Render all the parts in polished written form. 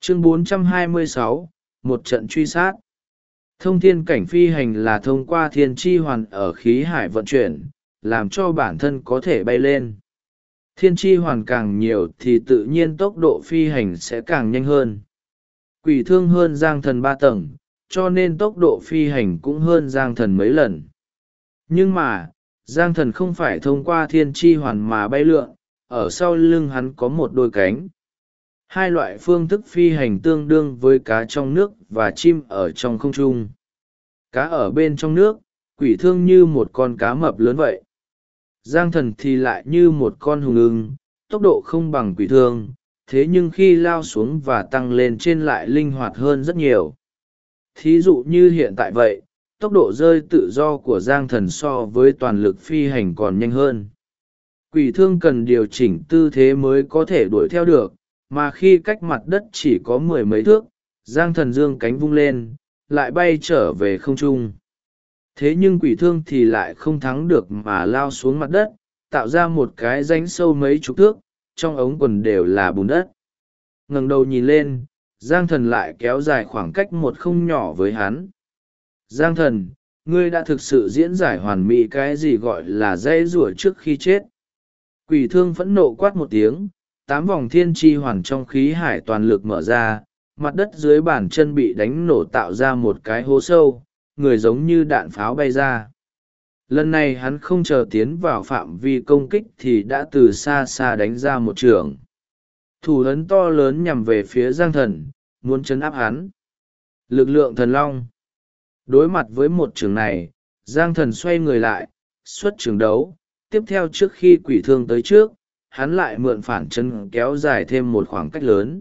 Chương 426, một trận truy sát. Thông thiên cảnh phi hành là thông qua thiên chi hoàn ở khí hải vận chuyển, làm cho bản thân có thể bay lên. Thiên chi hoàn càng nhiều thì tự nhiên tốc độ phi hành sẽ càng nhanh hơn. Quỷ thương hơn Giang Thần 3 tầng, cho nên tốc độ phi hành cũng hơn Giang Thần mấy lần. Nhưng mà, Giang Thần không phải thông qua thiên chi hoàn mà bay lượn, ở sau lưng hắn có một đôi cánh. Hai loại phương thức phi hành tương đương với cá trong nước và chim ở trong không trung. Cá ở bên trong nước, quỷ thương như một con cá mập lớn vậy. Giang Thần thì lại như một con hùng ưng, tốc độ không bằng quỷ thương, thế nhưng khi lao xuống và tăng lên trên lại linh hoạt hơn rất nhiều. Thí dụ như hiện tại vậy, tốc độ rơi tự do của Giang Thần so với toàn lực phi hành còn nhanh hơn. Quỷ thương cần điều chỉnh tư thế mới có thể đuổi theo được, mà khi cách mặt đất chỉ có 10 mấy thước, Giang Thần giương cánh vung lên, lại bay trở về không trung. Thế nhưng quỷ thương thì lại không thắng được mà lao xuống mặt đất, tạo ra một cái rãnh sâu mấy chục thước, trong ống quần đều là bùn đất. Ngẩng đầu nhìn lên, Giang Thần lại kéo dài khoảng cách một không nhỏ với hắn. Giang Thần, ngươi đã thực sự diễn giải hoàn mỹ cái gì gọi là dãy rủa trước khi chết. Quỷ thương phẫn nộ quát một tiếng, 8 vòng thiên tri hoàn trong khí hải toàn lực mở ra, mặt đất dưới bàn chân bị đánh nổ tạo ra một cái hố sâu, người giống như đạn pháo bay ra. Lần này hắn không chờ tiến vào phạm vi công kích thì đã từ xa xa đánh ra một trường. Thủ ấn to lớn nhằm về phía Giang Thần, muốn trấn áp hắn. Lực lượng thần long. Đối mặt với một trường này, Giang Thần xoay người lại, xuất trường đấu. Tiếp theo trước khi quỷ thương tới trước, hắn lại mượn phản chân kéo dài thêm một khoảng cách lớn.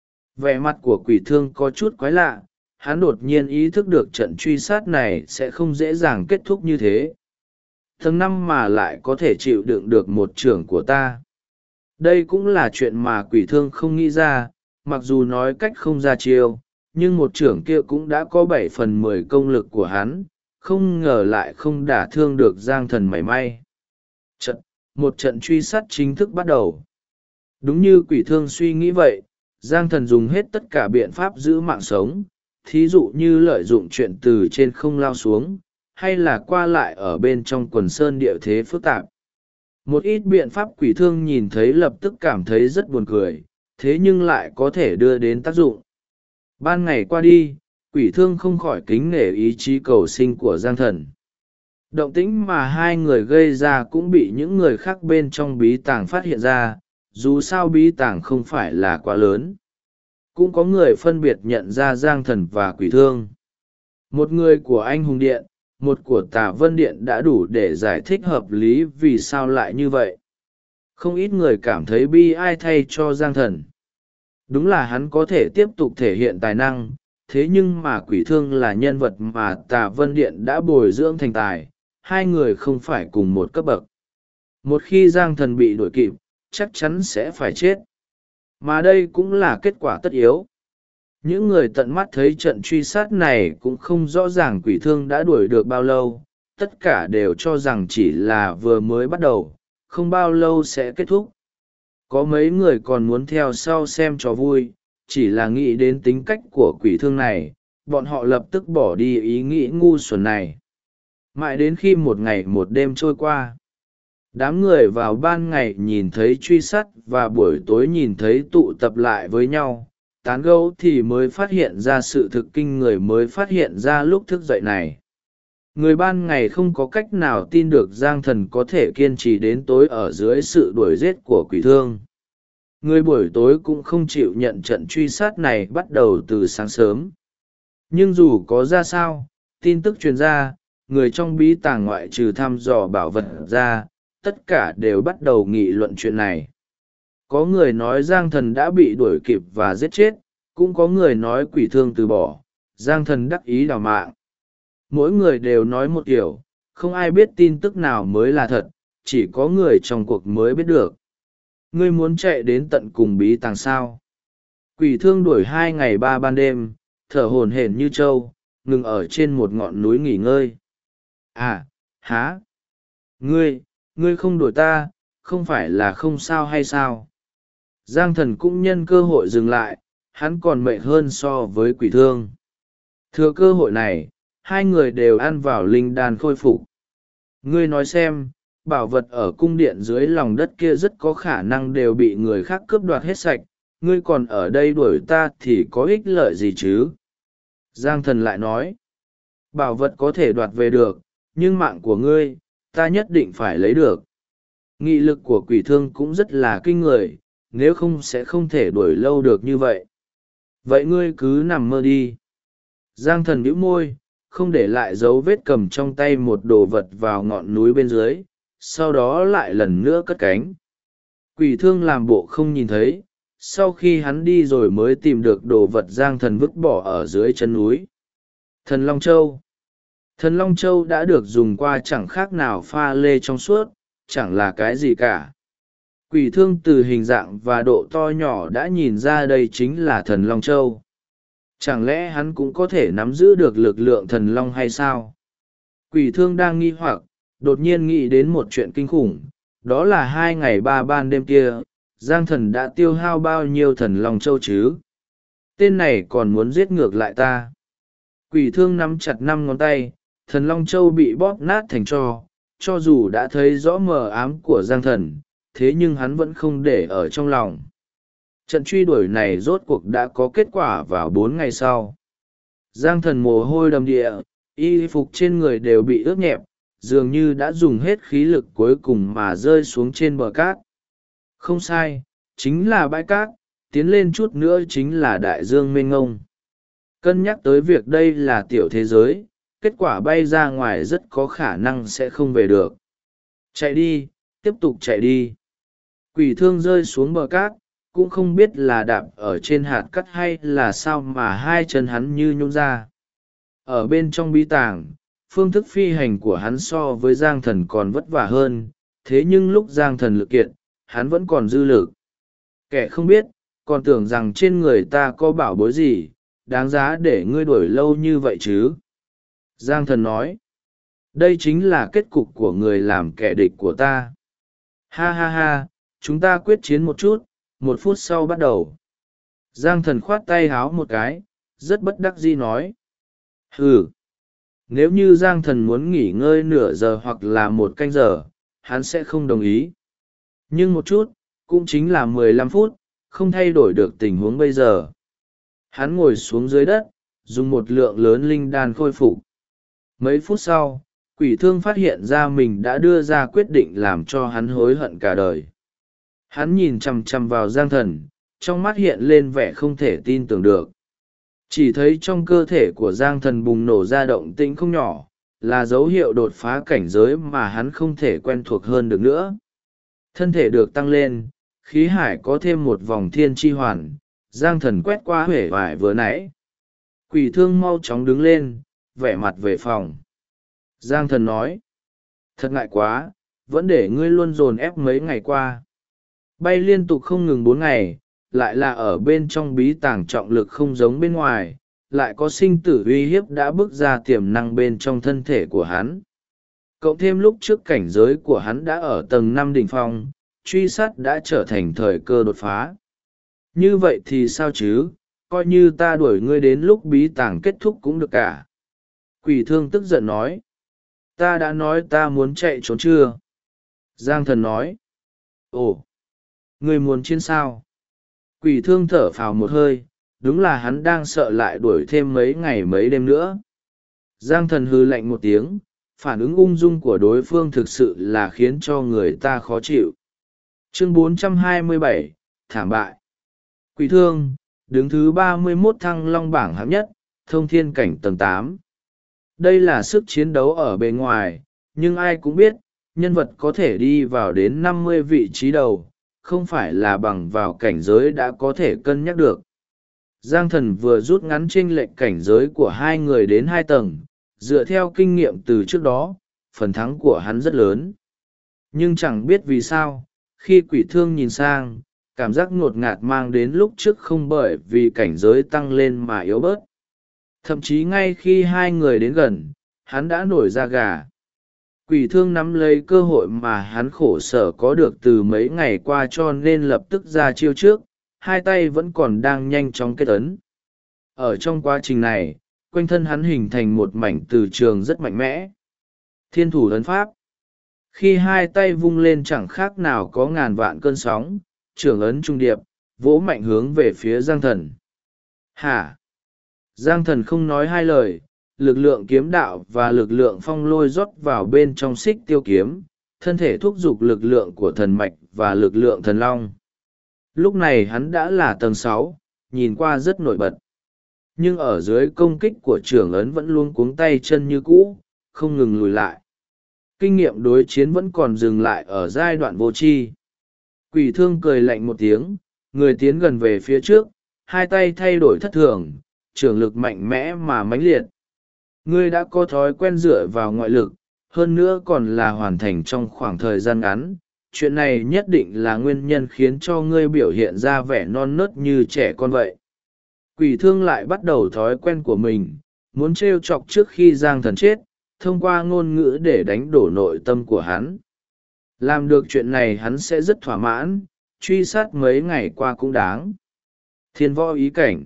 Vẻ mặt của quỷ thương có chút quái lạ, hắn đột nhiên ý thức được trận truy sát này sẽ không dễ dàng kết thúc như thế. Tầng 5 mà lại có thể chịu đựng được một trưởng của ta. Đây cũng là chuyện mà quỷ thương không nghĩ ra, mặc dù nói cách không ra chiêu, nhưng một trưởng kia cũng đã có 7/10 công lực của hắn, không ngờ lại không đả thương được Giang Thần mảy may. Một trận truy sát chính thức bắt đầu. Đúng như quỷ thương suy nghĩ vậy, Giang Thần dùng hết tất cả biện pháp giữ mạng sống, thí dụ như lợi dụng chuyện từ trên không lao xuống, hay là qua lại ở bên trong quần sơn địa thế phức tạp. Một ít biện pháp quỷ thương nhìn thấy lập tức cảm thấy rất buồn cười, thế nhưng lại có thể đưa đến tác dụng. Ban ngày qua đi, quỷ thương không khỏi kính nể ý chí cầu sinh của Giang Thần. Động tĩnh mà hai người gây ra cũng bị những người khác bên trong bí tàng phát hiện ra, dù sao bí tàng không phải là quá lớn. Cũng có người phân biệt nhận ra Giang Thần và quỷ thương. Một người của Anh Hùng Điện, một của Tả Vân Điện đã đủ để giải thích hợp lý vì sao lại như vậy. Không ít người cảm thấy bi ai thay cho Giang Thần. Đúng là hắn có thể tiếp tục thể hiện tài năng, thế nhưng mà quỷ thương là nhân vật mà Tả Vân Điện đã bồi dưỡng thành tài, hai người không phải cùng một cấp bậc. Một khi Giang Thần bị đuổi kịp, chắc chắn sẽ phải chết. Mà đây cũng là kết quả tất yếu. Những người tận mắt thấy trận truy sát này cũng không rõ ràng quỷ thương đã đuổi được bao lâu, tất cả đều cho rằng chỉ là vừa mới bắt đầu, không bao lâu sẽ kết thúc. Có mấy người còn muốn theo sau xem trò vui, chỉ là nghĩ đến tính cách của quỷ thương này, bọn họ lập tức bỏ đi ý nghĩ ngu xuẩn này. Mãi đến khi một ngày một đêm trôi qua, đám người vào ban ngày nhìn thấy truy sát và buổi tối nhìn thấy tụ tập lại với nhau, tán gẫu thì mới phát hiện ra sự thực kinh người mới phát hiện ra lúc thức dậy này. Người ban ngày không có cách nào tin được Giang Thần có thể kiên trì đến tối ở dưới sự đuổi giết của quỷ thương. Người buổi tối cũng không chịu nhận trận truy sát này bắt đầu từ sáng sớm. Nhưng dù có ra sao, tin tức truyền ra, người trong bí tàng ngoại trừ thăm dò bảo vật ra, tất cả đều bắt đầu nghị luận chuyện này. Có người nói Giang Thần đã bị đuổi kịp và giết chết, cũng có người nói quỷ thương từ bỏ, Giang Thần đắc ý đào mạng. Mỗi người đều nói một kiểu, không ai biết tin tức nào mới là thật, chỉ có người trong cuộc mới biết được. Ngươi muốn chạy đến tận cùng bí tàng sao? Quỷ thương đuổi 2 ngày 3 ban đêm, thở hổn hển như trâu, ngừng ở trên một ngọn núi nghỉ ngơi. À, há? Ngươi không đuổi ta, không phải là không sao hay sao? Giang Thần cũng nhân cơ hội dừng lại, hắn còn mệt hơn so với quỷ thương. Thừa cơ hội này, hai người đều ăn vào linh đan khôi phục. Ngươi nói xem, bảo vật ở cung điện dưới lòng đất kia rất có khả năng đều bị người khác cướp đoạt hết sạch, ngươi còn ở đây đuổi ta thì có ích lợi gì chứ? Giang Thần lại nói, bảo vật có thể đoạt về được, nhưng mạng của ngươi, ta nhất định phải lấy được. Nghị lực của quỷ thương cũng rất là kinh người, nếu không sẽ không thể đuổi lâu được như vậy. Vậy ngươi cứ nằm mơ đi. Giang Thần bĩu môi, không để lại dấu vết cầm trong tay một đồ vật vào ngọn núi bên dưới, sau đó lại lần nữa cất cánh. Quỷ thương làm bộ không nhìn thấy, sau khi hắn đi rồi mới tìm được đồ vật Giang Thần vứt bỏ ở dưới chân núi. Thần Long Châu. Thần Long Châu đã được dùng qua chẳng khác nào pha lê trong suốt, chẳng là cái gì cả. Quỷ thương từ hình dạng và độ to nhỏ đã nhìn ra đây chính là Thần Long Châu. Chẳng lẽ hắn cũng có thể nắm giữ được lực lượng thần long hay sao? Quỷ thương đang nghi hoặc, đột nhiên nghĩ đến một chuyện kinh khủng, đó là 2 ngày 3 ban đêm kia, Giang Thần đã tiêu hao bao nhiêu thần long châu chứ? Tên này còn muốn giết ngược lại ta. Quỷ thương nắm chặt 5 ngón tay, thần long châu bị bóp nát thành tro, cho dù đã thấy rõ mờ ám của Giang Thần, thế nhưng hắn vẫn không để ở trong lòng. Trận truy đuổi này rốt cuộc đã có kết quả vào 4 ngày sau. Giang Thần mồ hôi đầm địa, y phục trên người đều bị ướt nhẹp, dường như đã dùng hết khí lực cuối cùng mà rơi xuống trên bờ cát. Không sai, chính là bãi cát, tiến lên chút nữa chính là đại dương mênh ngông. Cân nhắc tới việc đây là tiểu thế giới, kết quả bay ra ngoài rất có khả năng sẽ không về được. Chạy đi, tiếp tục chạy đi. Quỷ thương rơi xuống bờ cát, cũng không biết là đạp ở trên hạt cát hay là sao mà hai chân hắn như nhũn ra. Ở bên trong bí tàng, phương thức phi hành của hắn so với Giang Thần còn vất vả hơn, thế nhưng lúc Giang Thần lực kiện, hắn vẫn còn dư lực. Kẻ không biết, còn tưởng rằng trên người ta có bảo bối gì, đáng giá để ngươi đuổi lâu như vậy chứ. Giang Thần nói, đây chính là kết cục của người làm kẻ địch của ta. Ha ha ha, chúng ta quyết chiến một chút, 1 phút sau bắt đầu. Giang Thần khoát tay háo một cái, rất bất đắc dĩ nói. Hừ, nếu như Giang Thần muốn nghỉ ngơi nửa giờ hoặc là 1 canh giờ, hắn sẽ không đồng ý. Nhưng một chút, cũng chính là 15 phút, không thay đổi được tình huống bây giờ. Hắn ngồi xuống dưới đất, dùng một lượng lớn linh đan khôi phục. Mấy phút sau, quỷ thương phát hiện ra mình đã đưa ra quyết định làm cho hắn hối hận cả đời. Hắn nhìn chằm chằm vào Giang Thần, trong mắt hiện lên vẻ không thể tin tưởng được. Chỉ thấy trong cơ thể của Giang Thần bùng nổ ra động tĩnh không nhỏ, là dấu hiệu đột phá cảnh giới mà hắn không thể quen thuộc hơn được nữa. Thân thể được tăng lên, khí hải có thêm một vòng thiên chi hoàn, Giang Thần quét qua huể vải vừa nãy. Quỷ thương mau chóng đứng lên, vẻ mặt về phòng. Giang Thần nói, thật ngại quá, vẫn để ngươi luôn dồn ép mấy ngày qua. Bay liên tục không ngừng 4 ngày, lại là ở bên trong bí tàng trọng lực không giống bên ngoài, lại có sinh tử uy hiếp đã bước ra tiềm năng bên trong thân thể của hắn. Cộng thêm lúc trước cảnh giới của hắn đã ở tầng 5 đỉnh phong, truy sát đã trở thành thời cơ đột phá. Như vậy thì sao chứ, coi như ta đuổi ngươi đến lúc bí tàng kết thúc cũng được cả. Quỷ thương tức giận nói, ta đã nói ta muốn chạy trốn chưa? Giang Thần nói, ồ, ngươi muốn chiến sao? Quỷ thương thở phào một hơi, đúng là hắn đang sợ lại đuổi thêm mấy ngày mấy đêm nữa. Giang Thần hừ lạnh một tiếng, phản ứng ung dung của đối phương thực sự là khiến cho người ta khó chịu. Chương 427, thảm bại. Quỷ thương, đứng thứ 31 thăng long bảng hạng nhất, thông thiên cảnh tầng 8. Đây là sức chiến đấu ở bề ngoài, nhưng ai cũng biết, nhân vật có thể đi vào đến 50 vị trí đầu, không phải là bằng vào cảnh giới đã có thể cân nhắc được. Giang Thần vừa rút ngắn chênh lệch cảnh giới của hai người đến 2 tầng, dựa theo kinh nghiệm từ trước đó, phần thắng của hắn rất lớn. Nhưng chẳng biết vì sao, khi quỷ thương nhìn sang, cảm giác ngột ngạt mang đến lúc trước không bởi vì cảnh giới tăng lên mà yếu bớt. Thậm chí ngay khi hai người đến gần, hắn đã nổi da gà. Quỷ thương nắm lấy cơ hội mà hắn khổ sở có được từ mấy ngày qua cho nên lập tức ra chiêu trước, hai tay vẫn còn đang nhanh chóng kết ấn. Ở trong quá trình này, quanh thân hắn hình thành một mảnh từ trường rất mạnh mẽ. Thiên thủ ấn pháp. Khi hai tay vung lên chẳng khác nào có ngàn vạn cơn sóng, trưởng ấn trung điệp, vỗ mạnh hướng về phía Giang Thần. Hả? Giang Thần không nói hai lời, lực lượng kiếm đạo và lực lượng phong lôi rót vào bên trong xích tiêu kiếm, thân thể thúc giục lực lượng của thần mạch và lực lượng thần long. Lúc này hắn đã là tầng 6, nhìn qua rất nổi bật. Nhưng ở dưới công kích của trưởng ấn vẫn luôn cuống tay chân như cũ, không ngừng lùi lại. Kinh nghiệm đối chiến vẫn còn dừng lại ở giai đoạn vô tri. Quỷ thương cười lạnh một tiếng, người tiến gần về phía trước, hai tay thay đổi thất thường, trưởng lực mạnh mẽ mà mãnh liệt. Ngươi đã có thói quen dựa vào ngoại lực, hơn nữa còn là hoàn thành trong khoảng thời gian ngắn. Chuyện này nhất định là nguyên nhân khiến cho ngươi biểu hiện ra vẻ non nớt như trẻ con vậy. Quỷ thương lại bắt đầu thói quen của mình, muốn trêu chọc trước khi Giang Thần chết, thông qua ngôn ngữ để đánh đổ nội tâm của hắn. Làm được chuyện này hắn sẽ rất thỏa mãn, truy sát mấy ngày qua cũng đáng. Thiên võ ý cảnh.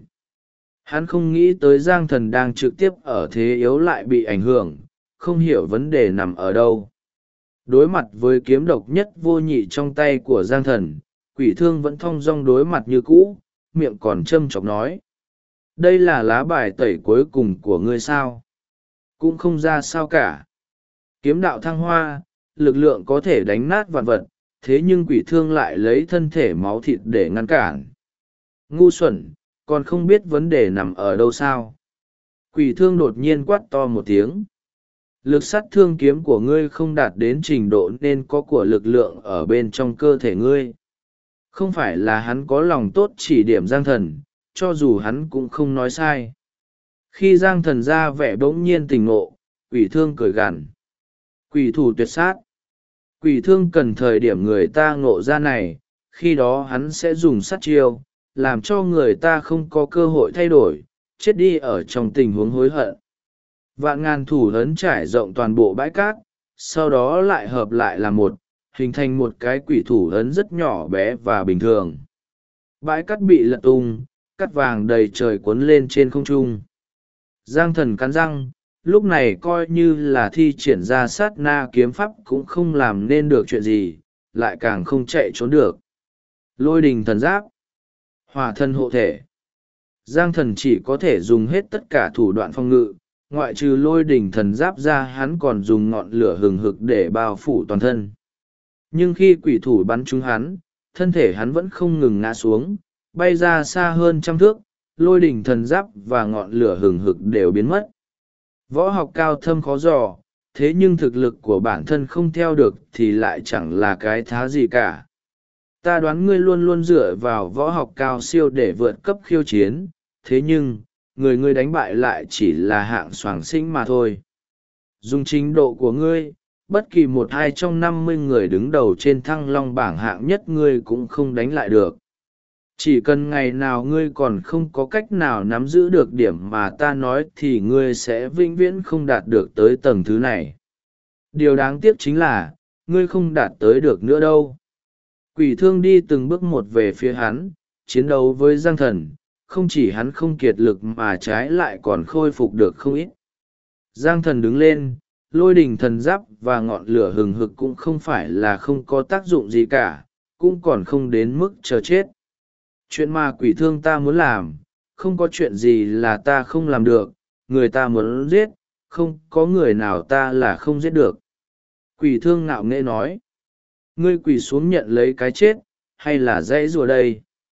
Hắn không nghĩ tới Giang Thần đang trực tiếp ở thế yếu lại bị ảnh hưởng, không hiểu vấn đề nằm ở đâu. Đối mặt với kiếm độc nhất vô nhị trong tay của Giang Thần, quỷ thương vẫn thong dong đối mặt như cũ, miệng còn châm chọc nói. Đây là lá bài tẩy cuối cùng của ngươi sao? Cũng không ra sao cả. Kiếm đạo thăng hoa, lực lượng có thể đánh nát vạn vật, thế nhưng quỷ thương lại lấy thân thể máu thịt để ngăn cản. Ngu xuẩn, còn không biết vấn đề nằm ở đâu sao? Quỷ thương đột nhiên quát to một tiếng. Lực sát thương kiếm của ngươi không đạt đến trình độ nên có của lực lượng ở bên trong cơ thể ngươi. Không phải là hắn có lòng tốt chỉ điểm Giang Thần, cho dù hắn cũng không nói sai. Khi Giang Thần ra vẻ bỗng nhiên tỉnh ngộ, quỷ thương cười gằn. Quỷ thủ tuyệt sát. Quỷ thương cần thời điểm người ta ngộ ra này, khi đó hắn sẽ dùng sát chiêu, làm cho người ta không có cơ hội thay đổi, chết đi ở trong tình huống hối hận. Vạn ngàn thủ ấn trải rộng toàn bộ bãi cát, sau đó lại hợp lại là một, hình thành một cái quỷ thủ ấn rất nhỏ bé và bình thường. Bãi cát bị lật tung, cát vàng đầy trời cuốn lên trên không trung. Giang Thần cắn răng, lúc này coi như là thi triển ra sát na kiếm pháp cũng không làm nên được chuyện gì, lại càng không chạy trốn được. Lôi đình thần giáp, hỏa thân hộ thể. Giang Thần chỉ có thể dùng hết tất cả thủ đoạn phòng ngự, ngoại trừ lôi đỉnh thần giáp ra hắn còn dùng ngọn lửa hừng hực để bao phủ toàn thân. Nhưng khi quỷ thủ bắn trúng hắn, thân thể hắn vẫn không ngừng ngã xuống, bay ra xa hơn 100 thước, lôi đỉnh thần giáp và ngọn lửa hừng hực đều biến mất. Võ học cao thâm khó dò, thế nhưng thực lực của bản thân không theo được thì lại chẳng là cái thá gì cả. Ta đoán ngươi luôn luôn dựa vào võ học cao siêu để vượt cấp khiêu chiến, thế nhưng, người ngươi đánh bại lại chỉ là hạng soàng sinh mà thôi. Dùng trình độ của ngươi, bất kỳ một hai trong 50 người đứng đầu trên thăng long bảng hạng nhất ngươi cũng không đánh lại được. Chỉ cần ngày nào ngươi còn không có cách nào nắm giữ được điểm mà ta nói thì ngươi sẽ vĩnh viễn không đạt được tới tầng thứ này. Điều đáng tiếc chính là, ngươi không đạt tới được nữa đâu. Quỷ thương đi từng bước một về phía hắn, chiến đấu với Giang Thần, không chỉ hắn không kiệt lực mà trái lại còn khôi phục được không ít. Giang Thần đứng lên, lôi đình thần giáp và ngọn lửa hừng hực cũng không phải là không có tác dụng gì cả, cũng còn không đến mức chờ chết. Chuyện mà quỷ thương ta muốn làm, không có chuyện gì là ta không làm được, người ta muốn giết, không có người nào ta là không giết được. Quỷ thương ngạo nghễ nói, ngươi quỳ xuống nhận lấy cái chết, hay là dãy rùa đây?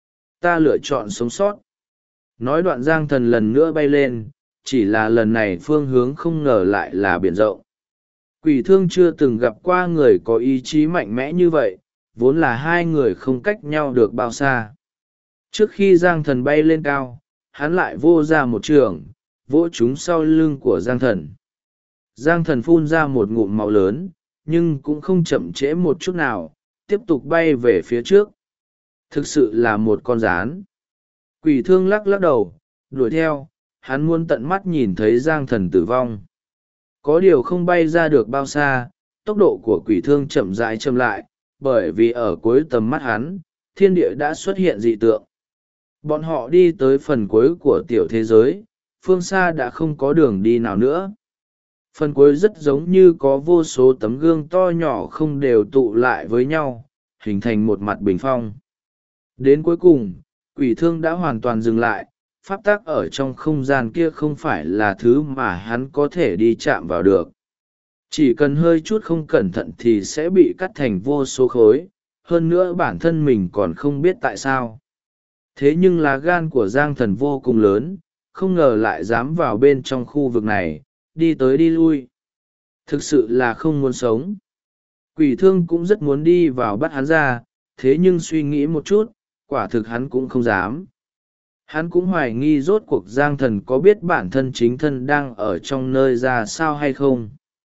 Ta lựa chọn sống sót. Nói đoạn Giang Thần lần nữa bay lên, chỉ là lần này phương hướng không ngờ lại là biển rộng. Quỷ thương chưa từng gặp qua người có ý chí mạnh mẽ như vậy, vốn là hai người không cách nhau được bao xa. Trước khi Giang Thần bay lên cao, hắn lại vô ra một trường, vỗ chúng sau lưng của Giang Thần. Giang Thần phun ra một ngụm máu lớn, nhưng cũng không chậm trễ một chút nào, tiếp tục bay về phía trước. Thực sự là một con gián. Quỷ thương lắc lắc đầu, đuổi theo, hắn muốn tận mắt nhìn thấy Giang Thần tử vong. Có điều không bay ra được bao xa, tốc độ của quỷ thương chậm rãi chậm lại, bởi vì ở cuối tầm mắt hắn, thiên địa đã xuất hiện dị tượng. Bọn họ đi tới phần cuối của tiểu thế giới, phương xa đã không có đường đi nào nữa. Phần cuối rất giống như có vô số tấm gương to nhỏ không đều tụ lại với nhau, hình thành một mặt bình phong. Đến cuối cùng, quỷ thương đã hoàn toàn dừng lại, pháp tắc ở trong không gian kia không phải là thứ mà hắn có thể đi chạm vào được. Chỉ cần hơi chút không cẩn thận thì sẽ bị cắt thành vô số khối, hơn nữa bản thân mình còn không biết tại sao. Thế nhưng lá gan của Giang Thần vô cùng lớn, không ngờ lại dám vào bên trong khu vực này, đi tới đi lui. Thực sự là không muốn sống. Quỷ thương cũng rất muốn đi vào bắt hắn ra, thế nhưng suy nghĩ một chút, quả thực hắn cũng không dám. Hắn cũng hoài nghi rốt cuộc Giang Thần có biết bản thân chính thân đang ở trong nơi ra sao hay không.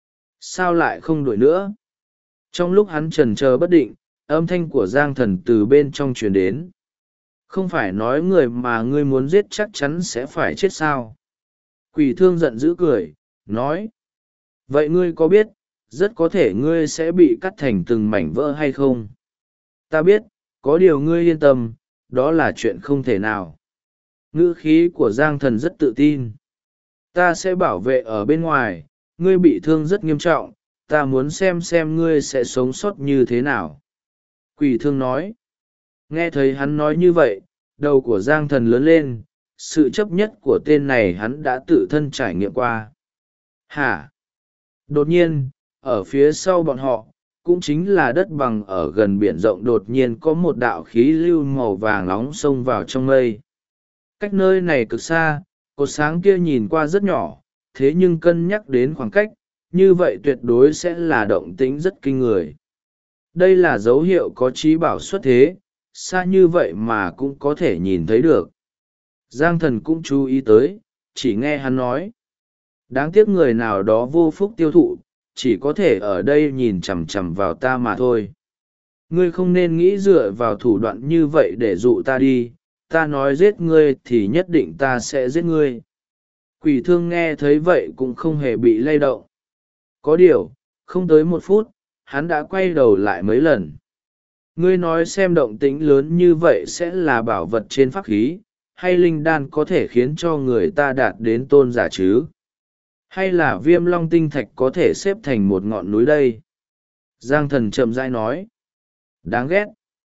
Sao lại không đuổi nữa? Trong lúc hắn chần chờ bất định, âm thanh của Giang Thần từ bên trong truyền đến. Không phải nói người mà ngươi muốn giết chắc chắn sẽ phải chết sao? Quỷ thương giận dữ cười, nói. Vậy ngươi có biết, rất có thể ngươi sẽ bị cắt thành từng mảnh vỡ hay không? Ta biết, có điều ngươi yên tâm, đó là chuyện không thể nào. Ngữ khí của Giang Thần rất tự tin. Ta sẽ bảo vệ ở bên ngoài, ngươi bị thương rất nghiêm trọng, ta muốn xem ngươi sẽ sống sót như thế nào. Quỷ thương nói. Nghe thấy hắn nói như vậy, đầu của Giang Thần lớn lên, sự chấp nhất của tên này hắn đã tự thân trải nghiệm qua. Hả? Đột nhiên, ở phía sau bọn họ, cũng chính là đất bằng ở gần biển rộng đột nhiên có một đạo khí lưu màu vàng nóng xông vào trong mây. Cách nơi này cực xa, cột sáng kia nhìn qua rất nhỏ, thế nhưng cân nhắc đến khoảng cách, như vậy tuyệt đối sẽ là động tĩnh rất kinh người. Đây là dấu hiệu có trí bảo xuất thế, xa như vậy mà cũng có thể nhìn thấy được. Giang Thần cũng chú ý tới, chỉ nghe hắn nói. Đáng tiếc người nào đó vô phúc tiêu thụ, chỉ có thể ở đây nhìn chằm chằm vào ta mà thôi. Ngươi không nên nghĩ dựa vào thủ đoạn như vậy để dụ ta đi, ta nói giết ngươi thì nhất định ta sẽ giết ngươi. Quỷ thương nghe thấy vậy cũng không hề bị lay động. Có điều, không tới 1 phút, hắn đã quay đầu lại mấy lần. Ngươi nói xem động tĩnh lớn như vậy sẽ là bảo vật trên pháp khí, hay linh đan có thể khiến cho người ta đạt đến tôn giả chứ? Hay là viêm long tinh thạch có thể xếp thành một ngọn núi đây? Giang Thần chậm rãi nói. Đáng ghét.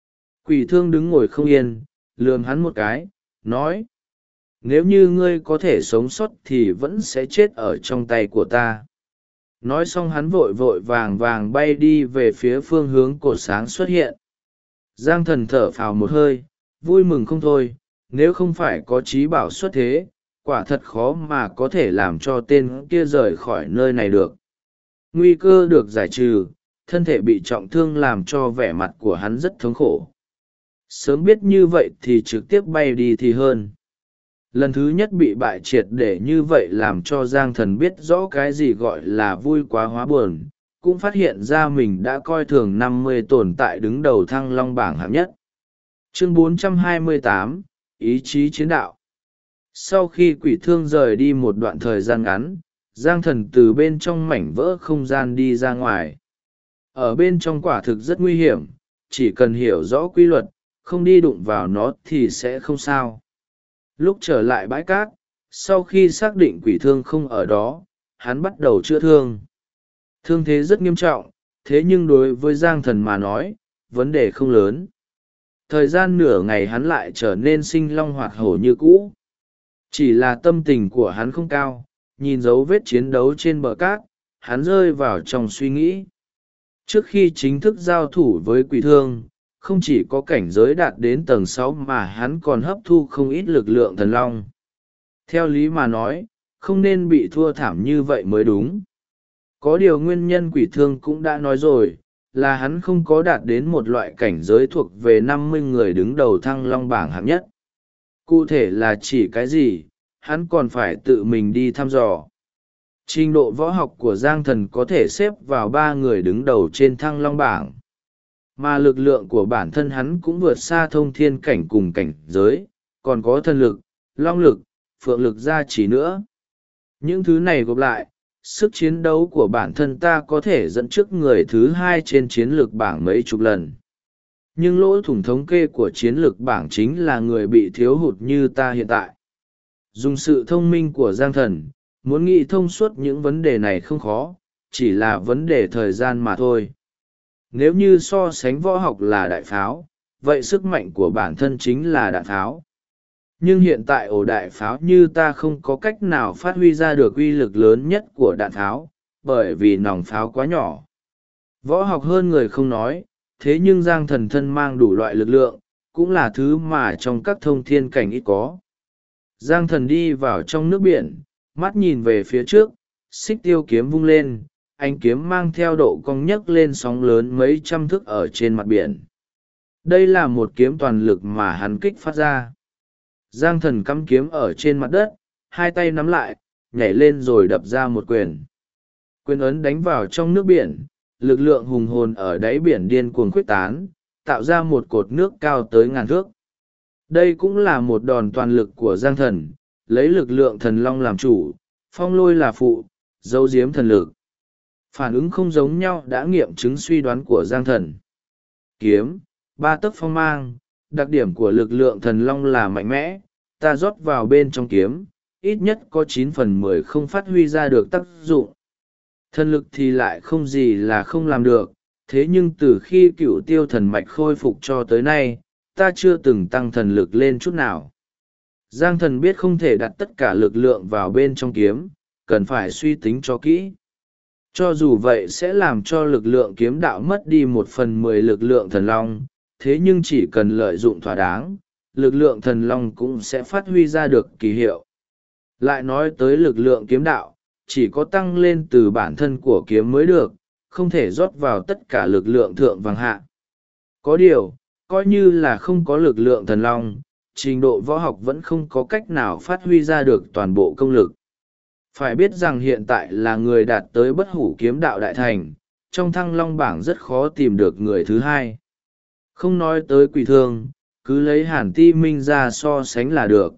Quỷ thương đứng ngồi không yên, lườm hắn một cái, nói. Nếu như ngươi có thể sống sót thì vẫn sẽ chết ở trong tay của ta. Nói xong hắn vội vội vàng vàng bay đi về phía phương hướng cột sáng xuất hiện. Giang Thần thở phào một hơi, vui mừng không thôi, nếu không phải có trí bảo xuất thế, quả thật khó mà có thể làm cho tên kia rời khỏi nơi này được. Nguy cơ được giải trừ, thân thể bị trọng thương làm cho vẻ mặt của hắn rất thống khổ. Sớm biết như vậy thì trực tiếp bay đi thì hơn. Lần thứ nhất bị bại triệt để như vậy làm cho Giang Thần biết rõ cái gì gọi là vui quá hóa buồn, cũng phát hiện ra mình đã coi thường 50 tồn tại đứng đầu Thăng Long bảng hạng nhất. Chương 428, Ý chí chiến đạo. Sau khi quỷ thương rời đi một đoạn thời gian ngắn, Giang Thần từ bên trong mảnh vỡ không gian đi ra ngoài. Ở bên trong quả thực rất nguy hiểm, chỉ cần hiểu rõ quy luật, không đi đụng vào nó thì sẽ không sao. Lúc trở lại bãi cát, sau khi xác định quỷ thương không ở đó, hắn bắt đầu chữa thương. Thương thế rất nghiêm trọng, thế nhưng đối với Giang Thần mà nói, vấn đề không lớn. Thời gian nửa ngày hắn lại trở nên sinh long hoạt hổ như cũ. Chỉ là tâm tình của hắn không cao, nhìn dấu vết chiến đấu trên bờ cát, hắn rơi vào trong suy nghĩ. Trước khi chính thức giao thủ với quỷ thương, không chỉ có cảnh giới đạt đến tầng 6 mà hắn còn hấp thu không ít lực lượng thần long. Theo lý mà nói, không nên bị thua thảm như vậy mới đúng. Có điều nguyên nhân quỷ thương cũng đã nói rồi, là hắn không có đạt đến một loại cảnh giới thuộc về 50 người đứng đầu Thăng Long bảng hạng nhất. Cụ thể là chỉ cái gì, hắn còn phải tự mình đi thăm dò. Trình độ võ học của Giang Thần có thể xếp vào 3 người đứng đầu trên Thăng Long bảng. Mà lực lượng của bản thân hắn cũng vượt xa thông thiên cảnh cùng cảnh giới, còn có thần lực, long lực, phượng lực gia trì nữa. Những thứ này gộp lại, sức chiến đấu của bản thân ta có thể dẫn trước người thứ 2 trên chiến lược bảng mấy chục lần. Nhưng lỗ thủng thống kê của chiến lược bảng chính là người bị thiếu hụt như ta hiện tại. Dùng sự thông minh của Giang Thần, muốn nghĩ thông suốt những vấn đề này không khó, chỉ là vấn đề thời gian mà thôi. Nếu như so sánh võ học là đại pháo, vậy sức mạnh của bản thân chính là đạn pháo. Nhưng hiện tại ổ đại pháo như ta không có cách nào phát huy ra được uy lực lớn nhất của đạn pháo, bởi vì nòng pháo quá nhỏ. Võ học hơn người không nói, thế nhưng Giang Thần thân mang đủ loại lực lượng, cũng là thứ mà trong các thông thiên cảnh ít có. Giang Thần đi vào trong nước biển, mắt nhìn về phía trước, xích tiêu kiếm vung lên, ánh kiếm mang theo độ cong nhấc lên sóng lớn mấy trăm thước ở trên mặt biển. Đây là một kiếm toàn lực mà hắn kích phát ra. Giang Thần cắm kiếm ở trên mặt đất, hai tay nắm lại, nhảy lên rồi đập ra một quyền. Quyền ấn đánh vào trong nước biển, lực lượng hùng hồn ở đáy biển điên cuồng khuếch tán, tạo ra một cột nước cao tới ngàn thước. Đây cũng là một đòn toàn lực của Giang Thần, lấy lực lượng thần long làm chủ, phong lôi là phụ, giấu giếm thần lực. Phản ứng không giống nhau đã nghiệm chứng suy đoán của Giang Thần. Kiếm, ba tấc phong mang, đặc điểm của lực lượng thần long là mạnh mẽ, ta rót vào bên trong kiếm, ít nhất có 9/10 không phát huy ra được tác dụng. Thần lực thì lại không gì là không làm được, thế nhưng từ khi Cửu Tiêu thần mạch khôi phục cho tới nay, ta chưa từng tăng thần lực lên chút nào. Giang Thần biết không thể đặt tất cả lực lượng vào bên trong kiếm, cần phải suy tính cho kỹ. Cho dù vậy sẽ làm cho lực lượng kiếm đạo mất đi 1/10 lực lượng thần long, thế nhưng chỉ cần lợi dụng thỏa đáng, lực lượng thần long cũng sẽ phát huy ra được kỳ hiệu. Lại nói tới lực lượng kiếm đạo, chỉ có tăng lên từ bản thân của kiếm mới được, không thể rót vào tất cả lực lượng thượng vàng hạ. Có điều, coi như là không có lực lượng thần long, trình độ võ học vẫn không có cách nào phát huy ra được toàn bộ công lực. Phải biết rằng hiện tại là người đạt tới bất hủ kiếm đạo đại thành, trong thăng long bảng rất khó tìm được người thứ hai. Không nói tới quỷ thương, cứ lấy Hàn Ti Minh ra so sánh là được.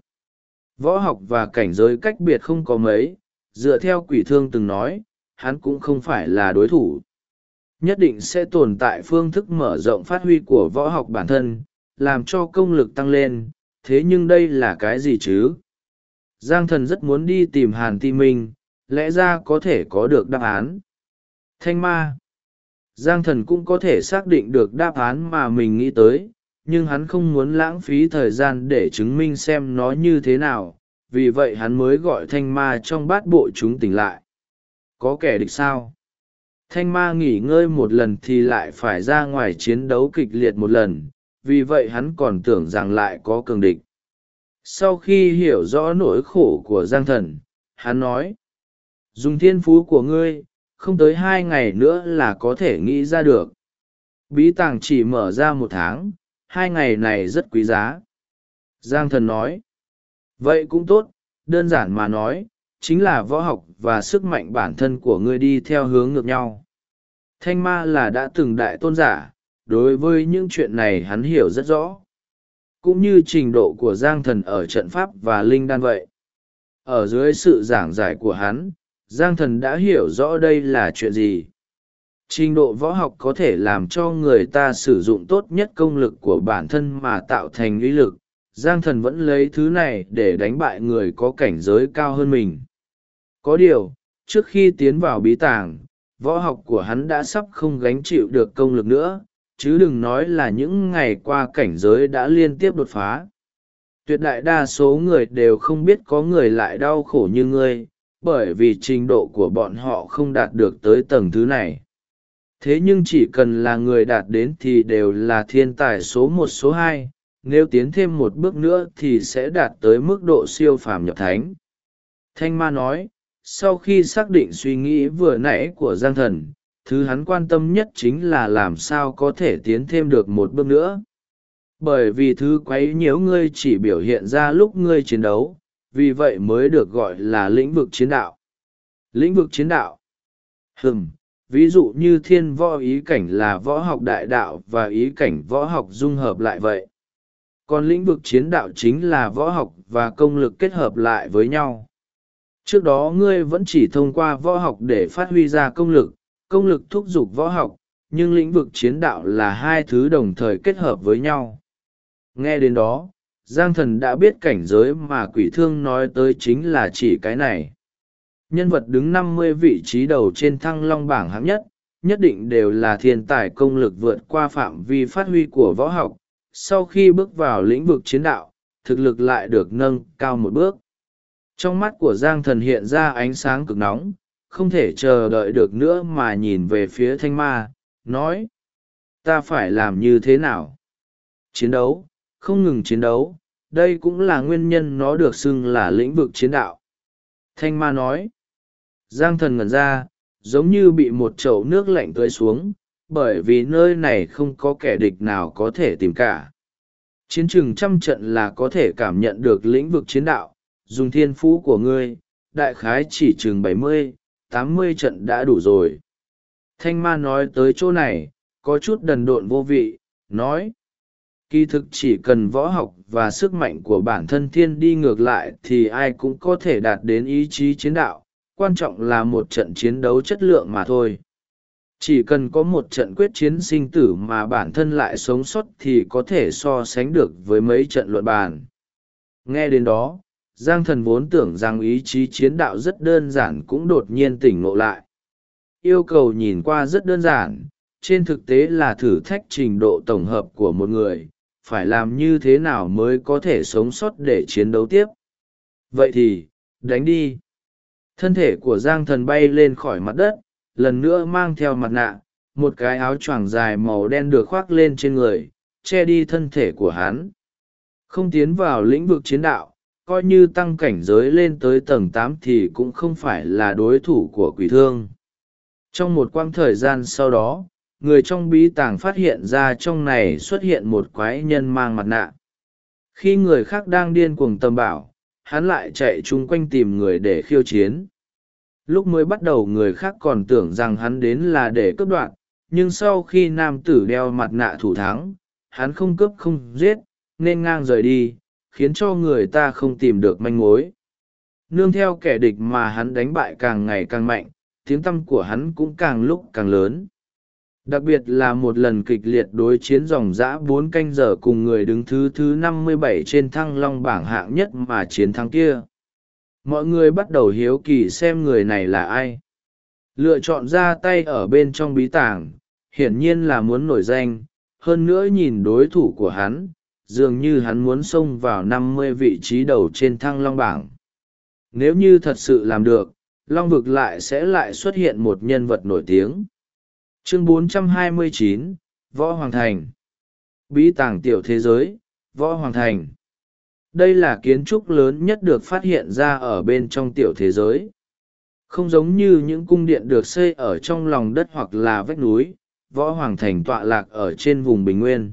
Võ học và cảnh giới cách biệt không có mấy, dựa theo quỷ thương từng nói, hắn cũng không phải là đối thủ. Nhất định sẽ tồn tại phương thức mở rộng phát huy của võ học bản thân, làm cho công lực tăng lên, thế nhưng đây là cái gì chứ? Giang Thần rất muốn đi tìm Hàn Ti Minh, lẽ ra có thể có được đáp án. Thanh ma. Giang Thần cũng có thể xác định được đáp án mà mình nghĩ tới, nhưng hắn không muốn lãng phí thời gian để chứng minh xem nó như thế nào, vì vậy hắn mới gọi thanh ma trong bát bộ chúng tỉnh lại. Có kẻ địch sao? Thanh ma nghỉ ngơi một lần thì lại phải ra ngoài chiến đấu kịch liệt một lần, vì vậy hắn còn tưởng rằng lại có cường địch. Sau khi hiểu rõ nỗi khổ của Giang Thần, hắn nói, dùng thiên phú của ngươi, không tới 2 ngày nữa là có thể nghĩ ra được. Bí tàng chỉ mở ra 1 tháng, 2 ngày này rất quý giá. Giang Thần nói, vậy cũng tốt, đơn giản mà nói, chính là võ học và sức mạnh bản thân của ngươi đi theo hướng ngược nhau. Thanh ma là đã từng đại tôn giả, đối với những chuyện này hắn hiểu rất rõ. Cũng như trình độ của Giang Thần ở trận pháp và linh đan vậy. Ở dưới sự giảng giải của hắn, Giang Thần đã hiểu rõ đây là chuyện gì. Trình độ võ học có thể làm cho người ta sử dụng tốt nhất công lực của bản thân mà tạo thành uy lực. Giang Thần vẫn lấy thứ này để đánh bại người có cảnh giới cao hơn mình. Có điều, trước khi tiến vào bí tàng, võ học của hắn đã sắp không gánh chịu được công lực nữa, chứ đừng nói là những ngày qua cảnh giới đã liên tiếp đột phá. Tuyệt đại đa số người đều không biết có người lại đau khổ như ngươi, bởi vì trình độ của bọn họ không đạt được tới tầng thứ này. Thế nhưng chỉ cần là người đạt đến thì đều là thiên tài số 1 số 2, nếu tiến thêm một bước nữa thì sẽ đạt tới mức độ siêu phàm nhập thánh. Thanh ma nói, sau khi xác định suy nghĩ vừa nãy của Giang Thần, thứ hắn quan tâm nhất chính là làm sao có thể tiến thêm được một bước nữa. Bởi vì thứ quấy nhiễu ngươi chỉ biểu hiện ra lúc ngươi chiến đấu, vì vậy mới được gọi là lĩnh vực chiến đạo. Lĩnh vực chiến đạo. Ví dụ như thiên võ ý cảnh là võ học đại đạo và ý cảnh võ học dung hợp lại vậy. Còn lĩnh vực chiến đạo chính là võ học và công lực kết hợp lại với nhau. Trước đó ngươi vẫn chỉ thông qua võ học để phát huy ra công lực thúc giục võ học, nhưng lĩnh vực chiến đạo là hai thứ đồng thời kết hợp với nhau. Nghe đến đó, Giang Thần đã biết cảnh giới mà Quỷ Thương nói tới chính là chỉ cái này. Nhân vật đứng 50 vị trí đầu trên Thăng Long bảng hạng nhất, nhất định đều là thiên tài công lực vượt qua phạm vi phát huy của võ học. Sau khi bước vào lĩnh vực chiến đạo, thực lực lại được nâng cao một bước. Trong mắt của Giang Thần hiện ra ánh sáng cực nóng, không thể chờ đợi được nữa mà nhìn về phía Thanh Ma, nói: ta phải làm như thế nào? Chiến đấu, không ngừng chiến đấu, đây cũng là nguyên nhân nó được xưng là lĩnh vực chiến đạo. Thanh Ma nói. Giang Thần ngẩn ra, giống như bị một chậu nước lạnh tưới xuống, bởi vì nơi này không có kẻ địch nào có thể tìm cả. Chiến chừng trăm trận là có thể cảm nhận được lĩnh vực chiến đạo, dùng thiên phú của ngươi, đại khái chỉ chừng 70, 80 trận đã đủ rồi. Thanh Ma nói tới chỗ này, có chút đần độn vô vị, nói: kỳ thực chỉ cần võ học và sức mạnh của bản thân thiên đi ngược lại thì ai cũng có thể đạt đến ý chí chiến đạo, quan trọng là một trận chiến đấu chất lượng mà thôi. Chỉ cần có một trận quyết chiến sinh tử mà bản thân lại sống sót thì có thể so sánh được với mấy trận luận bàn. Nghe đến đó, Giang Thần vốn tưởng rằng ý chí chiến đạo rất đơn giản cũng đột nhiên tỉnh ngộ lại. Yêu cầu nhìn qua rất đơn giản, trên thực tế là thử thách trình độ tổng hợp của một người, phải làm như thế nào mới có thể sống sót để chiến đấu tiếp. Vậy thì, đánh đi. Thân thể của Giang Thần bay lên khỏi mặt đất, lần nữa mang theo mặt nạ, một cái áo choàng dài màu đen được khoác lên trên người, che đi thân thể của hắn. Không tiến vào lĩnh vực chiến đạo, coi như tăng cảnh giới lên tới tầng 8 thì cũng không phải là đối thủ của Quỷ Thương. Trong một quãng thời gian sau đó, người trong bí tàng phát hiện ra trong này xuất hiện một quái nhân mang mặt nạ. Khi người khác đang điên cuồng tầm bảo, hắn lại chạy chung quanh tìm người để khiêu chiến. Lúc mới bắt đầu người khác còn tưởng rằng hắn đến là để cướp đoạt, nhưng sau khi nam tử đeo mặt nạ thủ thắng, hắn không cướp không giết, nên ngang rời đi, khiến cho người ta không tìm được manh mối. Nương theo kẻ địch mà hắn đánh bại càng ngày càng mạnh, tiếng tăm của hắn cũng càng lúc càng lớn. Đặc biệt là một lần kịch liệt đối chiến dòng dã 4 canh giờ cùng người đứng thứ 57 trên Thăng Long bảng hạng nhất mà chiến thắng kia. Mọi người bắt đầu hiếu kỳ xem người này là ai. Lựa chọn ra tay ở bên trong bí tàng, hiển nhiên là muốn nổi danh, hơn nữa nhìn đối thủ của hắn, dường như hắn muốn xông vào 50 vị trí đầu trên Thăng Long bảng. Nếu như thật sự làm được, Long vực sẽ lại xuất hiện một nhân vật nổi tiếng. Chương 429, Võ Hoàng Thành. Bí tàng tiểu thế giới, Võ Hoàng Thành. Đây là kiến trúc lớn nhất được phát hiện ra ở bên trong tiểu thế giới. Không giống như những cung điện được xây ở trong lòng đất hoặc là vách núi, Võ Hoàng Thành tọa lạc ở trên vùng bình nguyên.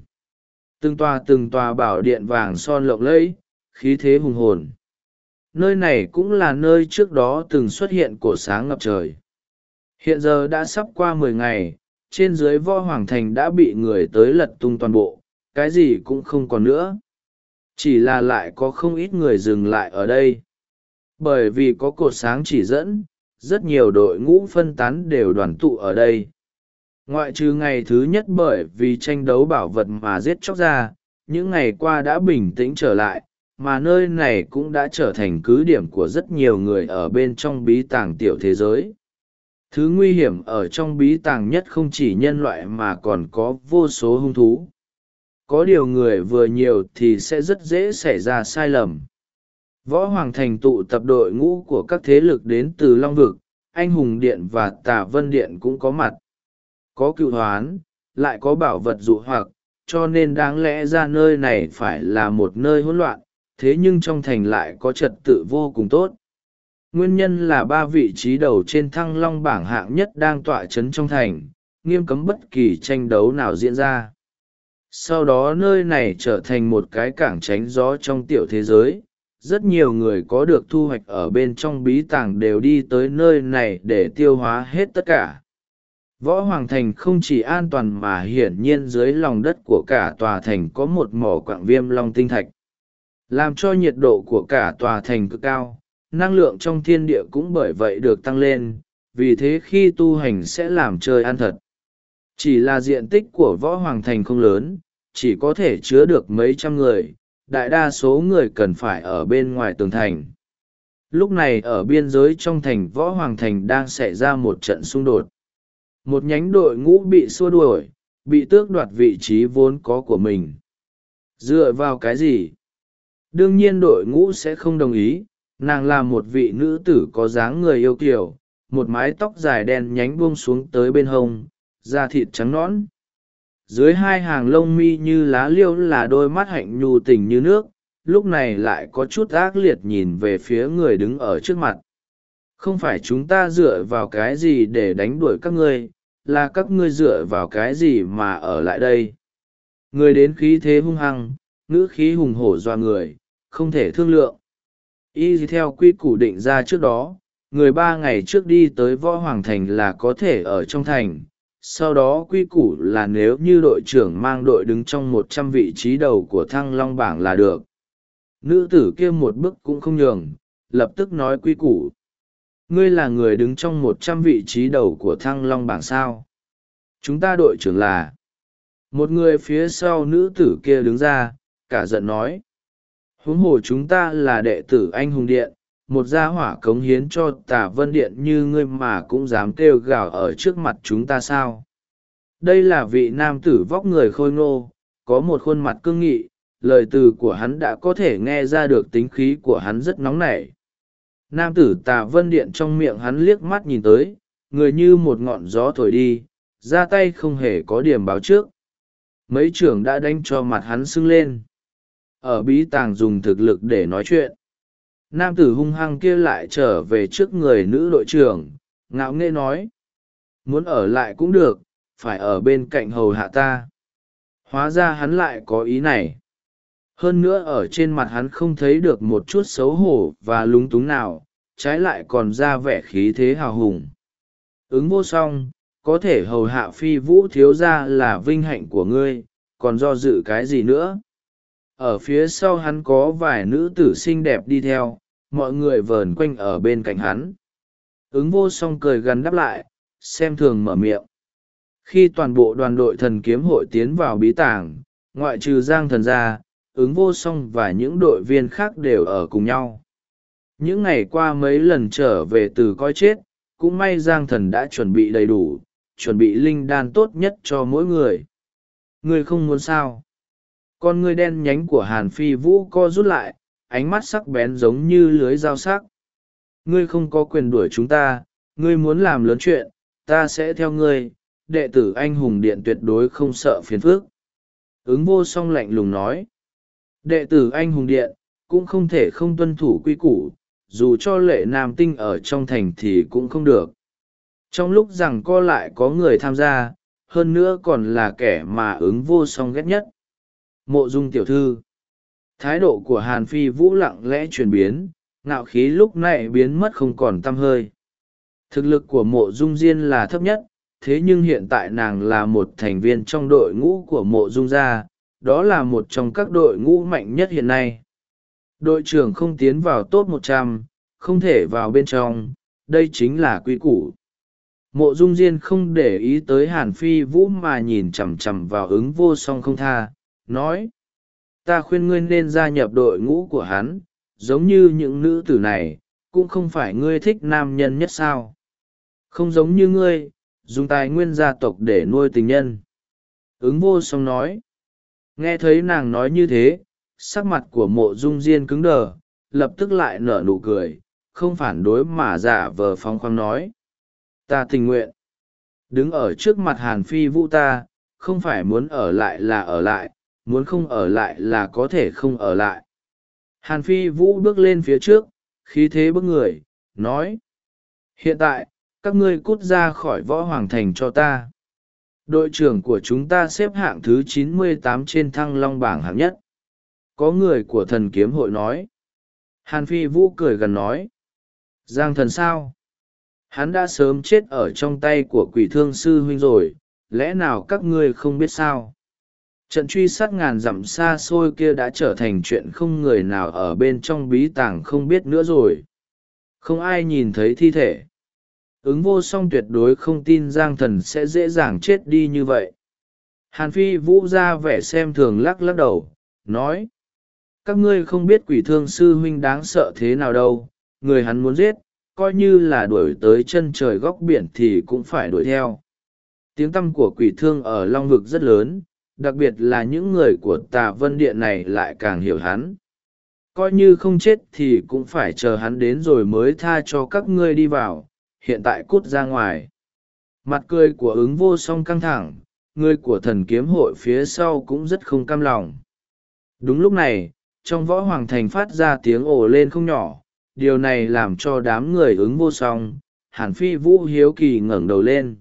Từng tòa bảo điện vàng son lộng lẫy, khí thế hùng hồn. Nơi này cũng là nơi trước đó từng xuất hiện cổ sáng ngập trời. Hiện giờ đã sắp qua 10 ngày, trên dưới Võ Hoàng Thành đã bị người tới lật tung toàn bộ, cái gì cũng không còn nữa. Chỉ là lại có không ít người dừng lại ở đây. Bởi vì có cột sáng chỉ dẫn, rất nhiều đội ngũ phân tán đều đoàn tụ ở đây. Ngoại trừ ngày thứ nhất bởi vì tranh đấu bảo vật mà giết chóc ra, những ngày qua đã bình tĩnh trở lại, mà nơi này cũng đã trở thành cứ điểm của rất nhiều người ở bên trong bí tàng tiểu thế giới. Thứ nguy hiểm ở trong bí tàng nhất không chỉ nhân loại mà còn có vô số hung thú. Có điều người vừa nhiều thì sẽ rất dễ xảy ra sai lầm. Võ Hoàng Thành tụ tập đội ngũ của các thế lực đến từ Long Vực, Anh Hùng Điện và Tả Vân Điện cũng có mặt. Có cựu hoán, lại có bảo vật dụ hoặc, cho nên đáng lẽ ra nơi này phải là một nơi hỗn loạn, thế nhưng trong thành lại có trật tự vô cùng tốt. Nguyên nhân là 3 vị trí đầu trên Thăng Long bảng hạng nhất đang tọa chấn trong thành, nghiêm cấm bất kỳ tranh đấu nào diễn ra. Sau đó nơi này trở thành một cái cảng tránh gió trong tiểu thế giới. Rất nhiều người có được thu hoạch ở bên trong bí tàng đều đi tới nơi này để tiêu hóa hết tất cả. Võ Hoàng Thành không chỉ an toàn mà hiển nhiên dưới lòng đất của cả tòa thành có một mỏ quặng viêm long tinh thạch. Làm cho nhiệt độ của cả tòa thành cực cao, năng lượng trong thiên địa cũng bởi vậy được tăng lên, vì thế khi tu hành sẽ làm chơi ăn thật. Chỉ là diện tích của võ hoàng thành không lớn, chỉ có thể chứa được mấy trăm người, đại đa số người cần phải ở bên ngoài tường thành. Lúc này ở biên giới trong thành võ hoàng thành đang xảy ra một trận xung đột. Một nhánh đội ngũ bị xua đuổi, bị tước đoạt vị trí vốn có của mình. Dựa vào cái gì? Đương nhiên đội ngũ sẽ không đồng ý. Nàng là một vị nữ tử có dáng người yêu kiều, một mái tóc dài đen nhánh buông xuống tới bên hông, da thịt trắng nõn. Dưới hai hàng lông mi như lá liêu là đôi mắt hạnh nhu tình như nước, lúc này lại có chút ác liệt nhìn về phía người đứng ở trước mặt. Không phải chúng ta dựa vào cái gì để đánh đuổi các ngươi, là các ngươi dựa vào cái gì mà ở lại đây. Người đến khí thế hung hăng, ngữ khí hùng hổ dọa người, không thể thương lượng. Y theo quy củ định ra trước đó, người 3 ngày trước đi tới võ hoàng thành là có thể ở trong thành. Sau đó quy củ là nếu như đội trưởng mang đội đứng trong 100 vị trí đầu của thăng long bảng là được. Nữ tử kia một bước cũng không nhường, lập tức nói quy củ. Ngươi là người đứng trong 100 vị trí đầu của thăng long bảng sao? Chúng ta đội trưởng là. Một người phía sau nữ tử kia đứng ra, cả giận nói. Huống hồ chúng ta là đệ tử anh hùng điện, một gia hỏa cống hiến cho Tả Vân Điện như ngươi mà cũng dám kêu gào ở trước mặt chúng ta sao? Đây là vị nam tử vóc người khôi ngô, có một khuôn mặt cương nghị, lời từ của hắn đã có thể nghe ra được tính khí của hắn rất nóng nảy. Nam tử Tả Vân Điện trong miệng hắn liếc mắt nhìn tới, người như một ngọn gió thổi đi, ra tay không hề có điểm báo trước. Mấy trưởng đã đánh cho mặt hắn sưng lên. Ở bí tàng dùng thực lực để nói chuyện. Nam tử hung hăng kia lại trở về trước người nữ đội trưởng, ngạo nghễ nói. Muốn ở lại cũng được, phải ở bên cạnh hầu hạ ta. Hóa ra hắn lại có ý này. Hơn nữa ở trên mặt hắn không thấy được một chút xấu hổ và lúng túng nào, trái lại còn ra vẻ khí thế hào hùng. Ứng vô song, có thể hầu hạ phi vũ thiếu gia là vinh hạnh của ngươi, còn do dự cái gì nữa? Ở phía sau hắn có vài nữ tử xinh đẹp đi theo, mọi người vờn quanh ở bên cạnh hắn. Ứng vô song cười gần đáp lại, xem thường mở miệng. Khi toàn bộ đoàn đội thần kiếm hội tiến vào bí tàng, ngoại trừ Giang Thần ra, ứng vô song và những đội viên khác đều ở cùng nhau. Những ngày qua mấy lần trở về từ coi chết, cũng may Giang Thần đã chuẩn bị đầy đủ, chuẩn bị linh đan tốt nhất cho mỗi người. Ngươi không muốn sao? Con ngươi đen nhánh của Hàn Phi Vũ co rút lại, ánh mắt sắc bén giống như lưới dao sắc. Ngươi không có quyền đuổi chúng ta, ngươi muốn làm lớn chuyện, ta sẽ theo ngươi, đệ tử anh hùng điện tuyệt đối không sợ phiền phức. Ứng vô song lạnh lùng nói. Đệ tử anh hùng điện, cũng không thể không tuân thủ quy củ, dù cho lệ nam tinh ở trong thành thì cũng không được. Trong lúc rằng co lại có người tham gia, hơn nữa còn là kẻ mà ứng vô song ghét nhất. Mộ Dung tiểu thư. Thái độ của Hàn Phi Vũ lặng lẽ chuyển biến, ngạo khí lúc này biến mất không còn tăm hơi. Thực lực của Mộ Dung Diên là thấp nhất, thế nhưng hiện tại nàng là một thành viên trong đội ngũ của Mộ Dung gia, đó là một trong các đội ngũ mạnh nhất hiện nay. Đội trưởng không tiến vào top 100, không thể vào bên trong, đây chính là quy củ. Mộ Dung Diên không để ý tới Hàn Phi Vũ mà nhìn chằm chằm vào ứng vô song không tha, nói. Ta khuyên ngươi nên gia nhập đội ngũ của hắn, giống như những nữ tử này, cũng không phải ngươi thích nam nhân nhất sao. Không giống như ngươi, dùng tài nguyên gia tộc để nuôi tình nhân. Ứng vô song nói. Nghe thấy nàng nói như thế, sắc mặt của Mộ Dung Diên cứng đờ, lập tức lại nở nụ cười, không phản đối mà giả vờ phóng khoáng nói. Ta tình nguyện. Đứng ở trước mặt Hàn Phi Vũ ta, không phải muốn ở lại là ở lại, muốn không ở lại là có thể không ở lại. Hàn Phi Vũ bước lên phía trước, khí thế bức người, nói. Hiện tại, các ngươi cút ra khỏi võ hoàng thành cho ta. Đội trưởng của chúng ta xếp hạng thứ 98 trên thăng long bảng hạng nhất. Có người của thần kiếm hội nói. Hàn Phi Vũ cười gần nói. Giang thần sao? Hắn đã sớm chết ở trong tay của quỷ thương sư huynh rồi, lẽ nào các ngươi không biết sao? Trận truy sát ngàn dặm xa xôi kia đã trở thành chuyện không người nào ở bên trong bí tàng không biết nữa rồi. Không ai nhìn thấy thi thể. Ứng vô song tuyệt đối không tin Giang Thần sẽ dễ dàng chết đi như vậy. Hàn Phi Vũ ra vẻ xem thường lắc lắc đầu, nói: các ngươi không biết Quỷ Thương sư huynh đáng sợ thế nào đâu, người hắn muốn giết, coi như là đuổi tới chân trời góc biển thì cũng phải đuổi theo. Tiếng tăm của Quỷ Thương ở Long Vực rất lớn, đặc biệt là những người của Tà Vân Điện này lại càng hiểu hắn. Coi như không chết thì cũng phải chờ hắn đến rồi mới tha cho các ngươi đi vào, hiện tại cút ra ngoài. Mặt cười của ứng vô song căng thẳng, người của Thần Kiếm hội phía sau cũng rất không cam lòng. Đúng lúc này, trong võ hoàng thành phát ra tiếng ồ lên không nhỏ, điều này làm cho đám người ứng vô song, Hàn Phi Vũ hiếu kỳ ngẩng đầu lên.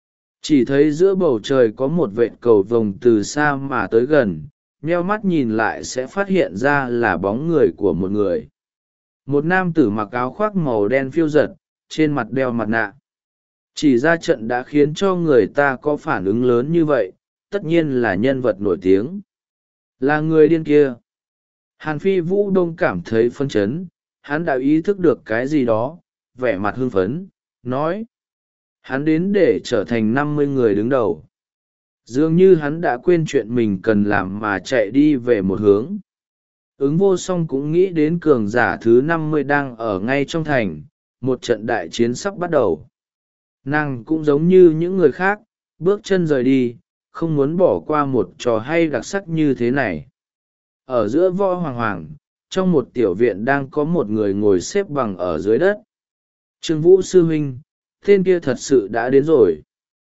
Chỉ thấy giữa bầu trời có một vệt cầu vồng từ xa mà tới gần, nheo mắt nhìn lại sẽ phát hiện ra là bóng người của một người. Một nam tử mặc áo khoác màu đen phiêu giật, trên mặt đeo mặt nạ. Chỉ ra trận đã khiến cho người ta có phản ứng lớn như vậy, tất nhiên là nhân vật nổi tiếng. Là người điên kia. Hàn Phi Vũ Đông cảm thấy phân chấn, hắn đã ý thức được cái gì đó, vẻ mặt hưng phấn, nói. Hắn đến để trở thành 50 người đứng đầu. Dường như hắn đã quên chuyện mình cần làm mà chạy đi về một hướng. Ứng vô song cũng nghĩ đến cường giả thứ 50 đang ở ngay trong thành, một trận đại chiến sắp bắt đầu. Nàng cũng giống như những người khác, bước chân rời đi, không muốn bỏ qua một trò hay đặc sắc như thế này. Ở giữa võ hoàng hoàng, trong một tiểu viện đang có một người ngồi xếp bằng ở dưới đất. Trương Vũ sư huynh, tên kia thật sự đã đến rồi.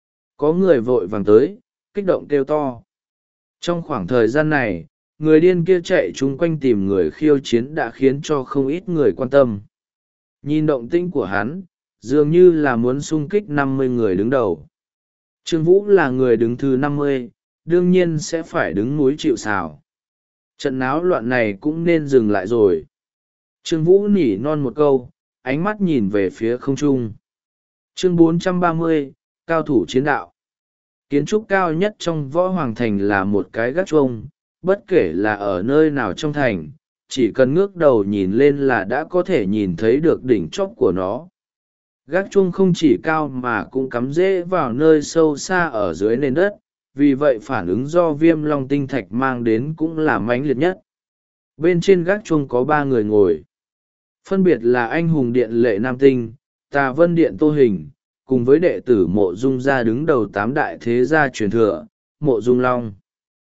Có người vội vàng tới, kích động kêu to. Trong khoảng thời gian này, người điên kia chạy chung quanh tìm người khiêu chiến đã khiến cho không ít người quan tâm. Nhìn động tĩnh của hắn, dường như là muốn xung kích 50 người đứng đầu. Trương Vũ là người đứng thứ 50, đương nhiên sẽ phải đứng núi chịu sào. Trận náo loạn này cũng nên dừng lại rồi. Trương Vũ nỉ non một câu, ánh mắt nhìn về phía không trung. Chương 430, cao thủ chiến đạo. Kiến trúc cao nhất trong võ hoàng thành là một cái gác chuông, bất kể là ở nơi nào trong thành, chỉ cần ngước đầu nhìn lên là đã có thể nhìn thấy được đỉnh chóp của nó. Gác chuông không chỉ cao mà cũng cắm rễ vào nơi sâu xa ở dưới nền đất, vì vậy phản ứng do Viêm Long tinh thạch mang đến cũng là mãnh liệt nhất. Bên trên gác chuông có 3 người ngồi. Phân biệt là anh hùng điện Lệ Nam Tinh, Tà Vân điện Tô Hình, cùng với đệ tử Mộ Dung gia đứng đầu 8 đại thế gia truyền thừa, Mộ Dung Long.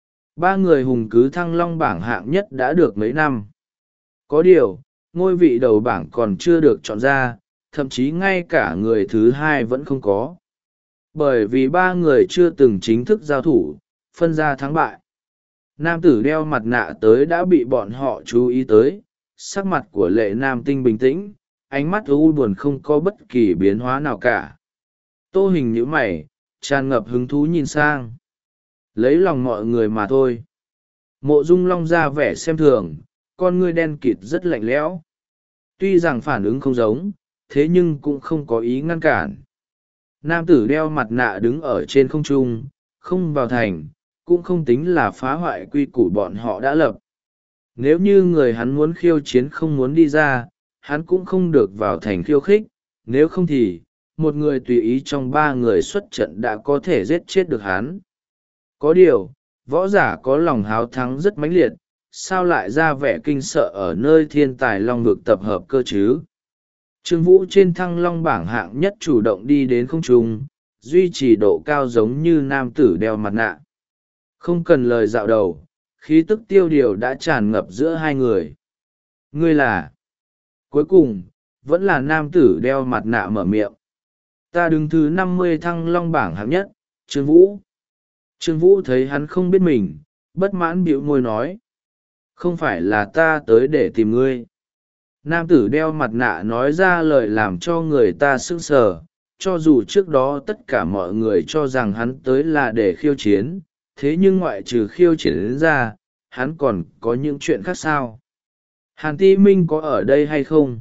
3 người hùng cứ thăng long bảng hạng nhất đã được mấy năm. Có điều, ngôi vị đầu bảng còn chưa được chọn ra, thậm chí ngay cả người thứ 2 vẫn không có. Bởi vì 3 người chưa từng chính thức giao thủ, phân ra thắng bại. Nam tử đeo mặt nạ tới đã bị bọn họ chú ý tới, sắc mặt của Lệ Nam Tinh bình tĩnh, ánh mắt u buồn không có bất kỳ biến hóa nào cả. Tô Hình nhíu mày, tràn ngập hứng thú nhìn sang. Lấy lòng mọi người mà thôi. Mộ Dung Long ra vẻ xem thường, con ngươi đen kịt rất lạnh lẽo. Tuy rằng phản ứng không giống, thế nhưng cũng không có ý ngăn cản. Nam tử đeo mặt nạ đứng ở trên không trung, không vào thành, cũng không tính là phá hoại quy củ bọn họ đã lập. Nếu như người hắn muốn khiêu chiến không muốn đi ra, hắn cũng không được vào thành khiêu khích, nếu không thì, một người tùy ý trong 3 người xuất trận đã có thể giết chết được hắn. Có điều, võ giả có lòng háo thắng rất mãnh liệt, sao lại ra vẻ kinh sợ ở nơi thiên tài long vực tập hợp cơ chứ? Trương Vũ trên thăng long bảng hạng nhất chủ động đi đến không trung, duy trì độ cao giống như nam tử đeo mặt nạ. Không cần lời dạo đầu, khí tức tiêu điều đã tràn ngập giữa 2 người. Ngươi là... Cuối cùng, vẫn là nam tử đeo mặt nạ mở miệng. Ta đứng thứ 50 thăng long bảng hạng nhất, Trương Vũ. Trương Vũ thấy hắn không biết mình, bất mãn bĩu môi nói. Không phải là ta tới để tìm ngươi. Nam tử đeo mặt nạ nói ra lời làm cho người ta sững sờ, cho dù trước đó tất cả mọi người cho rằng hắn tới là để khiêu chiến, thế nhưng ngoại trừ khiêu chiến ra, hắn còn có những chuyện khác sao? Hàn Ti Minh có ở đây hay không?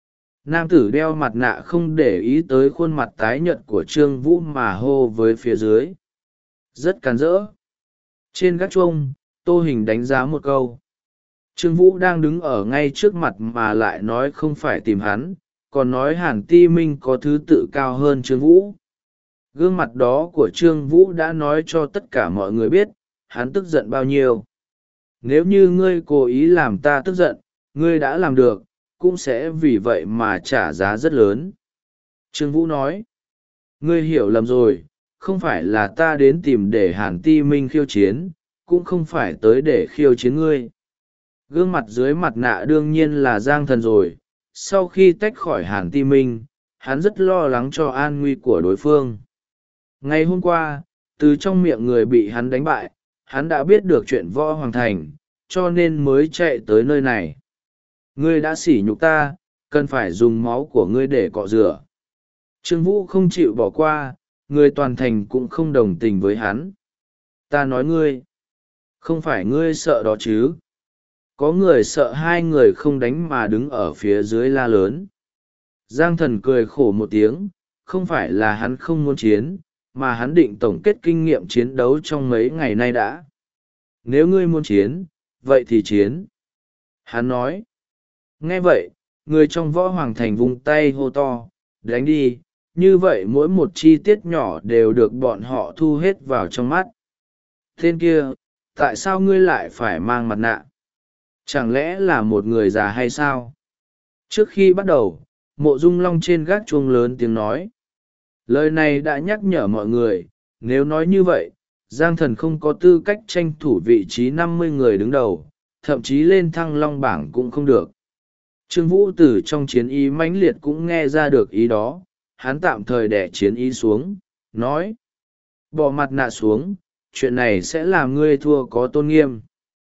Nam tử đeo mặt nạ không để ý tới khuôn mặt tái nhợt của Trương Vũ mà hô với phía dưới. Rất càn rỡ. Trên gác chuông, Tô Hình đánh giá một câu. Trương Vũ đang đứng ở ngay trước mặt mà lại nói không phải tìm hắn, còn nói Hàn Ti Minh có thứ tự cao hơn Trương Vũ. Gương mặt đó của Trương Vũ đã nói cho tất cả mọi người biết hắn tức giận bao nhiêu. Nếu như ngươi cố ý làm ta tức giận, ngươi đã làm được, cũng sẽ vì vậy mà trả giá rất lớn. Trương Vũ nói, ngươi hiểu lầm rồi, không phải là ta đến tìm để Hàn Ti Minh khiêu chiến, cũng không phải tới để khiêu chiến ngươi. Gương mặt dưới mặt nạ đương nhiên là Giang Thần rồi. Sau khi tách khỏi Hàn Ti Minh, hắn rất lo lắng cho an nguy của đối phương. Ngày hôm qua, từ trong miệng người bị hắn đánh bại, hắn đã biết được chuyện Võ Hoàng Thành, cho nên mới chạy tới nơi này. Ngươi đã sỉ nhục ta, cần phải dùng máu của ngươi để cọ rửa. Trương Vũ không chịu bỏ qua, người toàn thành cũng không đồng tình với hắn. Ta nói ngươi, không phải ngươi sợ đó chứ. Có người sợ hai người không đánh mà đứng ở phía dưới la lớn. Giang Thần cười khổ một tiếng, không phải là hắn không muốn chiến, mà hắn định tổng kết kinh nghiệm chiến đấu trong mấy ngày nay đã. Nếu ngươi muốn chiến, vậy thì chiến. Hắn nói. Nghe vậy, người trong Võ Hoàng Thành vung tay hô to, đánh đi, như vậy mỗi một chi tiết nhỏ đều được bọn họ thu hết vào trong mắt. Tên kia, tại sao ngươi lại phải mang mặt nạ? Chẳng lẽ là một người già hay sao? Trước khi bắt đầu, Mộ Dung Long trên gác chuông lớn tiếng nói. Lời này đã nhắc nhở mọi người, nếu nói như vậy, Giang Thần không có tư cách tranh thủ vị trí 50 người đứng đầu, thậm chí lên Thăng Long bảng cũng không được. Trương Vũ từ trong chiến ý mãnh liệt cũng nghe ra được ý đó, hắn tạm thời đẻ chiến ý xuống, nói. Bỏ mặt nạ xuống, chuyện này sẽ làm ngươi thua có tôn nghiêm.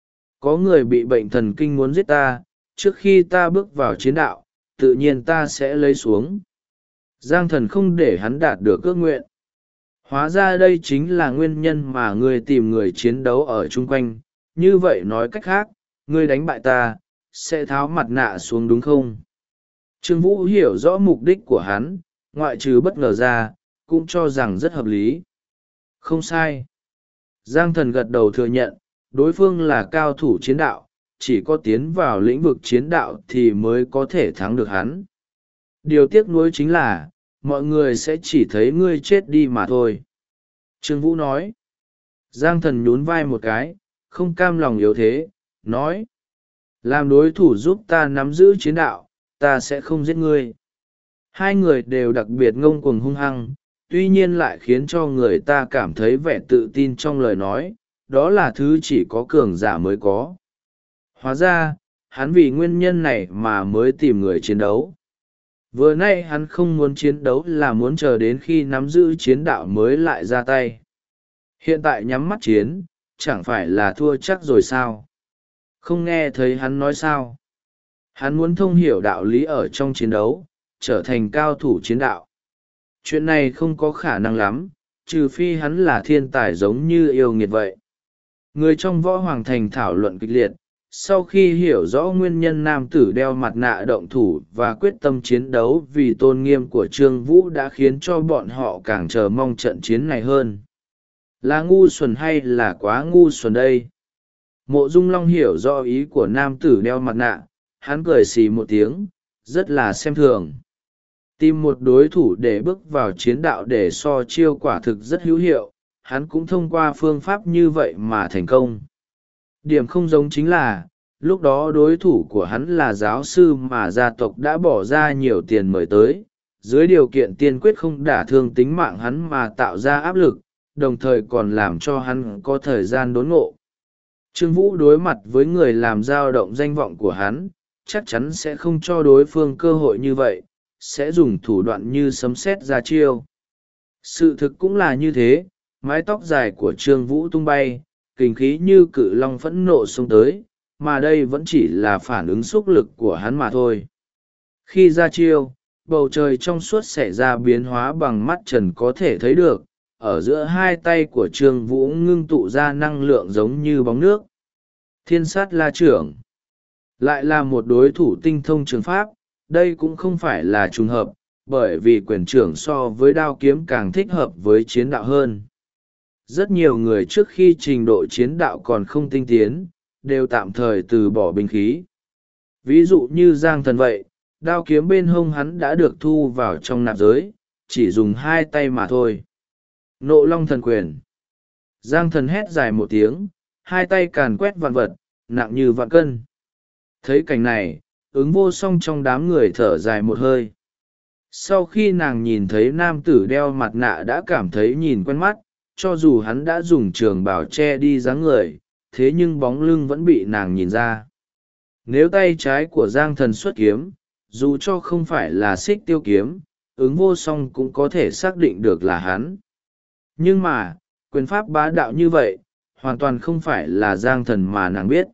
Có người bị bệnh thần kinh muốn giết ta, trước khi ta bước vào chiến đạo, tự nhiên ta sẽ lấy xuống. Giang Thần không để hắn đạt được ước nguyện. Hóa ra đây chính là nguyên nhân mà ngươi tìm người chiến đấu ở chung quanh. Như vậy nói cách khác, ngươi đánh bại ta, sẽ tháo mặt nạ xuống đúng không? Trương Vũ hiểu rõ mục đích của hắn, ngoại trừ bất ngờ ra, cũng cho rằng rất hợp lý. Không sai. Giang Thần gật đầu thừa nhận, đối phương là cao thủ chiến đạo, chỉ có tiến vào lĩnh vực chiến đạo thì mới có thể thắng được hắn. Điều tiếc nuối chính là, mọi người sẽ chỉ thấy ngươi chết đi mà thôi. Trương Vũ nói. Giang Thần nhún vai một cái, không cam lòng yếu thế, nói. Làm đối thủ giúp ta nắm giữ chiến đạo, ta sẽ không giết ngươi. Hai người đều đặc biệt ngông cuồng hung hăng, tuy nhiên lại khiến cho người ta cảm thấy vẻ tự tin trong lời nói, đó là thứ chỉ có cường giả mới có. Hóa ra, hắn vì nguyên nhân này mà mới tìm người chiến đấu. Vừa nay hắn không muốn chiến đấu là muốn chờ đến khi nắm giữ chiến đạo mới lại ra tay. Hiện tại nhắm mắt chiến, chẳng phải là thua chắc rồi sao? Không nghe thấy hắn nói sao? Hắn muốn thông hiểu đạo lý ở trong chiến đấu, trở thành cao thủ chiến đạo. Chuyện này không có khả năng lắm, trừ phi hắn là thiên tài giống như yêu nghiệt vậy. Người trong Võ Hoàng Thành thảo luận kịch liệt, sau khi hiểu rõ nguyên nhân nam tử đeo mặt nạ động thủ và quyết tâm chiến đấu vì tôn nghiêm của Trương Vũ đã khiến cho bọn họ càng chờ mong trận chiến này hơn. Là ngu xuẩn hay là quá ngu xuẩn đây? Mộ Dung Long hiểu rõ ý của nam tử đeo mặt nạ, hắn cười xì một tiếng, rất là xem thường. Tìm một đối thủ để bước vào chiến đạo để so chiêu quả thực rất hữu hiệu, hắn cũng thông qua phương pháp như vậy mà thành công. Điểm không giống chính là, lúc đó đối thủ của hắn là giáo sư mà gia tộc đã bỏ ra nhiều tiền mời tới, dưới điều kiện tiên quyết không đả thương tính mạng hắn mà tạo ra áp lực, đồng thời còn làm cho hắn có thời gian đốn ngộ. Trương Vũ đối mặt với người làm dao động danh vọng của hắn, chắc chắn sẽ không cho đối phương cơ hội như vậy, sẽ dùng thủ đoạn như sấm sét ra chiêu. Sự thực cũng là như thế, mái tóc dài của Trương Vũ tung bay, kình khí như cự long phẫn nộ xông tới, mà đây vẫn chỉ là phản ứng xúc lực của hắn mà thôi. Khi ra chiêu, bầu trời trong suốt xảy ra biến hóa bằng mắt trần có thể thấy được, ở giữa hai tay của Trương Vũ ngưng tụ ra năng lượng giống như bóng nước. Thiên sát la trưởng lại là một đối thủ tinh thông trường pháp, đây cũng không phải là trùng hợp, bởi vì quyền trưởng so với đao kiếm càng thích hợp với chiến đạo hơn. Rất nhiều người trước khi trình độ chiến đạo còn không tinh tiến, đều tạm thời từ bỏ binh khí. Ví dụ như Giang Thần vậy, đao kiếm bên hông hắn đã được thu vào trong nạp giới, chỉ dùng hai tay mà thôi. Nộ long thần quyền. Giang thần hét dài một tiếng, hai tay càn quét vạn vật, nặng như vạn cân. Thấy cảnh này, ứng vô song trong đám người thở dài một hơi. Sau khi nàng nhìn thấy nam tử đeo mặt nạ đã cảm thấy nhìn quen mắt, cho dù hắn đã dùng trường bào che đi dáng người, thế nhưng bóng lưng vẫn bị nàng nhìn ra. Nếu tay trái của Giang thần xuất kiếm, dù cho không phải là xích tiêu kiếm, ứng vô song cũng có thể xác định được là hắn. Nhưng mà, quyền pháp bá đạo như vậy, hoàn toàn không phải là Giang thần mà nàng biết.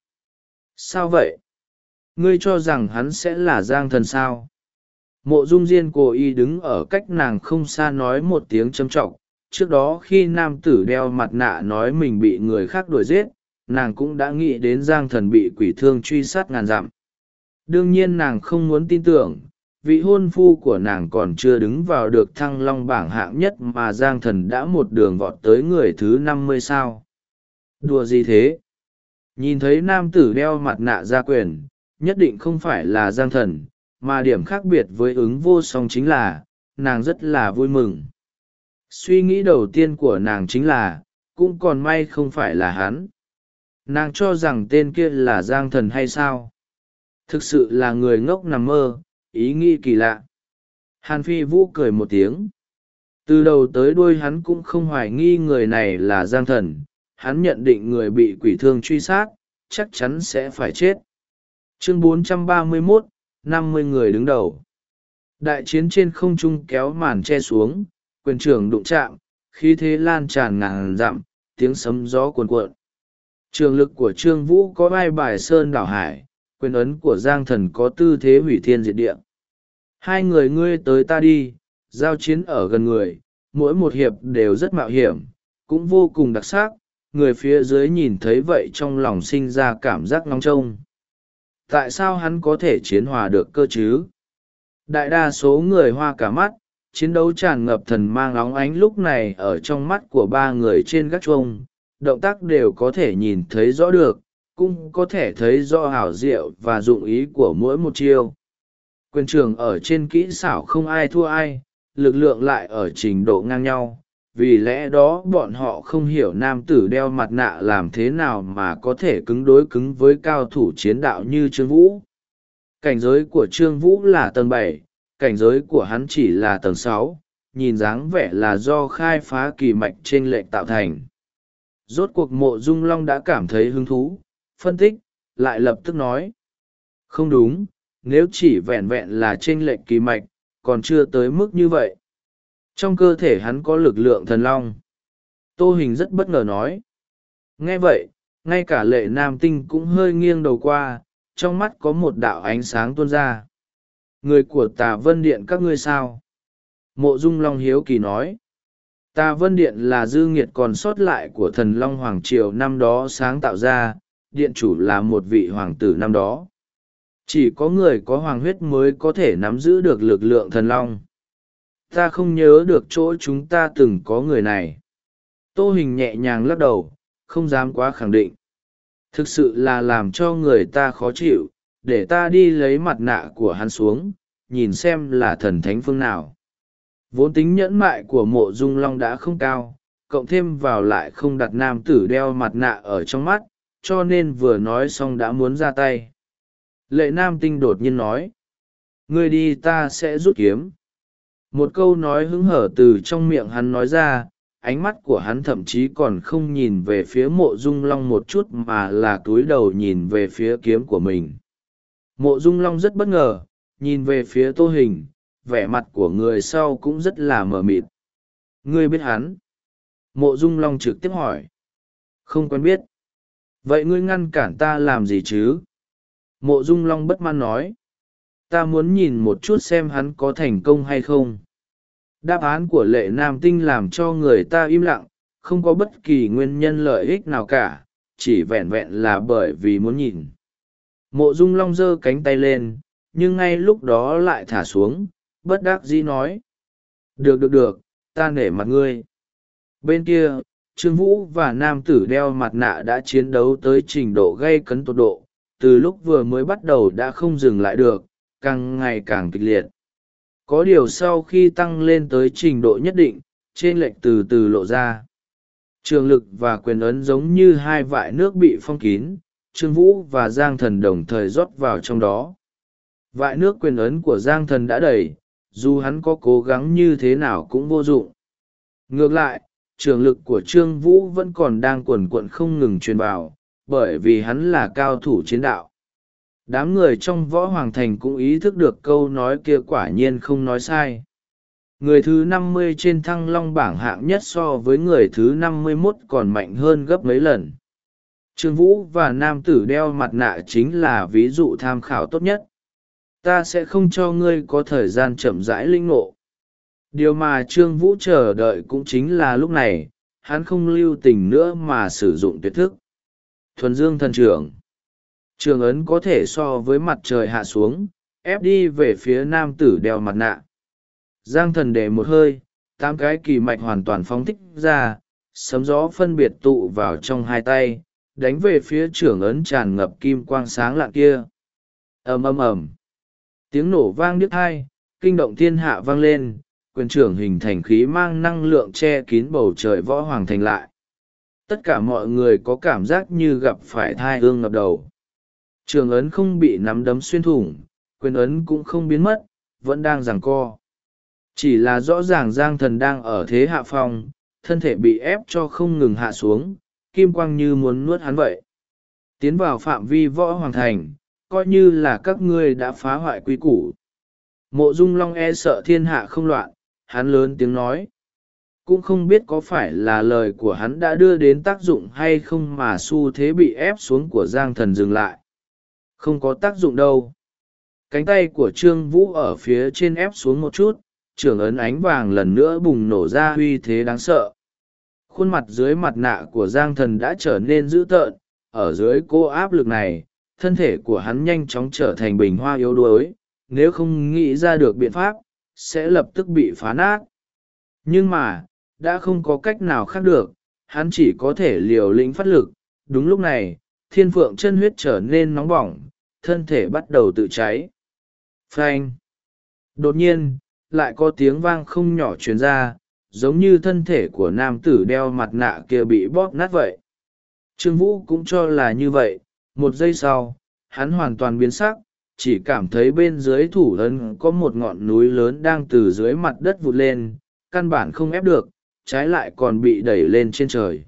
Sao vậy? Ngươi cho rằng hắn sẽ là Giang thần sao? Mộ Dung Diên cố ý đứng ở cách nàng không xa nói một tiếng châm trọng. Trước đó khi nam tử đeo mặt nạ nói mình bị người khác đuổi giết, nàng cũng đã nghĩ đến Giang thần bị quỷ thương truy sát ngàn dặm. Đương nhiên nàng không muốn tin tưởng, vị hôn phu của nàng còn chưa đứng vào được thăng long bảng hạng nhất mà Giang thần đã một đường vọt tới người thứ 50 sao. Đùa gì thế? Nhìn thấy nam tử đeo mặt nạ ra quyền, nhất định không phải là Giang thần, mà điểm khác biệt với ứng vô song chính là, nàng rất là vui mừng. Suy nghĩ đầu tiên của nàng chính là, cũng còn may không phải là hắn. Nàng cho rằng tên kia là Giang thần hay sao? Thực sự là người ngốc nằm mơ, ý nghĩ kỳ lạ. Hàn Phi Vũ cười một tiếng. Từ đầu tới đuôi hắn cũng không hoài nghi người này là Giang thần, hắn nhận định người bị quỷ thương truy sát, chắc chắn sẽ phải chết. Chương 431, 50 người đứng đầu. Đại chiến trên không trung kéo màn che xuống, quyền trưởng đụng chạm, khí thế lan tràn ngàn dặm, tiếng sấm gió cuồn cuộn. Trường lực của Trương Vũ có vai bài sơn đảo hải, quyền ấn của Giang thần có tư thế hủy thiên diệt địa. Hai người ngươi tới ta đi, giao chiến ở gần người, mỗi một hiệp đều rất mạo hiểm, cũng vô cùng đặc sắc. Người phía dưới nhìn thấy vậy trong lòng sinh ra cảm giác nóng trông. Tại sao hắn có thể chiến hòa được cơ chứ? Đại đa số người hoa cả mắt, chiến đấu tràn ngập thần mang óng ánh lúc này ở trong mắt của ba người trên gác chuông, động tác đều có thể nhìn thấy rõ được, cũng có thể thấy rõ hảo diệu và dụng ý của mỗi một chiêu. Quyền trường ở trên kỹ xảo không ai thua ai, lực lượng lại ở trình độ ngang nhau, vì lẽ đó bọn họ không hiểu nam tử đeo mặt nạ làm thế nào mà có thể cứng đối cứng với cao thủ chiến đạo như Trương Vũ. Cảnh giới của Trương Vũ là tầng 7, cảnh giới của hắn chỉ là tầng 6, nhìn dáng vẻ là do khai phá kỳ mạch trên lệnh tạo thành. Rốt cuộc Mộ Dung Long đã cảm thấy hứng thú, phân tích, lại lập tức nói. Không đúng, nếu chỉ vẹn vẹn là chênh lệch kỳ mạch, còn chưa tới mức như vậy. Trong cơ thể hắn có lực lượng thần long. Tô Hình rất bất ngờ nói. Nghe vậy, ngay cả Lệ Nam Tinh cũng hơi nghiêng đầu qua, trong mắt có một đạo ánh sáng tuôn ra. Người của Tà Vân Điện các ngươi sao? Mộ Dung Long hiếu kỳ nói. Tà Vân Điện là dư nghiệt còn sót lại của thần Long Hoàng Triều năm đó sáng tạo ra, điện chủ là một vị hoàng tử năm đó. Chỉ có người có hoàng huyết mới có thể nắm giữ được lực lượng thần long. Ta không nhớ được chỗ chúng ta từng có người này. Tô Hình nhẹ nhàng lắc đầu, không dám quá khẳng định. Thực sự là làm cho người ta khó chịu, để ta đi lấy mặt nạ của hắn xuống, nhìn xem là thần thánh phương nào. Vốn tính nhẫn mại của Mộ Dung Long đã không cao, cộng thêm vào lại không đặt nam tử đeo mặt nạ ở trong mắt, cho nên vừa nói xong đã muốn ra tay. Lệ Nam Tinh đột nhiên nói. Ngươi đi ta sẽ rút kiếm. Một câu nói hứng hở từ trong miệng hắn nói ra, ánh mắt của hắn thậm chí còn không nhìn về phía Mộ Dung Long một chút mà là cúi đầu nhìn về phía kiếm của mình. Mộ Dung Long rất bất ngờ, nhìn về phía Tô Hình, vẻ mặt của người sau cũng rất là mờ mịt. Ngươi biết hắn? Mộ Dung Long trực tiếp hỏi. Không quen biết. Vậy ngươi ngăn cản ta làm gì chứ? Mộ Dung Long bất mãn nói. Ta muốn nhìn một chút xem hắn có thành công hay không. Đáp án của Lệ Nam Tinh làm cho người ta im lặng, không có bất kỳ nguyên nhân lợi ích nào cả, chỉ vẹn vẹn là bởi vì muốn nhìn. Mộ Dung Long giơ cánh tay lên, nhưng ngay lúc đó lại thả xuống, bất đắc dĩ nói. Được, ta nể mặt ngươi. Bên kia, Trương Vũ và nam tử đeo mặt nạ đã chiến đấu tới trình độ gay cấn tột độ, từ lúc vừa mới bắt đầu đã không dừng lại được, càng ngày càng kịch liệt. Có điều sau khi tăng lên tới trình độ nhất định, chênh lệch từ từ lộ ra. Trường lực và quyền ấn giống như hai vại nước bị phong kín, Trương Vũ và Giang Thần đồng thời rót vào trong đó. Vại nước quyền ấn của Giang Thần đã đầy, dù hắn có cố gắng như thế nào cũng vô dụng. Ngược lại, trường lực của Trương Vũ vẫn còn đang quần quận không ngừng truyền vào, bởi vì hắn là cao thủ chiến đạo. Đám người trong võ hoàng thành cũng ý thức được câu nói kia quả nhiên không nói sai. Người thứ 50 trên thăng long bảng hạng nhất so với người thứ 51 còn mạnh hơn gấp mấy lần. Trương Vũ và nam tử đeo mặt nạ chính là ví dụ tham khảo tốt nhất. Ta sẽ không cho ngươi có thời gian chậm rãi linh ngộ. Điều mà Trương Vũ chờ đợi cũng chính là lúc này, hắn không lưu tình nữa mà sử dụng tuyệt thức. Thuần dương thần trưởng. Trường ấn có thể so với mặt trời hạ xuống, ép đi về phía nam tử đeo mặt nạ. Giang Thần để một hơi, 8 cái kỳ mạch hoàn toàn phóng thích ra, sấm gió phân biệt tụ vào trong hai tay, đánh về phía trưởng ấn tràn ngập kim quang sáng lạng kia. Ầm ầm ầm, tiếng nổ vang điếc tai, kinh động thiên hạ vang lên, quyền trưởng hình thành khí mang năng lượng che kín bầu trời võ hoàng thành lại. Tất cả mọi người có cảm giác như gặp phải thai ương ngập đầu. Trường ấn không bị nắm đấm xuyên thủng, quyền ấn cũng không biến mất, vẫn đang giằng co. Chỉ là rõ ràng Giang Thần đang ở thế hạ phong, thân thể bị ép cho không ngừng hạ xuống, kim quang như muốn nuốt hắn vậy. Tiến vào phạm vi võ hoàng thành, coi như là các ngươi đã phá hoại quy củ. Mộ Dung Long e sợ thiên hạ không loạn, hắn lớn tiếng nói. Cũng không biết có phải là lời của hắn đã đưa đến tác dụng hay không mà xu thế bị ép xuống của Giang Thần dừng lại. Không có tác dụng đâu. Cánh tay của Trương Vũ ở phía trên ép xuống một chút, trưởng ấn ánh vàng lần nữa bùng nổ ra uy thế đáng sợ. Khuôn mặt dưới mặt nạ của Giang Thần đã trở nên dữ tợn, ở dưới cô áp lực này, thân thể của hắn nhanh chóng trở thành bình hoa yếu đuối, nếu không nghĩ ra được biện pháp, sẽ lập tức bị phá nát. Nhưng mà, đã không có cách nào khác được, hắn chỉ có thể liều lĩnh phát lực. Đúng lúc này, thiên phượng chân huyết trở nên nóng bỏng, thân thể bắt đầu tự cháy. Phanh! Đột nhiên, lại có tiếng vang không nhỏ truyền ra, giống như thân thể của nam tử đeo mặt nạ kia bị bóp nát vậy. Trương Vũ cũng cho là như vậy, một giây sau, hắn hoàn toàn biến sắc, chỉ cảm thấy bên dưới thủ ấn có một ngọn núi lớn đang từ dưới mặt đất vụt lên, căn bản không ép được, trái lại còn bị đẩy lên trên trời.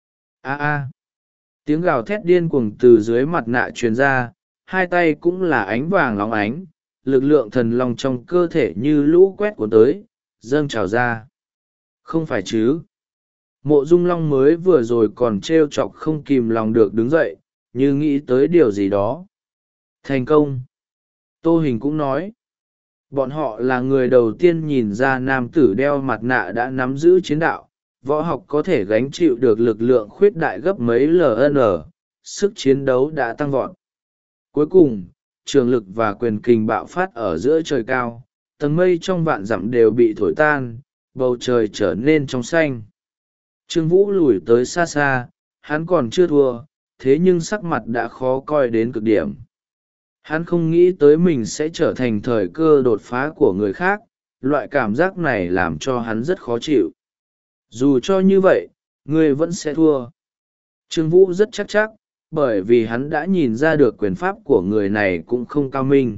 A a! Tiếng gào thét điên cuồng từ dưới mặt nạ truyền ra, hai tay cũng là ánh vàng óng ánh, lực lượng thần long trong cơ thể như lũ quét cuốn tới, dâng trào ra. Không phải chứ? Mộ Dung Long mới vừa rồi còn trêu chọc không kìm lòng được đứng dậy, như nghĩ tới điều gì đó. Thành công! Tô Hình cũng nói. Bọn họ là người đầu tiên nhìn ra nam tử đeo mặt nạ đã nắm giữ chiến đạo, võ học có thể gánh chịu được lực lượng khuyết đại gấp mấy LN, sức chiến đấu đã tăng vọt. Cuối cùng, trường lực và quyền kình bạo phát ở giữa trời cao, tầng mây trong vạn dặm đều bị thổi tan, bầu trời trở nên trong xanh. Trương Vũ lùi tới xa xa, hắn còn chưa thua, thế nhưng sắc mặt đã khó coi đến cực điểm. Hắn không nghĩ tới mình sẽ trở thành thời cơ đột phá của người khác, loại cảm giác này làm cho hắn rất khó chịu. Dù cho như vậy, ngươi vẫn sẽ thua. Trương Vũ rất chắc, bởi vì hắn đã nhìn ra được quyền pháp của người này cũng không cao minh.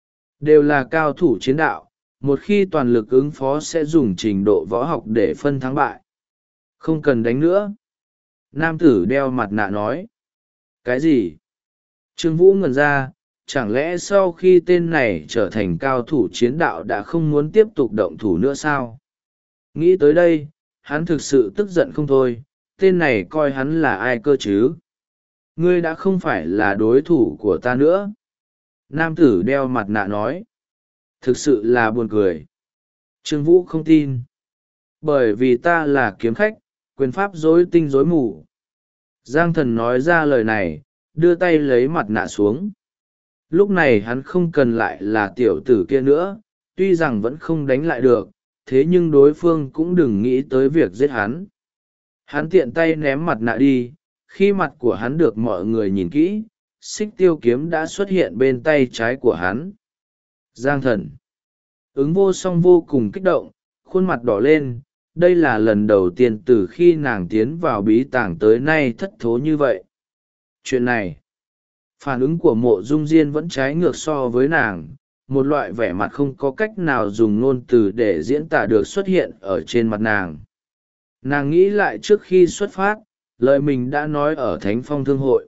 Đều là cao thủ chiến đạo, một khi toàn lực ứng phó sẽ dùng trình độ võ học để phân thắng bại. Không cần đánh nữa. Nam tử đeo mặt nạ nói. Cái gì? Trương Vũ ngẩn ra, chẳng lẽ sau khi tên này trở thành cao thủ chiến đạo đã không muốn tiếp tục động thủ nữa sao? Nghĩ tới đây, hắn thực sự tức giận không thôi, tên này coi hắn là ai cơ chứ? Ngươi đã không phải là đối thủ của ta nữa. Nam tử đeo mặt nạ nói. Thực sự là buồn cười. Trương Vũ không tin. Bởi vì ta là kiếm khách, quyền pháp rối tinh rối mù. Giang Thần nói ra lời này, đưa tay lấy mặt nạ xuống. Lúc này hắn không cần lại là tiểu tử kia nữa, tuy rằng vẫn không đánh lại được, thế nhưng đối phương cũng đừng nghĩ tới việc giết hắn. Hắn tiện tay ném mặt nạ đi, khi mặt của hắn được mọi người nhìn kỹ, xích tiêu kiếm đã xuất hiện bên tay trái của hắn. Giang Thần. Ứng vô song vô cùng kích động, khuôn mặt đỏ lên. Đây là lần đầu tiên từ khi nàng tiến vào bí tàng tới nay thất thố như vậy. Chuyện này, phản ứng của Mộ Dung Diên vẫn trái ngược so với nàng, một loại vẻ mặt không có cách nào dùng ngôn từ để diễn tả được xuất hiện ở trên mặt nàng. Nàng nghĩ lại trước khi xuất phát, lời mình đã nói ở Thánh Phong Thương hội.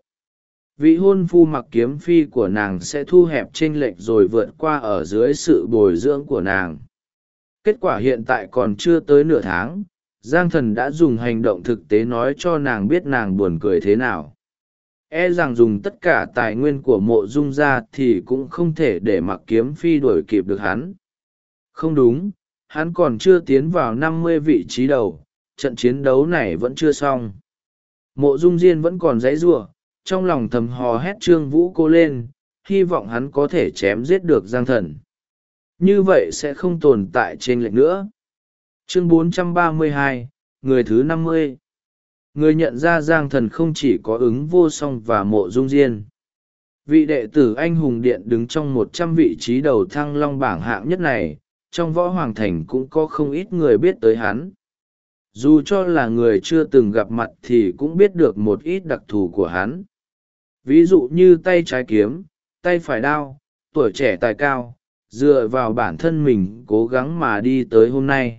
Vị hôn phu Mặc Kiếm Phi của nàng sẽ thu hẹp chênh lệch rồi vượt qua ở dưới sự bồi dưỡng của nàng. Kết quả hiện tại còn chưa tới nửa tháng, Giang Thần đã dùng hành động thực tế nói cho nàng biết nàng buồn cười thế nào. E rằng dùng tất cả tài nguyên của Mộ Dung ra thì cũng không thể để Mặc Kiếm Phi đuổi kịp được hắn. Không đúng, hắn còn chưa tiến vào 50 vị trí đầu, trận chiến đấu này vẫn chưa xong. Mộ Dung Diên vẫn còn giãy giụa, trong lòng thầm hò hét Trương Vũ cô lên, hy vọng hắn có thể chém giết được Giang Thần. Như vậy sẽ không tồn tại chênh lệch nữa. Chương 432, người thứ 50. Người nhận ra Giang Thần không chỉ có Ứng Vô Song và Mộ Dung Diên. Vị đệ tử anh hùng điện đứng trong 100 vị trí đầu Thăng Long bảng hạng nhất này, trong Võ Hoàng Thành cũng có không ít người biết tới hắn. Dù cho là người chưa từng gặp mặt thì cũng biết được một ít đặc thù của hắn. Ví dụ như tay trái kiếm, tay phải đao, tuổi trẻ tài cao, dựa vào bản thân mình cố gắng mà đi tới hôm nay.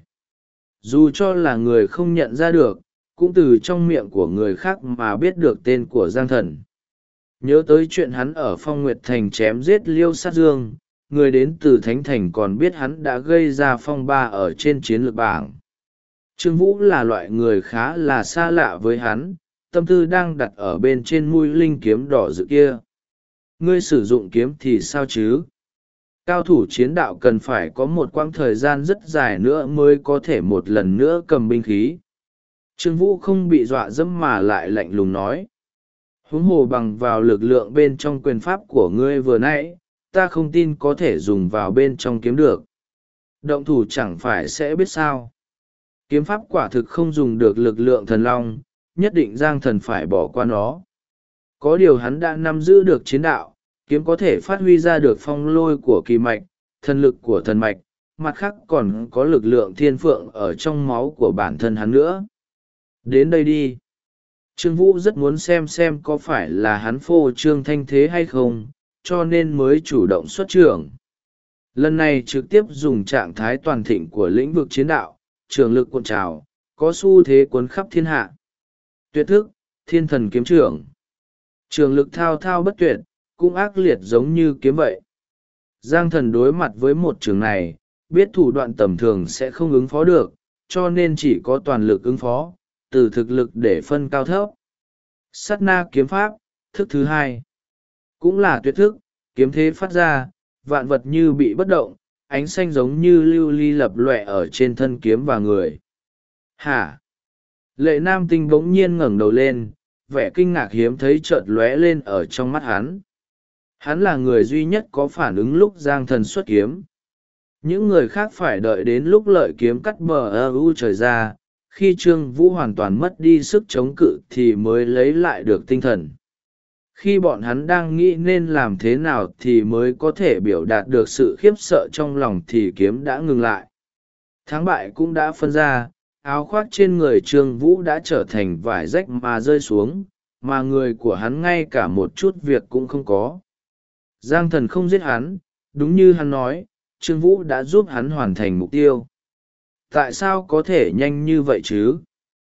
Dù cho là người không nhận ra được, cũng từ trong miệng của người khác mà biết được tên của Giang Thần. Nhớ tới chuyện hắn ở Phong Nguyệt Thành chém giết Liêu Sát Dương, người đến từ Thánh Thành còn biết hắn đã gây ra phong ba ở trên chiến lược bảng. Trương Vũ là loại người khá là xa lạ với hắn, tâm tư đang đặt ở bên trên mũi linh kiếm đỏ dự kia. Ngươi sử dụng kiếm thì sao chứ? Cao thủ chiến đạo cần phải có một quãng thời gian rất dài nữa mới có thể một lần nữa cầm binh khí. Trương Vũ không bị dọa dẫm mà lại lạnh lùng nói. Huống hồ bằng vào lực lượng bên trong quyền pháp của ngươi vừa nãy, ta không tin có thể dùng vào bên trong kiếm được. Động thủ chẳng phải sẽ biết sao. Kiếm pháp quả thực không dùng được lực lượng thần long, nhất định Giang Thần phải bỏ qua nó. Có điều hắn đã nắm giữ được chiến đạo, kiếm có thể phát huy ra được phong lôi của kỳ mạch, thần lực của thần mạch, mặt khác còn có lực lượng thiên phượng ở trong máu của bản thân hắn nữa. Đến đây đi. Trương Vũ rất muốn xem có phải là hắn phô trương thanh thế hay không, cho nên mới chủ động xuất trưởng. Lần này trực tiếp dùng trạng thái toàn thịnh của lĩnh vực chiến đạo, trường lực cuộn trào, có xu thế cuốn khắp thiên hạ. Tuyệt thức, thiên thần kiếm trưởng. Trường lực thao thao bất tuyệt, cũng ác liệt giống như kiếm vậy. Giang Thần đối mặt với một trường này, biết thủ đoạn tầm thường sẽ không ứng phó được, cho nên chỉ có toàn lực ứng phó, từ thực lực để phân cao thấp. Sát na kiếm pháp, thức thứ hai. Cũng là tuyệt thức, kiếm thế phát ra, vạn vật như bị bất động, ánh xanh giống như lưu ly lập lòe ở trên thân kiếm và người. Hả? Lệ Nam Tinh bỗng nhiên ngẩng đầu lên, vẻ kinh ngạc hiếm thấy chợt lóe lên ở trong mắt hắn. Hắn là người duy nhất có phản ứng lúc Giang Thần xuất kiếm. Những người khác phải đợi đến lúc lợi kiếm cắt bờ u trời ra, khi Trương Vũ hoàn toàn mất đi sức chống cự thì mới lấy lại được tinh thần. Khi bọn hắn đang nghĩ nên làm thế nào thì mới có thể biểu đạt được sự khiếp sợ trong lòng thì kiếm đã ngừng lại. Thắng bại cũng đã phân ra, áo khoác trên người Trương Vũ đã trở thành vải rách mà rơi xuống, mà người của hắn ngay cả một chút việc cũng không có. Giang Thần không giết hắn, đúng như hắn nói, Trương Vũ đã giúp hắn hoàn thành mục tiêu. Tại sao có thể nhanh như vậy chứ?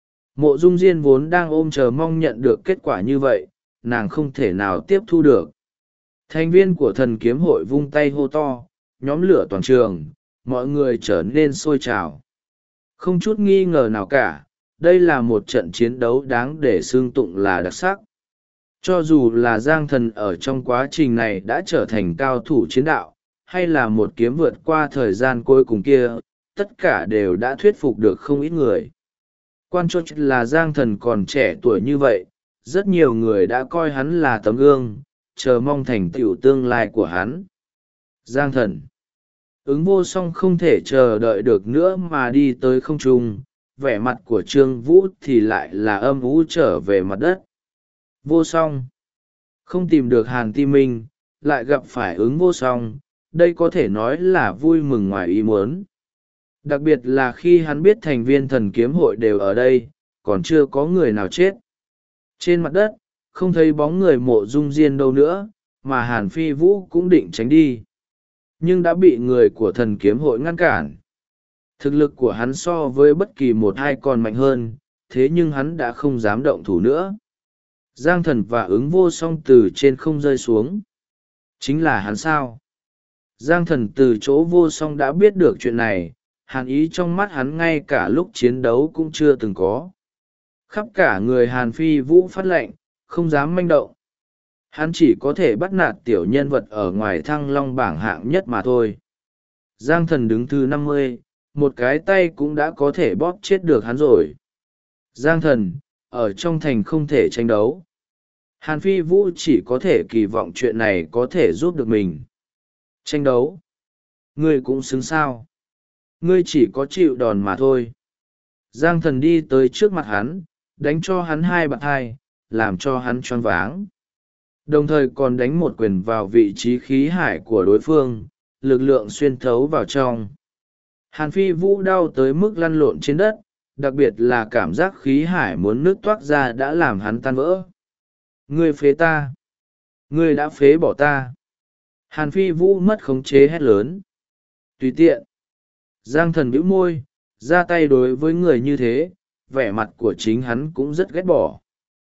Mộ Dung Diên vốn đang ôm chờ mong nhận được kết quả như vậy, nàng không thể nào tiếp thu được. Thành viên của thần kiếm hội vung tay hô to, nhóm lửa toàn trường, mọi người trở nên sôi trào. Không chút nghi ngờ nào cả, đây là một trận chiến đấu đáng để xưng tụng là đặc sắc. Cho dù là Giang Thần ở trong quá trình này đã trở thành cao thủ chiến đạo, hay là một kiếm vượt qua thời gian cuối cùng kia, tất cả đều đã thuyết phục được không ít người. Quan trọng là Giang Thần còn trẻ tuổi như vậy, rất nhiều người đã coi hắn là tấm gương, chờ mong thành tựu tương lai của hắn. Giang Thần. Ứng Vô Song không thể chờ đợi được nữa mà đi tới không trung, vẻ mặt của Trương Vũ thì lại là âm u trở về mặt đất. Vô Song. Không tìm được Hàn Ti Minh, lại gặp phải Ứng Vô Song, đây có thể nói là vui mừng ngoài ý muốn. Đặc biệt là khi hắn biết thành viên thần kiếm hội đều ở đây, còn chưa có người nào chết. Trên mặt đất, không thấy bóng người Mộ Dung Diên đâu nữa, mà Hàn Phi Vũ cũng định tránh đi. Nhưng đã bị người của thần kiếm hội ngăn cản. Thực lực của hắn so với bất kỳ một hai còn mạnh hơn, thế nhưng hắn đã không dám động thủ nữa. Giang Thần và Ứng Vô Song từ trên không rơi xuống. Chính là hắn sao? Giang Thần từ chỗ Vô Song đã biết được chuyện này, hàn ý trong mắt hắn ngay cả lúc chiến đấu cũng chưa từng có. Khắp cả người Hàn Phi Vũ phát lệnh, không dám manh động. Hắn chỉ có thể bắt nạt tiểu nhân vật ở ngoài Thăng Long bảng hạng nhất mà thôi. Giang Thần đứng thứ 50, một cái tay cũng đã có thể bóp chết được hắn rồi. Giang Thần, ở trong thành không thể tranh đấu. Hàn Phi Vũ chỉ có thể kỳ vọng chuyện này có thể giúp được mình. Tranh đấu? Ngươi cũng xứng sao? Ngươi chỉ có chịu đòn mà thôi. Giang Thần đi tới trước mặt hắn, đánh cho hắn hai bạt hai, làm cho hắn choáng váng. Đồng thời còn đánh một quyền vào vị trí khí hải của đối phương, lực lượng xuyên thấu vào trong. Hàn Phi Vũ đau tới mức lăn lộn trên đất, đặc biệt là cảm giác khí hải muốn nứt toác ra đã làm hắn tan vỡ. Ngươi phế ta! Ngươi đã phế bỏ ta! Hàn Phi Vũ mất khống chế hét lớn. Tùy tiện! Giang Thần bĩu môi, ra tay đối với người như thế, vẻ mặt của chính hắn cũng rất ghét bỏ.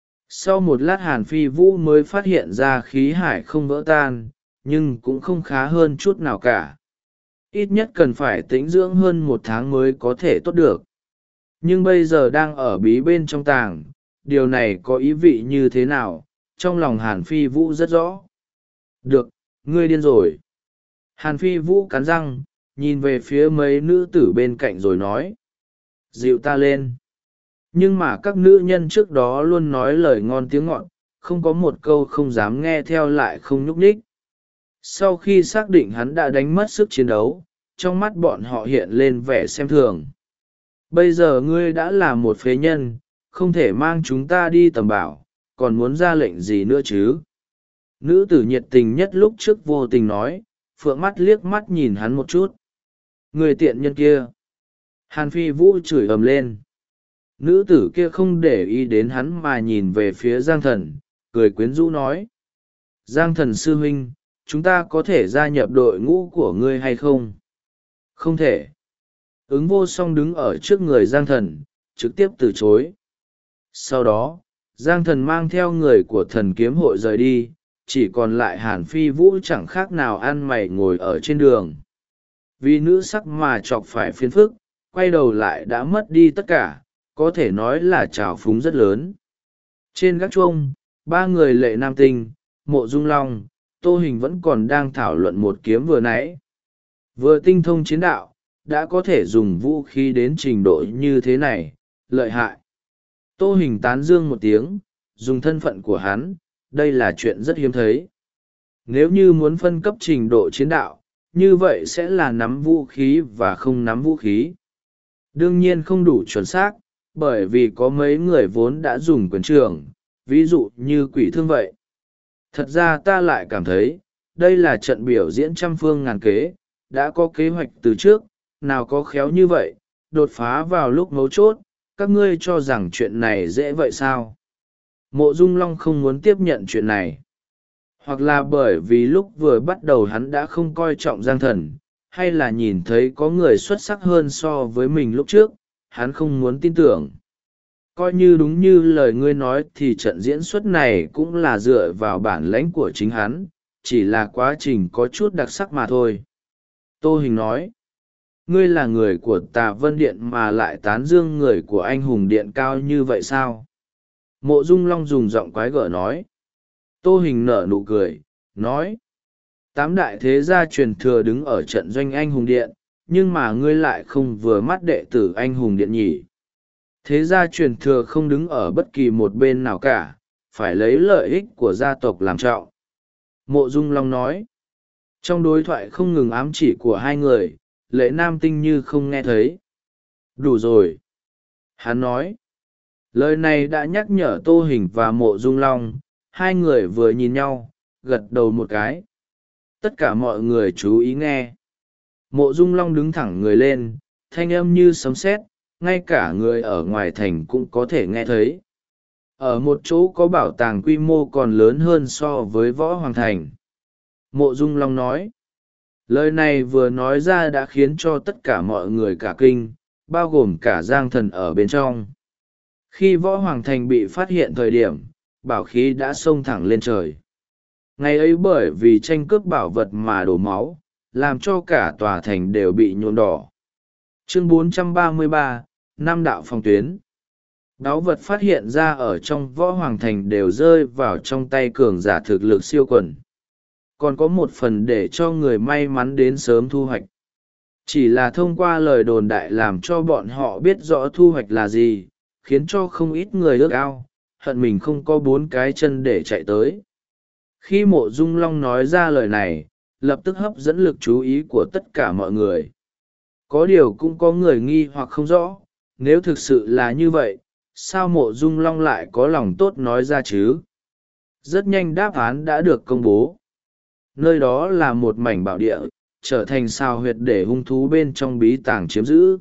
Sau một lát Hàn Phi Vũ mới phát hiện ra khí hải không vỡ tan, nhưng cũng không khá hơn chút nào cả. Ít nhất cần phải tĩnh dưỡng hơn 1 tháng mới có thể tốt được. Nhưng bây giờ đang ở bí bên trong tàng, điều này có ý vị như thế nào, trong lòng Hàn Phi Vũ rất rõ. Được, ngươi điên rồi. Hàn Phi Vũ cắn răng, nhìn về phía mấy nữ tử bên cạnh rồi nói. Dịu ta lên. Nhưng mà các nữ nhân trước đó luôn nói lời ngon tiếng ngọt, không có một câu không dám nghe theo lại không nhúc nhích. Sau khi xác định hắn đã đánh mất sức chiến đấu, trong mắt bọn họ hiện lên vẻ xem thường. Bây giờ ngươi đã là một phế nhân, không thể mang chúng ta đi tầm bảo, còn muốn ra lệnh gì nữa chứ? Nữ tử nhiệt tình nhất lúc trước vô tình nói, phượng mắt liếc mắt nhìn hắn một chút. Người tiện nhân kia. Hàn Phi Vũ chửi ầm lên. Nữ tử kia không để ý đến hắn mà nhìn về phía Giang Thần, cười quyến rũ nói. Giang Thần sư huynh, chúng ta có thể gia nhập đội ngũ của ngươi hay không? Không thể. Ứng Vô Song đứng ở trước người Giang Thần, trực tiếp từ chối. Sau đó, Giang Thần mang theo người của thần kiếm hội rời đi, chỉ còn lại Hàn Phi Vũ chẳng khác nào ăn mày ngồi ở trên đường. Vì nữ sắc mà chọc phải phiền phức, quay đầu lại đã mất đi tất cả, có thể nói là trào phúng rất lớn. Trên gác chuông, 3 người Lệ Nam Tinh, Mộ Dung Long, Tô Hình vẫn còn đang thảo luận một kiếm vừa nãy. Vừa tinh thông chiến đạo, đã có thể dùng vũ khí đến trình độ như thế này, lợi hại. Tô Hình tán dương một tiếng, dùng thân phận của hắn, đây là chuyện rất hiếm thấy. Nếu như muốn phân cấp trình độ chiến đạo, như vậy sẽ là nắm vũ khí và không nắm vũ khí. Đương nhiên không đủ chuẩn xác, bởi vì có mấy người vốn đã dùng quyền trường, ví dụ như Quỷ Thương vậy. Thật ra ta lại cảm thấy, đây là trận biểu diễn trăm phương ngàn kế, đã có kế hoạch từ trước, nào có khéo như vậy, đột phá vào lúc mấu chốt, các ngươi cho rằng chuyện này dễ vậy sao? Mộ Dung Long không muốn tiếp nhận chuyện này. Hoặc là bởi vì lúc vừa bắt đầu hắn đã không coi trọng Giang Thần, hay là nhìn thấy có người xuất sắc hơn so với mình lúc trước, hắn không muốn tin tưởng. Coi như đúng như lời ngươi nói thì trận diễn xuất này cũng là dựa vào bản lãnh của chính hắn, chỉ là quá trình có chút đặc sắc mà thôi. Tô Hình nói, ngươi là người của Tà Vân Điện mà lại tán dương người của anh hùng điện cao như vậy sao? Mộ Dung Long dùng giọng quái gở nói. Tô Hình nở nụ cười, nói, 8 đại thế gia truyền thừa đứng ở trận doanh anh hùng điện, nhưng mà ngươi lại không vừa mắt đệ tử anh hùng điện nhỉ. Thế gia truyền thừa không đứng ở bất kỳ một bên nào cả, phải lấy lợi ích của gia tộc làm trọng. Mộ Dung Long nói. Trong đối thoại không ngừng ám chỉ của hai người, Lệ Nam Tinh như không nghe thấy. Đủ rồi. Hắn nói. Lời này đã nhắc nhở Tô Hình và Mộ Dung Long, hai người vừa nhìn nhau, gật đầu một cái. Tất cả mọi người chú ý nghe. Mộ Dung Long đứng thẳng người lên, thanh âm như sấm sét, ngay cả người ở ngoài thành cũng có thể nghe thấy. Ở một chỗ có bảo tàng quy mô còn lớn hơn so với Võ Hoàng Thành. Mộ Dung Long nói. Lời này vừa nói ra đã khiến cho tất cả mọi người cả kinh, bao gồm cả Giang Thần ở bên trong. Khi Võ Hoàng Thành bị phát hiện thời điểm, bảo khí đã xông thẳng lên trời. Ngày ấy bởi vì tranh cướp bảo vật mà đổ máu, làm cho cả tòa thành đều bị nhuộm đỏ. Chương 433, Nam đạo phòng tuyến. Báu vật phát hiện ra ở trong Võ Hoàng Thành đều rơi vào trong tay cường giả thực lực siêu quần. Còn có một phần để cho người may mắn đến sớm thu hoạch. Chỉ là thông qua lời đồn đại làm cho bọn họ biết rõ thu hoạch là gì, khiến cho không ít người ước ao, hận mình không có 4 cái chân để chạy tới. Khi Mộ Dung Long nói ra lời này, lập tức hấp dẫn lực chú ý của tất cả mọi người. Có điều cũng có người nghi hoặc không rõ, nếu thực sự là như vậy, sao Mộ Dung Long lại có lòng tốt nói ra chứ? Rất nhanh đáp án đã được công bố. Nơi đó là một mảnh bảo địa, trở thành sao huyệt để hung thú bên trong bí tàng chiếm giữ.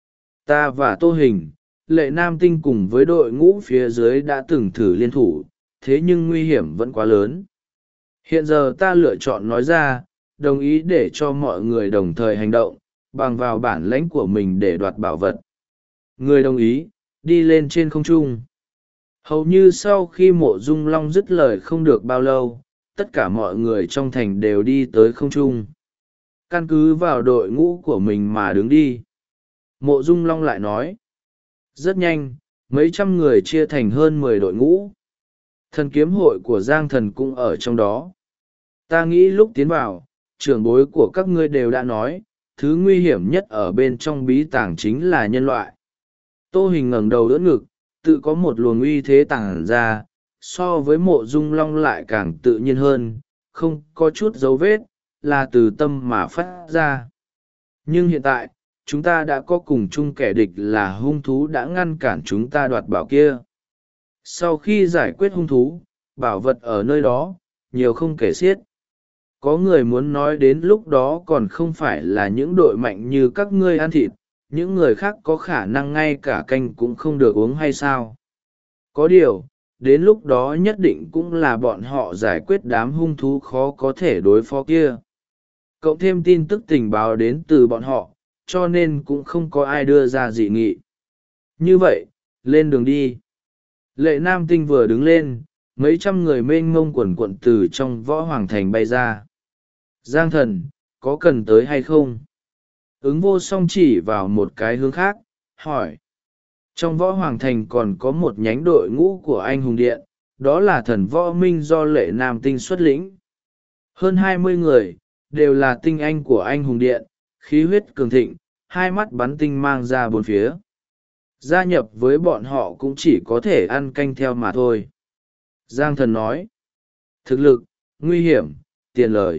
Ta và Tô Hình, Lệ Nam Tinh cùng với đội ngũ phía dưới đã từng thử liên thủ, thế nhưng nguy hiểm vẫn quá lớn. Hiện giờ ta lựa chọn nói ra, đồng ý để cho mọi người đồng thời hành động, bằng vào bản lãnh của mình để đoạt bảo vật. Người đồng ý, đi lên trên không trung. Hầu như sau khi Mộ Dung Long dứt lời không được bao lâu, tất cả mọi người trong thành đều đi tới không trung. Căn cứ vào đội ngũ của mình mà đứng đi. Mộ Dung Long lại nói. Rất nhanh, mấy trăm người chia thành hơn 10 đội ngũ. Thần kiếm hội của Giang Thần cũng ở trong đó. Ta nghĩ lúc tiến vào, trưởng bối của các ngươi đều đã nói, thứ nguy hiểm nhất ở bên trong bí tàng chính là nhân loại. Tô Hình ngẩng đầu đỡ ngực, tự có một luồng uy thế tàng ra, so với Mộ Dung Long lại càng tự nhiên hơn, không có chút dấu vết, là từ tâm mà phát ra. Nhưng hiện tại, chúng ta đã có cùng chung kẻ địch là hung thú đã ngăn cản chúng ta đoạt bảo kia. Sau khi giải quyết hung thú, bảo vật ở nơi đó, nhiều không kể xiết. Có người muốn nói đến lúc đó còn không phải là những đội mạnh như các ngươi ăn thịt, những người khác có khả năng ngay cả canh cũng không được uống hay sao? Có điều, đến lúc đó nhất định cũng là bọn họ giải quyết đám hung thú khó có thể đối phó kia. Cộng thêm tin tức tình báo đến từ bọn họ, cho nên cũng không có ai đưa ra dị nghị. Như vậy, lên đường đi. Lệ Nam Tinh vừa đứng lên, mấy trăm người mênh mông quần quận từ trong Võ Hoàng Thành bay ra. Giang Thần, có cần tới hay không? Ứng Vô Song chỉ vào một cái hướng khác, hỏi. Trong Võ Hoàng Thành còn có một nhánh đội ngũ của anh hùng điện, đó là thần võ minh do Lệ Nam Tinh xuất lĩnh. Hơn 20 người, đều là tinh anh của anh hùng điện, khí huyết cường thịnh, hai mắt bắn tinh mang ra bốn phía. Gia nhập với bọn họ cũng chỉ có thể ăn canh theo mà thôi. Giang Thần nói. Thực lực, nguy hiểm, tiền lời.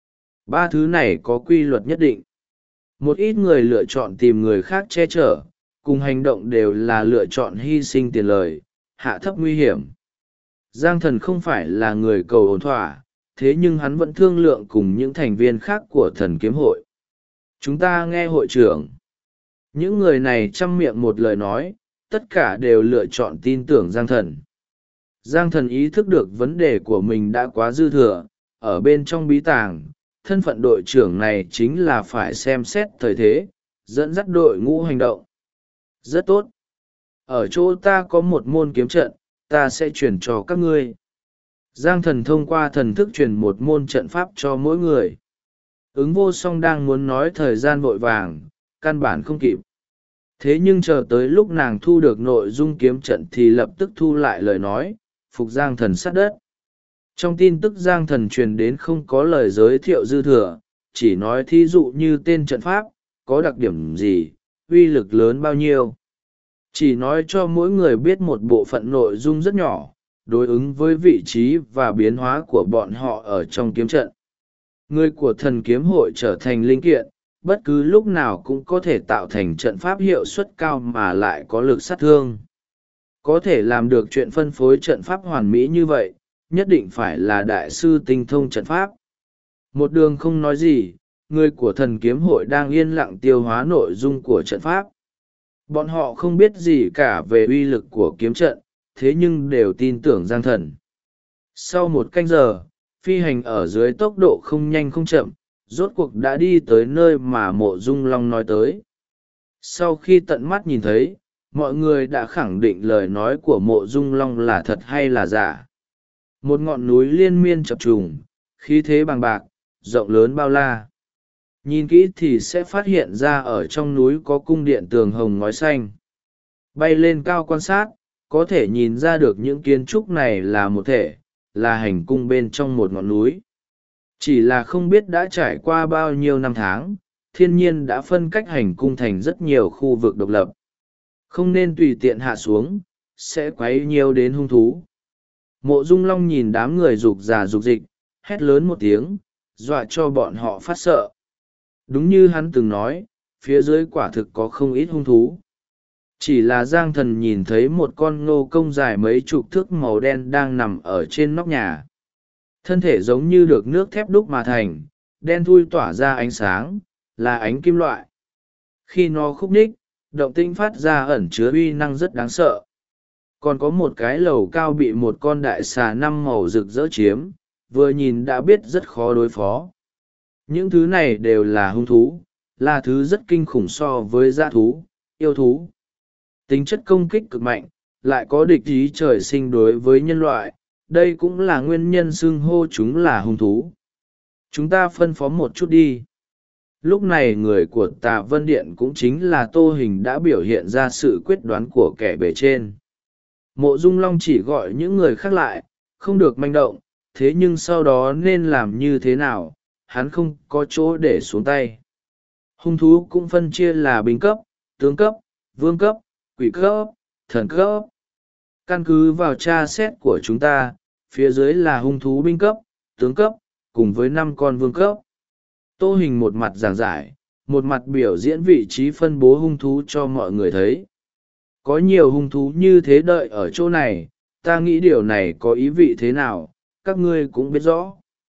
3 thứ này có quy luật nhất định. Một ít người lựa chọn tìm người khác che chở, cùng hành động đều là lựa chọn hy sinh tiền lời, hạ thấp nguy hiểm. Giang Thần không phải là người cầu ổn thỏa, thế nhưng hắn vẫn thương lượng cùng những thành viên khác của thần kiếm hội. Chúng ta nghe hội trưởng. Những người này chăm miệng một lời nói, tất cả đều lựa chọn tin tưởng Giang Thần. Giang Thần ý thức được vấn đề của mình đã quá dư thừa, ở bên trong bí tàng, thân phận đội trưởng này chính là phải xem xét thời thế, dẫn dắt đội ngũ hành động. Rất tốt. Ở chỗ ta có một môn kiếm trận, ta sẽ truyền cho các ngươi. Giang Thần thông qua thần thức truyền một môn trận pháp cho mỗi người. Ứng Vô Song đang muốn nói thời gian vội vàng, căn bản không kịp. Thế nhưng chờ tới lúc nàng thu được nội dung kiếm trận thì lập tức thu lại lời nói, phục Giang Thần sát đất. Trong tin tức Giang Thần truyền đến không có lời giới thiệu dư thừa, chỉ nói thí dụ như tên trận pháp, có đặc điểm gì, uy lực lớn bao nhiêu. Chỉ nói cho mỗi người biết một bộ phận nội dung rất nhỏ, đối ứng với vị trí và biến hóa của bọn họ ở trong kiếm trận. Người của thần kiếm hội trở thành linh kiện, bất cứ lúc nào cũng có thể tạo thành trận pháp hiệu suất cao mà lại có lực sát thương. Có thể làm được chuyện phân phối trận pháp hoàn mỹ như vậy, nhất định phải là đại sư tinh thông trận pháp. Một đường không nói gì, người của thần kiếm hội đang yên lặng tiêu hóa nội dung của trận pháp. Bọn họ không biết gì cả về uy lực của kiếm trận, thế nhưng đều tin tưởng Giang Thần. Sau một canh giờ, phi hành ở dưới tốc độ không nhanh không chậm, rốt cuộc đã đi tới nơi mà Mộ Dung Long nói tới. Sau khi tận mắt nhìn thấy, mọi người đã khẳng định lời nói của Mộ Dung Long là thật hay là giả. Một ngọn núi liên miên chập trùng, khí thế bằng bạc, rộng lớn bao la. Nhìn kỹ thì sẽ phát hiện ra ở trong núi có cung điện tường hồng ngói xanh. Bay lên cao quan sát, có thể nhìn ra được những kiến trúc này là một thể, là hành cung bên trong một ngọn núi. Chỉ là không biết đã trải qua bao nhiêu năm tháng, thiên nhiên đã phân cách hành cung thành rất nhiều khu vực độc lập. Không nên tùy tiện hạ xuống, sẽ quấy nhiều đến hung thú. Mộ Dung Long nhìn đám người rục rà rục dịch, hét lớn một tiếng, dọa cho bọn họ phát sợ. Đúng như hắn từng nói, phía dưới quả thực có không ít hung thú. Chỉ là Giang Thần nhìn thấy một con ngô công dài mấy chục thước màu đen đang nằm ở trên nóc nhà. Thân thể giống như được nước thép đúc mà thành, đen thui tỏa ra ánh sáng, là ánh kim loại. Khi nó khúc ních, động tĩnh phát ra ẩn chứa uy năng rất đáng sợ. Còn có một cái lầu cao bị một con đại xà năm màu rực rỡ chiếm, vừa nhìn đã biết rất khó đối phó. Những thứ này đều là hung thú, là thứ rất kinh khủng so với dã thú, yêu thú. Tính chất công kích cực mạnh, lại có địch ý trời sinh đối với nhân loại, đây cũng là nguyên nhân xưng hô chúng là hung thú. Chúng ta phân phó một chút đi. Lúc này người của Tà Vân Điện cũng chính là Tô Hình đã biểu hiện ra sự quyết đoán của kẻ bề trên. Mộ Dung Long chỉ gọi những người khác lại, không được manh động, thế nhưng sau đó nên làm như thế nào, hắn không có chỗ để xuống tay. Hung thú cũng phân chia là binh cấp, tướng cấp, vương cấp, quỷ cấp, thần cấp. Căn cứ vào tra xét của chúng ta, phía dưới là hung thú binh cấp, tướng cấp, cùng với 5 con vương cấp. Tô Hình một mặt giảng giải, một mặt biểu diễn vị trí phân bố hung thú cho mọi người thấy. Có nhiều hung thú như thế đợi ở chỗ này, ta nghĩ điều này có ý vị thế nào, các ngươi cũng biết rõ.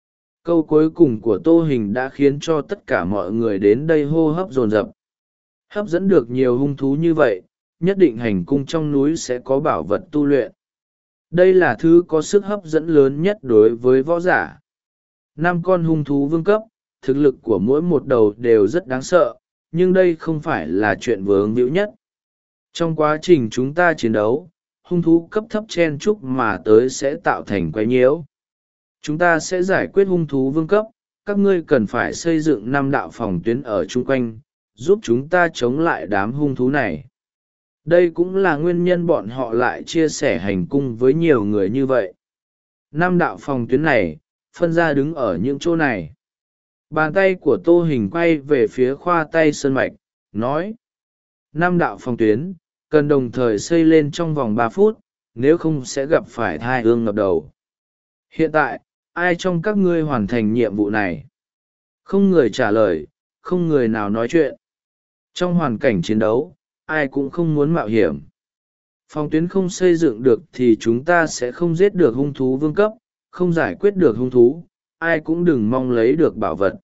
Câu cuối cùng của Tô Hình đã khiến cho tất cả mọi người đến đây hô hấp dồn dập. Hấp dẫn được nhiều hung thú như vậy, nhất định hành cung trong núi sẽ có bảo vật tu luyện. Đây là thứ có sức hấp dẫn lớn nhất đối với võ giả. 5 con hung thú vương cấp, thực lực của mỗi một đầu đều rất đáng sợ, nhưng đây không phải là chuyện vướng víu nhất. Trong quá trình chúng ta chiến đấu, hung thú cấp thấp chen chúc mà tới sẽ tạo thành quái nhiễu. Chúng ta sẽ giải quyết hung thú vương cấp, các ngươi cần phải xây dựng 5 đạo phòng tuyến ở chung quanh, giúp chúng ta chống lại đám hung thú này. Đây cũng là nguyên nhân bọn họ lại chia sẻ hành cung với nhiều người như vậy. 5 đạo phòng tuyến này, phân ra đứng ở những chỗ này. Bàn tay của Tô Hình quay về phía khoa tay sơn mạch, nói. 5 đạo phòng tuyến, cần đồng thời xây lên trong vòng 3 phút, nếu không sẽ gặp phải thai ương ngập đầu. Hiện tại, ai trong các ngươi hoàn thành nhiệm vụ này? Không người trả lời, không người nào nói chuyện. Trong hoàn cảnh chiến đấu, ai cũng không muốn mạo hiểm. Phòng tuyến không xây dựng được thì chúng ta sẽ không giết được hung thú vương cấp, không giải quyết được hung thú, ai cũng đừng mong lấy được bảo vật.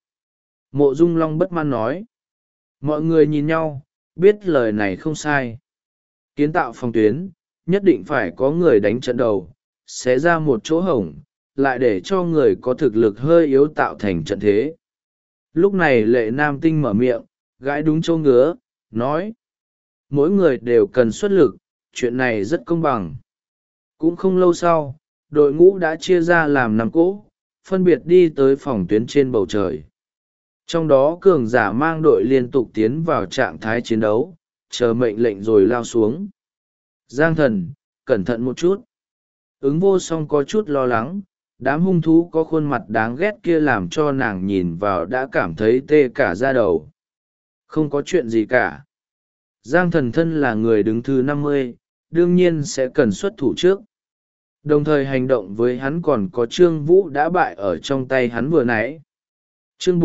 Mộ Dung Long bất mãn nói. Mọi người nhìn nhau, biết lời này không sai. Kiến tạo phòng tuyến, nhất định phải có người đánh trận đầu, xé ra một chỗ hổng, lại để cho người có thực lực hơi yếu tạo thành trận thế. Lúc này Lệ Nam Tinh mở miệng, gãi đúng chỗ ngứa, nói. Mỗi người đều cần xuất lực, chuyện này rất công bằng. Cũng không lâu sau, đội ngũ đã chia ra làm 5 cỗ, phân biệt đi tới phòng tuyến trên bầu trời. Trong đó cường giả mang đội liên tục tiến vào trạng thái chiến đấu, chờ mệnh lệnh rồi lao xuống. Giang Thần, cẩn thận một chút. Ứng Vô Song có chút lo lắng, đám hung thú có khuôn mặt đáng ghét kia làm cho nàng nhìn vào đã cảm thấy tê cả da đầu. Không có chuyện gì cả. Giang Thần thân là người đứng thứ 50, đương nhiên sẽ cần xuất thủ trước. Đồng thời hành động với hắn còn có Trương Vũ đã bại ở trong tay hắn vừa nãy. Chương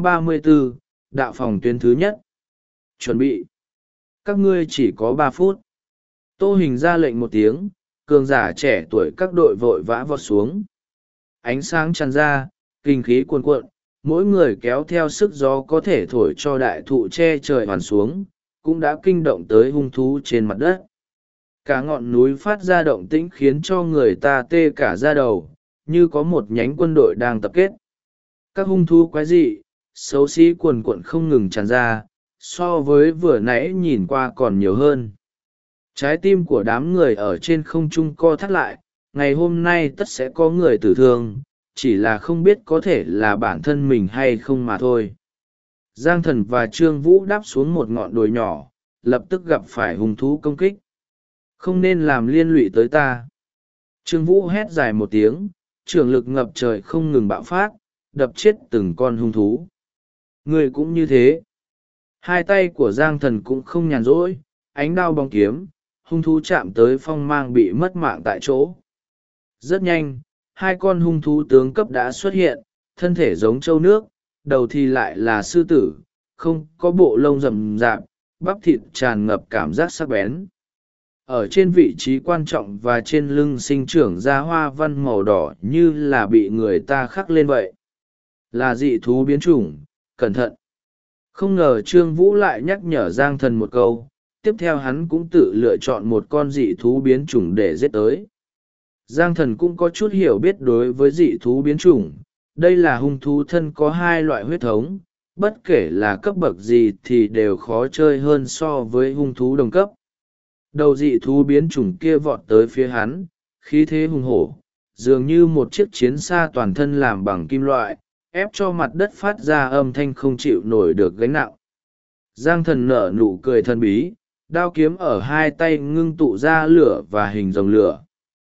434, đạo phòng tuyến thứ nhất. Chuẩn bị. Các ngươi chỉ có 3 phút. Tô Hình ra lệnh một tiếng, cường giả trẻ tuổi các đội vội vã vọt xuống. Ánh sáng tràn ra, kinh khí cuồn cuộn, mỗi người kéo theo sức gió có thể thổi cho đại thụ che trời hoàn xuống, cũng đã kinh động tới hung thú trên mặt đất. Cả ngọn núi phát ra động tĩnh khiến cho người ta tê cả da đầu, như có một nhánh quân đội đang tập kết. Các hung thú quái dị, xấu xí cuồn cuộn không ngừng tràn ra, so với vừa nãy nhìn qua còn nhiều hơn. Trái tim của đám người ở trên không trung co thắt lại, ngày hôm nay tất sẽ có người tử thương, chỉ là không biết có thể là bản thân mình hay không mà thôi. Giang Thần và Trương Vũ đáp xuống một ngọn đồi nhỏ, lập tức gặp phải hung thú công kích. Không nên làm liên lụy tới ta. Trương Vũ hét dài một tiếng, trường lực ngập trời không ngừng bạo phát, đập chết từng con hung thú. Người cũng như thế. Hai tay của Giang Thần cũng không nhàn rỗi, ánh đao bóng kiếm, hung thú chạm tới phong mang bị mất mạng tại chỗ. Rất nhanh, hai con hung thú tướng cấp đã xuất hiện, thân thể giống trâu nước, đầu thì lại là sư tử, không có bộ lông rậm rạp, bắp thịt tràn ngập cảm giác sắc bén. Ở trên vị trí quan trọng và trên lưng sinh trưởng ra hoa văn màu đỏ như là bị người ta khắc lên vậy. Là dị thú biến chủng, cẩn thận. Không ngờ Trương Vũ lại nhắc nhở Giang Thần một câu, tiếp theo hắn cũng tự lựa chọn một con dị thú biến chủng để giết tới. Giang Thần cũng có chút hiểu biết đối với dị thú biến chủng, đây là hung thú thân có hai loại huyết thống, bất kể là cấp bậc gì thì đều khó chơi hơn so với hung thú đồng cấp. Đầu dị thú biến chủng kia vọt tới phía hắn, khí thế hùng hổ, dường như một chiếc chiến xa toàn thân làm bằng kim loại, ép cho mặt đất phát ra âm thanh không chịu nổi được gánh nặng. Giang Thần nở nụ cười thần bí, đao kiếm ở hai tay ngưng tụ ra lửa và hình rồng lửa.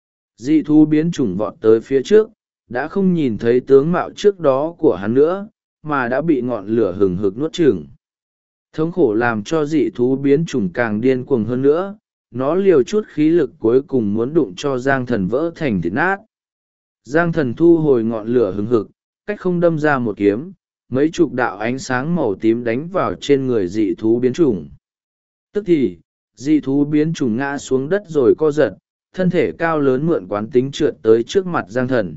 Dị thú biến chủng vọt tới phía trước, đã không nhìn thấy tướng mạo trước đó của hắn nữa, mà đã bị ngọn lửa hừng hực nuốt chửng. Thống khổ làm cho dị thú biến chủng càng điên cuồng hơn nữa, nó liều chút khí lực cuối cùng muốn đụng cho Giang Thần vỡ thành thịt nát. Giang Thần thu hồi ngọn lửa hừng hực, cách không đâm ra một kiếm, mấy chục đạo ánh sáng màu tím đánh vào trên người dị thú biến chủng. Tức thì, dị thú biến chủng ngã xuống đất rồi co giật, thân thể cao lớn mượn quán tính trượt tới trước mặt Giang Thần.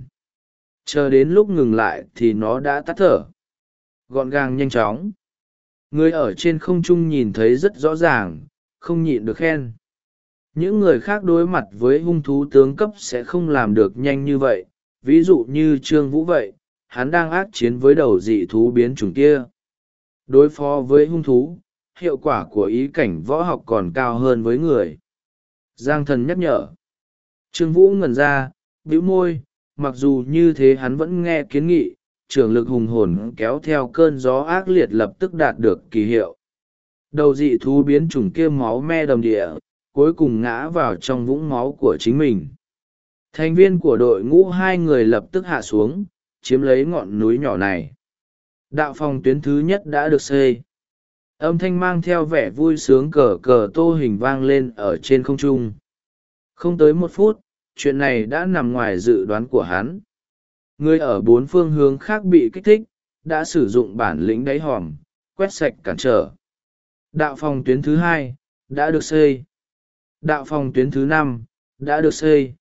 Chờ đến lúc ngừng lại thì nó đã tắt thở. Gọn gàng nhanh chóng. Người ở trên không trung nhìn thấy rất rõ ràng, không nhịn được khen. Những người khác đối mặt với hung thú tướng cấp sẽ không làm được nhanh như vậy, ví dụ như Trương Vũ vậy, hắn đang ác chiến với đầu dị thú biến chủng kia. Đối phó với hung thú, hiệu quả của ý cảnh võ học còn cao hơn với người. Giang Thần nhắc nhở. Trương Vũ ngẩn ra, bĩu môi, mặc dù như thế hắn vẫn nghe kiến nghị, trường lực hùng hồn kéo theo cơn gió ác liệt lập tức đạt được kỳ hiệu. Đầu dị thú biến chủng kia máu me đầm địa, cuối cùng ngã vào trong vũng máu của chính mình. Thành viên của đội ngũ hai người lập tức hạ xuống, chiếm lấy ngọn núi nhỏ này. Đạo phòng tuyến thứ nhất đã được xây. Âm thanh mang theo vẻ vui sướng cờ cờ tô hình vang lên ở trên không trung. Không tới một phút, chuyện này đã nằm ngoài dự đoán của hắn. Người ở bốn phương hướng khác bị kích thích, đã sử dụng bản lĩnh đáy hòm, quét sạch cản trở. Đạo phòng tuyến thứ hai đã được xây. Đạo phòng tuyến thứ năm đã được xây.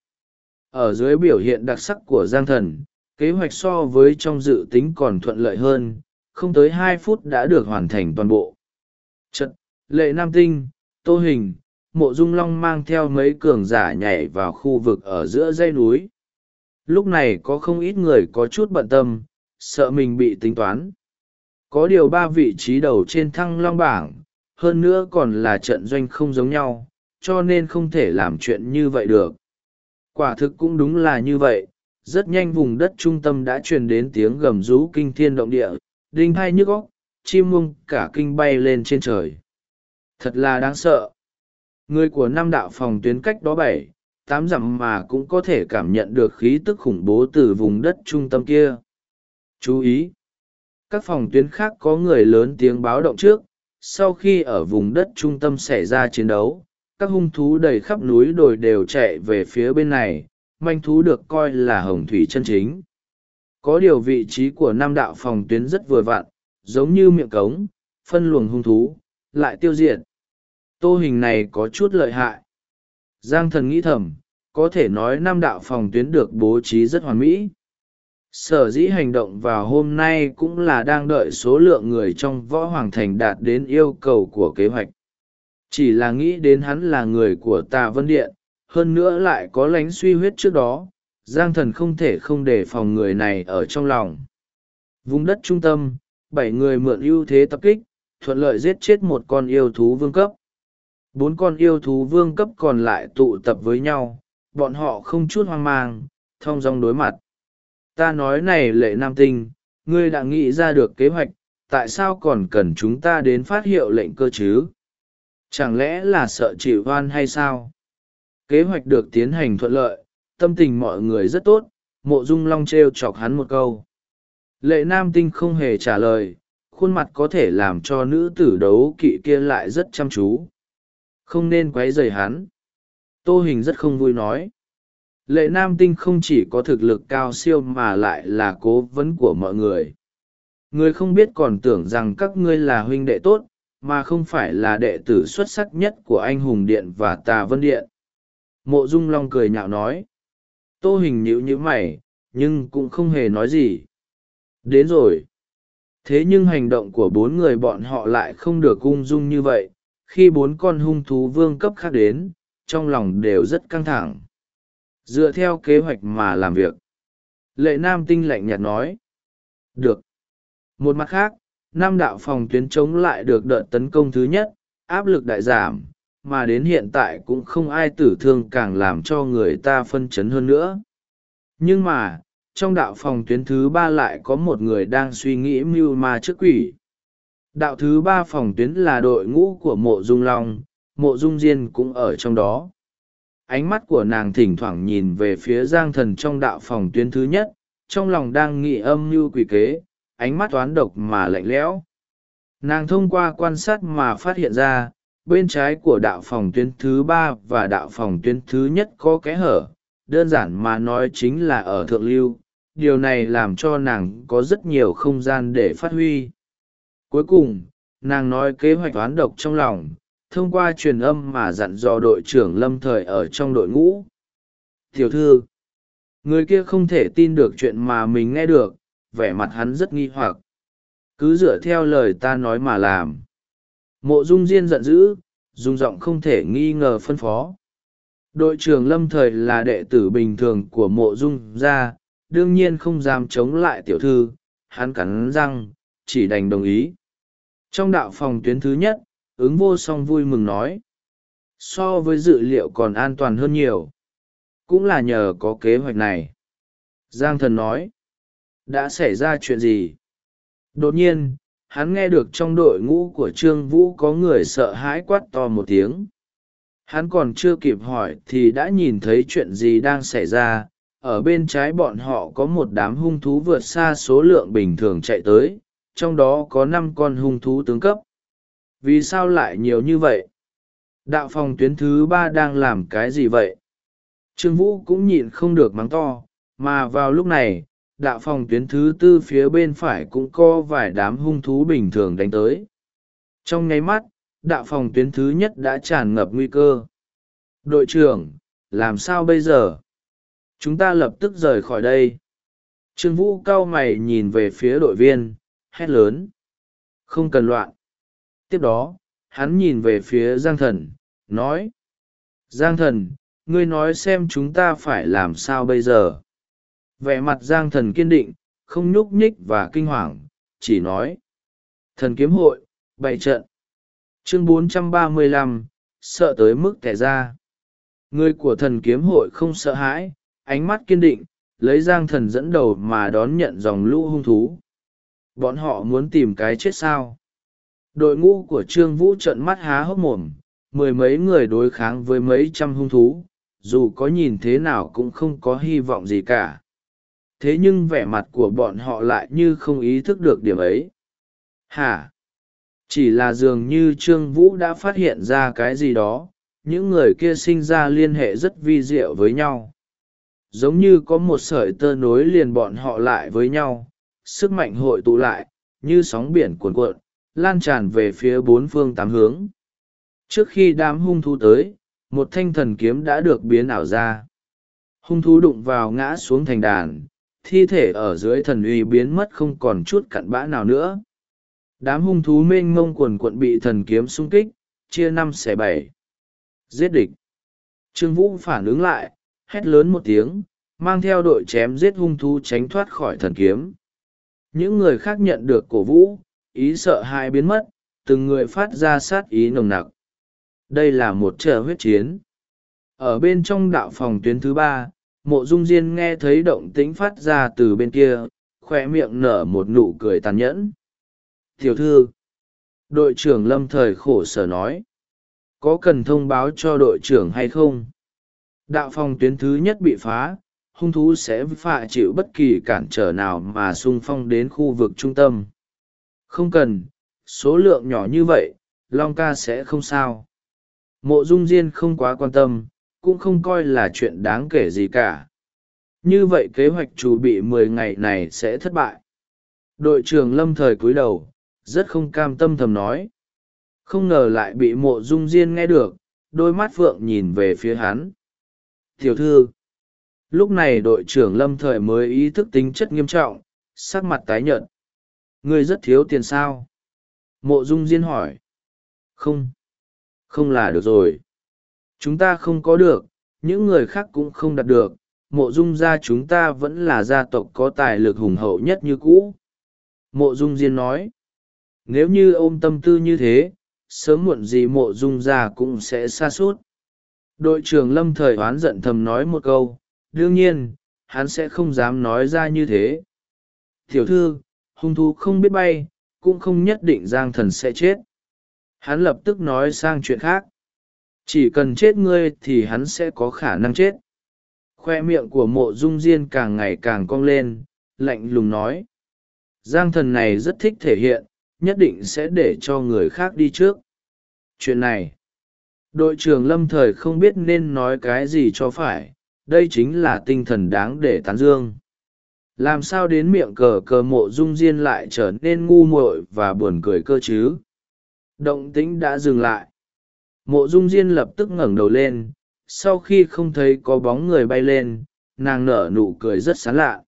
Ở dưới biểu hiện đặc sắc của Giang Thần, kế hoạch so với trong dự tính còn thuận lợi hơn, không tới 2 phút đã được hoàn thành toàn bộ. Trận, Lệ Nam Tinh, Tô Hình, Mộ Dung Long mang theo mấy cường giả nhảy vào khu vực ở giữa dãy núi. Lúc này có không ít người có chút bận tâm, sợ mình bị tính toán. Có điều 3 vị trí đầu trên Thăng Long bảng, hơn nữa còn là trận doanh không giống nhau, cho nên không thể làm chuyện như vậy được. Quả thực cũng đúng là như vậy, rất nhanh vùng đất trung tâm đã truyền đến tiếng gầm rú kinh thiên động địa, đinh hai nhức óc, chim muông cả kinh bay lên trên trời. Thật là đáng sợ. Người của 5 đạo phòng tuyến cách đó 7-8 dặm mà cũng có thể cảm nhận được khí tức khủng bố từ vùng đất trung tâm kia. Chú ý! Các phòng tuyến khác có người lớn tiếng báo động trước, sau khi ở vùng đất trung tâm xảy ra chiến đấu, các hung thú đầy khắp núi đồi đều chạy về phía bên này, manh thú được coi là hồng thủy chân chính. Có điều vị trí của 5 đạo phòng tuyến rất vừa vặn, giống như miệng cống, phân luồng hung thú, lại tiêu diệt. Tô Hình này có chút lợi hại. Giang Thần nghĩ thầm, có thể nói 5 đạo phòng tuyến được bố trí rất hoàn mỹ. Sở dĩ hành động vào hôm nay cũng là đang đợi số lượng người trong võ hoàng thành đạt đến yêu cầu của kế hoạch. Chỉ là nghĩ đến hắn là người của Tà Vân Điện, hơn nữa lại có lánh suy huyết trước đó, Giang Thần không thể không đề phòng người này ở trong lòng. Vùng đất trung tâm, 7 người mượn ưu thế tập kích, thuận lợi giết chết một con yêu thú vương cấp. 4 con yêu thú vương cấp còn lại tụ tập với nhau, bọn họ không chút hoang mang, thong dong đối mặt. Ta nói này Lệ Nam Tinh, ngươi đã nghĩ ra được kế hoạch, tại sao còn cần chúng ta đến phát hiệu lệnh cơ chứ? Chẳng lẽ là sợ chịu oan hay sao? Kế hoạch được tiến hành thuận lợi, tâm tình mọi người rất tốt, Mộ Dung Long trêu chọc hắn một câu. Lệ Nam Tinh không hề trả lời, khuôn mặt có thể làm cho nữ tử đấu kỵ kia lại rất chăm chú. Không nên quấy rầy hắn. Tô Hình rất không vui nói. Lệ Nam Tinh không chỉ có thực lực cao siêu mà lại là cố vấn của mọi người. Người không biết còn tưởng rằng các ngươi là huynh đệ tốt, mà không phải là đệ tử xuất sắc nhất của anh Hùng Điện và Tà Vân Điện. Mộ Dung Long cười nhạo nói. Tô Hình nhíu mày, nhưng cũng không hề nói gì. Đến rồi. Thế nhưng hành động của 4 người bọn họ lại không được ung dung như vậy. Khi 4 con hung thú vương cấp khác đến, trong lòng đều rất căng thẳng. Dựa theo kế hoạch mà làm việc. Lệ Nam Tinh lạnh nhạt nói. Được. Một mặt khác, 5 đạo phòng tuyến chống lại được đợt tấn công thứ nhất, áp lực đại giảm, mà đến hiện tại cũng không ai tử thương càng làm cho người ta phân chấn hơn nữa. Nhưng mà, trong đạo phòng tuyến thứ 3 lại có một người đang suy nghĩ mưu ma trước quỷ. Đạo thứ 3 phòng tuyến là đội ngũ của Mộ Dung Long, Mộ Dung Diên cũng ở trong đó. Ánh mắt của nàng thỉnh thoảng nhìn về phía Giang Thần trong đạo phòng tuyến thứ nhất, trong lòng đang nghĩ âm mưu quỷ kế, ánh mắt toán độc mà lạnh lẽo. Nàng thông qua quan sát mà phát hiện ra, bên trái của đạo phòng tuyến thứ 3 và đạo phòng tuyến thứ nhất có kẽ hở, đơn giản mà nói chính là ở thượng lưu. Điều này làm cho nàng có rất nhiều không gian để phát huy. Cuối cùng, nàng nói kế hoạch toán độc trong lòng, thông qua truyền âm mà dặn dò đội trưởng lâm thời ở trong đội ngũ. Tiểu thư, người kia không thể tin được chuyện mà mình nghe được, vẻ mặt hắn rất nghi hoặc. Cứ dựa theo lời ta nói mà làm. Mộ Dung Diên giận dữ, dùng giọng không thể nghi ngờ phân phó. Đội trưởng lâm thời là đệ tử bình thường của Mộ Dung gia, đương nhiên không dám chống lại tiểu thư, hắn cắn răng, chỉ đành đồng ý. Trong đạo phòng tuyến thứ nhất, ứng vô song vui mừng nói. So với dự liệu còn an toàn hơn nhiều. Cũng là nhờ có kế hoạch này. Giang Thần nói. Đã xảy ra chuyện gì? Đột nhiên, hắn nghe được trong đội ngũ của Trương Vũ có người sợ hãi quát to một tiếng. Hắn còn chưa kịp hỏi thì đã nhìn thấy chuyện gì đang xảy ra. Ở bên trái bọn họ có một đám hung thú vượt xa số lượng bình thường chạy tới, trong đó có 5 con hung thú tướng cấp. Vì sao lại nhiều như vậy? Đạo phòng tuyến thứ 3 đang làm cái gì vậy? Trương Vũ cũng nhịn không được mắng to, mà vào lúc này, đạo phòng tuyến thứ 4 phía bên phải cũng có vài đám hung thú bình thường đánh tới. Trong nháy mắt, đạo phòng tuyến thứ nhất đã tràn ngập nguy cơ. Đội trưởng, làm sao bây giờ? Chúng ta lập tức rời khỏi đây. Trương Vũ cau mày nhìn về phía đội viên, hét lớn. Không cần loạn. Tiếp đó, hắn nhìn về phía Giang Thần, nói. Giang Thần, ngươi nói xem chúng ta phải làm sao bây giờ? Vẻ mặt Giang Thần kiên định, không nhúc nhích và kinh hoàng, chỉ nói. Thần kiếm hội, bày trận. Chương 435, sợ tới mức tẻ ra. Người của thần kiếm hội không sợ hãi, ánh mắt kiên định, lấy Giang Thần dẫn đầu mà đón nhận dòng lũ hung thú. Bọn họ muốn tìm cái chết sao? Đội ngũ của Trương Vũ trợn mắt há hốc mồm, 10 mấy người đối kháng với mấy trăm hung thú, dù có nhìn thế nào cũng không có hy vọng gì cả. Thế nhưng vẻ mặt của bọn họ lại như không ý thức được điểm ấy. Hả? Chỉ là dường như Trương Vũ đã phát hiện ra cái gì đó, những người kia sinh ra liên hệ rất vi diệu với nhau. Giống như có một sợi tơ nối liền bọn họ lại với nhau, sức mạnh hội tụ lại, như sóng biển cuồn cuộn, lan tràn về phía 4 phương 8 hướng. Trước khi đám hung thú tới, một thanh thần kiếm đã được biến ảo ra. Hung thú đụng vào ngã xuống thành đàn, thi thể ở dưới thần uy biến mất không còn chút cặn bã nào nữa. Đám hung thú mênh mông quần quận bị thần kiếm xung kích, chia 5/7. Giết địch. Trương Vũ phản ứng lại, hét lớn một tiếng, mang theo đội chém giết hung thú tránh thoát khỏi thần kiếm. Những người khác nhận được cổ vũ, ý sợ hãi biến mất, từng người phát ra sát ý nồng nặc. Đây là một trận huyết chiến. Ở bên trong đạo phòng tuyến thứ 3, Mộ Dung Diên nghe thấy động tĩnh phát ra từ bên kia, khoe miệng nở một nụ cười tàn nhẫn. Tiểu thư, đội trưởng Lâm Thời khổ sở nói, có cần thông báo cho đội trưởng hay không? Đạo phòng tuyến thứ nhất bị phá, hung thú sẽ phải chịu bất kỳ cản trở nào mà xung phong đến khu vực trung tâm. Không cần, số lượng nhỏ như vậy, Long ca sẽ không sao. Mộ Dung Diên không quá quan tâm, cũng không coi là chuyện đáng kể gì cả. Như vậy kế hoạch chuẩn bị 10 ngày này sẽ thất bại. Đội trưởng Lâm Thời cúi đầu, rất không cam tâm thầm nói. Không ngờ lại bị Mộ Dung Diên nghe được, đôi mắt phượng nhìn về phía hắn. Tiểu thư. Lúc này đội trưởng Lâm Thời mới ý thức tính chất nghiêm trọng, sắc mặt tái nhợt. Ngươi rất thiếu tiền sao? Mộ Dung Diên hỏi. Không. Không là được rồi. Chúng ta không có được, những người khác cũng không đạt được. Mộ Dung gia chúng ta vẫn là gia tộc có tài lực hùng hậu nhất như cũ. Mộ Dung Diên nói. Nếu như ôm tâm tư như thế, sớm muộn gì Mộ Dung gia cũng sẽ sa sút. Đội trưởng Lâm Thời oán giận thầm nói một câu, đương nhiên, hắn sẽ không dám nói ra như thế. Tiểu thư, hung thú không biết bay, cũng không nhất định Giang Thần sẽ chết. Hắn lập tức nói sang chuyện khác. Chỉ cần chết ngươi thì hắn sẽ có khả năng chết. Khoe miệng của Mộ Dung Diên càng ngày càng cong lên, lạnh lùng nói. Giang Thần này rất thích thể hiện, nhất định sẽ để cho người khác đi trước. Chuyện này, đội trưởng Lâm Thời không biết nên nói cái gì cho phải, đây chính là tinh thần đáng để tán dương. Làm sao đến miệng cờ Mộ Dung Diên lại trở nên ngu muội và buồn cười cơ chứ? Động tĩnh đã dừng lại. Mộ Dung Diên lập tức ngẩng đầu lên, sau khi không thấy có bóng người bay lên, nàng nở nụ cười rất sán lạ.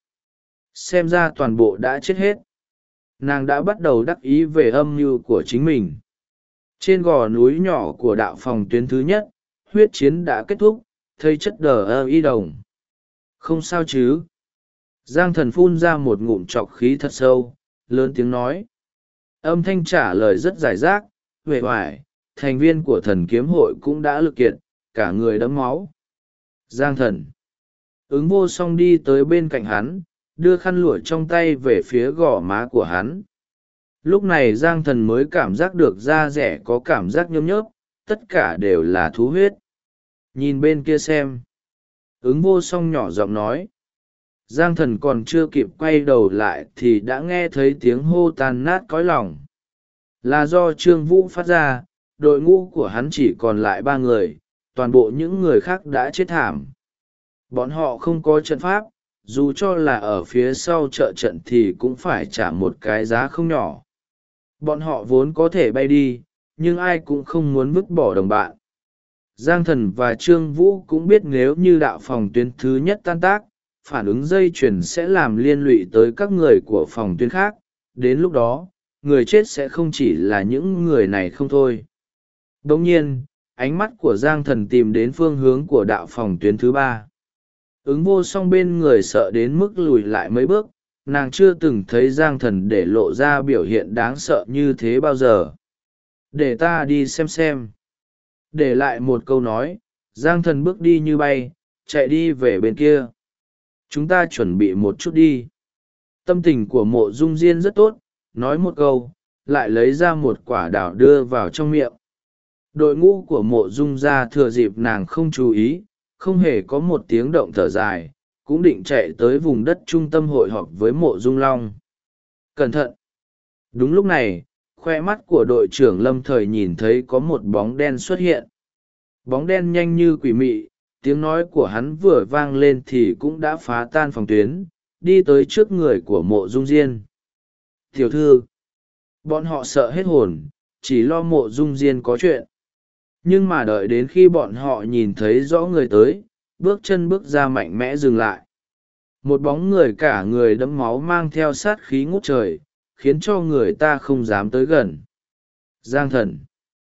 Xem ra toàn bộ đã chết hết. Nàng đã bắt đầu đắc ý về âm mưu của chính mình. Trên gò núi nhỏ của đạo phòng tuyến thứ nhất, huyết chiến đã kết thúc, thấy chất đờ ơ y đồng. Không sao chứ? Giang Thần phun ra một ngụm trọc khí thật sâu, lớn tiếng nói. Âm thanh trả lời rất giải rác, uể oải, thành viên của thần kiếm hội cũng đã lực kiệt, cả người đẫm máu. Giang Thần. Ứng vô song đi tới bên cạnh hắn, đưa khăn lụa trong tay về phía gò má của hắn. Lúc này Giang Thần mới cảm giác được da rẻ có cảm giác nhớp nhớp, tất cả đều là thú huyết. Nhìn bên kia xem. Ứng vô song nhỏ giọng nói. Giang Thần còn chưa kịp quay đầu lại thì đã nghe thấy tiếng hô tan nát cõi lòng. Là do Trương Vũ phát ra, đội ngũ của hắn chỉ còn lại 3 người, toàn bộ những người khác đã chết thảm. Bọn họ không có trận pháp, dù cho là ở phía sau trợ trận thì cũng phải trả một cái giá không nhỏ. Bọn họ vốn có thể bay đi, nhưng ai cũng không muốn vứt bỏ đồng bạn. Giang Thần và Trương Vũ cũng biết nếu như đạo phòng tuyến thứ nhất tan tác, phản ứng dây chuyền sẽ làm liên lụy tới các người của phòng tuyến khác. Đến lúc đó, người chết sẽ không chỉ là những người này không thôi. Đồng nhiên, ánh mắt của Giang Thần tìm đến phương hướng của đạo phòng tuyến thứ 3. Ứng vô song bên người sợ đến mức lùi lại mấy bước, nàng chưa từng thấy Giang Thần để lộ ra biểu hiện đáng sợ như thế bao giờ. Để ta đi xem. Để lại một câu nói, Giang Thần bước đi như bay, chạy đi về bên kia. Chúng ta chuẩn bị một chút đi. Tâm tình của Mộ Dung Diên rất tốt, nói một câu, lại lấy ra một quả đào đưa vào trong miệng. Đội ngũ của Mộ Dung gia thừa dịp nàng không chú ý, không hề có một tiếng động thở dài, cũng định chạy tới vùng đất trung tâm hội họp với Mộ Dung Long. Cẩn thận! Đúng lúc này, khoe mắt của đội trưởng Lâm Thời nhìn thấy có một bóng đen xuất hiện. Bóng đen nhanh như quỷ mị, tiếng nói của hắn vừa vang lên thì cũng đã phá tan phòng tuyến, đi tới trước người của Mộ Dung Diên. Tiểu thư! Bọn họ sợ hết hồn, chỉ lo Mộ Dung Diên có chuyện. Nhưng mà đợi đến khi bọn họ nhìn thấy rõ người tới, bước chân bước ra mạnh mẽ dừng lại. một bóng người cả người đẫm máu mang theo sát khí ngút trời, khiến cho người ta không dám tới gần. Giang Thần.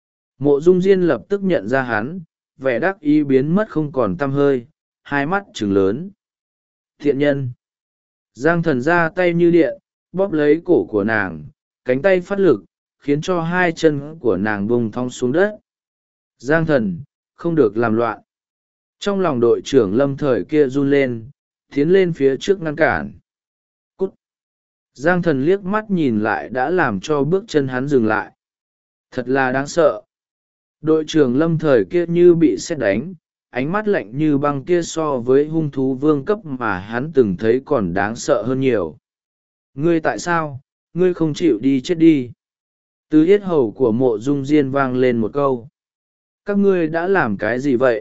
Mộ Dung Diên lập tức nhận ra hắn, vẻ đắc ý biến mất không còn tăm hơi, hai mắt trừng lớn. Thiện nhân. Giang Thần ra tay như điện, bóp lấy cổ của nàng, cánh tay phát lực, khiến cho hai chân của nàng bùng thong xuống đất. Giang Thần, không được làm loạn. Trong lòng đội trưởng Lâm Thời kia run lên, tiến lên phía trước ngăn cản. Cút. Giang Thần liếc mắt nhìn lại đã làm cho bước chân hắn dừng lại. Thật là đáng sợ. Đội trưởng Lâm Thời kia như bị sét đánh, ánh mắt lạnh như băng kia so với hung thú vương cấp mà hắn từng thấy còn đáng sợ hơn nhiều. Ngươi tại sao, ngươi không chịu đi chết đi? Từ yết hầu của Mộ Dung Diên vang lên một câu. Các ngươi đã làm cái gì vậy?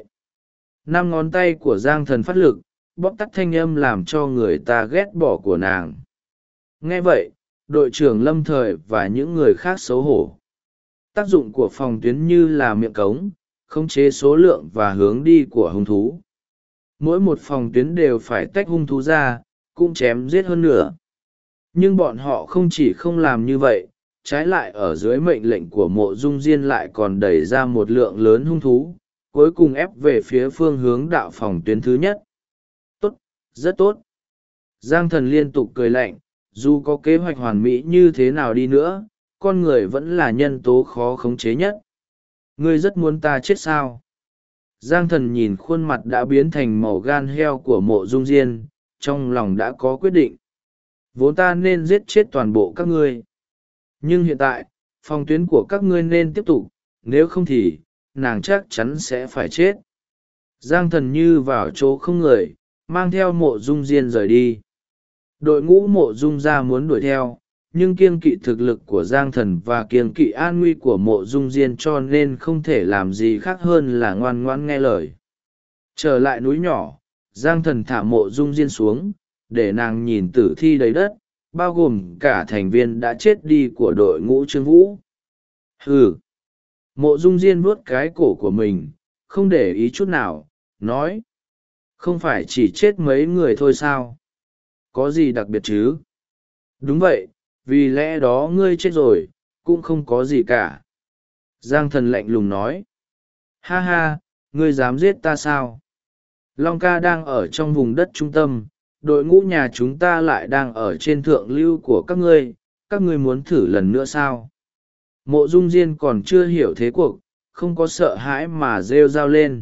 Năm ngón tay của Giang Thần phát lực, bóp tắt thanh âm làm cho người ta ghét bỏ của nàng. Nghe vậy, đội trưởng Lâm Thời và những người khác xấu hổ. Tác dụng của phòng tuyến như là miệng cống, khống chế số lượng và hướng đi của hung thú. Mỗi một phòng tuyến đều phải tách hung thú ra, cũng chém giết hơn nữa. Nhưng bọn họ không chỉ không làm như vậy, trái lại ở dưới mệnh lệnh của Mộ Dung Diên lại còn đẩy ra một lượng lớn hung thú, cuối cùng ép về phía phương hướng đạo phòng tuyến thứ nhất. Tốt, rất tốt. Giang Thần liên tục cười lạnh, dù có kế hoạch hoàn mỹ như thế nào đi nữa, con người vẫn là nhân tố khó khống chế nhất. Ngươi rất muốn ta chết sao? Giang Thần nhìn khuôn mặt đã biến thành màu gan heo của Mộ Dung Diên, trong lòng đã có quyết định. Vốn ta nên giết chết toàn bộ các ngươi. Nhưng hiện tại, phòng tuyến của các ngươi nên tiếp tục, nếu không thì, nàng chắc chắn sẽ phải chết. Giang Thần như vào chỗ không người, mang theo Mộ Dung Diên rời đi. Đội ngũ Mộ Dung ra muốn đuổi theo, nhưng kiêng kỵ thực lực của Giang Thần và kiêng kỵ an nguy của Mộ Dung Diên cho nên không thể làm gì khác hơn là ngoan ngoãn nghe lời. Trở lại núi nhỏ, Giang Thần thả Mộ Dung Diên xuống, để nàng nhìn tử thi đầy đất, bao gồm cả thành viên đã chết đi của đội ngũ Trương Vũ. Hừ. Mộ Dung Diên vuốt cái cổ của mình, không để ý chút nào, nói. Không phải chỉ chết mấy người thôi sao? Có gì đặc biệt chứ? Đúng vậy, vì lẽ đó ngươi chết rồi, cũng không có gì cả. Giang Thần lạnh lùng nói. Ha ha, ngươi dám giết ta sao? Long ca đang ở trong vùng đất trung tâm, đội ngũ nhà chúng ta lại đang ở trên thượng lưu của các ngươi muốn thử lần nữa sao? Mộ Dung Diên còn chưa hiểu thế cuộc, không có sợ hãi mà rêu rao lên.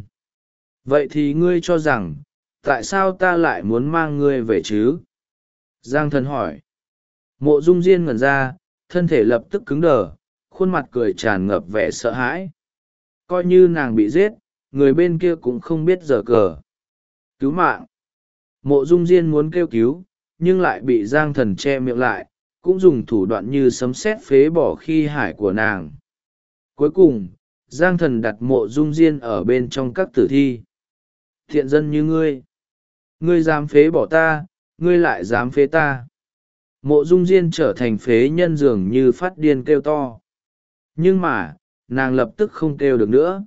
Vậy thì ngươi cho rằng, tại sao ta lại muốn mang ngươi về chứ? Giang Thần hỏi. Mộ Dung Diên ngẩn ra, thân thể lập tức cứng đờ, khuôn mặt cười tràn ngập vẻ sợ hãi. Coi như nàng bị giết, người bên kia cũng không biết giở cờ. Cứu mạng! Mộ Dung Diên muốn kêu cứu, nhưng lại bị Giang Thần che miệng lại, cũng dùng thủ đoạn như sấm sét phế bỏ khí hải của nàng. Cuối cùng, Giang Thần đặt Mộ Dung Diên ở bên trong các tử thi. Thiện dân như ngươi! Ngươi dám phế bỏ ta, ngươi lại dám phế ta! Mộ Dung Diên trở thành phế nhân dường như phát điên kêu to. Nhưng mà, nàng lập tức không kêu được nữa.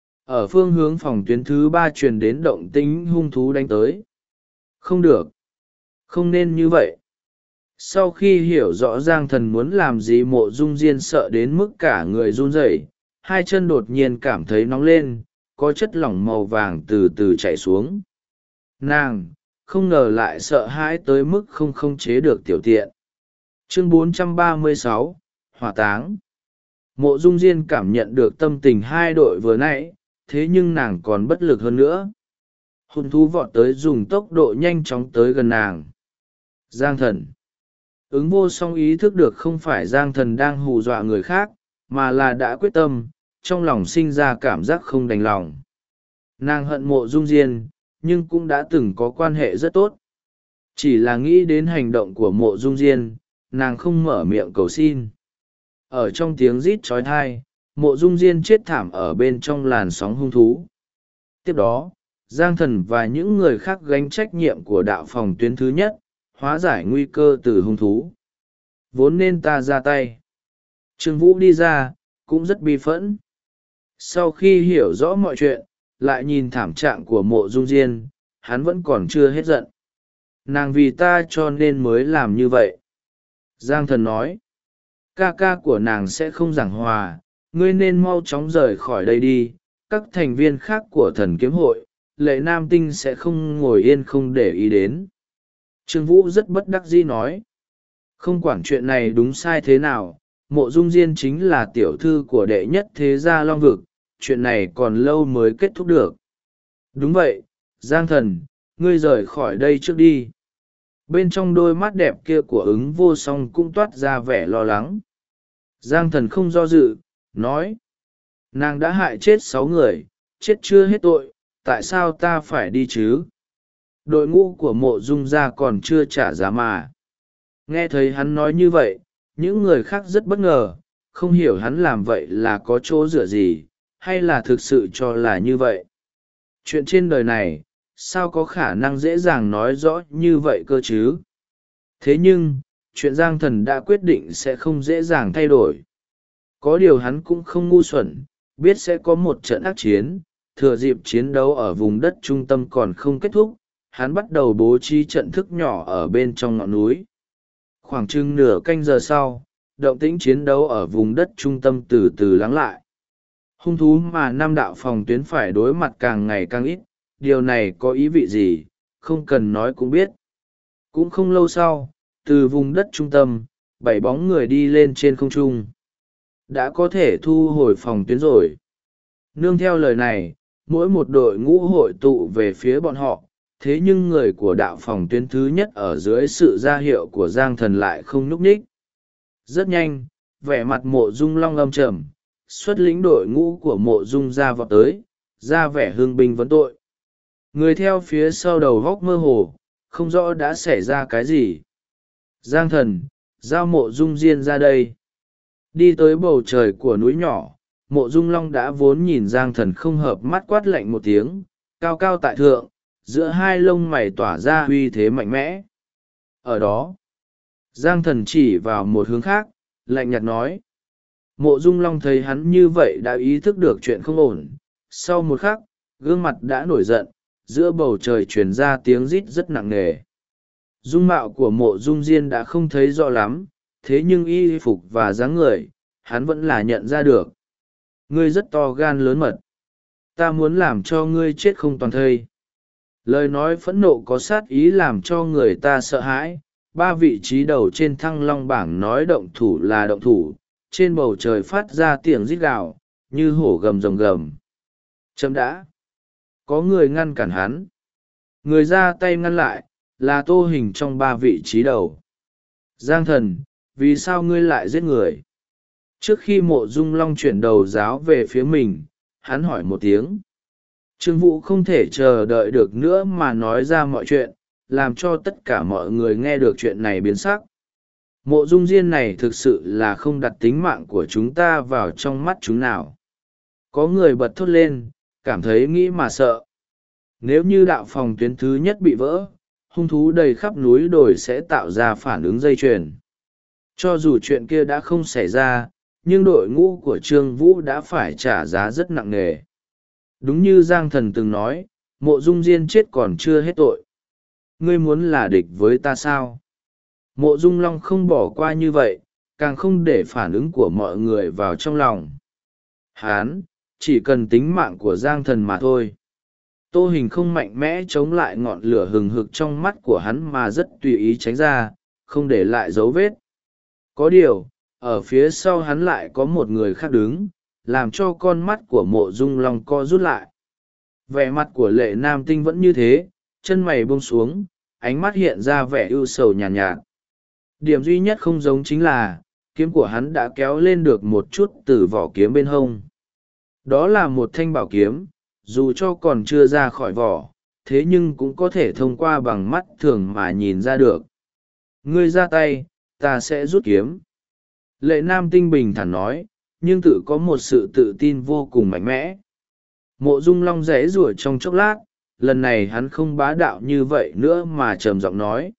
Ở phương hướng phòng tuyến thứ 3 truyền đến động tĩnh hung thú đánh tới. Không được. Không nên như vậy. Sau khi hiểu rõ Giang Thần muốn làm gì, Mộ Dung Diên sợ đến mức cả người run rẩy, hai chân đột nhiên cảm thấy nóng lên, có chất lỏng màu vàng từ từ chảy xuống. Nàng không ngờ lại sợ hãi tới mức không khống chế được tiểu tiện. Chương 436, Hỏa táng. Mộ Dung Diên cảm nhận được tâm tình hai đội vừa nãy, thế nhưng nàng còn bất lực hơn nữa. Hung thú vọt tới dùng tốc độ nhanh chóng tới gần nàng. Giang Thần. Ứng vô song ý thức được không phải Giang Thần đang hù dọa người khác, mà là đã quyết tâm, trong lòng sinh ra cảm giác không đành lòng. Nàng hận Mộ Dung Diên, nhưng cũng đã từng có quan hệ rất tốt. Chỉ là nghĩ đến hành động của Mộ Dung Diên, nàng không mở miệng cầu xin. Ở trong tiếng rít chói tai, Mộ Dung Diên chết thảm ở bên trong làn sóng hung thú. Tiếp đó, Giang Thần và những người khác gánh trách nhiệm của đạo phòng tuyến thứ nhất, hóa giải nguy cơ từ hung thú. Vốn nên ta ra tay. Trương Vũ đi ra, cũng rất bi phẫn. Sau khi hiểu rõ mọi chuyện, lại nhìn thảm trạng của Mộ Dung Diên, hắn vẫn còn chưa hết giận. nàng vì ta cho nên mới làm như vậy. Giang thần nói, ca ca của nàng sẽ không giảng hòa, ngươi nên mau chóng rời khỏi đây đi. Các thành viên khác của thần kiếm hội, Lệ Nam Tinh sẽ không ngồi yên không để ý đến. Trương Vũ rất bất đắc dĩ nói, không quản chuyện này đúng sai thế nào, Mộ Dung Diên chính là tiểu thư của đệ nhất thế gia Long Vực, chuyện này còn lâu mới kết thúc được. Đúng vậy, Giang thần, ngươi rời khỏi đây trước đi. Bên trong đôi mắt đẹp kia của ứng vô song cũng toát ra vẻ lo lắng. Giang thần không do dự, nói, nàng đã hại chết 6 người, chết chưa hết tội, tại sao ta phải đi chứ? Đội ngũ của Mộ Dung gia còn chưa trả giá mà. Nghe thấy hắn nói như vậy, những người khác rất bất ngờ, không hiểu hắn làm vậy là có chỗ dựa gì, hay là thực sự cho là như vậy. Chuyện trên đời này, sao có khả năng dễ dàng nói rõ như vậy cơ chứ? Thế nhưng, chuyện Giang thần đã quyết định sẽ không dễ dàng thay đổi. Có điều hắn cũng không ngu xuẩn, biết sẽ có một trận ác chiến, thừa dịp chiến đấu ở vùng đất trung tâm còn không kết thúc, hắn bắt đầu bố trí trận thức nhỏ ở bên trong ngọn núi. Khoảng chừng nửa canh giờ sau, động tĩnh chiến đấu ở vùng đất trung tâm từ từ lắng lại. Hung thú mà Nam đạo phòng tuyến phải đối mặt càng ngày càng ít, điều này có ý vị gì, không cần nói cũng biết. Cũng không lâu sau, từ vùng đất trung tâm, 7 bóng người đi lên trên không trung. Đã có thể thu hồi phòng tuyến rồi. Nương theo lời này, mỗi một đội ngũ hội tụ về phía bọn họ, thế nhưng người của đạo phòng tuyến thứ nhất ở dưới sự ra hiệu của Giang thần lại không nhúc nhích. Rất nhanh, vẻ mặt Mộ Dung Long âm trầm, xuất lĩnh đội ngũ của Mộ Dung ra vọt tới, ra vẻ hương binh vấn tội. Người theo phía sau đầu góc mơ hồ, không rõ đã xảy ra cái gì. Giang thần, giao Mộ Dung Diên ra đây. Đi tới bầu trời của núi nhỏ, Mộ Dung Long đã vốn nhìn Giang thần không hợp mắt, quát lạnh một tiếng, cao cao tại thượng, giữa hai lông mày tỏa ra uy thế mạnh mẽ. Ở đó, Giang thần chỉ vào một hướng khác, lạnh nhạt nói. Mộ Dung Long thấy hắn như vậy đã ý thức được chuyện không ổn. Sau một khắc, gương mặt đã nổi giận, giữa bầu trời truyền ra tiếng rít rất nặng nề. Dung mạo của Mộ Dung Diên đã không thấy rõ lắm, thế nhưng y phục và dáng người, hắn vẫn là nhận ra được. Ngươi rất to gan lớn mật. Ta muốn làm cho ngươi chết không toàn thây. Lời nói phẫn nộ có sát ý làm cho người ta sợ hãi. 3 vị trí đầu trên Thăng Long bảng nói động thủ là động thủ, trên bầu trời phát ra tiếng rít gào, như hổ gầm rồng gầm. Chấm đã. Có người ngăn cản hắn. Người ra tay ngăn lại, là Tô Hình trong 3 vị trí đầu. Giang thần, vì sao ngươi lại giết người? Trước khi Mộ Dung Long chuyển đầu giáo về phía mình, hắn hỏi một tiếng. Trương Vũ không thể chờ đợi được nữa mà nói ra mọi chuyện, làm cho tất cả mọi người nghe được chuyện này biến sắc. Mộ Dung Diên này thực sự là không đặt tính mạng của chúng ta vào trong mắt chúng nào. Có người bật thốt lên, cảm thấy nghĩ mà sợ. Nếu như đạo phòng tuyến thứ nhất bị vỡ, hung thú đầy khắp núi đồi sẽ tạo ra phản ứng dây chuyền. Cho dù chuyện kia đã không xảy ra, nhưng đội ngũ của Trương Vũ đã phải trả giá rất nặng nề. Đúng như Giang thần từng nói, Mộ Dung Diên chết còn chưa hết tội. Ngươi muốn là địch với ta sao? Mộ Dung Long không bỏ qua như vậy, càng không để phản ứng của mọi người vào trong lòng. Hán, chỉ cần tính mạng của Giang thần mà thôi. Tô Hình không mạnh mẽ chống lại ngọn lửa hừng hực trong mắt của hắn mà rất tùy ý tránh ra, không để lại dấu vết. Có điều, ở phía sau hắn lại có một người khác đứng, làm cho con mắt của Mộ Dung Long co rút lại. Vẻ mặt của Lệ Nam Tinh vẫn như thế, chân mày buông xuống, ánh mắt hiện ra vẻ ưu sầu nhàn nhạt. Điểm duy nhất không giống chính là, kiếm của hắn đã kéo lên được một chút từ vỏ kiếm bên hông. Đó là một thanh bảo kiếm, dù cho còn chưa ra khỏi vỏ, thế nhưng cũng có thể thông qua bằng mắt thường mà nhìn ra được. Ngươi ra tay, ta sẽ rút kiếm. Lệ Nam Tinh bình thản nói, nhưng tự có một sự tự tin vô cùng mạnh mẽ. Mộ Dung Long rẽ rủa trong chốc lát, lần này hắn không bá đạo như vậy nữa mà trầm giọng nói.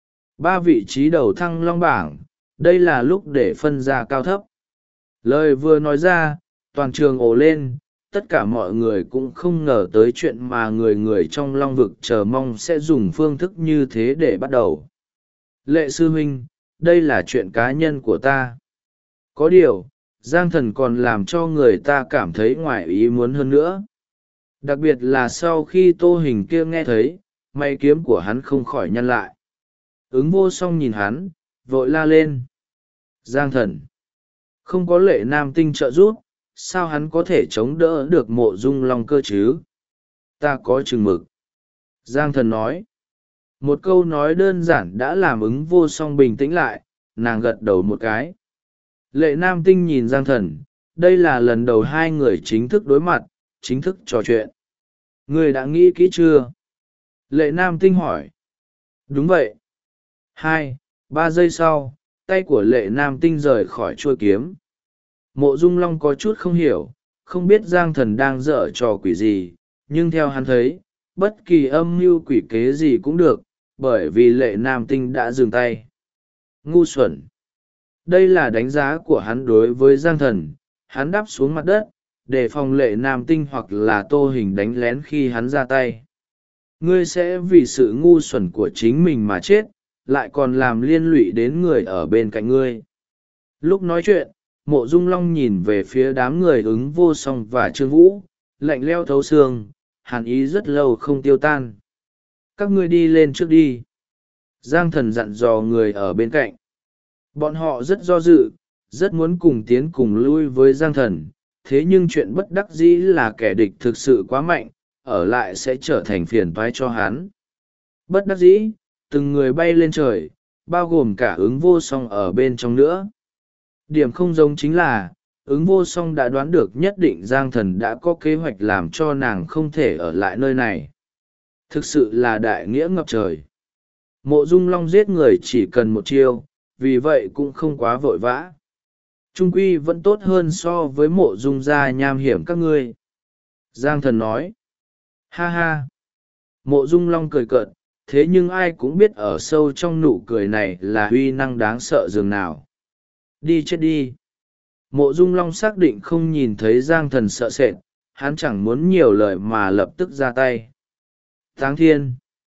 3 vị trí đầu Thăng Long bảng, đây là lúc để phân ra cao thấp. Lời vừa nói ra, toàn trường ồ lên, tất cả mọi người cũng không ngờ tới chuyện mà người người trong long vực chờ mong sẽ dùng phương thức như thế để bắt đầu. Lệ sư huynh, đây là chuyện cá nhân của ta. Có điều, Giang Thần còn làm cho người ta cảm thấy ngoài ý muốn hơn nữa. Đặc biệt là sau khi Tô Hình kia nghe thấy, mày kiếm của hắn không khỏi nhăn lại. Ứng vô song nhìn hắn, vội la lên. Giang Thần, không có Lệ Nam Tinh trợ giúp, sao hắn có thể chống đỡ được Mộ Dung Long cơ chứ? Ta có chừng mực. Giang Thần nói. Một câu nói đơn giản đã làm ứng vô song bình tĩnh lại, nàng gật đầu một cái. Lệ Nam Tinh nhìn Giang Thần, đây là lần đầu hai người chính thức đối mặt, chính thức trò chuyện. Ngươi đã nghĩ kỹ chưa? Lệ Nam Tinh hỏi. Đúng vậy. 2-3 giây sau, tay của Lệ Nam Tinh rời khỏi chuôi kiếm. Mộ Dung Long có chút không hiểu, không biết Giang Thần đang dở trò quỷ gì, nhưng theo hắn thấy, bất kỳ âm mưu quỷ kế gì cũng được, bởi vì Lệ Nam Tinh đã dừng tay. Ngu xuẩn. Đây là đánh giá của hắn đối với Giang Thần, hắn đáp xuống mặt đất, để phòng Lệ Nam Tinh hoặc là Tô Hình đánh lén khi hắn ra tay. Ngươi sẽ vì sự ngu xuẩn của chính mình mà chết, lại còn làm liên lụy đến người ở bên cạnh ngươi. Lúc nói chuyện, Mộ Dung Long nhìn về phía đám người ứng vô song và Trương Vũ, lạnh leo thấu xương, hàn ý rất lâu không tiêu tan. Các ngươi đi lên trước đi. Giang Thần dặn dò người ở bên cạnh. Bọn họ rất do dự, rất muốn cùng tiến cùng lui với Giang Thần, thế nhưng chuyện bất đắc dĩ là kẻ địch thực sự quá mạnh, ở lại sẽ trở thành phiền toái cho hắn. Bất đắc dĩ, từng người bay lên trời, bao gồm cả ứng vô song ở bên trong nữa. Điểm không giống chính là, ứng vô song đã đoán được nhất định Giang Thần đã có kế hoạch làm cho nàng không thể ở lại nơi này. Thực sự là đại nghĩa ngập trời. Mộ Dung Long giết người chỉ cần một chiêu, vì vậy cũng không quá vội vã. Trung quy vẫn tốt hơn so với Mộ Dung gia nham hiểm các ngươi. Giang Thần nói. Ha ha. Mộ Dung Long cười cợt, thế nhưng ai cũng biết ở sâu trong nụ cười này là uy năng đáng sợ dường nào. Đi chết đi. Mộ Dung Long xác định không nhìn thấy Giang Thần sợ sệt, hắn chẳng muốn nhiều lời mà lập tức ra tay. Táng thiên.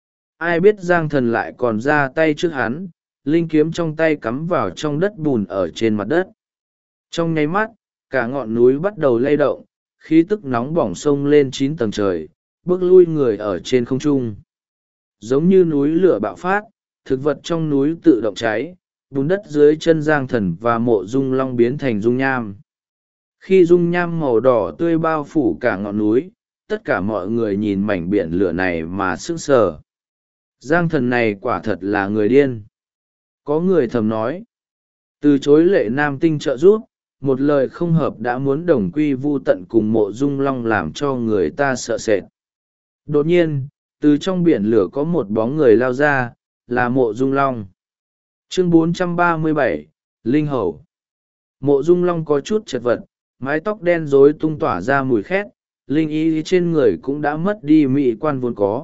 Ai biết Giang Thần lại còn ra tay trước hắn, linh kiếm trong tay cắm vào trong đất bùn ở trên mặt đất. Trong nháy mắt, cả ngọn núi bắt đầu lay động, khí tức nóng bỏng sông lên 9 tầng trời, bước lui người ở trên không trung. Giống như núi lửa bạo phát, thực vật trong núi tự động cháy, bùn đất dưới chân Giang Thần và Mộ Dung Long biến thành dung nham. Khi dung nham màu đỏ tươi bao phủ cả ngọn núi, tất cả mọi người nhìn mảnh biển lửa này mà sững sờ. Giang Thần này quả thật là người điên. Có người thầm nói. Từ chối Lệ Nam Tinh trợ giúp, một lời không hợp đã muốn đồng quy vu tận cùng Mộ Dung Long làm cho người ta sợ sệt. Đột nhiên, từ trong biển lửa có một bóng người lao ra, là Mộ Dung Long. Chương 437, Linh Hầu. Mộ Dung Long có chút chật vật, mái tóc đen rối tung tỏa ra mùi khét, linh ý trên người cũng đã mất đi mỹ quan vốn có.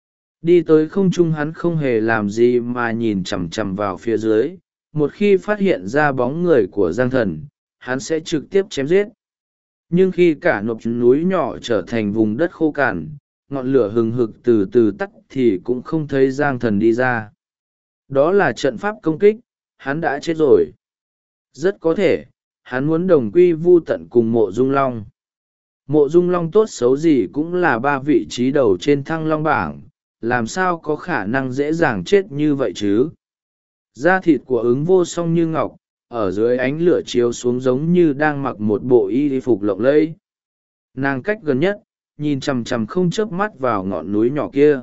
Đi tới không trung hắn không hề làm gì mà nhìn chằm chằm vào phía dưới, một khi phát hiện ra bóng người của Giang Thần, hắn sẽ trực tiếp chém giết. Nhưng khi cả nộp núi nhỏ trở thành vùng đất khô cằn, ngọn lửa hừng hực từ từ tắt thì cũng không thấy Giang Thần đi ra. Đó là trận pháp công kích, hắn đã chết rồi. Rất có thể, hắn muốn đồng quy vu tận cùng Mộ Dung Long. Mộ Dung Long tốt xấu gì cũng là 3 vị trí đầu trên Thăng Long bảng, làm sao có khả năng dễ dàng chết như vậy chứ? Da thịt của ứng vô song như ngọc, ở dưới ánh lửa chiếu xuống giống như đang mặc một bộ y phục lộng lẫy. Nàng cách gần nhất, nhìn chằm chằm không chớp mắt vào ngọn núi nhỏ kia.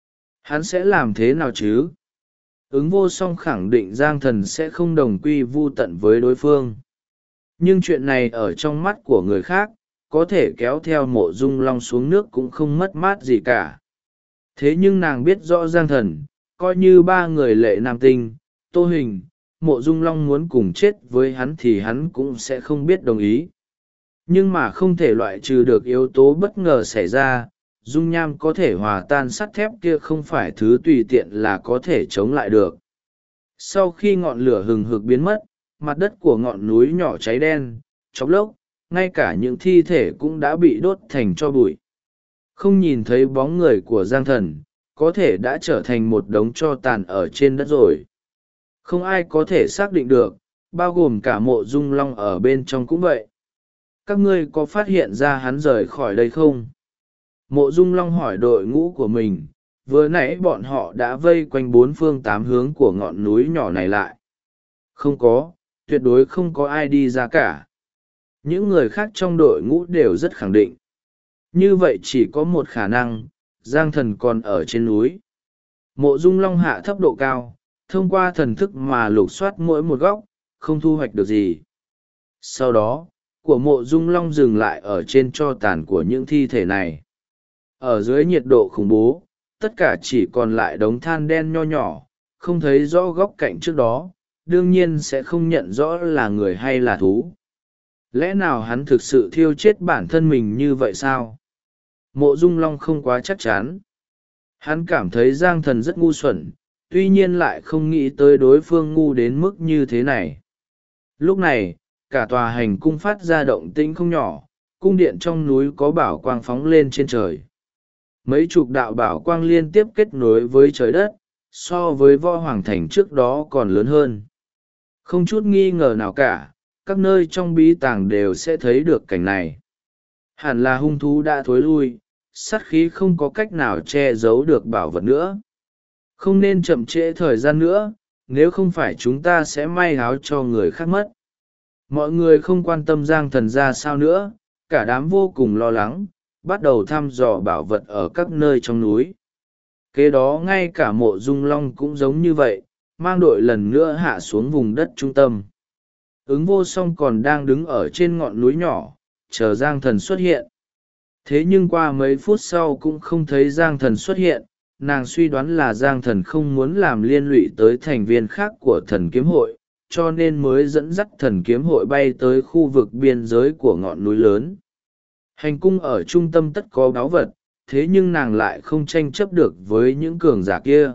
Hắn sẽ làm thế nào chứ? Ứng vô song khẳng định Giang Thần sẽ không đồng quy vu tận với đối phương. Nhưng chuyện này ở trong mắt của người khác, có thể kéo theo Mộ Dung Long xuống nước cũng không mất mát gì cả. Thế nhưng nàng biết rõ Giang Thần, coi như 3 người Lệ Nam Tinh, Tô Hình, Mộ Dung Long muốn cùng chết với hắn thì hắn cũng sẽ không biết đồng ý. Nhưng mà không thể loại trừ được yếu tố bất ngờ xảy ra, dung nham có thể hòa tan sắt thép kia không phải thứ tùy tiện là có thể chống lại được. Sau khi ngọn lửa hừng hực biến mất, mặt đất của ngọn núi nhỏ cháy đen, chốc lốc, ngay cả những thi thể cũng đã bị đốt thành tro bụi. Không nhìn thấy bóng người của Giang Thần, có thể đã trở thành một đống tro tàn ở trên đất rồi. Không ai có thể xác định được, bao gồm cả Mộ Dung Long ở bên trong cũng vậy. Các ngươi có phát hiện ra hắn rời khỏi đây không? Mộ Dung Long hỏi đội ngũ của mình, vừa nãy bọn họ đã vây quanh bốn phương tám hướng của ngọn núi nhỏ này lại. Không có, tuyệt đối không có ai đi ra cả. Những người khác trong đội ngũ đều rất khẳng định. Như vậy chỉ có một khả năng, Giang Thần còn ở trên núi. Mộ Dung Long hạ thấp độ cao, thông qua thần thức mà lục soát mỗi một góc, không thu hoạch được gì. Sau đó, của Mộ Dung Long dừng lại ở trên tro tàn của những thi thể này. Ở dưới nhiệt độ khủng bố, tất cả chỉ còn lại đống than đen nho nhỏ, không thấy rõ góc cạnh trước đó, đương nhiên sẽ không nhận rõ là người hay là thú. Lẽ nào hắn thực sự thiêu chết bản thân mình như vậy sao? Mộ Dung Long không quá chắc chắn. Hắn cảm thấy Giang Thần rất ngu xuẩn, tuy nhiên lại không nghĩ tới đối phương ngu đến mức như thế này. Lúc này, cả tòa hành cung phát ra động tĩnh không nhỏ, cung điện trong núi có bảo quang phóng lên trên trời. Mấy chục đạo bảo quang liên tiếp kết nối với trời đất, so với Võ Hoàng Thành trước đó còn lớn hơn. Không chút nghi ngờ nào cả, các nơi trong bí tàng đều sẽ thấy được cảnh này. Hẳn là hung thú đã thối lui, sát khí không có cách nào che giấu được bảo vật nữa. Không nên chậm trễ thời gian nữa, nếu không phải chúng ta sẽ may áo cho người khác mất. Mọi người không quan tâm Giang Thần ra sao nữa, cả đám vô cùng lo lắng, bắt đầu thăm dò bảo vật ở các nơi trong núi. Kế đó ngay cả Mộ Dung Long cũng giống như vậy, mang đội lần nữa hạ xuống vùng đất trung tâm. Ứng Vô Song còn đang đứng ở trên ngọn núi nhỏ, chờ Giang Thần xuất hiện. Thế nhưng qua mấy phút sau cũng không thấy Giang Thần xuất hiện, nàng suy đoán là Giang Thần không muốn làm liên lụy tới thành viên khác của Thần Kiếm Hội, cho nên mới dẫn dắt Thần Kiếm Hội bay tới khu vực biên giới của ngọn núi lớn. Hành cung ở trung tâm tất có báu vật, thế nhưng nàng lại không tranh chấp được với những cường giả kia.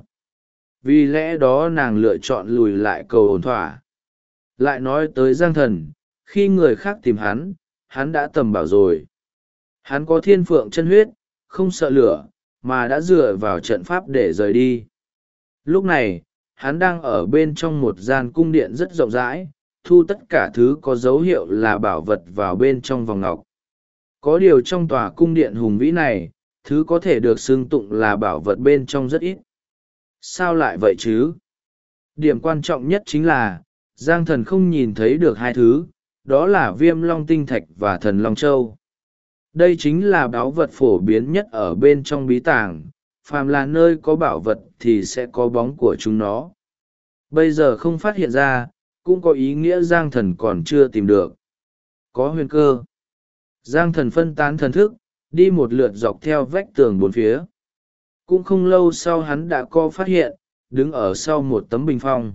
Vì lẽ đó nàng lựa chọn lùi lại cầu ổn thỏa. Lại nói tới Giang Thần, khi người khác tìm hắn đã tầm bảo rồi. Hắn có thiên phượng chân huyết, không sợ lửa, mà đã dựa vào trận pháp để rời đi. Lúc này, hắn đang ở bên trong một gian cung điện rất rộng rãi, thu tất cả thứ có dấu hiệu là bảo vật vào bên trong vòng ngọc. Có điều trong tòa cung điện hùng vĩ này, thứ có thể được xưng tụng là bảo vật bên trong rất ít. Sao lại vậy chứ? Điểm quan trọng nhất chính là, Giang Thần không nhìn thấy được hai thứ, đó là Viêm Long Tinh Thạch và Thần Long Châu. Đây chính là báu vật phổ biến nhất ở bên trong bí tàng, phàm là nơi có bảo vật thì sẽ có bóng của chúng nó. Bây giờ không phát hiện ra, cũng có ý nghĩa Giang Thần còn chưa tìm được. Có huyền cơ. Giang Thần phân tán thần thức, đi một lượt dọc theo vách tường bốn phía. Cũng không lâu sau hắn đã có phát hiện, đứng ở sau một tấm bình phong.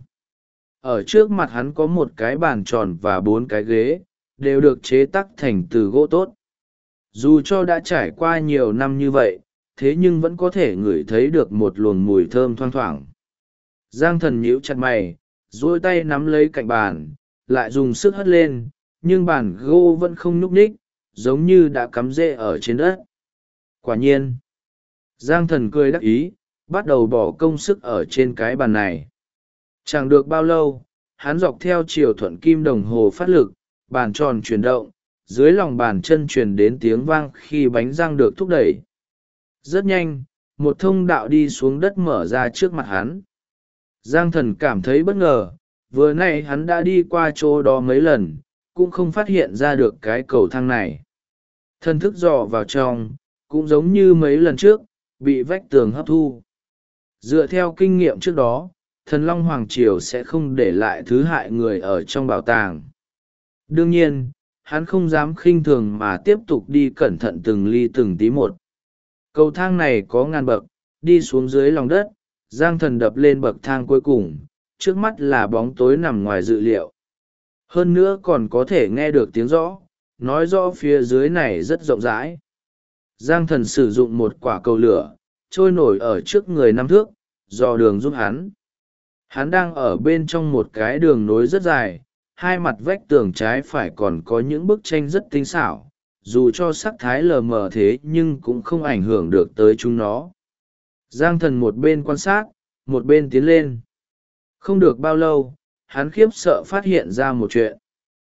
Ở trước mặt hắn có một cái bàn tròn và 4 cái ghế, đều được chế tác thành từ gỗ tốt. Dù cho đã trải qua nhiều năm như vậy, thế nhưng vẫn có thể ngửi thấy được một luồng mùi thơm thoang thoảng. Giang Thần nhíu chặt mày, duỗi tay nắm lấy cạnh bàn, lại dùng sức hất lên, nhưng bàn gỗ vẫn không nhúc nhích, giống như đã cắm rễ ở trên đất. Quả nhiên, Giang Thần cười đắc ý, bắt đầu bỏ công sức ở trên cái bàn này. Chẳng được bao lâu, hắn dọc theo chiều thuận kim đồng hồ phát lực, bàn tròn chuyển động, dưới lòng bàn chân truyền đến tiếng vang khi bánh răng được thúc đẩy. Rất nhanh, một thông đạo đi xuống đất mở ra trước mặt hắn. Giang Thần cảm thấy bất ngờ, vừa nãy hắn đã đi qua chỗ đó mấy lần, cũng không phát hiện ra được cái cầu thang này. Thần thức dò vào trong, cũng giống như mấy lần trước, bị vách tường hấp thu. Dựa theo kinh nghiệm trước đó, Thần Long Hoàng Triều sẽ không để lại thứ hại người ở trong bảo tàng. Đương nhiên, hắn không dám khinh thường mà tiếp tục đi cẩn thận từng ly từng tí một. Cầu thang này có ngàn bậc, đi xuống dưới lòng đất, Giang Thần đập lên bậc thang cuối cùng, trước mắt là bóng tối nằm ngoài dự liệu. Hơn nữa còn có thể nghe được tiếng rõ, nói rõ phía dưới này rất rộng rãi. Giang Thần sử dụng một quả cầu lửa, trôi nổi ở trước người 5 thước, dò đường giúp hắn. Hắn đang ở bên trong một cái đường nối rất dài, hai mặt vách tường trái phải còn có những bức tranh rất tinh xảo, dù cho sắc thái lờ mờ thế nhưng cũng không ảnh hưởng được tới chúng nó. Giang Thần một bên quan sát, một bên tiến lên. Không được bao lâu, hắn khiếp sợ phát hiện ra một chuyện.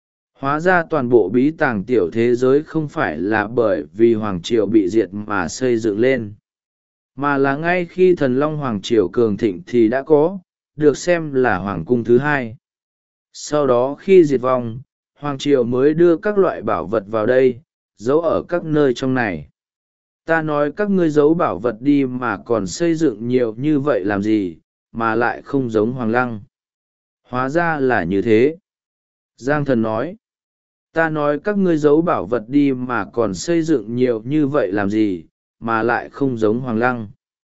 Hóa ra toàn bộ bí tàng tiểu thế giới không phải là bởi vì Hoàng Triều bị diệt mà xây dựng lên, mà là ngay khi thần long Hoàng Triều cường thịnh thì đã có, được xem là Hoàng cung thứ hai. Sau đó khi diệt vong, Hoàng Triều mới đưa các loại bảo vật vào đây, giấu ở các nơi trong này. Ta nói các ngươi giấu bảo vật đi mà còn xây dựng nhiều như vậy làm gì, mà lại không giống Hoàng Lăng. Hóa ra là như thế. Giang Thần nói. Ta nói các ngươi giấu bảo vật đi mà còn xây dựng nhiều như vậy làm gì, mà lại không giống Hoàng Lăng.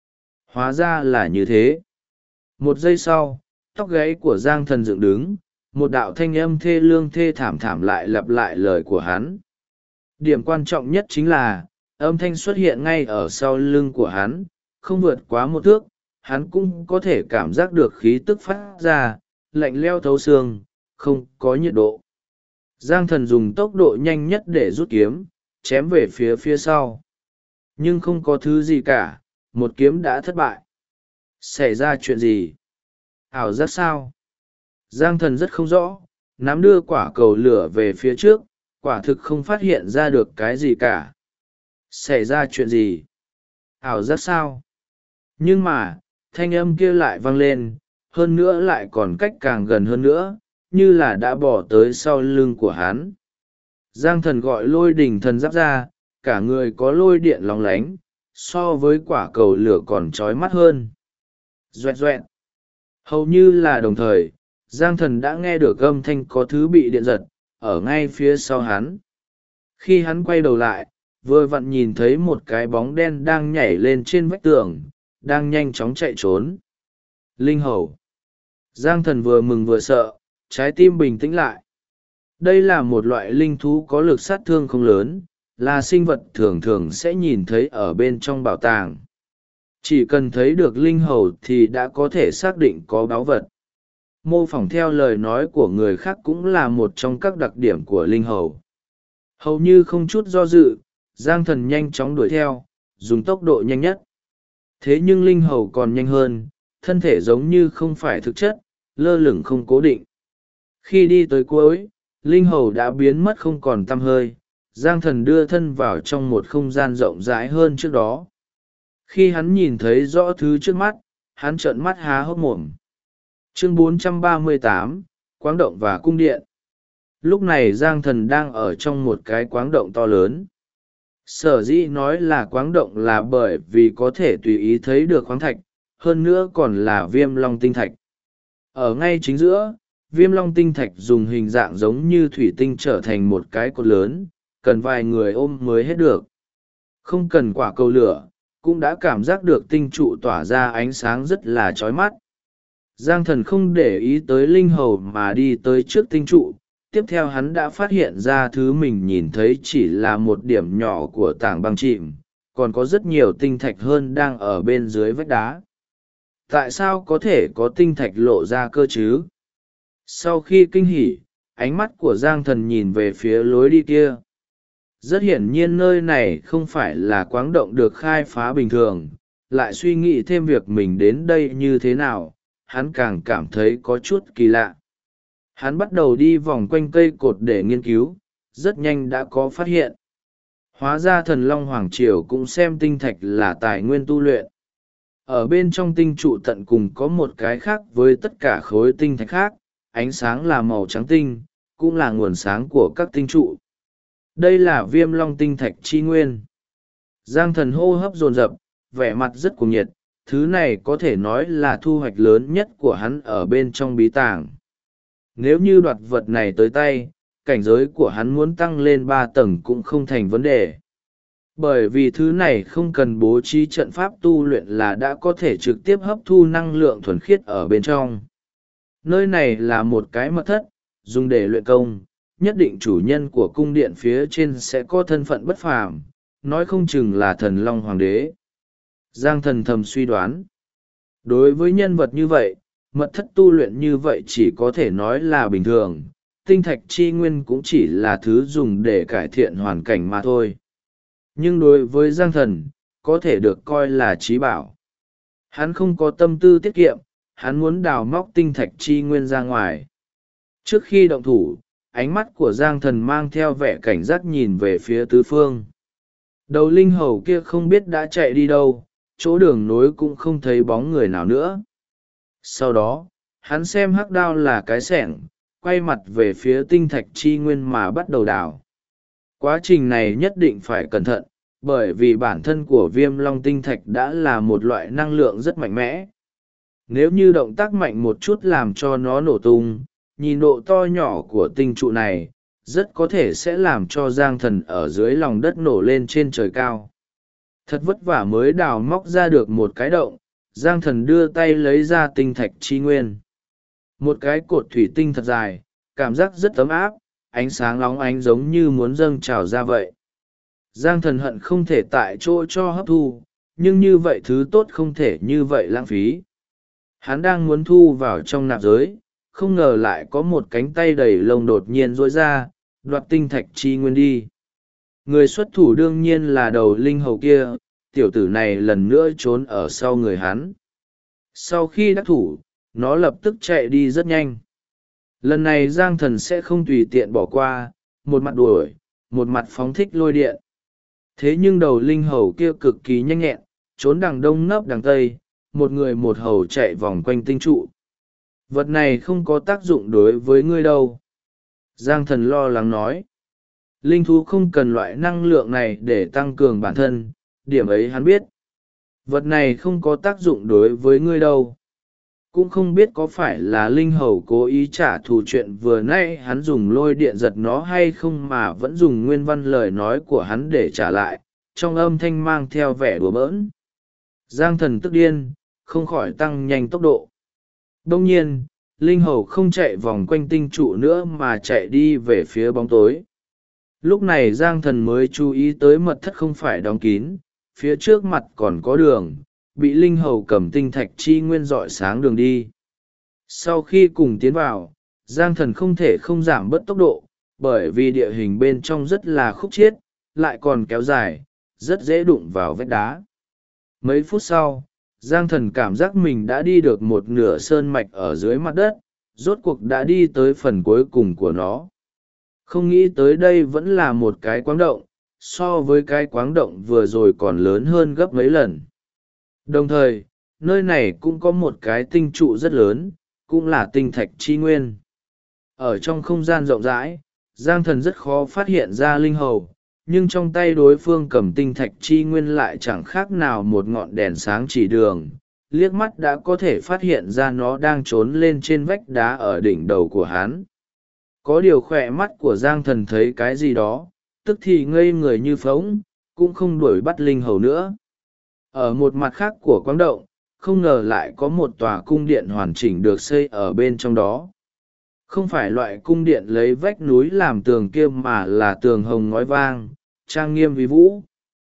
Hóa ra là như thế. Một giây sau, tóc gáy của Giang Thần dựng đứng, một đạo thanh âm thê lương thê thảm thảm lại lặp lại lời của hắn. Điểm quan trọng nhất chính là, âm thanh xuất hiện ngay ở sau lưng của hắn, không vượt quá một thước, hắn cũng có thể cảm giác được khí tức phát ra, lạnh leo thấu xương, không có nhiệt độ. Giang Thần dùng tốc độ nhanh nhất để rút kiếm, chém về phía phía sau. Nhưng không có thứ gì cả, một kiếm đã thất bại. Xảy ra chuyện gì? Ảo giác sao? Giang Thần rất không rõ, nắm đưa quả cầu lửa về phía trước, quả thực không phát hiện ra được cái gì cả. Xảy ra chuyện gì? Ảo giác sao? Nhưng mà, thanh âm kia lại vang lên, hơn nữa lại còn cách càng gần hơn nữa, như là đã bỏ tới sau lưng của hắn. Giang Thần gọi lôi đỉnh thần giáp ra, cả người có lôi điện lóng lánh, so với quả cầu lửa còn chói mắt hơn. Doẹt doẹt. Hầu như là đồng thời, Giang Thần đã nghe được âm thanh có thứ bị điện giật, ở ngay phía sau hắn. Khi hắn quay đầu lại, vừa vặn nhìn thấy một cái bóng đen đang nhảy lên trên vách tường, đang nhanh chóng chạy trốn. Linh hầu. Giang Thần vừa mừng vừa sợ, trái tim bình tĩnh lại. Đây là một loại linh thú có lực sát thương không lớn, là sinh vật thường thường sẽ nhìn thấy ở bên trong bảo tàng. Chỉ cần thấy được linh hầu thì đã có thể xác định có báu vật. Mô phỏng theo lời nói của người khác cũng là một trong các đặc điểm của linh hầu. Hầu như không chút do dự, Giang Thần nhanh chóng đuổi theo, dùng tốc độ nhanh nhất. Thế nhưng linh hầu còn nhanh hơn, thân thể giống như không phải thực chất, lơ lửng không cố định. Khi đi tới cuối, linh hầu đã biến mất không còn tăm hơi. Giang Thần đưa thân vào trong một không gian rộng rãi hơn trước đó. Khi hắn nhìn thấy rõ thứ trước mắt, hắn trợn mắt há hốc mồm. Chương 438, Quáng động và cung điện. Lúc này Giang Thần đang ở trong một cái quáng động to lớn. Sở dĩ nói là quáng động là bởi vì có thể tùy ý thấy được khoáng thạch, hơn nữa còn là viêm long tinh thạch. Ở ngay chính giữa, viêm long tinh thạch dùng hình dạng giống như thủy tinh trở thành một cái cột lớn, cần vài người ôm mới hết được. Không cần quả cầu lửa, cũng đã cảm giác được tinh trụ tỏa ra ánh sáng rất là chói mắt. Giang Thần không để ý tới linh hầu mà đi tới trước tinh trụ, tiếp theo hắn đã phát hiện ra thứ mình nhìn thấy chỉ là một điểm nhỏ của tảng băng chìm, còn có rất nhiều tinh thạch hơn đang ở bên dưới vách đá. Tại sao có thể có tinh thạch lộ ra cơ chứ? Sau khi kinh hỉ, ánh mắt của Giang Thần nhìn về phía lối đi kia. Rất hiển nhiên nơi này không phải là quáng động được khai phá bình thường, lại suy nghĩ thêm việc mình đến đây như thế nào, hắn càng cảm thấy có chút kỳ lạ. Hắn bắt đầu đi vòng quanh cây cột để nghiên cứu, rất nhanh đã có phát hiện. Hóa ra thần Long Hoàng Triều cũng xem tinh thạch là tài nguyên tu luyện. Ở bên trong tinh trụ tận cùng có một cái khác với tất cả khối tinh thạch khác, ánh sáng là màu trắng tinh, cũng là nguồn sáng của các tinh trụ. Đây là viêm long tinh thạch chi nguyên. Giang Thần hô hấp dồn dập, vẻ mặt rất cuồng nhiệt, thứ này có thể nói là thu hoạch lớn nhất của hắn ở bên trong bí tàng. Nếu như đoạt vật này tới tay, cảnh giới của hắn muốn tăng lên 3 tầng cũng không thành vấn đề. Bởi vì thứ này không cần bố trí trận pháp tu luyện là đã có thể trực tiếp hấp thu năng lượng thuần khiết ở bên trong. Nơi này là một cái mật thất, dùng để luyện công, nhất định chủ nhân của cung điện phía trên sẽ có thân phận bất phàm, nói không chừng là thần Long Hoàng đế. Giang Thần thầm suy đoán. Đối với nhân vật như vậy, mật thất tu luyện như vậy chỉ có thể nói là bình thường, tinh thạch chi nguyên cũng chỉ là thứ dùng để cải thiện hoàn cảnh mà thôi. Nhưng đối với Giang Thần, có thể được coi là trí bảo. Hắn không có tâm tư tiết kiệm, hắn muốn đào móc tinh thạch chi nguyên ra ngoài. Trước khi động thủ, ánh mắt của Giang Thần mang theo vẻ cảnh giác nhìn về phía tứ phương. Đầu linh hầu kia không biết đã chạy đi đâu, chỗ đường nối cũng không thấy bóng người nào nữa. Sau đó, hắn xem hắc đao là cái xẻng, quay mặt về phía tinh thạch chi nguyên mà bắt đầu đào. Quá trình này nhất định phải cẩn thận, bởi vì bản thân của viêm long tinh thạch đã là một loại năng lượng rất mạnh mẽ. Nếu như động tác mạnh một chút làm cho nó nổ tung, nhìn độ to nhỏ của tinh trụ này, rất có thể sẽ làm cho Giang Thần ở dưới lòng đất nổ lên trên trời cao. Thật vất vả mới đào móc ra được một cái động, Giang Thần đưa tay lấy ra tinh thạch chi nguyên. Một cái cột thủy tinh thật dài, cảm giác rất ấm áp, ánh sáng óng ánh giống như muốn dâng trào ra vậy. Giang Thần hận không thể tại chỗ cho hấp thu, nhưng như vậy thứ tốt không thể như vậy lãng phí. Hắn đang muốn thu vào trong nạp giới, không ngờ lại có một cánh tay đầy lông đột nhiên duỗi ra, đoạt tinh thạch chi nguyên đi. Người xuất thủ đương nhiên là đầu linh hầu kia, tiểu tử này lần nữa trốn ở sau người hắn. Sau khi đắc thủ, nó lập tức chạy đi rất nhanh. Lần này Giang Thần sẽ không tùy tiện bỏ qua, một mặt đuổi, một mặt phóng thích lôi điện. Thế nhưng đầu linh hầu kia cực kỳ nhanh nhẹn, trốn đằng đông nấp đằng tây, một người một hầu chạy vòng quanh tinh trụ. Vật này không có tác dụng đối với ngươi đâu. Giang Thần lo lắng nói. Linh thú không cần loại năng lượng này để tăng cường bản thân, điểm ấy hắn biết. Vật này không có tác dụng đối với ngươi đâu. Cũng không biết có phải là linh hầu cố ý trả thù chuyện vừa nãy hắn dùng lôi điện giật nó hay không mà vẫn dùng nguyên văn lời nói của hắn để trả lại, trong âm thanh mang theo vẻ đùa bỡn. Giang Thần tức điên, không khỏi tăng nhanh tốc độ. Đông nhiên, linh hầu không chạy vòng quanh tinh trụ nữa mà chạy đi về phía bóng tối. Lúc này Giang Thần mới chú ý tới mật thất không phải đóng kín, phía trước mặt còn có đường, bị linh hầu cầm tinh thạch chi nguyên rọi sáng đường đi. Sau khi cùng tiến vào, Giang Thần không thể không giảm bớt tốc độ, bởi vì địa hình bên trong rất là khúc chiết, lại còn kéo dài, rất dễ đụng vào vách đá. Mấy phút sau, Giang Thần cảm giác mình đã đi được một nửa sơn mạch ở dưới mặt đất, rốt cuộc đã đi tới phần cuối cùng của nó. Không nghĩ tới đây vẫn là một cái quáng động, so với cái quáng động vừa rồi còn lớn hơn gấp mấy lần. Đồng thời, nơi này cũng có một cái tinh trụ rất lớn, cũng là tinh thạch chi nguyên. Ở trong không gian rộng rãi, Giang Thần rất khó phát hiện ra linh hầu, nhưng trong tay đối phương cầm tinh thạch chi nguyên lại chẳng khác nào một ngọn đèn sáng chỉ đường, liếc mắt đã có thể phát hiện ra nó đang trốn lên trên vách đá ở đỉnh đầu của hắn. Có điều khỏe mắt của Giang Thần thấy cái gì đó, tức thì ngây người như phóng, cũng không đuổi bắt linh hầu nữa. Ở một mặt khác của quáng động, không ngờ lại có một tòa cung điện hoàn chỉnh được xây ở bên trong đó. Không phải loại cung điện lấy vách núi làm tường kia mà là tường hồng ngói vang, trang nghiêm vi vũ.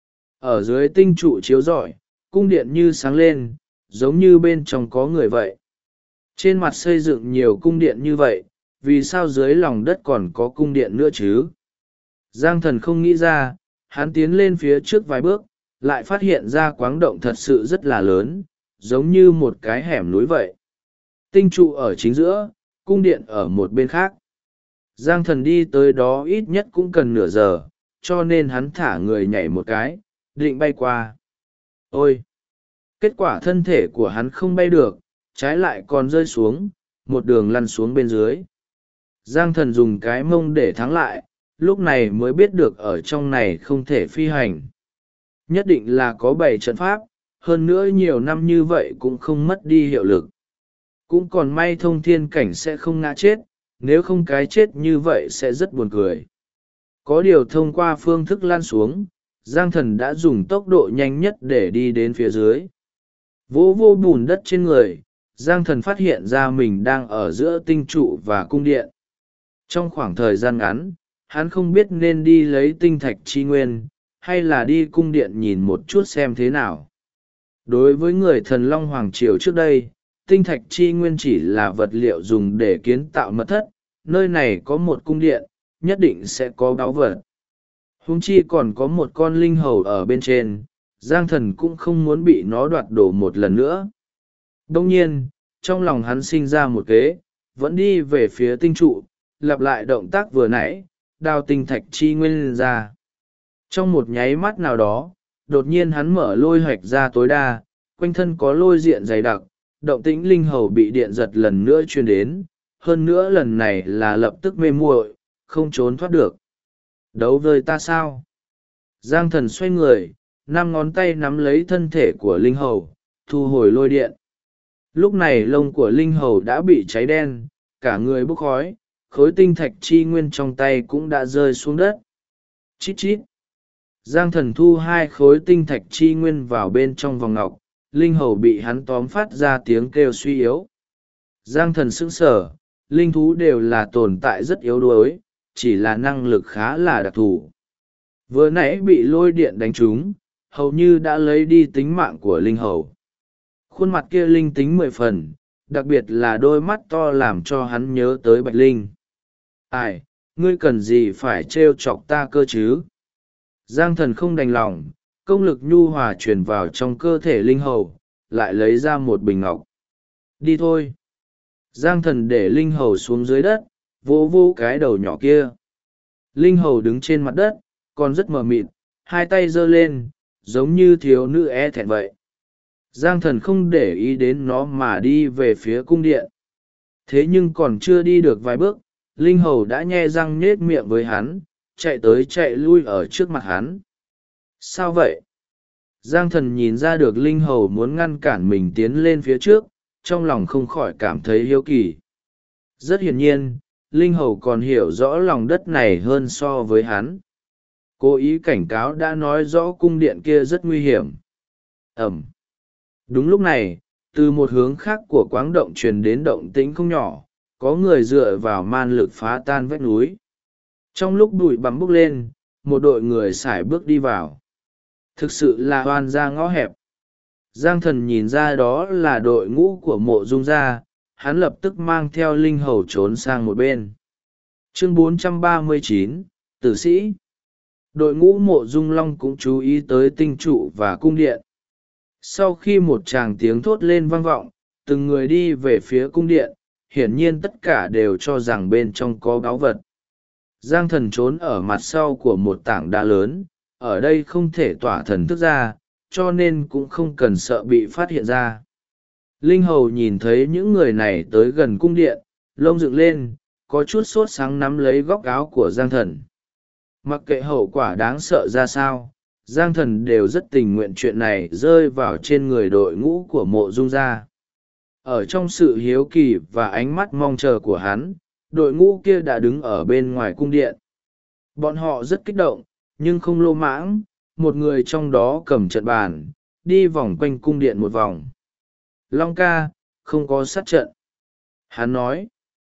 Ở dưới tinh trụ chiếu rọi, cung điện như sáng lên, giống như bên trong có người vậy. Trên mặt xây dựng nhiều cung điện như vậy, vì sao dưới lòng đất còn có cung điện nữa chứ? Giang Thần không nghĩ ra, hắn tiến lên phía trước vài bước, lại phát hiện ra quáng động thật sự rất là lớn, giống như một cái hẻm núi vậy. Tinh trụ ở chính giữa, cung điện ở một bên khác. Giang Thần đi tới đó ít nhất cũng cần nửa giờ, cho nên hắn thả người nhảy một cái, định bay qua. Ôi! Kết quả thân thể của hắn không bay được, trái lại còn rơi xuống, một đường lăn xuống bên dưới. Giang Thần dùng cái mông để thắng lại, lúc này mới biết được ở trong này không thể phi hành. Nhất định là có 7 trận pháp, hơn nữa nhiều năm như vậy cũng không mất đi hiệu lực. Cũng còn may thông thiên cảnh sẽ không ngã chết, nếu không cái chết như vậy sẽ rất buồn cười. Có điều thông qua phương thức lan xuống, Giang Thần đã dùng tốc độ nhanh nhất để đi đến phía dưới. Vô vô bùn đất trên người, Giang Thần phát hiện ra mình đang ở giữa tinh trụ và cung điện. Trong khoảng thời gian ngắn, hắn không biết nên đi lấy tinh thạch chi nguyên, hay là đi cung điện nhìn một chút xem thế nào. Đối với người thần Long Hoàng Triều trước đây, tinh thạch chi nguyên chỉ là vật liệu dùng để kiến tạo mật thất, nơi này có một cung điện, nhất định sẽ có báu vật. Huống chi còn có một con linh hầu ở bên trên, Giang Thần cũng không muốn bị nó đoạt đổ một lần nữa. Đông nhiên, trong lòng hắn sinh ra một kế, vẫn đi về phía tinh trụ, lặp lại động tác vừa nãy, đào tinh thạch chi nguyên ra. Trong một nháy mắt nào đó, đột nhiên hắn mở lôi hoạch ra tối đa, quanh thân có lôi diện dày đặc, động tĩnh linh hầu bị điện giật lần nữa truyền đến, hơn nữa lần này là lập tức mê muội, không trốn thoát được. Đấu với ta sao? Giang Thần xoay người, 5 ngón tay nắm lấy thân thể của linh hầu, thu hồi lôi điện. Lúc này lông của linh hầu đã bị cháy đen, cả người bốc khói, khối tinh thạch chi nguyên trong tay cũng đã rơi xuống đất. Chít chít. Giang Thần thu 2 khối tinh thạch chi nguyên vào bên trong vòng ngọc, linh hầu bị hắn tóm phát ra tiếng kêu suy yếu. Giang Thần sững sờ, linh thú đều là tồn tại rất yếu đuối, chỉ là năng lực khá là đặc thù. Vừa nãy bị lôi điện đánh trúng, hầu như đã lấy đi tính mạng của linh hầu. Khuôn mặt kia linh tính 10 phần, đặc biệt là đôi mắt to làm cho hắn nhớ tới Bạch Linh. Ai, ngươi cần gì phải trêu chọc ta cơ chứ? Giang Thần không đành lòng, công lực nhu hòa truyền vào trong cơ thể linh hầu, lại lấy ra một bình ngọc. Đi thôi. Giang Thần để linh hầu xuống dưới đất, vỗ vỗ cái đầu nhỏ kia. Linh hầu đứng trên mặt đất, còn rất mờ mịt, hai tay giơ lên, giống như thiếu nữ e thẹn vậy. Giang Thần không để ý đến nó mà đi về phía cung điện. Thế nhưng còn chưa đi được vài bước, linh hầu đã nhe răng nhết miệng với hắn, chạy tới chạy lui ở trước mặt hắn. Sao vậy? Giang Thần nhìn ra được linh hầu muốn ngăn cản mình tiến lên phía trước, trong lòng không khỏi cảm thấy hiếu kỳ. Rất hiển nhiên, linh hầu còn hiểu rõ lòng đất này hơn so với hắn. Cố ý cảnh cáo đã nói rõ cung điện kia rất nguy hiểm. Ẩm. Đúng lúc này, từ một hướng khác của quáng động truyền đến động tĩnh không nhỏ, có người dựa vào man lực phá tan vách núi. Trong lúc bụi bặm bốc lên, một đội người sải bước đi vào. Thực sự là oan ra ngõ hẹp. Giang Thần nhìn ra đó là đội ngũ của Mộ Dung gia, hắn lập tức mang theo linh hầu trốn sang một bên. Chương 439, Tử sĩ. Đội ngũ Mộ Dung Long cũng chú ý tới tinh trụ và cung điện. Sau khi một tràng tiếng thốt lên vang vọng, từng người đi về phía cung điện, hiển nhiên tất cả đều cho rằng bên trong có báu vật. Giang Thần trốn ở mặt sau của một tảng đá lớn, ở đây không thể tỏa thần thức ra, cho nên cũng không cần sợ bị phát hiện ra. Linh hầu nhìn thấy những người này tới gần cung điện, lông dựng lên, có chút sốt sáng nắm lấy góc áo của Giang Thần. Mặc kệ hậu quả đáng sợ ra sao, Giang Thần đều rất tình nguyện chuyện này rơi vào trên người đội ngũ của Mộ Dung gia. Ở trong sự hiếu kỳ và ánh mắt mong chờ của hắn, đội ngũ kia đã đứng ở bên ngoài cung điện. Bọn họ rất kích động, nhưng không lô mãng, một người trong đó cầm trận bàn, đi vòng quanh cung điện một vòng. Long ca, không có sát trận. Hắn nói.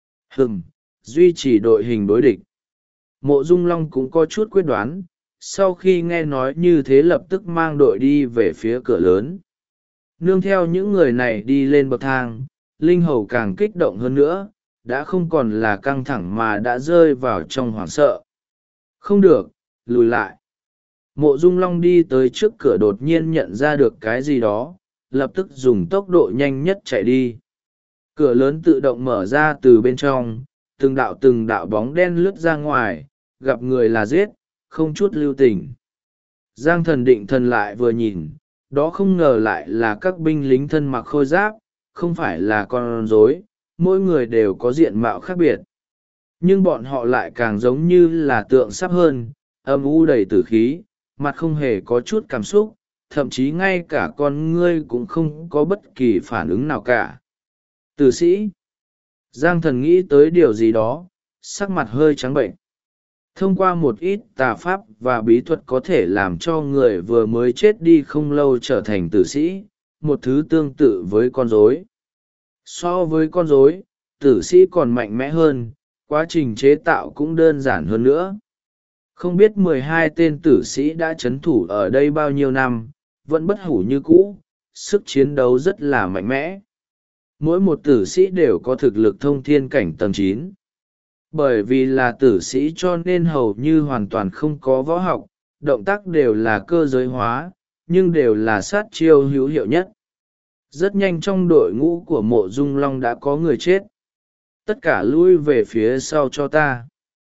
Duy trì đội hình đối địch. Mộ Dung Long cũng có chút quyết đoán, sau khi nghe nói như thế lập tức mang đội đi về phía cửa lớn. Nương theo những người này đi lên bậc thang, linh hầu càng kích động hơn nữa, đã không còn là căng thẳng mà đã rơi vào trong hoảng sợ. Không được, lùi lại. Mộ Dung Long đi tới trước cửa đột nhiên nhận ra được cái gì đó, lập tức dùng tốc độ nhanh nhất chạy đi. Cửa lớn tự động mở ra từ bên trong, từng đạo bóng đen lướt ra ngoài, gặp người là giết, không chút lưu tình. Giang Thần định thần lại vừa nhìn, đó không ngờ lại là các binh lính thân mặc khôi giáp, không phải là con rối, mỗi người đều có diện mạo khác biệt. Nhưng bọn họ lại càng giống như là tượng sắp hơn, âm u đầy tử khí, mặt không hề có chút cảm xúc, thậm chí ngay cả con ngươi cũng không có bất kỳ phản ứng nào cả. Tử sĩ. Giang Thần nghĩ tới điều gì đó, sắc mặt hơi trắng bệnh. Thông qua một ít tà pháp và bí thuật có thể làm cho người vừa mới chết đi không lâu trở thành tử sĩ, một thứ tương tự với con rối. So với con rối, tử sĩ còn mạnh mẽ hơn, quá trình chế tạo cũng đơn giản hơn nữa. Không biết 12 tên tử sĩ đã trấn thủ ở đây bao nhiêu năm, vẫn bất hủ như cũ, sức chiến đấu rất là mạnh mẽ. Mỗi một tử sĩ đều có thực lực thông thiên cảnh tầng 9. Bởi vì là tử sĩ cho nên hầu như hoàn toàn không có võ học, động tác đều là cơ giới hóa, nhưng đều là sát chiêu hữu hiệu nhất. Rất nhanh trong đội ngũ của Mộ Dung Long đã có người chết. Tất cả lui về phía sau cho ta.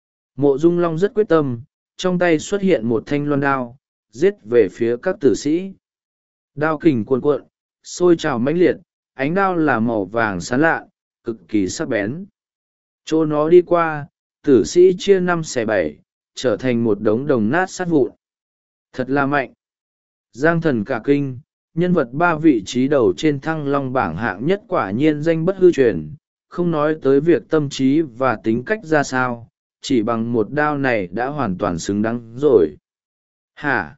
Mộ Dung Long rất quyết tâm, trong tay xuất hiện một thanh loan đao, giết về phía các tử sĩ. Đao kình cuồn cuộn, sôi trào mãnh liệt, ánh đao là màu vàng sáng lạ, cực kỳ sắc bén. Chỗ nó đi qua, tử sĩ chia 5/7, trở thành một đống đồng nát sát vụn. Thật là mạnh. Giang Thần cả kinh, nhân vật 3 vị trí đầu trên Thăng Long bảng hạng nhất quả nhiên danh bất hư truyền, không nói tới việc tâm trí và tính cách ra sao, chỉ bằng một đao này đã hoàn toàn xứng đáng rồi. Hả?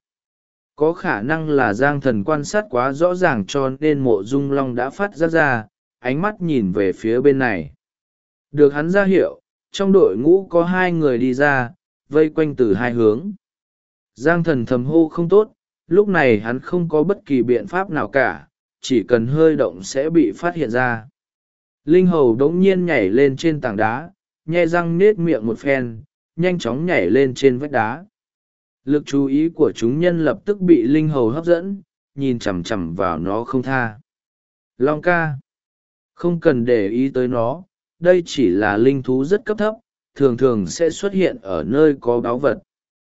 Có khả năng là Giang Thần quan sát quá rõ ràng cho nên Mộ Dung Long đã phát ra, ánh mắt nhìn về phía bên này. Được hắn ra hiệu, trong đội ngũ có 2 người đi ra, vây quanh từ 2 hướng. Giang Thần thầm hô không tốt, lúc này hắn không có bất kỳ biện pháp nào cả, chỉ cần hơi động sẽ bị phát hiện ra. Linh hầu đống nhiên nhảy lên trên tảng đá, nhe răng nết miệng một phen, nhanh chóng nhảy lên trên vách đá. Lực chú ý của chúng nhân lập tức bị linh hầu hấp dẫn, nhìn chằm chằm vào nó không tha. Long ca, không cần để ý tới nó, đây chỉ là linh thú rất cấp thấp, thường thường sẽ xuất hiện ở nơi có báu vật.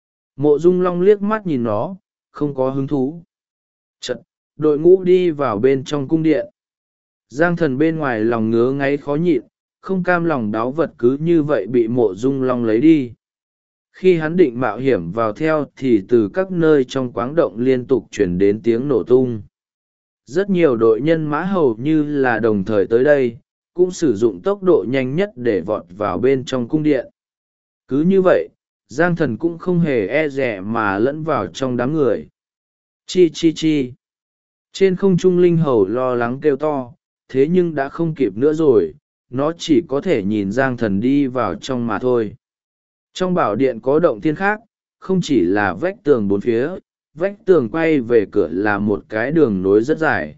Mộ Dung Long liếc mắt nhìn nó, không có hứng thú. Chật, đội ngũ đi vào bên trong cung điện. Giang Thần bên ngoài lòng ngứa ngáy khó nhịn, không cam lòng báu vật cứ như vậy bị Mộ Dung Long lấy đi. Khi hắn định mạo hiểm vào theo thì từ các nơi trong quáng động liên tục chuyển đến tiếng nổ tung. Rất nhiều đội nhân mã hầu như là đồng thời tới đây, cũng sử dụng tốc độ nhanh nhất để vọt vào bên trong cung điện. Cứ như vậy, Giang Thần cũng không hề e dè mà lẫn vào trong đám người. Chi chi chi. Trên không trung linh hầu lo lắng kêu to, thế nhưng đã không kịp nữa rồi, nó chỉ có thể nhìn Giang Thần đi vào trong mà thôi. Trong bảo điện có động thiên khác, không chỉ là vách tường bốn phía, vách tường quay về cửa là một cái đường nối rất dài.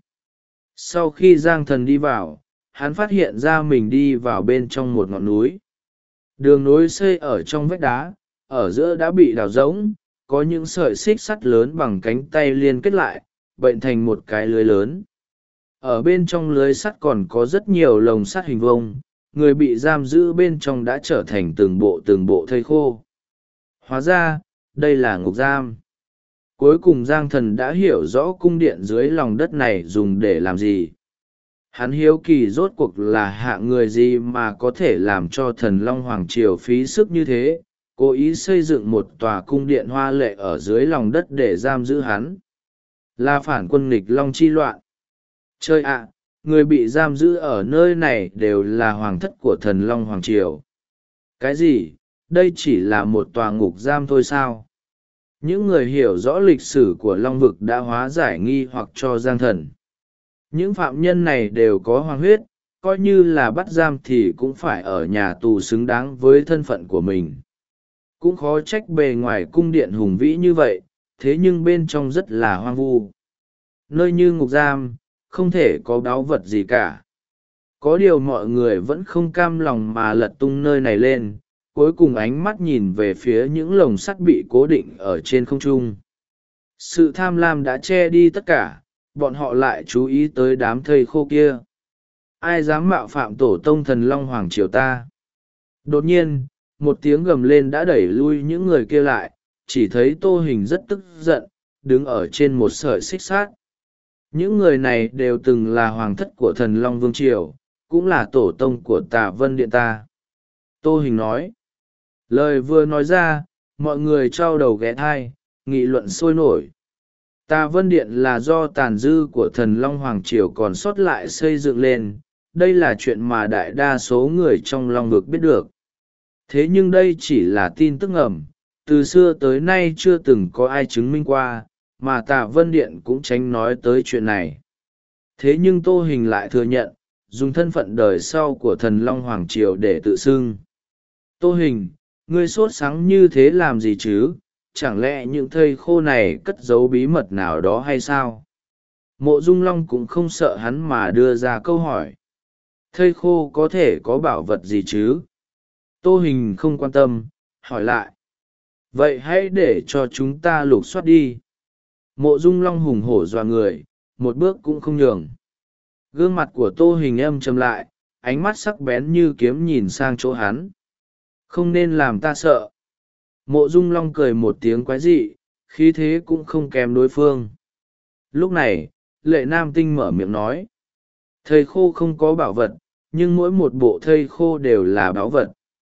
Sau khi Giang Thần đi vào, hắn phát hiện ra mình đi vào bên trong một ngọn núi. Đường nối xây ở trong vách đá, ở giữa đã bị đào rỗng, có những sợi xích sắt lớn bằng cánh tay liên kết lại, bệnh thành một cái lưới lớn. Ở bên trong lưới sắt còn có rất nhiều lồng sắt hình vuông, người bị giam giữ bên trong đã trở thành từng bộ thây khô. Hóa ra, đây là ngục giam. Cuối cùng Giang Thần đã hiểu rõ cung điện dưới lòng đất này dùng để làm gì. Hắn hiếu kỳ rốt cuộc là hạng người gì mà có thể làm cho Thần Long Hoàng Triều phí sức như thế, cố ý xây dựng một tòa cung điện hoa lệ ở dưới lòng đất để giam giữ hắn. Là phản quân nghịch Long chi loạn. Chơi ạ, người bị giam giữ ở nơi này đều là hoàng thất của Thần Long Hoàng Triều. Cái gì? Đây chỉ là một tòa ngục giam thôi sao? Những người hiểu rõ lịch sử của Long Vực đã hóa giải nghi hoặc cho Giang Thần. Những phạm nhân này đều có hoàng huyết, coi như là bắt giam thì cũng phải ở nhà tù xứng đáng với thân phận của mình. Cũng khó trách bề ngoài cung điện hùng vĩ như vậy, thế nhưng bên trong rất là hoang vu. Nơi như ngục giam, không thể có báu vật gì cả. Có điều mọi người vẫn không cam lòng mà lật tung nơi này lên, cuối cùng ánh mắt nhìn về phía những lồng sắt bị cố định ở trên không trung. Sự tham lam đã che đi tất cả, bọn họ lại chú ý tới đám thây khô kia. Ai dám mạo phạm tổ tông Thần Long Hoàng Triều ta? Đột nhiên, một tiếng gầm lên đã đẩy lui những người kia lại, chỉ thấy Tô Hình rất tức giận, đứng ở trên một sợi xích sắt. Những người này đều từng là hoàng thất của Thần Long Vương Triều, cũng là tổ tông của Tà Vân Điện ta. Tô Hình nói. Lời vừa nói ra, mọi người trao đầu ghé thai, nghị luận sôi nổi. Tà Vân Điện là do tàn dư của Thần Long Hoàng Triều còn sót lại xây dựng lên, đây là chuyện mà đại đa số người trong Long Vực biết được. Thế nhưng đây chỉ là tin tức ngầm, từ xưa tới nay chưa từng có ai chứng minh qua, mà Tà Vân Điện cũng tránh nói tới chuyện này. Thế nhưng Tô Hình lại thừa nhận, dùng thân phận đời sau của Thần Long Hoàng Triều để tự xưng. Tô Hình, ngươi sốt sắng như thế làm gì chứ? Chẳng lẽ những thây khô này cất giấu bí mật nào đó hay sao? Mộ Dung Long cũng không sợ hắn mà đưa ra câu hỏi. Thây khô có thể có bảo vật gì chứ? Tô Hình không quan tâm, hỏi lại. Vậy hãy để cho chúng ta lục soát đi. Mộ Dung Long hùng hổ dọa người, một bước cũng không nhường. Gương mặt của Tô Hình âm trầm lại, ánh mắt sắc bén như kiếm nhìn sang chỗ hắn. Không nên làm ta sợ. Mộ Dung Long cười một tiếng quái dị, khí thế cũng không kém đối phương. Lúc này, Lệ Nam Tinh mở miệng nói. Thây khô không có bảo vật, nhưng mỗi một bộ thây khô đều là báu vật.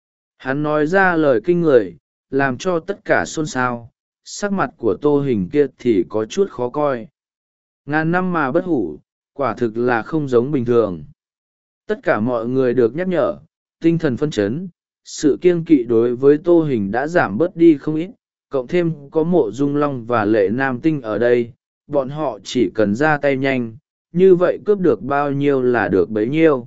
Hắn nói ra lời kinh người, làm cho tất cả xôn xao. Sắc mặt của Tô Hình kia thì có chút khó coi. Ngàn năm mà bất hủ, quả thực là không giống bình thường. Tất cả mọi người được nhắc nhở, tinh thần phân chấn, sự kiêng kỵ đối với Tô Hình đã giảm bớt đi không ít, cộng thêm có Mộ Dung Long và Lệ Nam Tinh ở đây, bọn họ chỉ cần ra tay nhanh, như vậy cướp được bao nhiêu là được bấy nhiêu.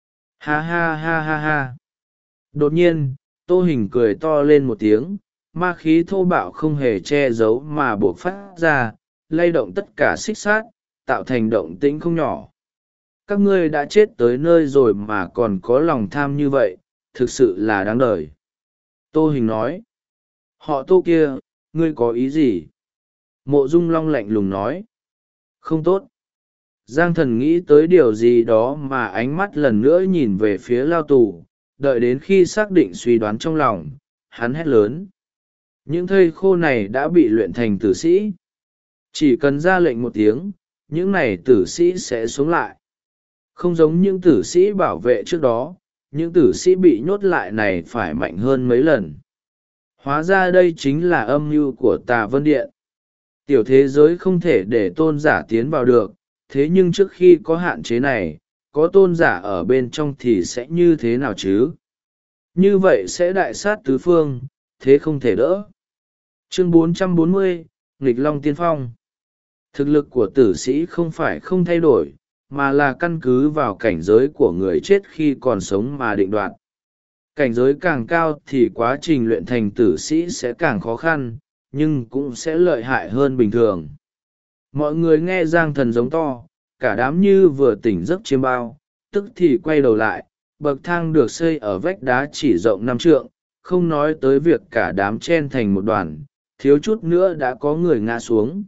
Ha ha ha ha ha. Đột nhiên, Tô Hình cười to lên một tiếng, ma khí thô bạo không hề che giấu mà buộc phát ra, lay động tất cả xích sát, tạo thành động tĩnh không nhỏ. Các ngươi đã chết tới nơi rồi mà còn có lòng tham như vậy, thực sự là đáng đời. Tô Hình nói. Họ Tô kia, ngươi có ý gì? Mộ Dung Long lạnh lùng nói. Không tốt. Giang Thần nghĩ tới điều gì đó mà ánh mắt lần nữa nhìn về phía lao tù, đợi đến khi xác định suy đoán trong lòng, hắn hét lớn. Những thây khô này đã bị luyện thành tử sĩ. Chỉ cần ra lệnh một tiếng, những này tử sĩ sẽ sống lại. Không giống những tử sĩ bảo vệ trước đó, những tử sĩ bị nhốt lại này phải mạnh hơn mấy lần. Hóa ra đây chính là âm mưu của Tà Vân Điện. Tiểu thế giới không thể để tôn giả tiến vào được, thế nhưng trước khi có hạn chế này, có tôn giả ở bên trong thì sẽ như thế nào chứ? Như vậy sẽ đại sát tứ phương, thế không thể đỡ. Chương 440, Nghịch Long Tiên Phong. Thực lực của tử sĩ không phải không thay đổi, mà là căn cứ vào cảnh giới của người chết khi còn sống mà định đoạt. Cảnh giới càng cao thì quá trình luyện thành tử sĩ sẽ càng khó khăn, nhưng cũng sẽ lợi hại hơn bình thường. Mọi người nghe Giang Thần giống to, cả đám như vừa tỉnh giấc chiêm bao, tức thì quay đầu lại, bậc thang được xây ở vách đá chỉ rộng 5 trượng, không nói tới việc cả đám chen thành một đoàn, thiếu chút nữa đã có người ngã xuống.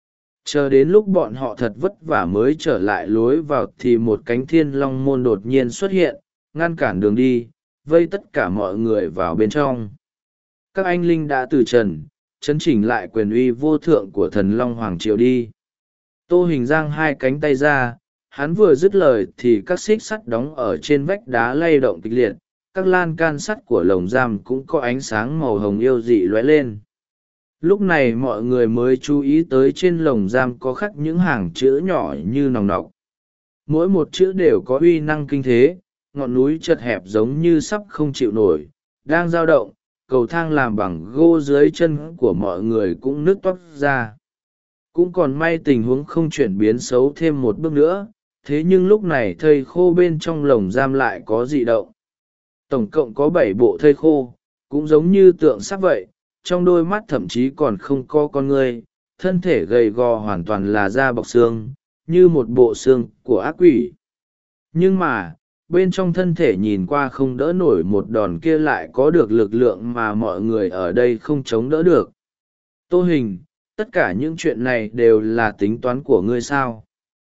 Chờ đến lúc bọn họ thật vất vả mới trở lại lối vào thì một cánh thiên long môn đột nhiên xuất hiện, ngăn cản đường đi, vây tất cả mọi người vào bên trong. Các anh linh đã từ trần, chấn chỉnh lại quyền uy vô thượng của thần Long Hoàng Triều đi. Tô Hình giang hai cánh tay ra, hắn vừa dứt lời thì các xích sắt đóng ở trên vách đá lay động kịch liệt, các lan can sắt của lồng giam cũng có ánh sáng màu hồng yêu dị lóe lên. Lúc này mọi người mới chú ý tới trên lồng giam có khắc những hàng chữ nhỏ như nòng nọc. Mỗi một chữ đều có uy năng kinh thế, ngọn núi chật hẹp giống như sắp không chịu nổi, đang dao động, cầu thang làm bằng gỗ dưới chân của mọi người cũng nứt toác ra. Cũng còn may tình huống không chuyển biến xấu thêm một bước nữa, thế nhưng lúc này thây khô bên trong lồng giam lại có dị động. Tổng cộng có 7 bộ thây khô, cũng giống như tượng sắp vậy, trong đôi mắt thậm chí còn không có con người, thân thể gầy gò hoàn toàn là da bọc xương, như một bộ xương của ác quỷ. Nhưng mà, bên trong thân thể nhìn qua không đỡ nổi một đòn kia lại có được lực lượng mà mọi người ở đây không chống đỡ được. Tô Hình, tất cả những chuyện này đều là tính toán của ngươi sao?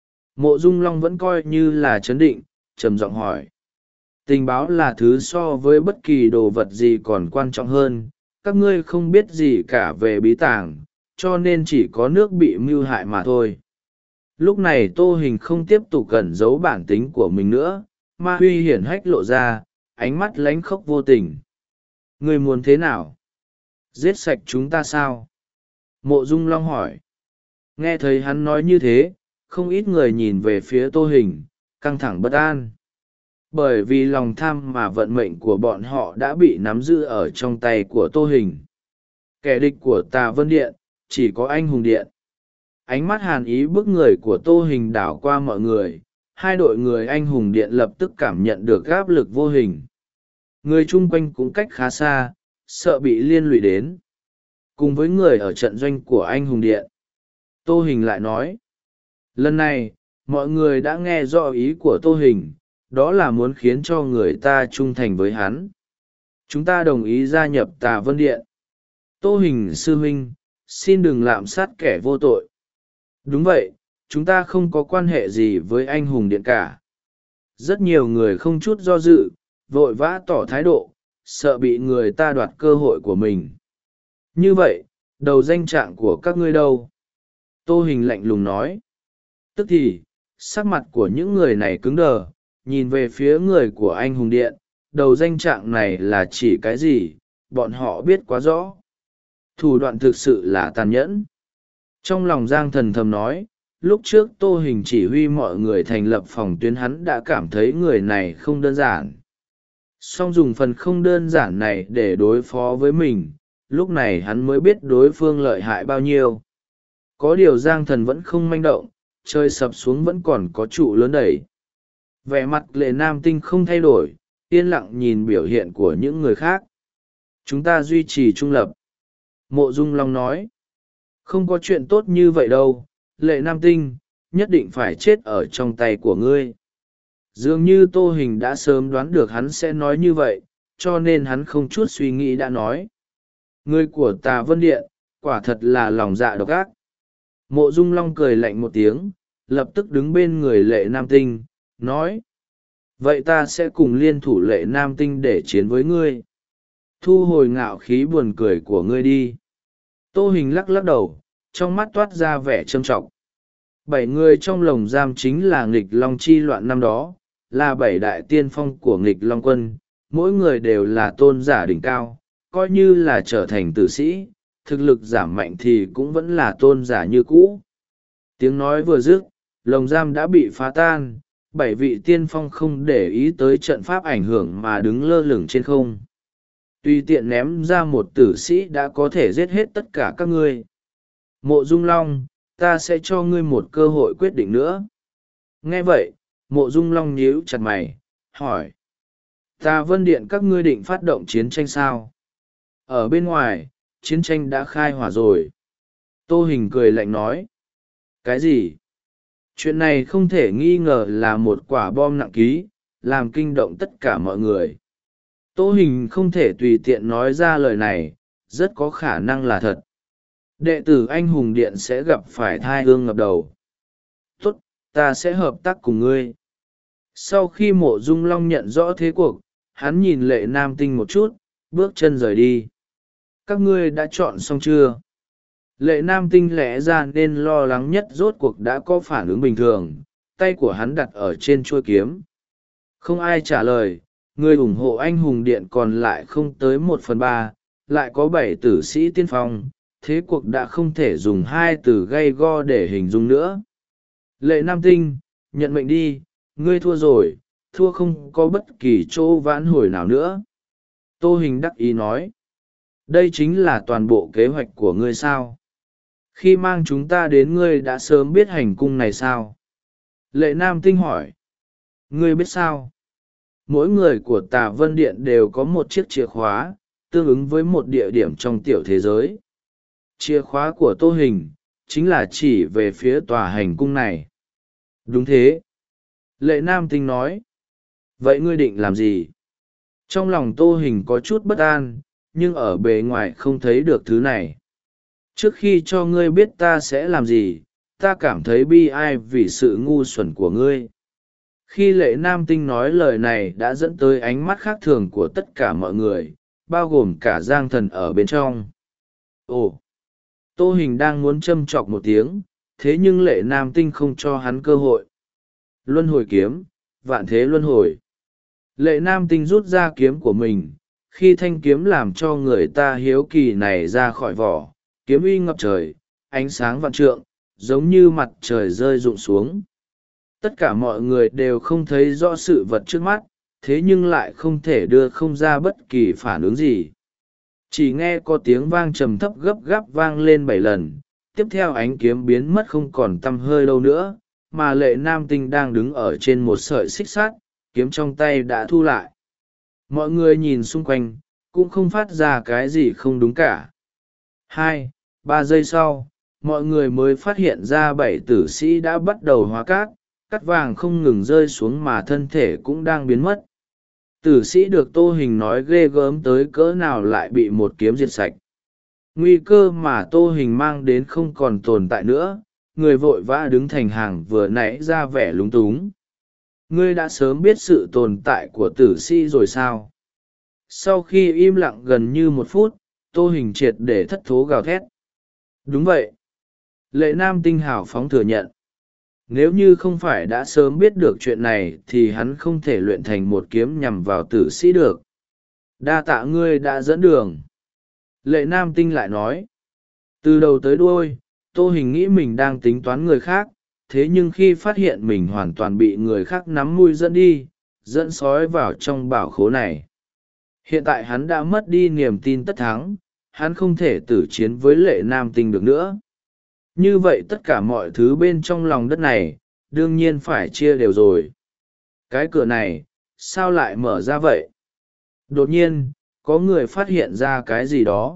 Mộ Dung Long vẫn coi như là chấn định, trầm giọng hỏi. Tình báo là thứ so với bất kỳ đồ vật gì còn quan trọng hơn, các ngươi không biết gì cả về bí tàng, cho nên chỉ có nước bị mưu hại mà thôi. Lúc này Tô Hình không tiếp tục cẩn giấu bản tính của mình nữa, ma huy hiển hách lộ ra, ánh mắt lánh khóc vô tình. Ngươi muốn thế nào? Giết sạch chúng ta sao? Mộ Dung Long hỏi. Nghe thấy hắn nói như thế, không ít người nhìn về phía Tô Hình, căng thẳng bất an. Bởi vì lòng tham mà vận mệnh của bọn họ đã bị nắm giữ ở trong tay của Tô Hình. Kẻ địch của Tà Vân Điện, chỉ có Anh Hùng Điện. Ánh mắt hàn ý bức người của Tô Hình đảo qua mọi người, hai đội người Anh Hùng Điện lập tức cảm nhận được áp lực vô hình. Người chung quanh cũng cách khá xa, sợ bị liên lụy đến. Cùng với người ở trận doanh của Anh Hùng Điện, Tô Hình lại nói. Lần này, mọi người đã nghe rõ ý của Tô Hình, đó là muốn khiến cho người ta trung thành với hắn. Chúng ta đồng ý gia nhập Tà Vân Điện. Tô Hình sư huynh, xin đừng lạm sát kẻ vô tội. Đúng vậy, chúng ta không có quan hệ gì với anh hùng điện cả. Rất nhiều người không chút do dự, vội vã tỏ thái độ, sợ bị người ta đoạt cơ hội của mình. Như vậy, đầu danh trạng của các ngươi đâu? Tô Hình lạnh lùng nói. Tức thì, sắc mặt của những người này cứng đờ, nhìn về phía người của anh hùng điện, đầu danh trạng này là chỉ cái gì, bọn họ biết quá rõ. Thủ đoạn thực sự là tàn nhẫn. Trong lòng Giang Thần thầm nói, lúc trước Tô Hình chỉ huy mọi người thành lập phòng tuyến, hắn đã cảm thấy người này không đơn giản. Song dùng phần không đơn giản này để đối phó với mình, lúc này hắn mới biết đối phương lợi hại bao nhiêu. Có điều Giang Thần vẫn không manh động, trời sập xuống vẫn còn có trụ lớn đẩy. Vẻ mặt Lệ Nam Tinh không thay đổi, yên lặng nhìn biểu hiện của những người khác. Chúng ta duy trì trung lập. Mộ Dung Long nói. Không có chuyện tốt như vậy đâu, Lệ Nam Tinh, nhất định phải chết ở trong tay của ngươi. Dường như Tô Hình đã sớm đoán được hắn sẽ nói như vậy, cho nên hắn không chút suy nghĩ đã nói. Người của Tà Vân Điện, quả thật là lòng dạ độc ác. Mộ Dung Long cười lạnh một tiếng, lập tức đứng bên người Lệ Nam Tinh, nói. Vậy ta sẽ cùng liên thủ Lệ Nam Tinh để chiến với ngươi. Thu hồi ngạo khí buồn cười của ngươi đi. Tô Hình lắc lắc đầu, trong mắt toát ra vẻ trâm trọng. 7 người trong lồng giam chính là nghịch long chi loạn năm đó, là 7 đại tiên phong của nghịch long quân, mỗi người đều là tôn giả đỉnh cao, coi như là trở thành tử sĩ, thực lực giảm mạnh thì cũng vẫn là tôn giả như cũ. Tiếng nói vừa dứt, lồng giam đã bị phá tan, 7 vị tiên phong không để ý tới trận pháp ảnh hưởng mà đứng lơ lửng trên không. Tùy tiện ném ra một tử sĩ đã có thể giết hết tất cả các ngươi. Mộ Dung Long, ta sẽ cho ngươi một cơ hội quyết định nữa. Nghe vậy, Mộ Dung Long nhíu chặt mày, hỏi. Tà Vân Điện các ngươi định phát động chiến tranh sao? Ở bên ngoài, chiến tranh đã khai hỏa rồi. Tô Hình cười lạnh nói. Cái gì? Chuyện này không thể nghi ngờ là một quả bom nặng ký, làm kinh động tất cả mọi người. Tô Hình không thể tùy tiện nói ra lời này, rất có khả năng là thật. Đệ tử anh hùng điện sẽ gặp phải thai ương ngập đầu. Tốt, ta sẽ hợp tác cùng ngươi. Sau khi Mộ Dung Long nhận rõ thế cuộc, hắn nhìn Lệ Nam Tinh một chút, bước chân rời đi. Các ngươi đã chọn xong chưa? Lệ Nam Tinh lẽ ra nên lo lắng nhất rốt cuộc đã có phản ứng bình thường, tay của hắn đặt ở trên chuôi kiếm. Không ai trả lời, người ủng hộ anh hùng điện còn lại không tới 1/3, lại có 7 tử sĩ tiên phong, thế cuộc đã không thể dùng 2 từ gay go để hình dung nữa. Lệ Nam Tinh, nhận mệnh đi, ngươi thua rồi, thua không có bất kỳ chỗ vãn hồi nào nữa. Tô Hình đắc ý nói. Đây chính là toàn bộ kế hoạch của ngươi sao? Khi mang chúng ta đến ngươi đã sớm biết hành cung này sao? Lệ Nam Tinh hỏi. Ngươi biết sao? Mỗi người của Tà Vân Điện đều có một chiếc chìa khóa, tương ứng với một địa điểm trong tiểu thế giới. Chìa khóa của Tô Hình, chính là chỉ về phía tòa hành cung này. Đúng thế. Lệ Nam Tinh nói. Vậy ngươi định làm gì? Trong lòng Tô Hình có chút bất an, nhưng ở bề ngoài không thấy được thứ này. Trước khi cho ngươi biết ta sẽ làm gì, ta cảm thấy bi ai vì sự ngu xuẩn của ngươi. Khi Lệ Nam Tinh nói lời này đã dẫn tới ánh mắt khác thường của tất cả mọi người, bao gồm cả Giang Thần ở bên trong. Ồ! Tô Hình đang muốn châm chọc một tiếng, thế nhưng Lệ Nam Tinh không cho hắn cơ hội. Luân hồi kiếm, vạn thế luân hồi. Lệ Nam Tinh rút ra kiếm của mình, khi thanh kiếm làm cho người ta hiếu kỳ này ra khỏi vỏ, kiếm uy ngập trời, ánh sáng vạn trượng, giống như mặt trời rơi rụng xuống. Tất cả mọi người đều không thấy rõ sự vật trước mắt, thế nhưng lại không thể đưa không ra bất kỳ phản ứng gì. Chỉ nghe có tiếng vang trầm thấp gấp gáp vang lên 7 lần, tiếp theo ánh kiếm biến mất không còn tăm hơi đâu nữa, mà Lệ Nam Tinh đang đứng ở trên một sợi xích sắt, kiếm trong tay đã thu lại. Mọi người nhìn xung quanh, cũng không phát ra cái gì không đúng cả. 2-3 giây sau, mọi người mới phát hiện ra 7 tử sĩ đã bắt đầu hóa cát, cát vàng không ngừng rơi xuống mà thân thể cũng đang biến mất. Tử sĩ được Tô Hình nói ghê gớm tới cỡ nào lại bị một kiếm diệt sạch. Nguy cơ mà Tô Hình mang đến không còn tồn tại nữa, người vội vã đứng thành hàng vừa nãy ra vẻ lúng túng. Ngươi đã sớm biết sự tồn tại của tử sĩ rồi sao? Sau khi im lặng gần như một phút, Tô Hình triệt để thất thố gào thét. Đúng vậy. Lệ Nam Tinh hào phóng thừa nhận. Nếu như không phải đã sớm biết được chuyện này thì hắn không thể luyện thành một kiếm nhằm vào tử sĩ được. Đa tạ ngươi đã dẫn đường. Lệ Nam Tinh lại nói. Từ đầu tới đuôi, Tô Hình nghĩ mình đang tính toán người khác, thế nhưng khi phát hiện mình hoàn toàn bị người khác nắm mũi dẫn đi, dẫn sói vào trong bảo khố này. Hiện tại hắn đã mất đi niềm tin tất thắng, hắn không thể tử chiến với Lệ Nam Tinh được nữa. Như vậy tất cả mọi thứ bên trong lòng đất này, đương nhiên phải chia đều rồi. Cái cửa này, sao lại mở ra vậy? Đột nhiên, có người phát hiện ra cái gì đó.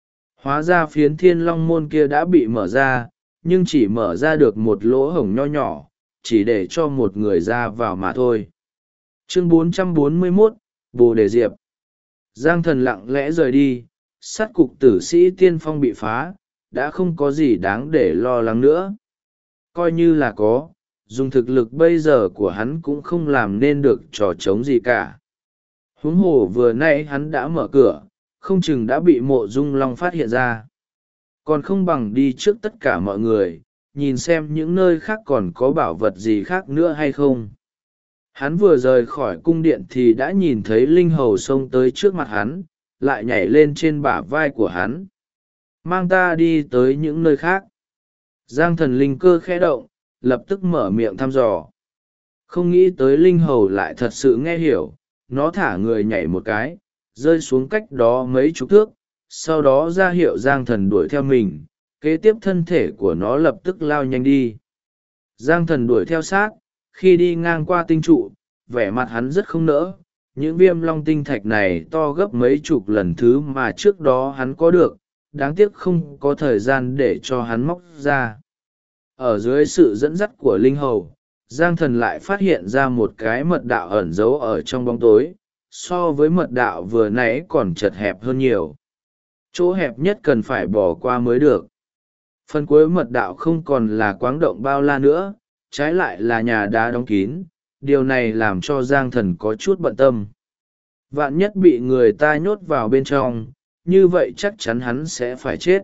Hóa ra phiến Thiên Long môn kia đã bị mở ra, nhưng chỉ mở ra được một lỗ hổng nho nhỏ, chỉ để cho một người ra vào mà thôi. Chương 441, Bồ Đề Diệp. Giang Thần lặng lẽ rời đi, sát cục tử sĩ tiên phong bị phá, đã không có gì đáng để lo lắng nữa. Coi như là có, dùng thực lực bây giờ của hắn cũng không làm nên được trò trống gì cả. Huống hồ vừa nãy hắn đã mở cửa, không chừng đã bị Mộ Dung Long phát hiện ra. Còn không bằng đi trước tất cả mọi người, nhìn xem những nơi khác còn có bảo vật gì khác nữa hay không. Hắn vừa rời khỏi cung điện thì đã nhìn thấy Linh Hầu xông tới trước mặt hắn, lại nhảy lên trên bả vai của hắn. Mang ta đi tới những nơi khác. Giang Thần linh cơ khẽ động, lập tức mở miệng thăm dò. Không nghĩ tới Linh Hầu lại thật sự nghe hiểu, nó thả người nhảy một cái, rơi xuống cách đó mấy chục thước, sau đó ra hiệu Giang Thần đuổi theo mình, kế tiếp thân thể của nó lập tức lao nhanh đi. Giang Thần đuổi theo sát, khi đi ngang qua tinh trụ, vẻ mặt hắn rất không nỡ. Những viêm long tinh thạch này to gấp mấy chục lần thứ mà trước đó hắn có được, đáng tiếc không có thời gian để cho hắn móc ra. Ở dưới sự dẫn dắt của Linh Hầu, Giang Thần lại phát hiện ra một cái mật đạo ẩn giấu ở trong bóng tối, so với mật đạo vừa nãy còn chật hẹp hơn nhiều. Chỗ hẹp nhất cần phải bỏ qua mới được. Phần cuối mật đạo không còn là quáng động bao la nữa, trái lại là nhà đá đóng kín, điều này làm cho Giang Thần có chút bận tâm. Vạn nhất bị người ta nhốt vào bên trong, như vậy chắc chắn hắn sẽ phải chết.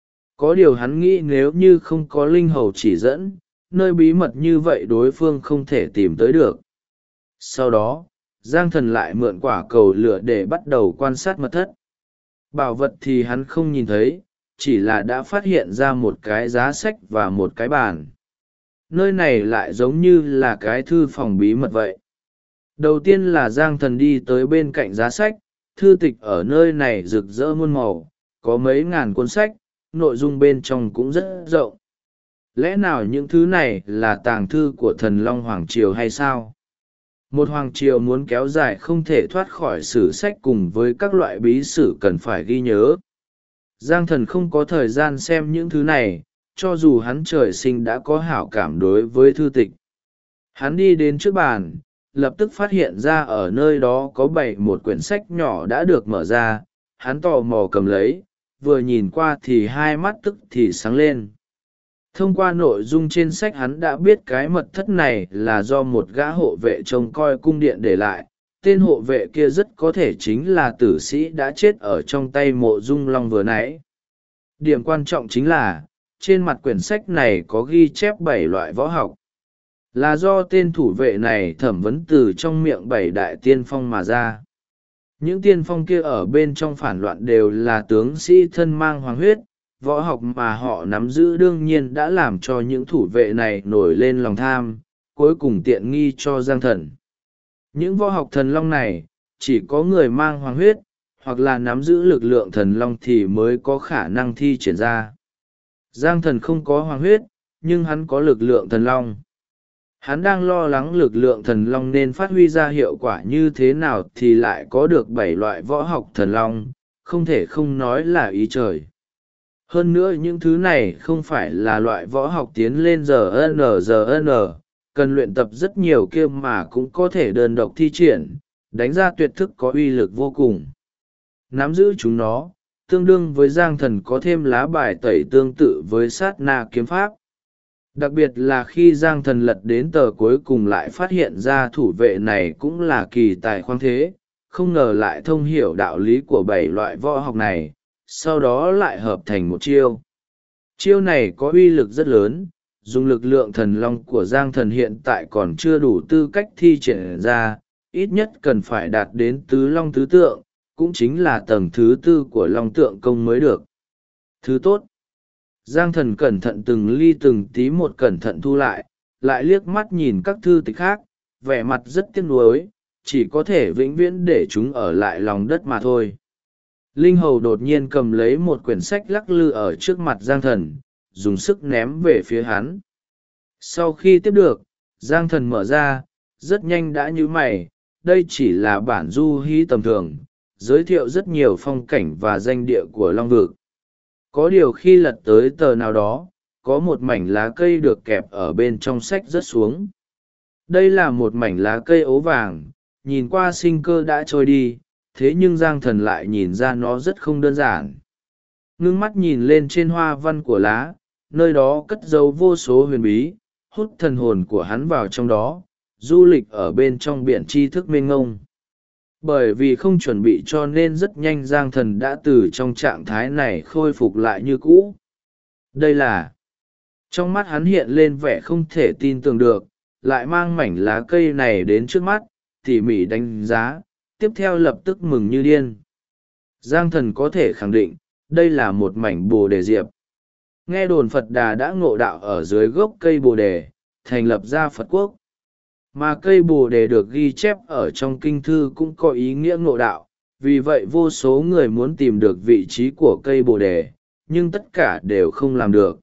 Có điều hắn nghĩ nếu như không có Linh Hầu chỉ dẫn, nơi bí mật như vậy đối phương không thể tìm tới được. Sau đó, Giang Thần lại mượn quả cầu lửa để bắt đầu quan sát mật thất. Bảo vật thì hắn không nhìn thấy, chỉ là đã phát hiện ra một cái giá sách và một cái bàn. Nơi này lại giống như là cái thư phòng bí mật vậy. Đầu tiên là Giang Thần đi tới bên cạnh giá sách, thư tịch ở nơi này rực rỡ muôn màu, có mấy ngàn cuốn sách, nội dung bên trong cũng rất rộng. Lẽ nào những thứ này là tàng thư của thần Long Hoàng Triều hay sao? Một Hoàng Triều muốn kéo dài không thể thoát khỏi sử sách cùng với các loại bí sử cần phải ghi nhớ. Giang Thần không có thời gian xem những thứ này, cho dù hắn trời sinh đã có hảo cảm đối với thư tịch. Hắn đi đến trước bàn, lập tức phát hiện ra ở nơi đó có bày một quyển sách nhỏ đã được mở ra. Hắn tò mò cầm lấy, vừa nhìn qua thì hai mắt tức thì sáng lên. Thông qua nội dung trên sách hắn đã biết cái mật thất này là do một gã hộ vệ trông coi cung điện để lại. Tên hộ vệ kia rất có thể chính là tử sĩ đã chết ở trong tay Mộ Dung Long vừa nãy. Điểm quan trọng chính là, trên mặt quyển sách này có ghi chép 7 loại võ học. Là do tên thủ vệ này thẩm vấn từ trong miệng 7 đại tiên phong mà ra. Những tiên phong kia ở bên trong phản loạn đều là tướng sĩ thân mang hoàng huyết, võ học mà họ nắm giữ đương nhiên đã làm cho những thủ vệ này nổi lên lòng tham, cuối cùng tiện nghi cho Giang Thần. Những võ học thần long này, chỉ có người mang hoàng huyết, hoặc là nắm giữ lực lượng thần long thì mới có khả năng thi triển ra. Giang Thần không có hoàng huyết, nhưng hắn có lực lượng thần long. Hắn đang lo lắng lực lượng thần long nên phát huy ra hiệu quả như thế nào thì lại có được 7 loại võ học thần long, không thể không nói là ý trời. Hơn nữa những thứ này không phải là loại võ học tiến lên GN, cần luyện tập rất nhiều kia mà cũng có thể đơn độc thi triển, đánh ra tuyệt thức có uy lực vô cùng. Nắm giữ chúng nó, tương đương với Giang Thần có thêm lá bài tẩy tương tự với sát na kiếm pháp. Đặc biệt là khi Giang Thần lật đến tờ cuối cùng lại phát hiện ra thủ vệ này cũng là kỳ tài khoáng thế, không ngờ lại thông hiểu đạo lý của 7 loại võ học này, sau đó lại hợp thành một chiêu. Chiêu này có uy lực rất lớn, dùng lực lượng thần long của Giang Thần hiện tại còn chưa đủ tư cách thi triển ra, ít nhất cần phải đạt đến tứ long tứ tượng, cũng chính là tầng thứ tư của long tượng công mới được. Thứ tốt. Giang Thần cẩn thận từng ly từng tí một cẩn thận thu lại liếc mắt nhìn các thư tịch khác, vẻ mặt rất tiếc nuối, chỉ có thể vĩnh viễn để chúng ở lại lòng đất mà thôi. Linh Hầu đột nhiên cầm lấy một quyển sách lắc lư ở trước mặt Giang Thần, dùng sức ném về phía hắn. Sau khi tiếp được, Giang Thần mở ra, rất nhanh đã nhíu mày, đây chỉ là bản du hí tầm thường, giới thiệu rất nhiều phong cảnh và danh địa của Long Vực. Có điều khi lật tới tờ nào đó, có một mảnh lá cây được kẹp ở bên trong sách rớt xuống. Đây là một mảnh lá cây ố vàng, nhìn qua sinh cơ đã trôi đi, thế nhưng Giang Thần lại nhìn ra nó rất không đơn giản. Ngưng mắt nhìn lên trên hoa văn của lá, nơi đó cất giấu vô số huyền bí, hút thần hồn của hắn vào trong đó, du lịch ở bên trong biển tri thức mênh ngông. Bởi vì không chuẩn bị cho nên rất nhanh Giang Thần đã từ trong trạng thái này khôi phục lại như cũ. Đây là... Trong mắt hắn hiện lên vẻ không thể tin tưởng được, lại mang mảnh lá cây này đến trước mắt, tỉ mỉ đánh giá, tiếp theo lập tức mừng như điên. Giang Thần có thể khẳng định, đây là một mảnh bồ đề diệp. Nghe đồn Phật Đà đã ngộ đạo ở dưới gốc cây bồ đề, thành lập ra Phật quốc. Mà cây bồ đề được ghi chép ở trong kinh thư cũng có ý nghĩa ngộ đạo, vì vậy vô số người muốn tìm được vị trí của cây bồ đề, nhưng tất cả đều không làm được.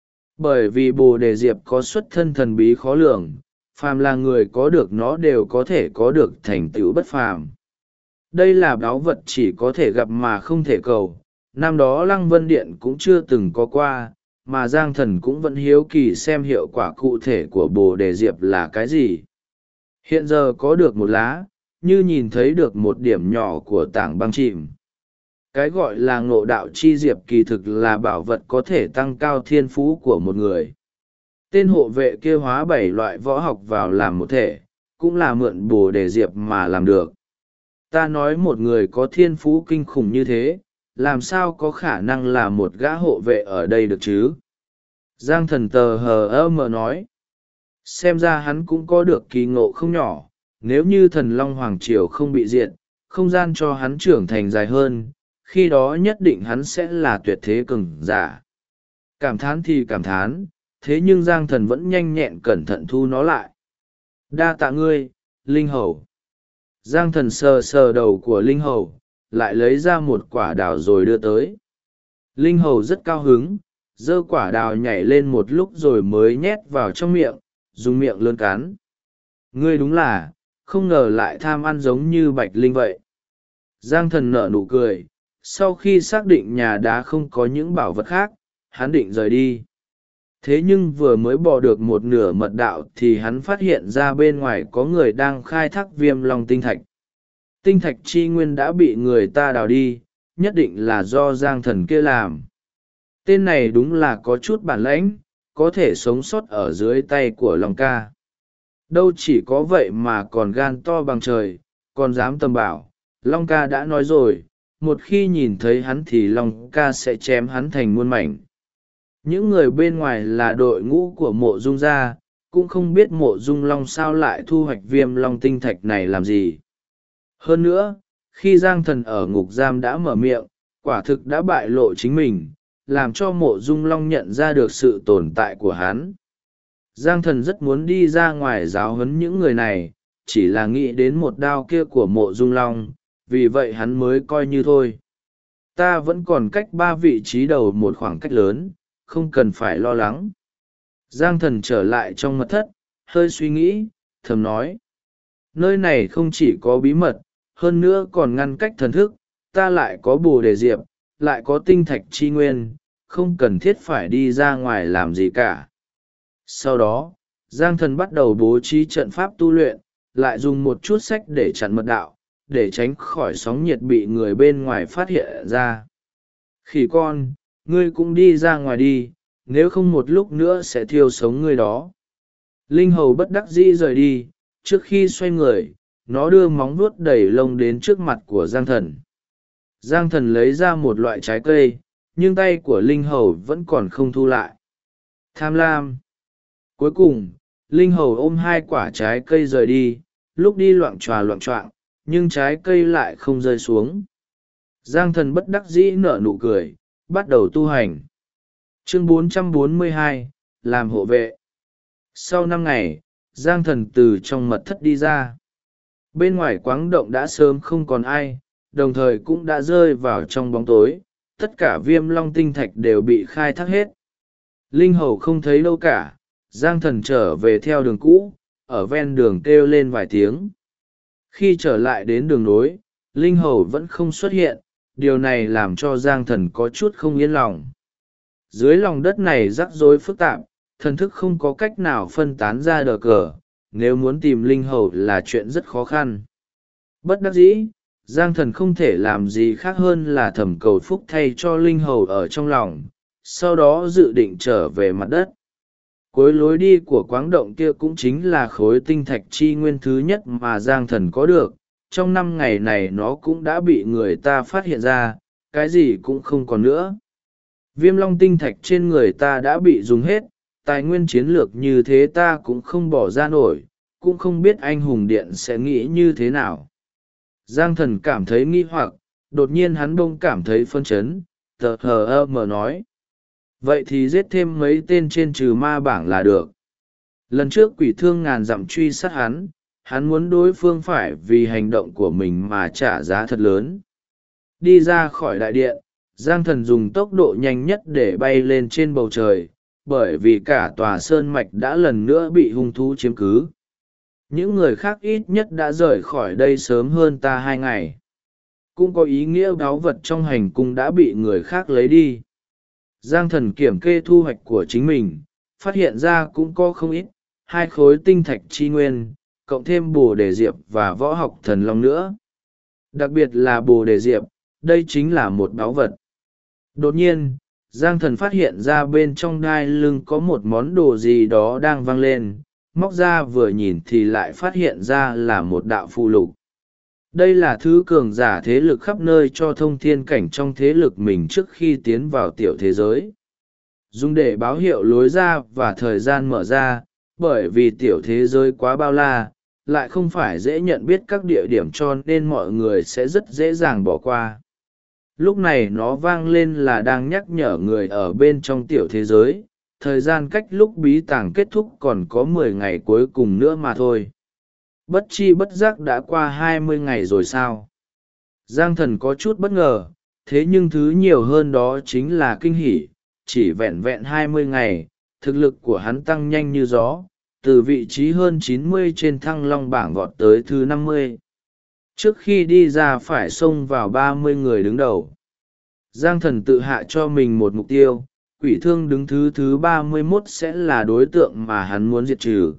Bởi vì bồ đề diệp có xuất thân thần bí khó lường, phàm là người có được nó đều có thể có được thành tựu bất phàm. Đây là báu vật chỉ có thể gặp mà không thể cầu, năm đó Lăng Vân Điện cũng chưa từng có qua, mà Giang Thần cũng vẫn hiếu kỳ xem hiệu quả cụ thể của bồ đề diệp là cái gì. Hiện giờ có được một lá, như nhìn thấy được một điểm nhỏ của tảng băng chìm. Cái gọi là ngộ đạo chi diệp kỳ thực là bảo vật có thể tăng cao thiên phú của một người. Tên hộ vệ kia hóa 7 loại võ học vào làm một thể, cũng là mượn bồ đề diệp mà làm được. Ta nói một người có thiên phú kinh khủng như thế, làm sao có khả năng là một gã hộ vệ ở đây được chứ? Giang Thần tờ hờ mờ nói. Xem ra hắn cũng có được kỳ ngộ không nhỏ, nếu như thần Long Hoàng Triều không bị diệt, không gian cho hắn trưởng thành dài hơn, khi đó nhất định hắn sẽ là tuyệt thế cường giả. Cảm thán thì cảm thán, thế nhưng Giang Thần vẫn nhanh nhẹn cẩn thận thu nó lại. Đa tạ ngươi, Linh Hầu. Giang Thần sờ sờ đầu của Linh Hầu, lại lấy ra một quả đào rồi đưa tới. Linh Hầu rất cao hứng, giơ quả đào nhảy lên một lúc rồi mới nhét vào trong miệng, dùng miệng lớn cắn. Ngươi đúng là, không ngờ lại tham ăn giống như Bạch Linh vậy. Giang Thần nở nụ cười, sau khi xác định nhà đá không có những bảo vật khác, hắn định rời đi. Thế nhưng vừa mới bỏ được một nửa mật đạo thì hắn phát hiện ra bên ngoài có người đang khai thác Viêm Long tinh thạch. Tinh thạch chi nguyên đã bị người ta đào đi, nhất định là do Giang Thần kia làm. Tên này đúng là có chút bản lãnh, có thể sống sót ở dưới tay của Long ca. Đâu chỉ có vậy mà còn gan to bằng trời, còn dám tầm bảo. Long ca đã nói rồi, một khi nhìn thấy hắn thì Long ca sẽ chém hắn thành muôn mảnh. Những người bên ngoài là đội ngũ của Mộ Dung gia, cũng không biết Mộ Dung Long sao lại thu hoạch Viêm Long tinh thạch này làm gì. Hơn nữa, khi Giang Thần ở ngục giam đã mở miệng, quả thực đã bại lộ chính mình, làm cho Mộ Dung Long nhận ra được sự tồn tại của hắn. Giang Thần rất muốn đi ra ngoài giáo huấn những người này, chỉ là nghĩ đến một đao kia của Mộ Dung Long, vì vậy hắn mới coi như thôi. Ta vẫn còn cách 3 vị trí đầu một khoảng cách lớn, không cần phải lo lắng. Giang Thần trở lại trong mật thất, hơi suy nghĩ, thầm nói. Nơi này không chỉ có bí mật, hơn nữa còn ngăn cách thần thức, ta lại có bồ đề diệp, lại có tinh thạch chi nguyên, không cần thiết phải đi ra ngoài làm gì cả. Sau đó, Giang Thần bắt đầu bố trí trận pháp tu luyện, lại dùng một chút sách để chặn mật đạo, để tránh khỏi sóng nhiệt bị người bên ngoài phát hiện ra. Khỉ con, ngươi cũng đi ra ngoài đi, nếu không một lúc nữa sẽ thiêu sống ngươi đó. Linh hầu bất đắc dĩ rời đi. Trước khi xoay người, nó đưa móng vuốt đầy lông đến trước mặt của Giang Thần. Giang Thần lấy ra một loại trái cây, nhưng tay của linh hầu vẫn còn không thu lại. Tham lam. Cuối cùng, linh hầu ôm hai quả trái cây rời đi, lúc đi loạng choạng, nhưng trái cây lại không rơi xuống. Giang Thần bất đắc dĩ nở nụ cười, bắt đầu tu hành. Chương 442, làm hộ vệ. Sau 5 ngày, Giang Thần từ trong mật thất đi ra. Bên ngoài quáng động đã sớm không còn ai, đồng thời cũng đã rơi vào trong bóng tối, tất cả viêm long tinh thạch đều bị khai thác hết. Linh hầu không thấy đâu cả. Giang Thần trở về theo đường cũ, ở ven đường kêu lên vài tiếng. Khi trở lại đến đường nối, linh hầu vẫn không xuất hiện, điều này làm cho Giang Thần có chút không yên lòng. Dưới lòng đất này rắc rối phức tạp, thần thức không có cách nào phân tán ra đờ cờ, nếu muốn tìm linh hầu là chuyện rất khó khăn. Bất đắc dĩ, Giang Thần không thể làm gì khác hơn là thầm cầu phúc thay cho linh hầu ở trong lòng, sau đó dự định trở về mặt đất. Cuối lối đi của quáng động kia cũng chính là khối tinh thạch chi nguyên thứ nhất mà Giang Thần có được. Trong 5 ngày này nó cũng đã bị người ta phát hiện ra, cái gì cũng không còn nữa. Viêm long tinh thạch trên người ta đã bị dùng hết, tài nguyên chiến lược như thế ta cũng không bỏ ra nổi, cũng không biết anh hùng điện sẽ nghĩ như thế nào. Giang Thần cảm thấy nghi hoặc, đột nhiên hắn bỗng cảm thấy phân chấn, tờ hờ mờ nói. Vậy thì giết thêm mấy tên trên trừ ma bảng là được. Lần trước quỷ thương ngàn dặm truy sát hắn muốn đối phương phải vì hành động của mình mà trả giá thật lớn. Đi ra khỏi đại điện, Giang Thần dùng tốc độ nhanh nhất để bay lên trên bầu trời, bởi vì cả tòa sơn mạch đã lần nữa bị hung thú chiếm cứ. Những người khác ít nhất đã rời khỏi đây sớm hơn ta 2 ngày. Cũng có ý nghĩa báu vật trong hành cung đã bị người khác lấy đi. Giang Thần kiểm kê thu hoạch của chính mình, phát hiện ra cũng có không ít, 2 khối tinh thạch chi nguyên, cộng thêm bồ đề diệp và võ học thần long nữa. Đặc biệt là bồ đề diệp, đây chính là một báu vật. Đột nhiên, Giang Thần phát hiện ra bên trong đai lưng có một món đồ gì đó đang văng lên, móc ra vừa nhìn thì lại phát hiện ra là một đạo phù lục. Đây là thứ cường giả thế lực khắp nơi cho thông thiên cảnh trong thế lực mình trước khi tiến vào tiểu thế giới. Dùng để báo hiệu lối ra và thời gian mở ra, bởi vì tiểu thế giới quá bao la, lại không phải dễ nhận biết các địa điểm cho nên mọi người sẽ rất dễ dàng bỏ qua. Lúc này nó vang lên là đang nhắc nhở người ở bên trong tiểu thế giới, thời gian cách lúc bí tàng kết thúc còn có 10 ngày cuối cùng nữa mà thôi. Bất chi bất giác đã qua 20 ngày rồi sao? Giang Thần có chút bất ngờ, thế nhưng thứ nhiều hơn đó chính là kinh hỉ. Chỉ vẹn vẹn 20 ngày, thực lực của hắn tăng nhanh như gió, từ vị trí hơn 90 trên thăng long bảng vọt tới thứ 50. Trước khi đi ra phải xông vào 30 người đứng đầu. Giang Thần tự hạ cho mình một mục tiêu, quỷ thương đứng thứ 31 sẽ là đối tượng mà hắn muốn diệt trừ.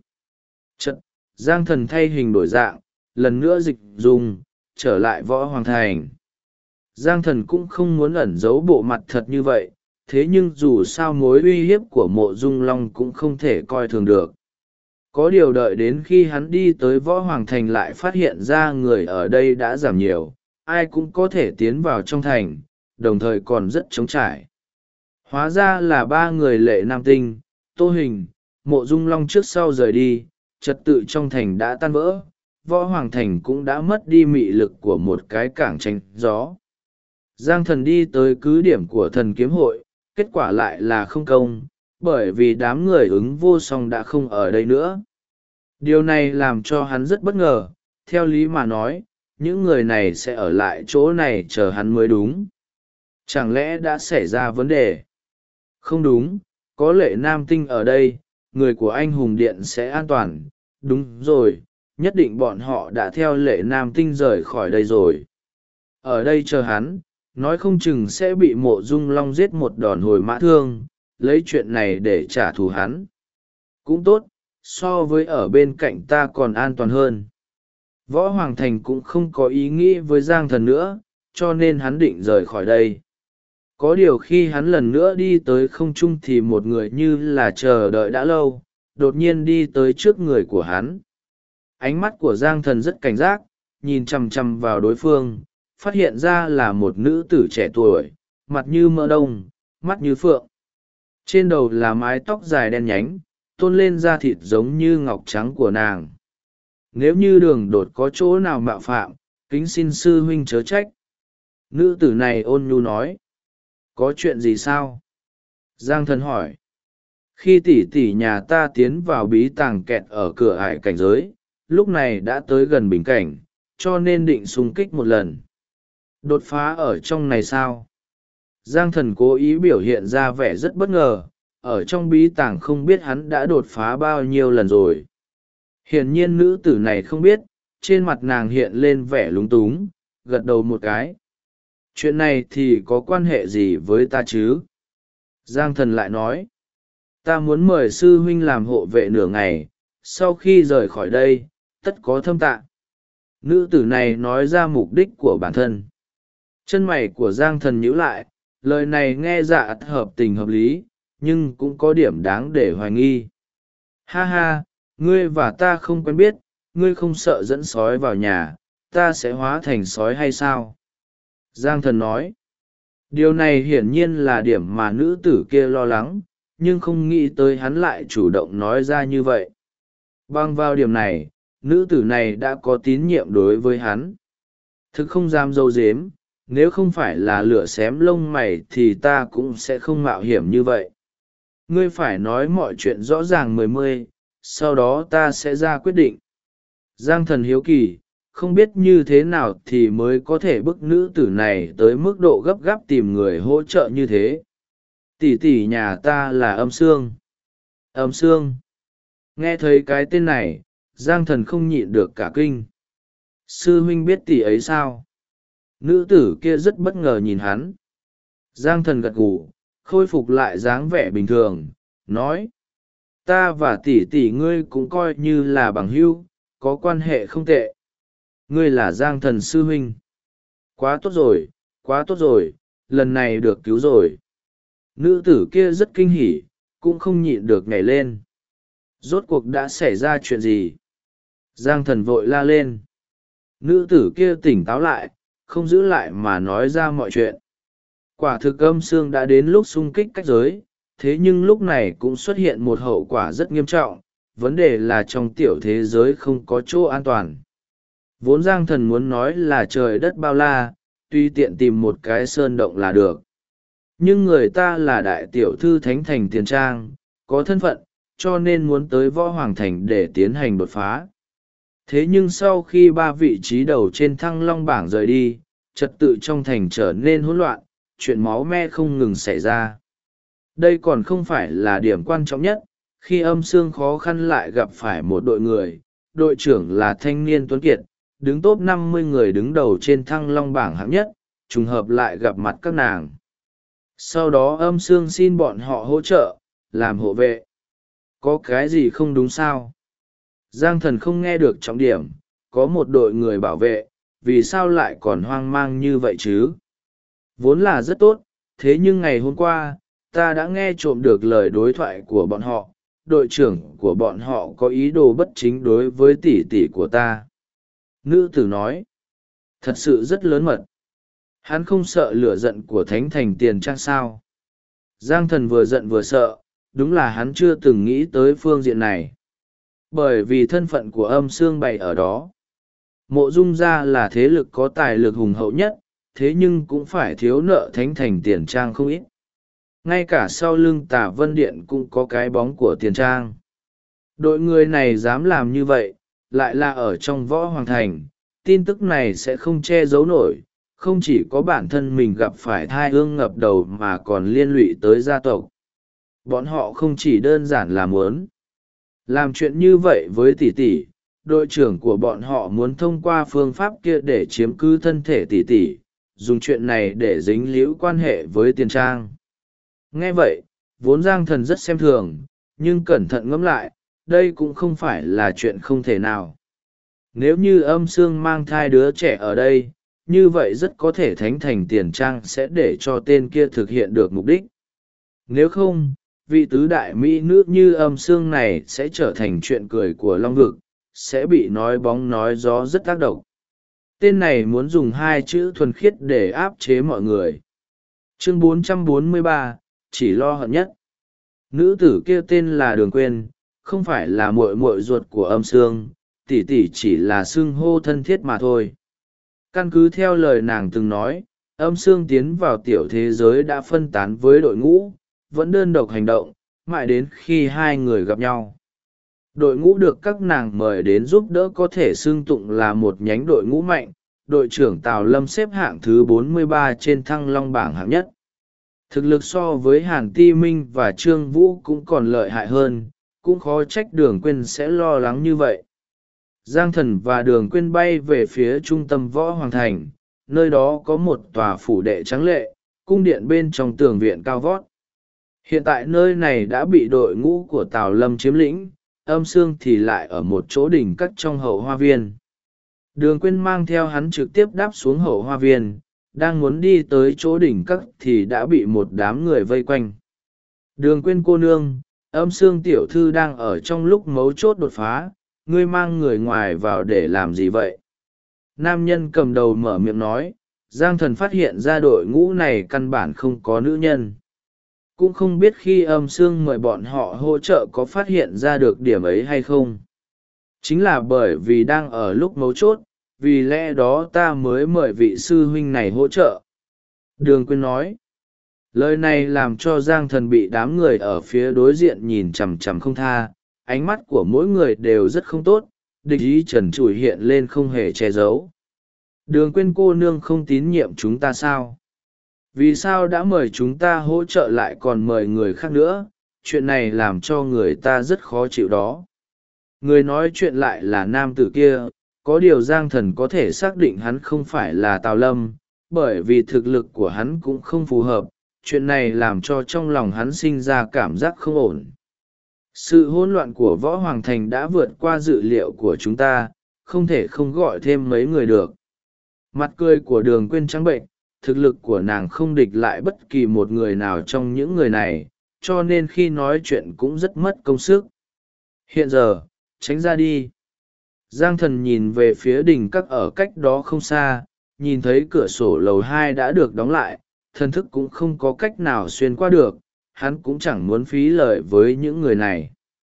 Giang Thần thay hình đổi dạng, lần nữa dịch dùng, trở lại võ hoàng thành. Giang Thần cũng không muốn ẩn giấu bộ mặt thật như vậy, thế nhưng dù sao mối uy hiếp của Mộ Dung Long cũng không thể coi thường được. Có điều đợi đến khi hắn đi tới võ hoàng thành lại phát hiện ra người ở đây đã giảm nhiều, ai cũng có thể tiến vào trong thành, đồng thời còn rất trống trải. Hóa ra là 3 người lệ nam tinh, Tô Hình, Mộ Dung Long trước sau rời đi, trật tự trong thành đã tan vỡ, võ hoàng thành cũng đã mất đi mị lực của một cái cảng tranh gió. Giang Thần đi tới cứ điểm của thần kiếm hội, kết quả lại là không công, bởi vì đám người ứng vô song đã không ở đây nữa. Điều này làm cho hắn rất bất ngờ, theo lý mà nói, những người này sẽ ở lại chỗ này chờ hắn mới đúng. Chẳng lẽ đã xảy ra vấn đề? Không đúng, có lệ nam tinh ở đây, người của anh hùng điện sẽ an toàn. Đúng rồi, nhất định bọn họ đã theo lệ nam tinh rời khỏi đây rồi. Ở đây chờ hắn, nói không chừng sẽ bị Mộ Dung Long giết một đòn hồi mã thương, lấy chuyện này để trả thù hắn. Cũng tốt, so với ở bên cạnh ta còn an toàn hơn. Võ Hoàng Thành cũng không có ý nghĩ với Giang Thần nữa, cho nên hắn định rời khỏi đây. Có điều khi hắn lần nữa đi tới không trung thì một người như là chờ đợi đã lâu, đột nhiên đi tới trước người của hắn. Ánh mắt của Giang Thần rất cảnh giác, nhìn chằm chằm vào đối phương, phát hiện ra là một nữ tử trẻ tuổi, mặt như mỡ đông, mắt như phượng. Trên đầu là mái tóc dài đen nhánh, tôn lên da thịt giống như ngọc trắng của nàng. Nếu như Đường Đột có chỗ nào mạo phạm, kính xin sư huynh chớ trách. Nữ tử này ôn nhu nói. Có chuyện gì sao? Giang Thần hỏi. Khi tỷ tỷ nhà ta tiến vào bí tàng kẹt ở cửa ải cảnh giới, lúc này đã tới gần bình cảnh, cho nên định xung kích một lần. Đột phá ở trong này sao? Giang Thần cố ý biểu hiện ra vẻ rất bất ngờ, ở trong bí tàng không biết hắn đã đột phá bao nhiêu lần rồi. Hiển nhiên nữ tử này không biết, trên mặt nàng hiện lên vẻ lúng túng, gật đầu một cái. Chuyện này thì có quan hệ gì với ta chứ? Giang Thần lại nói. Ta muốn mời sư huynh làm hộ vệ nửa ngày, sau khi rời khỏi đây, tất có thâm tạ. Nữ tử này nói ra mục đích của bản thân. Chân mày của Giang Thần nhíu lại, lời này nghe dạ hợp tình hợp lý, nhưng cũng có điểm đáng để hoài nghi. Ha ha, ngươi và ta không quen biết, ngươi không sợ dẫn sói vào nhà, ta sẽ hóa thành sói hay sao? Giang Thần nói. Điều này hiển nhiên là điểm mà nữ tử kia lo lắng, nhưng không nghĩ tới hắn lại chủ động nói ra như vậy. Bằng vào điểm này, nữ tử này đã có tín nhiệm đối với hắn. Thực không dám dâu dếm, nếu không phải là lửa xém lông mày thì ta cũng sẽ không mạo hiểm như vậy. Ngươi phải nói mọi chuyện rõ ràng mười, sau đó ta sẽ ra quyết định. Giang Thần hiếu kỳ, không biết như thế nào thì mới có thể bức nữ tử này tới mức độ gấp gáp tìm người hỗ trợ như thế. Tỷ tỷ nhà ta là Âm Sương. Âm Sương. Nghe thấy cái tên này, Giang Thần không nhịn được cả kinh. Sư huynh biết tỷ ấy sao? Nữ tử kia rất bất ngờ nhìn hắn. Giang Thần gật gù, khôi phục lại dáng vẻ bình thường, nói. Ta và tỷ tỷ ngươi cũng coi như là bằng hữu, có quan hệ không tệ. Ngươi là Giang Thần sư huynh. Quá tốt rồi, lần này được cứu rồi. Nữ tử kia rất kinh hỉ, cũng không nhịn được nhảy lên. Rốt cuộc đã xảy ra chuyện gì? Giang Thần vội la lên. Nữ tử kia tỉnh táo lại, không giữ lại mà nói ra mọi chuyện. Quả thực Âm Sương đã đến lúc xung kích cách giới, thế nhưng lúc này cũng xuất hiện một hậu quả rất nghiêm trọng, vấn đề là trong tiểu thế giới không có chỗ an toàn. Vốn Giang Thần muốn nói là trời đất bao la, tuy tiện tìm một cái sơn động là được. Nhưng người ta là đại tiểu thư Thánh Thành Tiền Trang, có thân phận, cho nên muốn tới Võ Hoàng Thành để tiến hành đột phá. Thế nhưng sau khi 3 vị trí đầu trên Thăng Long bảng rời đi, trật tự trong thành trở nên hỗn loạn, chuyện máu me không ngừng xảy ra. Đây còn không phải là điểm quan trọng nhất, khi Âm Sương khó khăn lại gặp phải một đội người, đội trưởng là thanh niên tuấn kiệt, đứng top 50 người đứng đầu trên Thăng Long bảng hạng nhất, trùng hợp lại gặp mặt các nàng. Sau đó Âm Sương xin bọn họ hỗ trợ, làm hộ vệ. Có cái gì không đúng sao? Giang Thần không nghe được trọng điểm, có một đội người bảo vệ, vì sao lại còn hoang mang như vậy chứ? Vốn là rất tốt, thế nhưng ngày hôm qua, ta đã nghe trộm được lời đối thoại của bọn họ, đội trưởng của bọn họ có ý đồ bất chính đối với tỷ tỷ của ta. Nữ tử nói, thật sự rất lớn mật. Hắn không sợ lửa giận của Thánh Thành Tiền Trang sao? Giang Thần vừa giận vừa sợ, đúng là hắn chưa từng nghĩ tới phương diện này. Bởi vì thân phận của Âm Sương bày ở đó. Mộ Dung gia là thế lực có tài lực hùng hậu nhất, thế nhưng cũng phải thiếu nợ Thánh Thành Tiền Trang không ít. Ngay cả sau lưng Tả Vân Điện cũng có cái bóng của Tiền Trang. Đội người này dám làm như vậy, lại là ở trong Võ Hoàng Thành, tin tức này sẽ không che giấu nổi, không chỉ có bản thân mình gặp phải thai ương ngập đầu mà còn liên lụy tới gia tộc. Bọn họ không chỉ đơn giản là muốn làm chuyện như vậy với tỷ tỷ, đội trưởng của bọn họ muốn thông qua phương pháp kia để chiếm cứ thân thể tỷ tỷ, dùng chuyện này để dính líu quan hệ với Tiền Trang. Nghe vậy, vốn Giang Thần rất xem thường, nhưng cẩn thận ngẫm lại, đây cũng không phải là chuyện không thể nào. Nếu như âm xương mang thai đứa trẻ ở đây, như vậy rất có thể thánh thành tiền trang sẽ để cho tên kia thực hiện được mục đích. Nếu không, vị tứ đại mỹ nữ như âm xương này sẽ trở thành chuyện cười của long vực, sẽ bị nói bóng nói gió rất tác động. Tên này muốn dùng hai chữ thuần khiết để áp chế mọi người. Chương 443, chỉ lo hận nhất. Nữ tử kia tên là Đường Quyên, không phải là muội muội ruột của âm xương, tỷ tỷ chỉ là xưng hô thân thiết mà thôi. Căn cứ theo lời nàng từng nói, âm xương tiến vào tiểu thế giới đã phân tán với đội ngũ, vẫn đơn độc hành động, mãi đến khi hai người gặp nhau. Đội ngũ được các nàng mời đến giúp đỡ có thể xưng tụng là một nhánh đội ngũ mạnh, đội trưởng Tào Lâm xếp hạng thứ 43 trên Thăng Long bảng hạng nhất. Thực lực so với Hàn Ti Minh và Trương Vũ cũng còn lợi hại hơn, cũng khó trách Đường Quyên sẽ lo lắng như vậy. Giang Thần và Đường Quyên bay về phía trung tâm võ hoàng thành, nơi đó có một tòa phủ đệ tráng lệ, cung điện bên trong tường viện cao vót. Hiện tại nơi này đã bị đội ngũ của Tào Lâm chiếm lĩnh, âm xương thì lại ở một chỗ đỉnh cắt trong hậu hoa viên. Đường Quyên mang theo hắn trực tiếp đáp xuống hậu hoa viên, đang muốn đi tới chỗ đỉnh cắt thì đã bị một đám người vây quanh. Đường Quyên cô nương, âm xương tiểu thư đang ở trong lúc mấu chốt đột phá, ngươi mang người ngoài vào để làm gì vậy? Nam nhân cầm đầu mở miệng nói. Giang Thần phát hiện ra đội ngũ này căn bản không có nữ nhân. Cũng không biết khi âm xương mời bọn họ hỗ trợ có phát hiện ra được điểm ấy hay không. Chính là bởi vì đang ở lúc mấu chốt, vì lẽ đó ta mới mời vị sư huynh này hỗ trợ. Đường Quyên nói. Lời này làm cho Giang Thần bị đám người ở phía đối diện nhìn chằm chằm không tha, ánh mắt của mỗi người đều rất không tốt, địch ý trần trụi hiện lên không hề che giấu. Đường Quyên cô nương không tín nhiệm chúng ta sao? Vì sao đã mời chúng ta hỗ trợ lại còn mời người khác nữa? Chuyện này làm cho người ta rất khó chịu đó. Người nói chuyện lại là nam tử kia, có điều Giang Thần có thể xác định hắn không phải là Tào Lâm, bởi vì thực lực của hắn cũng không phù hợp. Chuyện này làm cho trong lòng hắn sinh ra cảm giác không ổn. Sự hỗn loạn của Võ Hoàng Thành đã vượt qua dự liệu của chúng ta, không thể không gọi thêm mấy người được. Mặt cười của Đường Quyên trắng bệnh, thực lực của nàng không địch lại bất kỳ một người nào trong những người này, cho nên khi nói chuyện cũng rất mất công sức. Hiện giờ, tránh ra đi. Giang Thần nhìn về phía đỉnh các ở cách đó không xa, nhìn thấy cửa sổ lầu 2 đã được đóng lại, thần thức cũng không có cách nào xuyên qua được, hắn cũng chẳng muốn phí lời với những người này.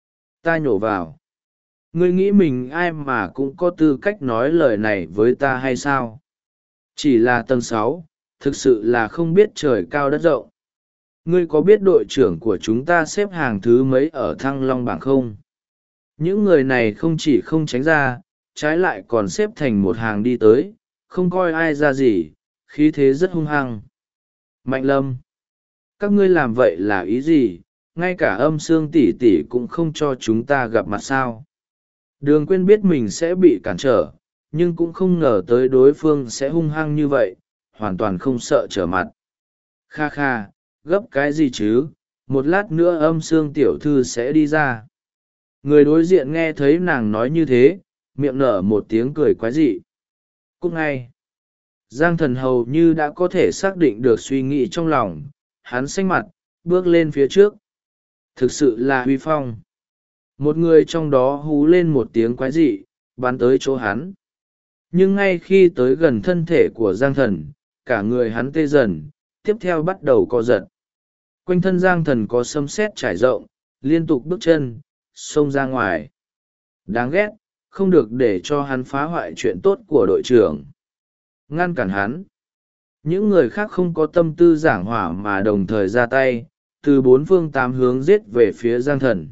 Ta nhổ vào. Ngươi nghĩ mình ai mà cũng có tư cách nói lời này với ta hay sao? Chỉ là tầng 6, thực sự là không biết trời cao đất rộng. Ngươi có biết đội trưởng của chúng ta xếp hàng thứ mấy ở Thăng Long bảng không? Những người này không chỉ không tránh ra, trái lại còn xếp thành một hàng đi tới, không coi ai ra gì, khí thế rất hung hăng. Mạnh Lâm, các ngươi làm vậy là ý gì? Ngay cả âm xương tỷ tỷ cũng không cho chúng ta gặp mặt sao? Đường Quyên biết mình sẽ bị cản trở, nhưng cũng không ngờ tới đối phương sẽ hung hăng như vậy, hoàn toàn không sợ trở mặt. Kha kha, gấp cái gì chứ, một lát nữa âm xương tiểu thư sẽ đi ra. Người đối diện nghe thấy nàng nói như thế, miệng nở một tiếng cười quái dị. Cút ngay. Giang Thần hầu như đã có thể xác định được suy nghĩ trong lòng, hắn xanh mặt, bước lên phía trước. Thực sự là huy phong. Một người trong đó hú lên một tiếng quái dị, bắn tới chỗ hắn. Nhưng ngay khi tới gần thân thể của Giang Thần, cả người hắn tê dần, tiếp theo bắt đầu co giật. Quanh thân Giang Thần có sấm sét trải rộng, liên tục bước chân, xông ra ngoài. Đáng ghét, không được để cho hắn phá hoại chuyện tốt của đội trưởng. Ngăn cản hắn. Những người khác không có tâm tư giảng hỏa mà đồng thời ra tay, từ bốn phương tám hướng giết về phía Giang Thần.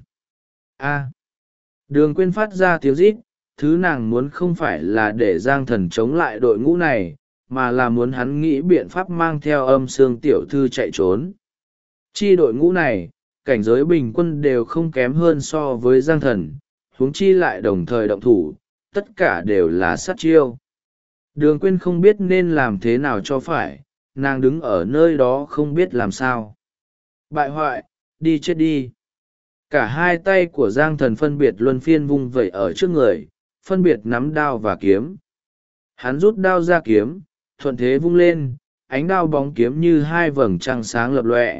A. Đường Quyên phát ra tiếng rít, thứ nàng muốn không phải là để Giang Thần chống lại đội ngũ này, mà là muốn hắn nghĩ biện pháp mang theo âm xương tiểu thư chạy trốn. Chi đội ngũ này, cảnh giới bình quân đều không kém hơn so với Giang Thần, huống chi lại đồng thời động thủ, tất cả đều là sát chiêu. Đường Quyên không biết nên làm thế nào cho phải, nàng đứng ở nơi đó không biết làm sao. Bại hoại, đi chết đi. Cả hai tay của Giang Thần phân biệt luân phiên vung vẩy ở trước người, phân biệt nắm đao và kiếm. Hắn rút đao ra kiếm, thuận thế vung lên, ánh đao bóng kiếm như hai vầng trăng sáng lập lòe.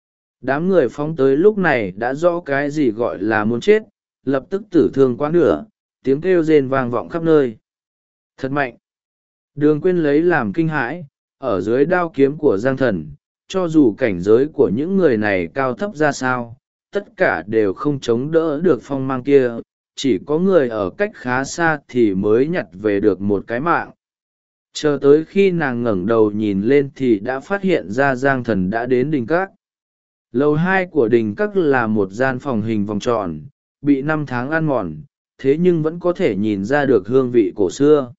Đám người phóng tới lúc này đã rõ cái gì gọi là muốn chết, lập tức tử thương quá nửa, tiếng kêu rên vang vọng khắp nơi. Thật mạnh! Đường Quyên lấy làm kinh hãi, ở dưới đao kiếm của Giang Thần, cho dù cảnh giới của những người này cao thấp ra sao, tất cả đều không chống đỡ được phong mang kia, chỉ có người ở cách khá xa thì mới nhặt về được một cái mạng. Chờ tới khi nàng ngẩng đầu nhìn lên thì đã phát hiện ra Giang Thần đã đến đình các. Lầu 2 của đình các là một gian phòng hình vòng tròn, bị 5 tháng ăn mòn, thế nhưng vẫn có thể nhìn ra được hương vị cổ xưa.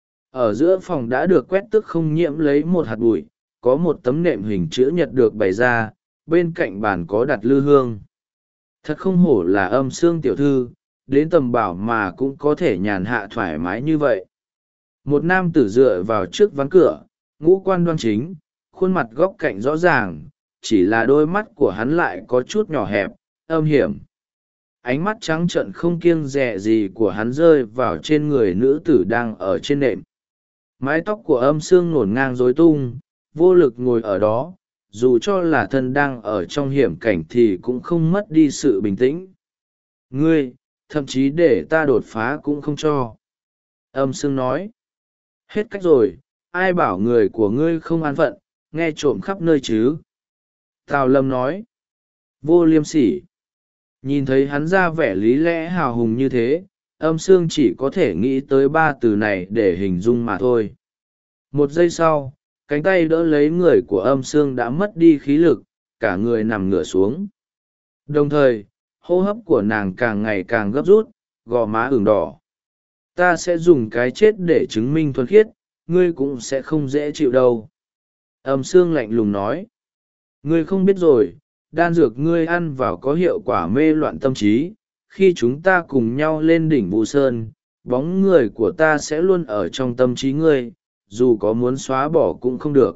Ở giữa phòng đã được quét tước không nhiễm lấy một hạt bụi, có một tấm nệm hình chữ nhật được bày ra, bên cạnh bàn có đặt lư hương. Thật không hổ là Âm Sương tiểu thư, đến tầm bảo mà cũng có thể nhàn hạ thoải mái như vậy. Một nam tử dựa vào trước ván cửa, ngũ quan đoan chính, khuôn mặt góc cạnh rõ ràng, chỉ là đôi mắt của hắn lại có chút nhỏ hẹp, âm hiểm. Ánh mắt trắng trợn không kiêng dè gì của hắn rơi vào trên người nữ tử đang ở trên nệm. Mái tóc của Âm Sương ngổn ngang rối tung, vô lực ngồi ở đó, dù cho là thân đang ở trong hiểm cảnh thì cũng không mất đi sự bình tĩnh. Ngươi, thậm chí để ta đột phá cũng không cho. Âm Sương nói. Hết cách rồi, ai bảo người của ngươi không an phận, nghe trộm khắp nơi chứ. Tào Lâm nói. Vô liêm sỉ. Nhìn thấy hắn ra vẻ lý lẽ hào hùng như thế, Âm Sương chỉ có thể nghĩ tới 3 từ này để hình dung mà thôi. Một giây sau, cánh tay đỡ lấy người của Âm Sương đã mất đi khí lực, cả người nằm ngửa xuống. Đồng thời, hô hấp của nàng càng ngày càng gấp rút, gò má ửng đỏ. Ta sẽ dùng cái chết để chứng minh thuần khiết, ngươi cũng sẽ không dễ chịu đâu. Âm Sương lạnh lùng nói. Ngươi không biết rồi, đan dược ngươi ăn vào có hiệu quả mê loạn tâm trí. Khi chúng ta cùng nhau lên đỉnh Vũ Sơn, bóng người của ta sẽ luôn ở trong tâm trí ngươi, dù có muốn xóa bỏ cũng không được.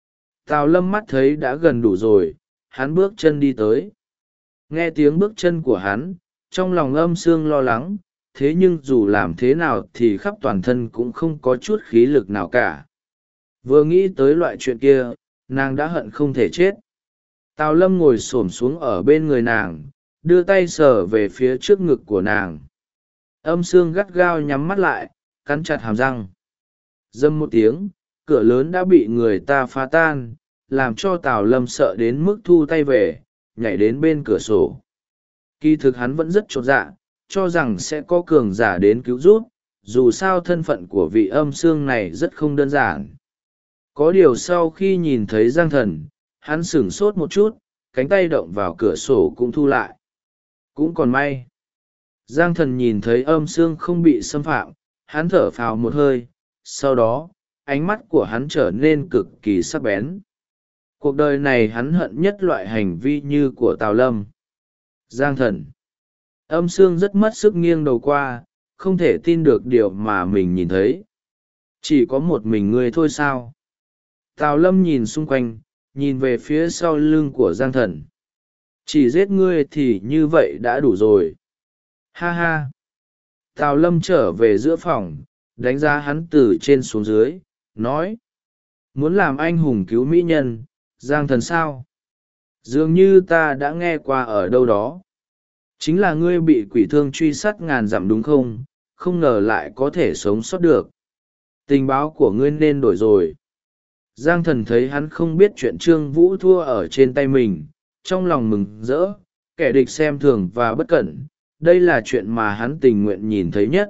Tào Lâm mắt thấy đã gần đủ rồi, hắn bước chân đi tới. Nghe tiếng bước chân của hắn, trong lòng Âm Sương lo lắng, thế nhưng dù làm thế nào thì khắp toàn thân cũng không có chút khí lực nào cả. Vừa nghĩ tới loại chuyện kia, nàng đã hận không thể chết. Tào Lâm ngồi xổm xuống ở bên người nàng, đưa tay sờ về phía trước ngực của nàng. Âm Sương gắt gao nhắm mắt lại, cắn chặt hàm răng. Dâm một tiếng, cửa lớn đã bị người ta phá tan, làm cho Tào Lâm sợ đến mức thu tay về, nhảy đến bên cửa sổ. Kỳ thực hắn vẫn rất chột dạ, cho rằng sẽ có cường giả đến cứu giúp, dù sao thân phận của vị Âm Sương này rất không đơn giản. Có điều sau khi nhìn thấy Giang Thần, hắn sửng sốt một chút, cánh tay động vào cửa sổ cũng thu lại. Cũng còn may. Giang Thần nhìn thấy Âm Sương không bị xâm phạm, hắn thở phào một hơi, sau đó, ánh mắt của hắn trở nên cực kỳ sắc bén. Cuộc đời này hắn hận nhất loại hành vi như của Tào Lâm. Giang Thần. Âm Sương rất mất sức nghiêng đầu qua, không thể tin được điều mà mình nhìn thấy. Chỉ có một mình ngươi thôi sao? Tào Lâm nhìn xung quanh, nhìn về phía sau lưng của Giang Thần. Chỉ giết ngươi thì như vậy đã đủ rồi. Ha ha. Tào Lâm trở về giữa phòng, đánh giá hắn từ trên xuống dưới, nói. Muốn làm anh hùng cứu mỹ nhân, Giang Thần sao? Dường như ta đã nghe qua ở đâu đó. Chính là ngươi bị quỷ thương truy sát ngàn dặm đúng không? Không ngờ lại có thể sống sót được. Tình báo của ngươi nên đổi rồi. Giang Thần thấy hắn không biết chuyện Trương Vũ thua ở trên tay mình, trong lòng mừng rỡ, kẻ địch xem thường và bất cẩn, đây là chuyện mà hắn tình nguyện nhìn thấy nhất.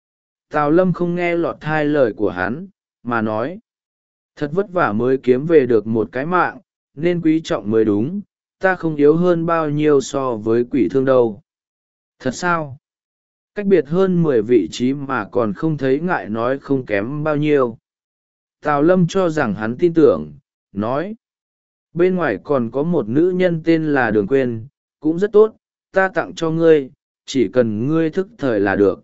Tào Lâm không nghe lọt hai lời của hắn, mà nói. Thật vất vả mới kiếm về được một cái mạng, nên quý trọng mới đúng, ta không yếu hơn bao nhiêu so với quỷ thương đâu. Thật sao? Cách biệt hơn 10 vị trí mà còn không thấy ngại nói không kém bao nhiêu. Tào Lâm cho rằng hắn tin tưởng, nói. Bên ngoài còn có một nữ nhân tên là Đường Quyên, cũng rất tốt, ta tặng cho ngươi, chỉ cần ngươi thức thời là được.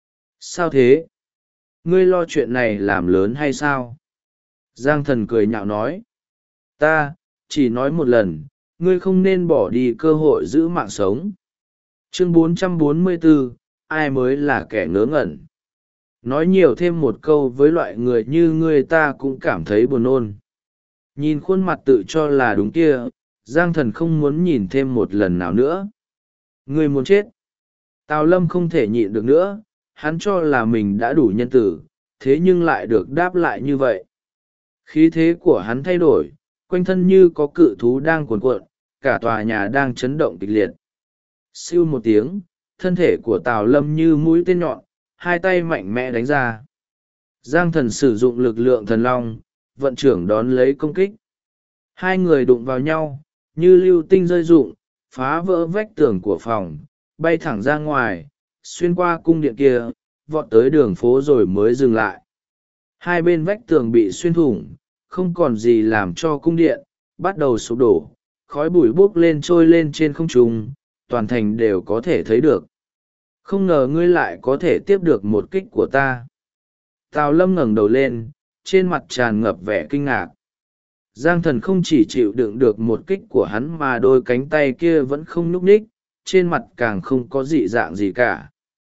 Sao thế? Ngươi lo chuyện này làm lớn hay sao? Giang Thần cười nhạo nói. Ta, chỉ nói một lần, ngươi không nên bỏ đi cơ hội giữ mạng sống. Chương 444, ai mới là kẻ ngớ ngẩn? nói nhiều thêm một câu với loại người như ngươi ta cũng cảm thấy buồn nôn. Nhìn khuôn mặt tự cho là đúng kia, Giang Thần không muốn nhìn thêm một lần nào nữa. Ngươi muốn chết. Tào Lâm không thể nhịn được nữa, hắn cho là mình đã đủ nhân tử, thế nhưng lại được đáp lại như vậy. Khí thế của hắn thay đổi, quanh thân như có cự thú đang cuồn cuộn, cả tòa nhà đang chấn động kịch liệt. Siêu một tiếng, thân thể của Tào Lâm như mũi tên nhọn, hai tay mạnh mẽ đánh ra. Giang Thần sử dụng lực lượng thần long, vận trưởng đón lấy công kích. Hai người đụng vào nhau, như lưu tinh rơi rụng, phá vỡ vách tường của phòng, bay thẳng ra ngoài, xuyên qua cung điện kia, vọt tới đường phố rồi mới dừng lại. Hai bên vách tường bị xuyên thủng, không còn gì làm cho cung điện bắt đầu sụp đổ, khói bụi bốc lên trôi lên trên không trung, toàn thành đều có thể thấy được. Không ngờ ngươi lại có thể tiếp được một kích của ta. Tào Lâm ngẩng đầu lên, trên mặt tràn ngập vẻ kinh ngạc. Giang Thần không chỉ chịu đựng được một kích của hắn mà đôi cánh tay kia vẫn không nhúc nhích, trên mặt càng không có dị dạng gì cả.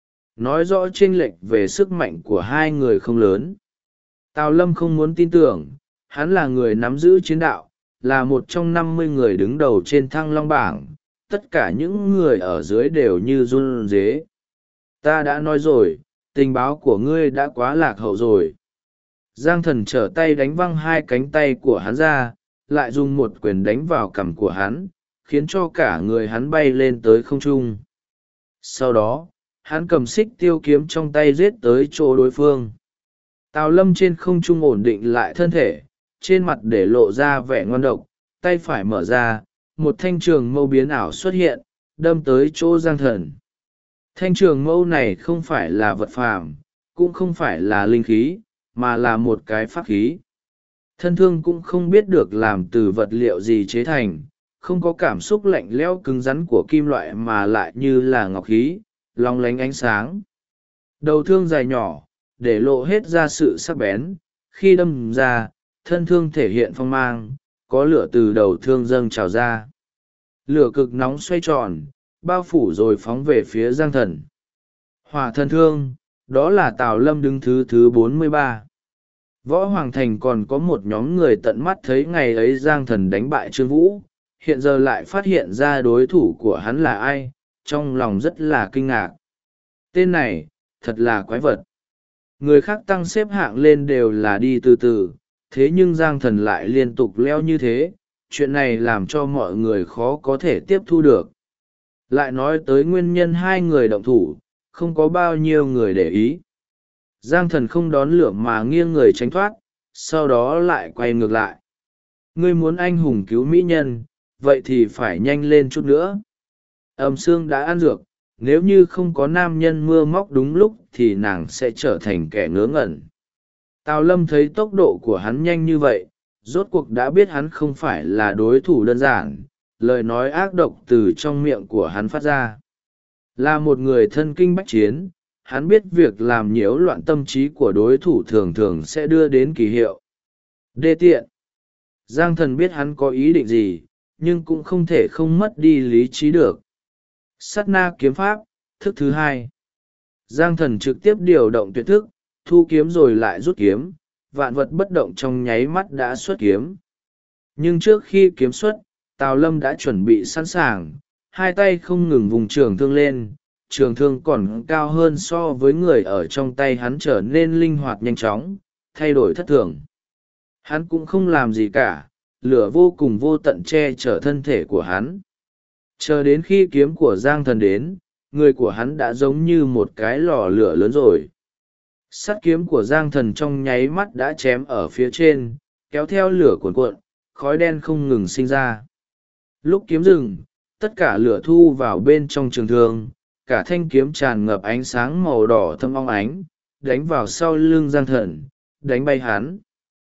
Nói rõ chênh lệch về sức mạnh của hai người không lớn. Tào Lâm không muốn tin tưởng, hắn là người nắm giữ chiến đạo, là một trong 50 người đứng đầu trên Thăng Long bảng, tất cả những người ở dưới đều như run rế. Ta đã nói rồi, tình báo của ngươi đã quá lạc hậu rồi. Giang Thần trở tay đánh văng hai cánh tay của hắn ra, lại dùng một quyền đánh vào cằm của hắn, khiến cho cả người hắn bay lên tới không trung. Sau đó, hắn cầm xích tiêu kiếm trong tay giết tới chỗ đối phương. Tào Lâm trên không trung ổn định lại thân thể, trên mặt để lộ ra vẻ ngon độc, tay phải mở ra, một thanh trường mâu biến ảo xuất hiện, đâm tới chỗ Giang Thần. Thanh trường mâu này không phải là vật phàm, cũng không phải là linh khí, mà là một cái pháp khí. Thân thương cũng không biết được làm từ vật liệu gì chế thành, không có cảm xúc lạnh lẽo cứng rắn của kim loại mà lại như là ngọc khí, long lánh ánh sáng. Đầu thương dài nhỏ, để lộ hết ra sự sắc bén, khi đâm ra, thân thương thể hiện phong mang, có lửa từ đầu thương dâng trào ra. Lửa cực nóng xoay tròn, bao phủ rồi phóng về phía Giang Thần. Hỏa thần thương, đó là Tào Lâm đứng thứ 43. Võ Hoàng Thành còn có một nhóm người tận mắt thấy ngày ấy Giang Thần đánh bại Trương Vũ, hiện giờ lại phát hiện ra đối thủ của hắn là ai, trong lòng rất là kinh ngạc. Tên này, thật là quái vật. Người khác tăng xếp hạng lên đều là đi từ từ, thế nhưng Giang Thần lại liên tục leo như thế, chuyện này làm cho mọi người khó có thể tiếp thu được. Lại nói tới nguyên nhân hai người động thủ, không có bao nhiêu người để ý. Giang Thần không đón lửa mà nghiêng người tránh thoát, sau đó lại quay ngược lại. Ngươi muốn anh hùng cứu mỹ nhân, vậy thì phải nhanh lên chút nữa. Âm Sương đã ăn dược, nếu như không có nam nhân mưa móc đúng lúc thì nàng sẽ trở thành kẻ ngớ ngẩn. Tào Lâm thấy tốc độ của hắn nhanh như vậy, rốt cuộc đã biết hắn không phải là đối thủ đơn giản, lời nói ác độc từ trong miệng của hắn phát ra. Là một người thân kinh bách chiến, hắn biết việc làm nhiễu loạn tâm trí của đối thủ thường thường sẽ đưa đến kỳ hiệu. Đê tiện. Giang Thần biết hắn có ý định gì, nhưng cũng không thể không mất đi lý trí được. Sát na kiếm pháp, thức thứ 2. Giang Thần trực tiếp điều động tuyệt thức, thu kiếm rồi lại rút kiếm, vạn vật bất động trong nháy mắt đã xuất kiếm. Nhưng trước khi kiếm xuất, Tào Lâm đã chuẩn bị sẵn sàng, hai tay không ngừng vùng trường thương lên, trường thương còn cao hơn so với người ở trong tay hắn trở nên linh hoạt nhanh chóng, thay đổi thất thường. Hắn cũng không làm gì cả, lửa vô cùng vô tận che chở thân thể của hắn. Chờ đến khi kiếm của Giang Thần đến, người của hắn đã giống như một cái lò lửa lớn rồi. Sắt kiếm của Giang Thần trong nháy mắt đã chém ở phía trên, kéo theo lửa cuồn cuộn, khói đen không ngừng sinh ra. Lúc kiếm dừng, tất cả lửa thu vào bên trong trường thương, cả thanh kiếm tràn ngập ánh sáng màu đỏ thâm óng ánh, đánh vào sau lưng Giang Thần, đánh bay hắn.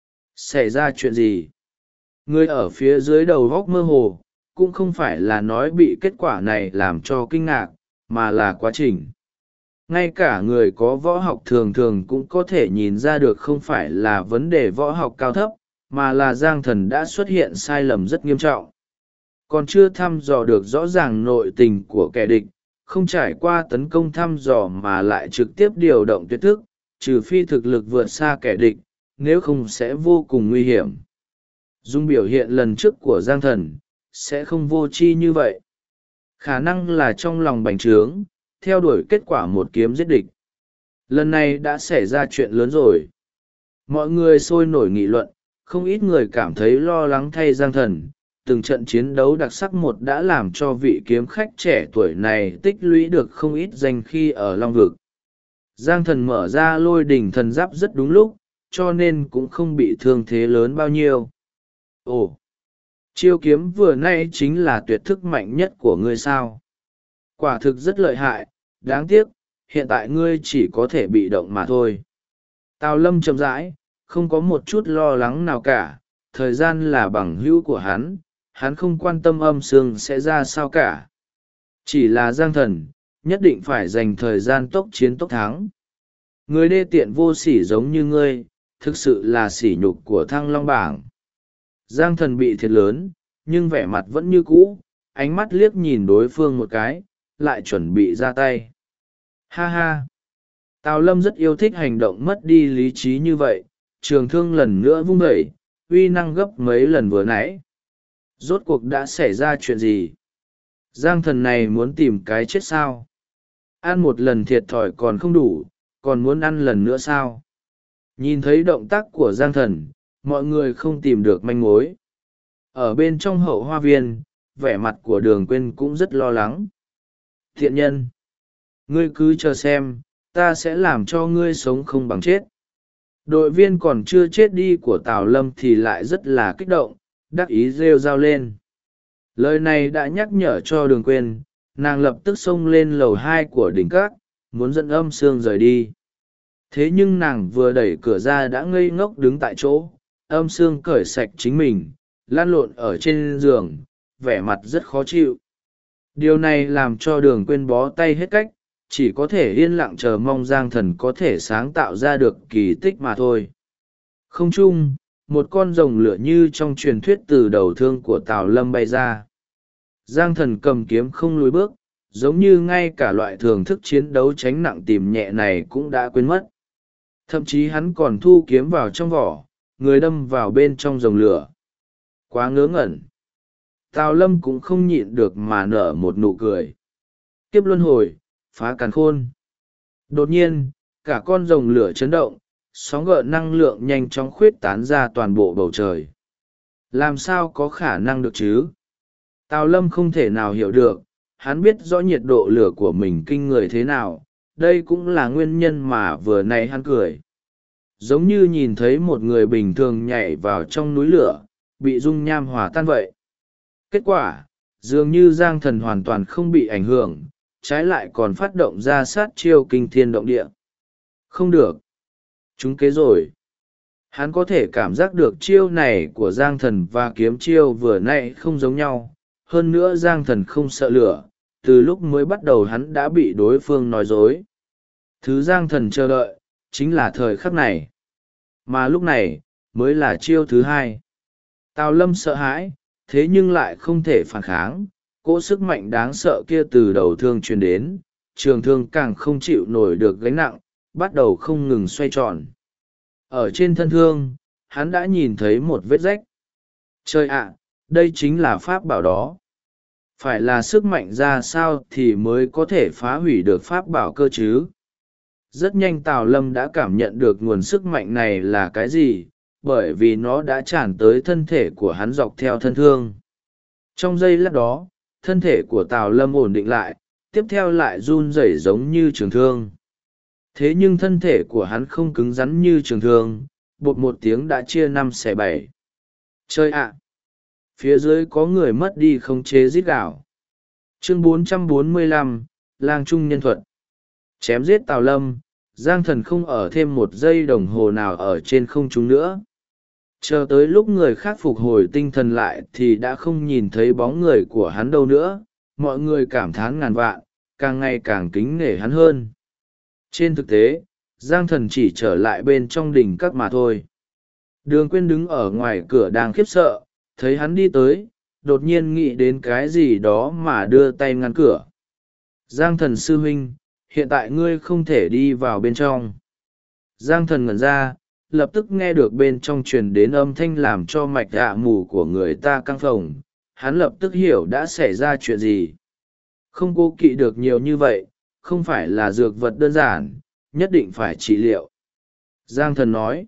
Xảy ra chuyện gì? Người ở phía dưới đầu góc mơ hồ, cũng không phải là nói bị kết quả này làm cho kinh ngạc, mà là quá trình. Ngay cả người có võ học thường thường cũng có thể nhìn ra được không phải là vấn đề võ học cao thấp, mà là Giang Thần đã xuất hiện sai lầm rất nghiêm trọng. Còn chưa thăm dò được rõ ràng nội tình của kẻ địch, không trải qua tấn công thăm dò mà lại trực tiếp điều động tuyệt thức, trừ phi thực lực vượt xa kẻ địch, nếu không sẽ vô cùng nguy hiểm. Dung biểu hiện lần trước của Giang Thần sẽ không vô tri như vậy. Khả năng là trong lòng bành trướng, theo đuổi kết quả một kiếm giết địch. Lần này đã xảy ra chuyện lớn rồi. Mọi người sôi nổi nghị luận, không ít người cảm thấy lo lắng thay Giang Thần. Từng trận chiến đấu đặc sắc một đã làm cho vị kiếm khách trẻ tuổi này tích lũy được không ít danh khi ở Long Vực. Giang Thần mở ra lôi đỉnh thần giáp rất đúng lúc, cho nên cũng không bị thương thế lớn bao nhiêu. Ồ, chiêu kiếm vừa nay chính là tuyệt thức mạnh nhất của ngươi sao? Quả thực rất lợi hại, đáng tiếc, hiện tại ngươi chỉ có thể bị động mà thôi. Tào Lâm chậm rãi, không có một chút lo lắng nào cả, thời gian là bằng hữu của hắn không quan tâm âm sương sẽ ra sao cả. Chỉ là Giang Thần, nhất định phải dành thời gian tốc chiến tốc thắng. Người đê tiện vô sỉ giống như ngươi, thực sự là sỉ nhục của Thăng Long bảng. Giang Thần bị thiệt lớn, nhưng vẻ mặt vẫn như cũ, ánh mắt liếc nhìn đối phương một cái, lại chuẩn bị ra tay. Ha ha! Tào Lâm rất yêu thích hành động mất đi lý trí như vậy, trường thương lần nữa vung đẩy, uy năng gấp mấy lần vừa nãy. Rốt cuộc đã xảy ra chuyện gì? Giang Thần này muốn tìm cái chết sao? Ăn một lần thiệt thòi còn không đủ, còn muốn ăn lần nữa sao? Nhìn thấy động tác của Giang Thần, mọi người không tìm được manh mối. Ở bên trong hậu hoa viên, vẻ mặt của Đường Quyên cũng rất lo lắng. Thiện nhân! Ngươi cứ chờ xem, ta sẽ làm cho ngươi sống không bằng chết. Đội viên còn chưa chết đi của Tào Lâm thì lại rất là kích động, đắc ý rêu rao lên. Lời này đã nhắc nhở cho Đường Quyên, nàng lập tức xông lên lầu 2 của đỉnh cát, muốn dẫn âm sương rời đi. Thế nhưng nàng vừa đẩy cửa ra đã ngây ngốc đứng tại chỗ, âm sương cởi sạch chính mình, lăn lộn ở trên giường, vẻ mặt rất khó chịu. Điều này làm cho Đường Quyên bó tay hết cách, chỉ có thể yên lặng chờ mong Giang Thần có thể sáng tạo ra được kỳ tích mà thôi. Không chung, một con rồng lửa như trong truyền thuyết từ đầu thương của Tào Lâm bay ra. Giang Thần cầm kiếm không lùi bước, giống như ngay cả loại thưởng thức chiến đấu tránh nặng tìm nhẹ này cũng đã quên mất. Thậm chí hắn còn thu kiếm vào trong vỏ, người đâm vào bên trong rồng lửa. Quá ngớ ngẩn. Tào Lâm cũng không nhịn được mà nở một nụ cười. Kiếp luân hồi, phá càn khôn. Đột nhiên, cả con rồng lửa chấn động, sóng gợn năng lượng nhanh chóng khuyết tán ra toàn bộ bầu trời. Làm sao có khả năng được chứ? Tào Lâm không thể nào hiểu được, hắn biết rõ nhiệt độ lửa của mình kinh người thế nào, đây cũng là nguyên nhân mà vừa nãy hắn cười. Giống như nhìn thấy một người bình thường nhảy vào trong núi lửa, bị dung nham hòa tan vậy. Kết quả, dường như Giang Thần hoàn toàn không bị ảnh hưởng, trái lại còn phát động ra sát chiêu kinh thiên động địa. Không được. Chúng kế rồi. Hắn có thể cảm giác được chiêu này của Giang Thần và kiếm chiêu vừa nãy không giống nhau. Hơn nữa Giang Thần không sợ lửa, từ lúc mới bắt đầu hắn đã bị đối phương nói dối. Thứ Giang Thần chờ đợi, chính là thời khắc này. Mà lúc này, mới là chiêu thứ hai. Tào Lâm sợ hãi, thế nhưng lại không thể phản kháng. Cỗ sức mạnh đáng sợ kia từ đầu thương truyền đến, trường thương càng không chịu nổi được gánh nặng, bắt đầu không ngừng xoay tròn. Ở trên thân thương, hắn đã nhìn thấy một vết rách. Trời ạ, đây chính là pháp bảo đó. Phải là sức mạnh ra sao thì mới có thể phá hủy được pháp bảo cơ chứ? Rất nhanh Tào Lâm đã cảm nhận được nguồn sức mạnh này là cái gì, bởi vì nó đã tràn tới thân thể của hắn dọc theo thân thương. Trong giây lát đó, thân thể của Tào Lâm ổn định lại, tiếp theo lại run rẩy giống như trường thương. Thế nhưng thân thể của hắn không cứng rắn như trường thương, bột một tiếng đã chia 5/7. Chơi ạ! Phía dưới có người mất đi khống chế rít gào. Chương 445, Lang Trung nhân thuật. Chém giết Tào Lâm, Giang Thần không ở thêm một giây đồng hồ nào ở trên không trung nữa. Chờ tới lúc người khác phục hồi tinh thần lại thì đã không nhìn thấy bóng người của hắn đâu nữa, mọi người cảm thán ngàn vạn, càng ngày càng kính nể hắn hơn. Trên thực tế, Giang Thần chỉ trở lại bên trong đỉnh các mà thôi. Đường Quyên đứng ở ngoài cửa đang khiếp sợ, thấy hắn đi tới, đột nhiên nghĩ đến cái gì đó mà đưa tay ngăn cửa. Giang Thần sư huynh, hiện tại ngươi không thể đi vào bên trong. Giang thần ngẩn ra, lập tức nghe được bên trong truyền đến âm thanh làm cho mạch dạ mù của người ta căng phồng. Hắn lập tức hiểu đã xảy ra chuyện gì. Không cố kỵ được nhiều như vậy, không phải là dược vật đơn giản, nhất định phải trị liệu. Giang thần nói.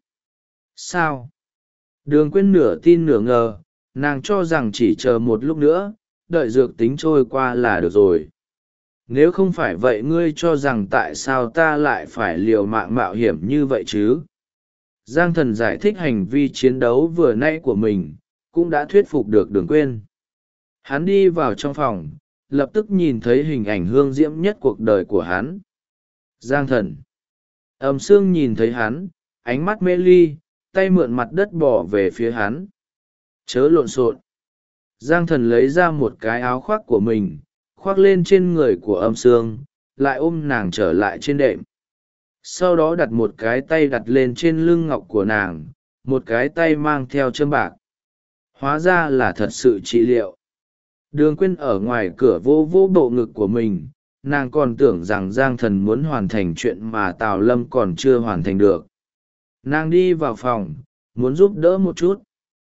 Sao? Đường Quyên nửa tin nửa ngờ, nàng cho rằng chỉ chờ một lúc nữa, đợi dược tính trôi qua là được rồi. Nếu không phải vậy ngươi cho rằng tại sao ta lại phải liều mạng mạo hiểm như vậy chứ? Giang thần giải thích hành vi chiến đấu vừa nãy của mình, cũng đã thuyết phục được Đường Quyên. Hắn đi vào trong phòng, lập tức nhìn thấy hình ảnh hương diễm nhất cuộc đời của hắn. Giang thần. Âm Sương nhìn thấy hắn, ánh mắt mê ly, tay mượn mặt đất bỏ về phía hắn. Chớ lộn xộn. Giang thần lấy ra một cái áo khoác của mình, khoác lên trên người của Âm Sương, lại ôm nàng trở lại trên đệm. Sau đó đặt một cái tay đặt lên trên lưng ngọc của nàng, một cái tay mang theo châm bạc. Hóa ra là thật sự trị liệu. Đường Quyên ở ngoài cửa vô vô bộ ngực của mình, nàng còn tưởng rằng Giang thần muốn hoàn thành chuyện mà Tào Lâm còn chưa hoàn thành được. Nàng đi vào phòng, muốn giúp đỡ một chút.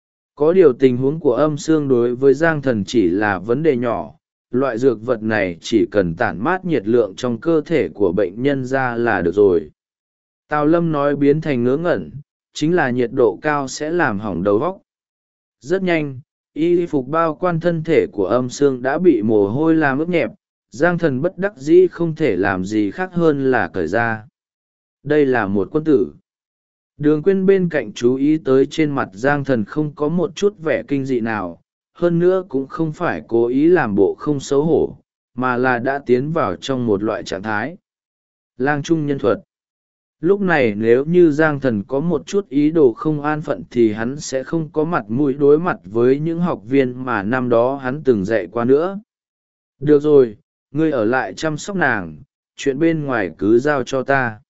Có điều tình huống của Âm Sương đối với Giang thần chỉ là vấn đề nhỏ, loại dược vật này chỉ cần tản mát nhiệt lượng trong cơ thể của bệnh nhân ra là được rồi. Tào Lâm nói biến thành ngớ ngẩn, chính là nhiệt độ cao sẽ làm hỏng đầu óc. Rất nhanh, y phục bao quan thân thể của Âm Sương đã bị mồ hôi làm ướt nhẹp, Giang thần bất đắc dĩ không thể làm gì khác hơn là cởi ra. Đây là một quân tử. Đường Quyên bên cạnh chú ý tới trên mặt Giang thần không có một chút vẻ kinh dị nào, hơn nữa cũng không phải cố ý làm bộ không xấu hổ, mà là đã tiến vào trong một loại trạng thái lang trung nhân thuật. Lúc này nếu như Giang thần có một chút ý đồ không an phận thì hắn sẽ không có mặt mũi đối mặt với những học viên mà năm đó hắn từng dạy qua nữa. Được rồi, ngươi ở lại chăm sóc nàng, chuyện bên ngoài cứ giao cho ta.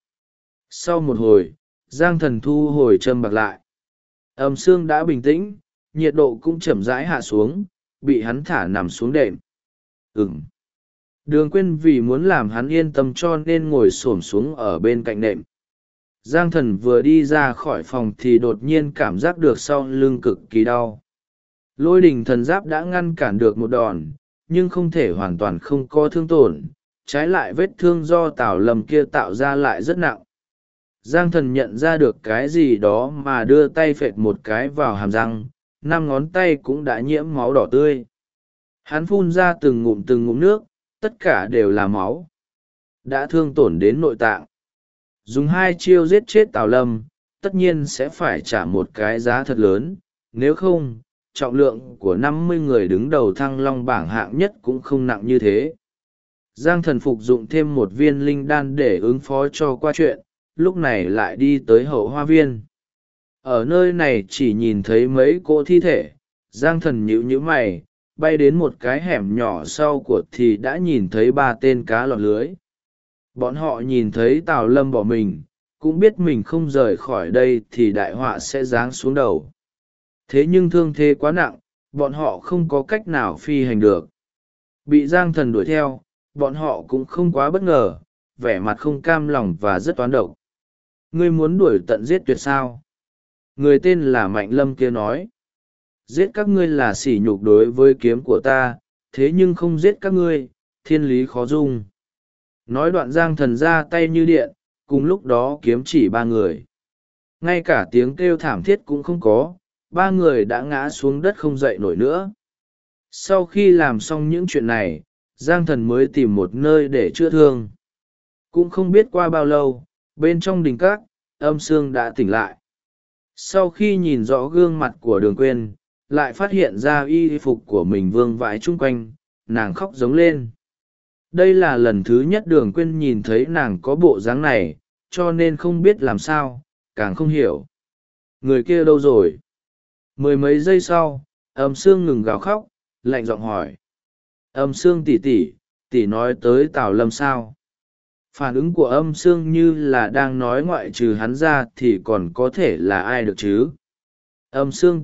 Sau một hồi, Giang thần thu hồi châm bạc lại. Âm Sương đã bình tĩnh, nhiệt độ cũng chậm rãi hạ xuống, bị hắn thả nằm xuống đệm. Đường Quyên vì muốn làm hắn yên tâm cho nên ngồi xổm xuống ở bên cạnh đệm. Giang thần vừa đi ra khỏi phòng thì đột nhiên cảm giác được sau lưng cực kỳ đau. Lôi đình thần giáp đã ngăn cản được một đòn, nhưng không thể hoàn toàn không có thương tổn, trái lại vết thương do Tào Lâm kia tạo ra lại rất nặng. Giang thần nhận ra được cái gì đó mà đưa tay phệt một cái vào hàm răng, 5 ngón tay cũng đã nhiễm máu đỏ tươi. Hắn phun ra từng ngụm nước, tất cả đều là máu. Đã thương tổn đến nội tạng. Dùng 2 chiêu giết chết Tào Lâm, tất nhiên sẽ phải trả một cái giá thật lớn, nếu không, trọng lượng của 50 người đứng đầu Thăng Long bảng hạng nhất cũng không nặng như thế. Giang thần phục dụng thêm một viên linh đan để ứng phó cho qua chuyện, lúc này lại đi tới hậu hoa viên. Ở nơi này chỉ nhìn thấy mấy cỗ thi thể, Giang thần nhíu mày, bay đến một cái hẻm nhỏ sau của thì đã nhìn thấy 3 tên cá lọt lưới. Bọn họ nhìn thấy Tào Lâm bỏ mình, cũng biết mình không rời khỏi đây thì đại họa sẽ giáng xuống đầu. Thế nhưng thương thế quá nặng, bọn họ không có cách nào phi hành được. Bị Giang thần đuổi theo, bọn họ cũng không quá bất ngờ, vẻ mặt không cam lòng và rất toán độc. Ngươi muốn đuổi tận giết tuyệt sao? Người tên là Mạnh Lâm kia nói. Giết các ngươi là sỉ nhục đối với kiếm của ta, thế nhưng không giết các ngươi, thiên lý khó dung. Nói đoạn Giang thần ra tay như điện, cùng lúc đó kiếm chỉ 3 người. Ngay cả tiếng kêu thảm thiết cũng không có, 3 người đã ngã xuống đất không dậy nổi nữa. Sau khi làm xong những chuyện này, Giang thần mới tìm một nơi để chữa thương. Cũng không biết qua bao lâu, bên trong đình các, Âm Sương đã tỉnh lại. Sau khi nhìn rõ gương mặt của Đường Quyên, lại phát hiện ra y phục của mình vương vãi chung quanh, nàng khóc giống lên. Đây là lần thứ nhất Đường Quyên nhìn thấy nàng có bộ dáng này, cho nên không biết làm sao, càng không hiểu. Người kia đâu rồi? 10 mấy giây sau, Âm Sương ngừng gào khóc, lạnh giọng hỏi. Âm Sương tỷ nói tới Tào Lâm sao? Phản ứng của Âm Sương như là đang nói ngoại trừ hắn ra thì còn có thể là ai được chứ? Âm Sương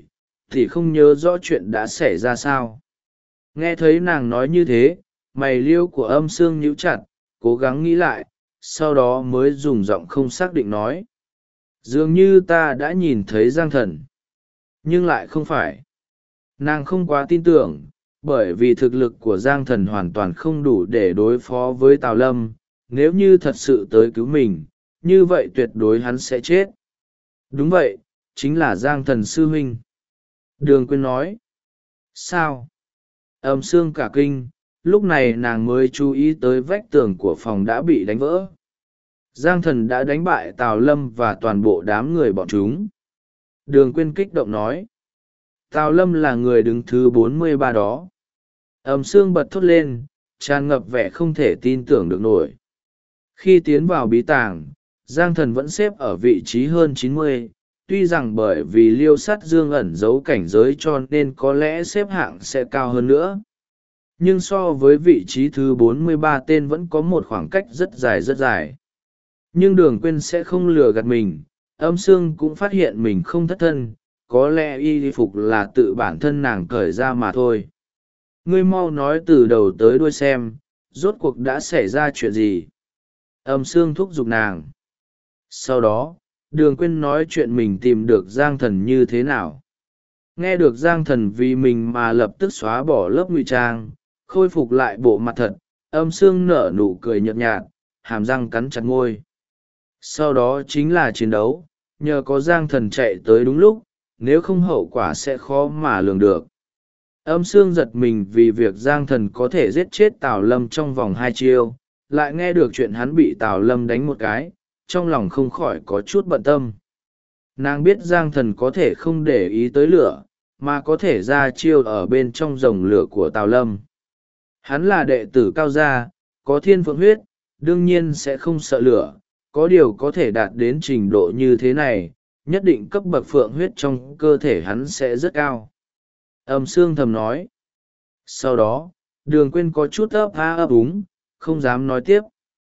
tỷ không nhớ rõ chuyện đã xảy ra sao? Nghe thấy nàng nói như thế, mày liêu của Âm Sương nhíu chặt, cố gắng nghĩ lại, sau đó mới dùng giọng không xác định nói: dường như ta đã nhìn thấy Giang Thần, nhưng lại không phải. Nàng không quá tin tưởng, bởi vì thực lực của Giang Thần hoàn toàn không đủ để đối phó với Tào Lâm. Nếu như thật sự tới cứu mình, như vậy tuyệt đối hắn sẽ chết. Đúng vậy, chính là Giang Thần sư huynh. Đường Quyên nói. Sao? Âm xương cả kinh, lúc này nàng mới chú ý tới vách tường của phòng đã bị đánh vỡ. Giang Thần đã đánh bại Tào Lâm và toàn bộ đám người bọn chúng. Đường Quyên kích động nói. Tào Lâm là người đứng thứ 43 đó. Âm xương bật thốt lên, tràn ngập vẻ không thể tin tưởng được nổi. Khi tiến vào bí tàng, Giang Thần vẫn xếp ở vị trí hơn 90, tuy rằng bởi vì Liêu Sắt Dương ẩn giấu cảnh giới cho nên có lẽ xếp hạng sẽ cao hơn nữa. Nhưng so với vị trí thứ 43 tên vẫn có một khoảng cách rất dài rất dài. Nhưng Đường Quyên sẽ không lừa gạt mình, Âm xương cũng phát hiện mình không thất thân, có lẽ y phục là tự bản thân nàng cởi ra mà thôi. Ngươi mau nói từ đầu tới đuôi xem, rốt cuộc đã xảy ra chuyện gì? Âm xương thúc giục nàng. Sau đó, Đường Quyên nói chuyện mình tìm được Giang Thần như thế nào. Nghe được Giang Thần vì mình mà lập tức xóa bỏ lớp ngụy trang, khôi phục lại bộ mặt thật, Âm xương nở nụ cười nhợt nhạt, hàm răng cắn chặt môi. Sau đó chính là chiến đấu, nhờ có Giang Thần chạy tới đúng lúc, nếu không hậu quả sẽ khó mà lường được. Âm xương giật mình vì việc Giang Thần có thể giết chết Tào Lâm trong vòng 2 chiêu, lại nghe được chuyện hắn bị Tào Lâm đánh một cái, trong lòng không khỏi có chút bận tâm. Nàng biết Giang Thần có thể không để ý tới lửa, mà có thể ra chiêu ở bên trong dòng lửa của Tào Lâm. Hắn là đệ tử cao gia, có thiên phượng huyết, đương nhiên sẽ không sợ lửa, có điều có thể đạt đến trình độ như thế này, nhất định cấp bậc phượng huyết trong cơ thể hắn sẽ rất cao. Âm xương thầm nói. Sau đó, Đường Quyên có chút ấp a ấp úng, không dám nói tiếp.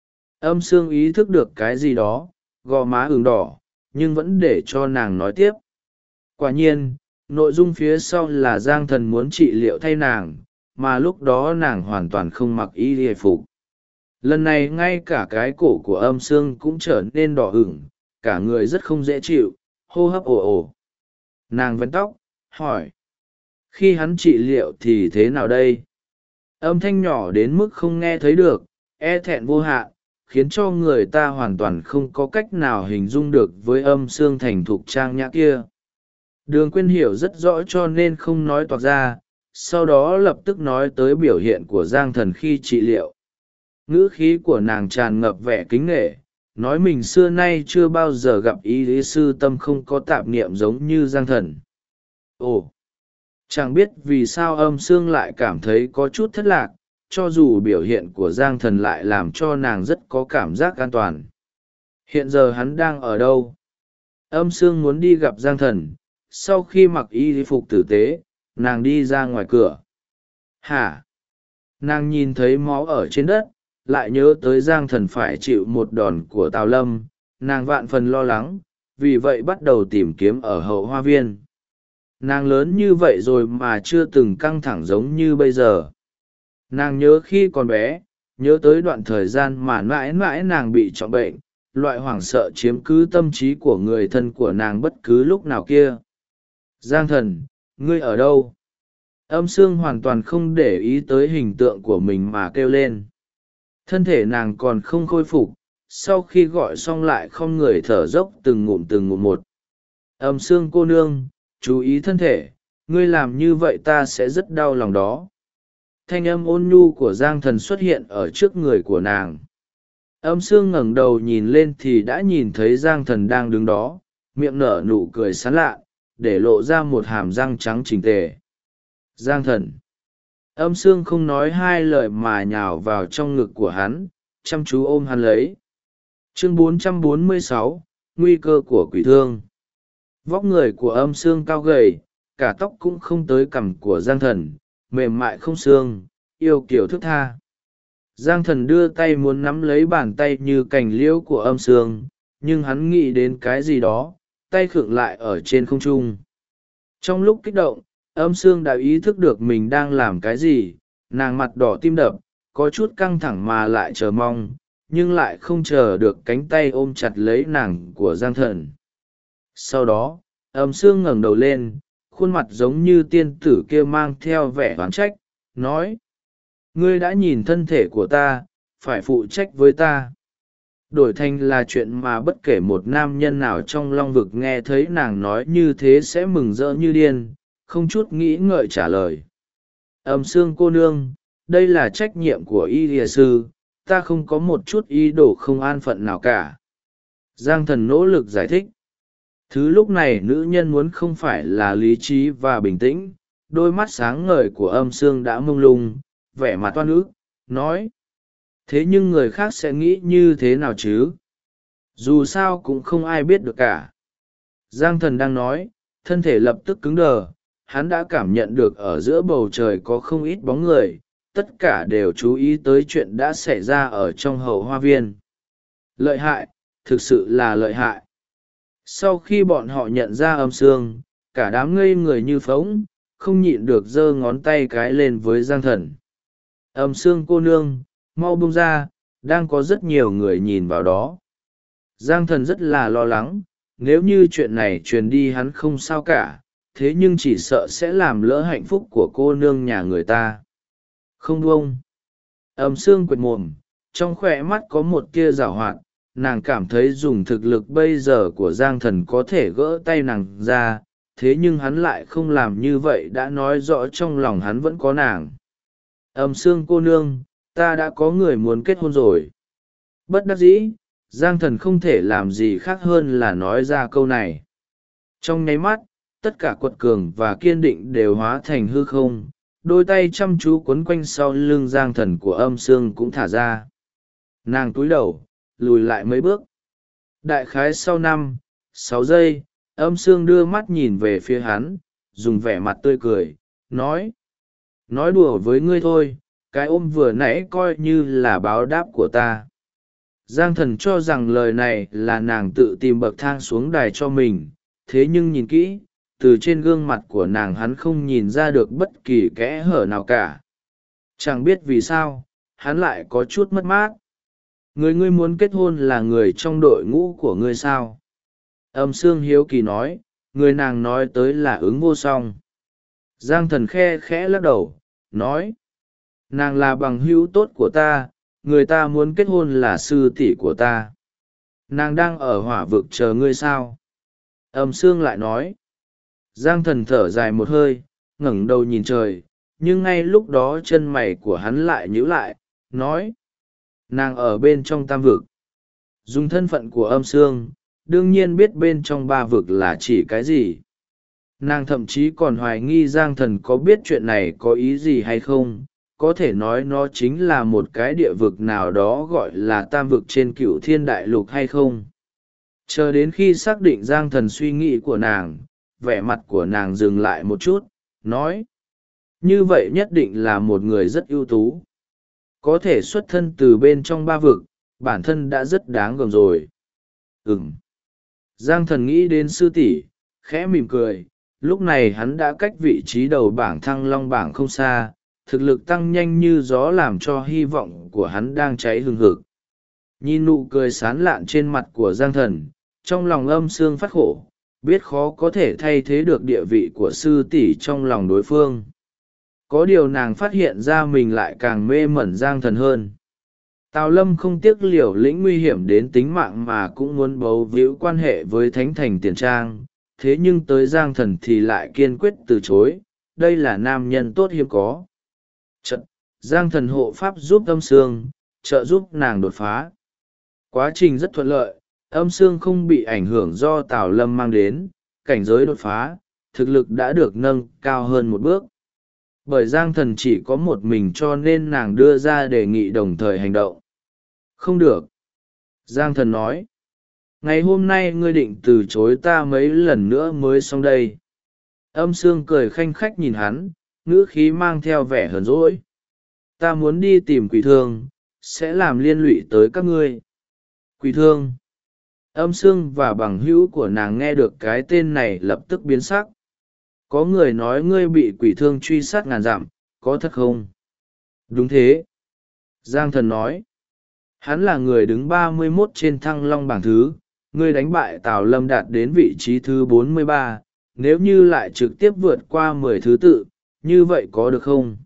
Âm xương ý thức được cái gì đó, gò má ửng đỏ, nhưng vẫn để cho nàng nói tiếp. Quả nhiên, nội dung phía sau là Giang Thần muốn trị liệu thay nàng, mà lúc đó nàng hoàn toàn không mặc y hề phục. Lần này ngay cả cái cổ của âm xương cũng trở nên đỏ ửng, cả người rất không dễ chịu, hô hấp ồ ồ. Nàng vấn tóc, hỏi. Khi hắn trị liệu thì thế nào đây? Âm thanh nhỏ đến mức không nghe thấy được, e thẹn vô hạn, khiến cho người ta hoàn toàn không có cách nào hình dung được với âm xương thành thục trang nhã kia. Đường Quyên hiểu rất rõ cho nên không nói toạc ra, sau đó lập tức nói tới biểu hiện của Giang Thần khi trị liệu. Ngữ khí của nàng tràn ngập vẻ kính nghệ, nói mình xưa nay chưa bao giờ gặp y lý sư tâm không có tạp niệm giống như Giang Thần. Ồ! Chẳng biết vì sao âm xương lại cảm thấy có chút thất lạc, cho dù biểu hiện của Giang Thần lại làm cho nàng rất có cảm giác an toàn. Hiện giờ hắn đang ở đâu? Âm xương muốn đi gặp Giang Thần, sau khi mặc y phục tử tế, nàng đi ra ngoài cửa. Hả? Nàng nhìn thấy máu ở trên đất, lại nhớ tới Giang Thần phải chịu một đòn của Tào Lâm, nàng vạn phần lo lắng, vì vậy bắt đầu tìm kiếm ở hậu hoa viên. Nàng lớn như vậy rồi mà chưa từng căng thẳng giống như bây giờ. Nàng nhớ khi còn bé, nhớ tới đoạn thời gian mà mãi mãi nàng bị trọng bệnh, loại hoảng sợ chiếm cứ tâm trí của người thân của nàng bất cứ lúc nào kia. Giang Thần, ngươi ở đâu? Âm xương hoàn toàn không để ý tới hình tượng của mình mà kêu lên. Thân thể nàng còn không khôi phục, sau khi gọi xong lại không người thở dốc từng ngụm một. Âm xương cô nương, chú ý thân thể, ngươi làm như vậy ta sẽ rất đau lòng đó. Thanh âm ôn nhu của Giang Thần xuất hiện ở trước người của nàng. Âm xương ngẩng đầu nhìn lên thì đã nhìn thấy Giang Thần đang đứng đó, miệng nở nụ cười sán lạ, để lộ ra một hàm răng trắng chỉnh tề. Giang Thần. Âm xương không nói hai lời mà nhào vào trong ngực của hắn, chăm chú ôm hắn lấy. Chương 446, Nguy cơ của quỷ thương. Vóc người của âm xương cao gầy, cả tóc cũng không tới cằm của Giang Thần, mềm mại không xương, yêu kiểu thức tha. Giang Thần đưa tay muốn nắm lấy bàn tay như cành liễu của âm xương, nhưng hắn nghĩ đến cái gì đó, tay khựng lại ở trên không trung. Trong lúc kích động, âm xương đã ý thức được mình đang làm cái gì, nàng mặt đỏ tim đập, có chút căng thẳng mà lại chờ mong, nhưng lại không chờ được cánh tay ôm chặt lấy nàng của Giang Thần. Sau đó Âm Sương ngẩng đầu lên, khuôn mặt giống như tiên tử kia mang theo vẻ oán trách, nói: ngươi đã nhìn thân thể của ta, phải phụ trách với ta. Đổi thành là chuyện mà bất kể một nam nhân nào trong long vực nghe thấy nàng nói như thế sẽ mừng rỡ như điên, không chút nghĩ ngợi trả lời: Âm Sương cô nương, đây là trách nhiệm của y lìa sư, ta không có một chút ý đồ không an phận nào cả. Giang Thần nỗ lực giải thích. Thứ lúc này nữ nhân muốn không phải là lý trí và bình tĩnh. Đôi mắt sáng ngời của Âm Sương đã mông lung, vẻ mặt toan ức, nói: thế nhưng người khác sẽ nghĩ như thế nào chứ? Dù sao cũng không ai biết được cả. Giang Thần đang nói, thân thể lập tức cứng đờ. Hắn đã cảm nhận được ở giữa bầu trời có không ít bóng người, tất cả đều chú ý tới chuyện đã xảy ra ở trong hậu hoa viên. Lợi hại, thực sự là lợi hại. Sau khi bọn họ nhận ra Âm Sương, cả đám ngây người như phóng, không nhịn được giơ ngón tay cái lên với Giang Thần. Âm Sương cô nương, mau buông ra, đang có rất nhiều người nhìn vào đó. Giang Thần rất là lo lắng, nếu như chuyện này truyền đi hắn không sao cả, thế nhưng chỉ sợ sẽ làm lỡ hạnh phúc của cô nương nhà người ta. Không buông. Âm Sương quệt mồm, trong khỏe mắt có một tia giảo hoạt, nàng cảm thấy dùng thực lực bây giờ của Giang Thần có thể gỡ tay nàng ra, thế nhưng hắn lại không làm như vậy đã nói rõ trong lòng hắn vẫn có nàng. Âm Sương cô nương, ta đã có người muốn kết hôn rồi. Bất đắc dĩ, Giang Thần không thể làm gì khác hơn là nói ra câu này. Trong nháy mắt, tất cả quật cường và kiên định đều hóa thành hư không, đôi tay chăm chú quấn quanh sau lưng Giang Thần của Âm Sương cũng thả ra. Nàng cúi đầu, lùi lại mấy bước. Đại khái sau 5-6 giây, Âm Sương đưa mắt nhìn về phía hắn, dùng vẻ mặt tươi cười, nói: nói đùa với ngươi thôi, cái ôm vừa nãy coi như là báo đáp của ta. Giang Thần cho rằng lời này là nàng tự tìm bậc thang xuống đài cho mình, thế nhưng nhìn kỹ, từ trên gương mặt của nàng hắn không nhìn ra được bất kỳ kẽ hở nào cả. Chẳng biết vì sao, hắn lại có chút mất mát. Người ngươi muốn kết hôn là người trong đội ngũ của ngươi sao? Âm Sương hiếu kỳ nói, người nàng nói tới là Ứng Vô Song. Giang Thần khe khẽ lắc đầu, nói: nàng là bằng hữu tốt của ta, người ta muốn kết hôn là sư tỷ của ta. Nàng đang ở hỏa vực chờ ngươi sao? Âm Sương lại nói. Giang Thần thở dài một hơi, ngẩng đầu nhìn trời, nhưng ngay lúc đó chân mày của hắn lại nhíu lại, nói: nàng ở bên trong tam vực. Dùng thân phận của Âm Sương, đương nhiên biết bên trong ba vực là chỉ cái gì. Nàng thậm chí còn hoài nghi Giang Thần có biết chuyện này có ý gì hay không, có thể nói nó chính là một cái địa vực nào đó gọi là tam vực trên Cửu Thiên Đại Lục hay không. Chờ đến khi xác định Giang Thần suy nghĩ của nàng, vẻ mặt của nàng dừng lại một chút, nói: như vậy nhất định là một người rất ưu tú. Có thể xuất thân từ bên trong ba vực, bản thân đã rất đáng gờm rồi. Giang Thần nghĩ đến sư tỷ, khẽ mỉm cười. Lúc này hắn đã cách vị trí đầu bảng Thăng Long bảng không xa, thực lực tăng nhanh như gió làm cho hy vọng của hắn đang cháy hừng hực. Nhìn nụ cười sán lạn trên mặt của Giang Thần, trong lòng Âm Sương phát khổ, biết khó có thể thay thế được địa vị của sư tỷ trong lòng đối phương. Có điều nàng phát hiện ra mình lại càng mê mẩn Giang Thần hơn. Tào Lâm không tiếc liều lĩnh nguy hiểm đến tính mạng mà cũng muốn bấu víu quan hệ với Thánh Thành Tiền Trang, thế nhưng tới Giang Thần thì lại kiên quyết từ chối, đây là nam nhân tốt hiếm có. Giang Thần hộ pháp giúp Âm Sương, trợ giúp nàng đột phá. Quá trình rất thuận lợi, Âm Sương không bị ảnh hưởng do Tào Lâm mang đến, cảnh giới đột phá, thực lực đã được nâng cao hơn một bước. Bởi Giang Thần chỉ có một mình cho nên nàng đưa ra đề nghị đồng thời hành động. Không được. Giang Thần nói. Ngày hôm nay ngươi định từ chối ta mấy lần nữa mới xong đây. Âm Sương cười khanh khách nhìn hắn, ngữ khí mang theo vẻ hờn dỗi. Ta muốn đi tìm Quỷ Thương, sẽ làm liên lụy tới các ngươi. Quỷ Thương. Âm Sương và bằng hữu của nàng nghe được cái tên này lập tức biến sắc. Có người nói ngươi bị Quỷ Thương truy sát ngàn dặm, có thật không? Đúng thế. Giang Thần nói. Hắn là người đứng 31 trên Thăng Long bảng thứ, ngươi đánh bại Tào Lâm đạt đến vị trí thứ 43, nếu như lại trực tiếp vượt qua 10 thứ tự, như vậy có được không?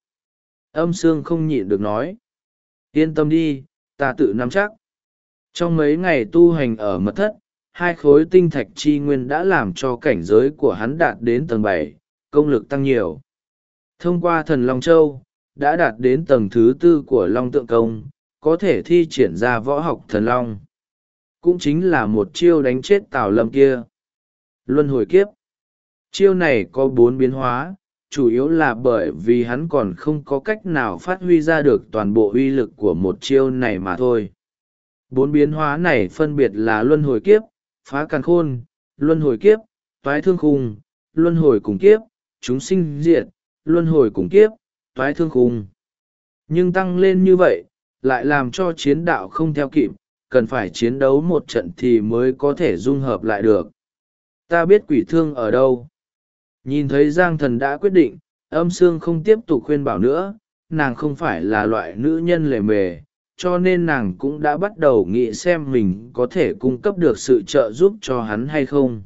Âm Sương không nhịn được nói. Yên tâm đi, ta tự nắm chắc. Trong mấy ngày tu hành ở mật thất, 2 khối tinh thạch chi nguyên đã làm cho cảnh giới của hắn đạt đến tầng 7, công lực tăng nhiều. Thông qua thần Long Châu, đã đạt đến tầng thứ 4 của Long Tượng Công, có thể thi triển ra võ học thần Long. Cũng chính là một chiêu đánh chết Tào Lâm kia. Luân hồi kiếp. Chiêu này có 4 biến hóa, chủ yếu là bởi vì hắn còn không có cách nào phát huy ra được toàn bộ uy lực của một chiêu này mà thôi. 4 biến hóa này phân biệt là luân hồi kiếp, phá càn khôn, luân hồi kiếp, toái thương khung, luân hồi cùng kiếp, chúng sinh diệt, luân hồi cùng kiếp, toái thương khung. Nhưng tăng lên như vậy, lại làm cho chiến đạo không theo kịp, cần phải chiến đấu một trận thì mới có thể dung hợp lại được. Ta biết quỷ thương ở đâu. Nhìn thấy Giang Thần đã quyết định, Âm Sương không tiếp tục khuyên bảo nữa, nàng không phải là loại nữ nhân lề mề, cho nên nàng cũng đã bắt đầu nghĩ xem mình có thể cung cấp được sự trợ giúp cho hắn hay không.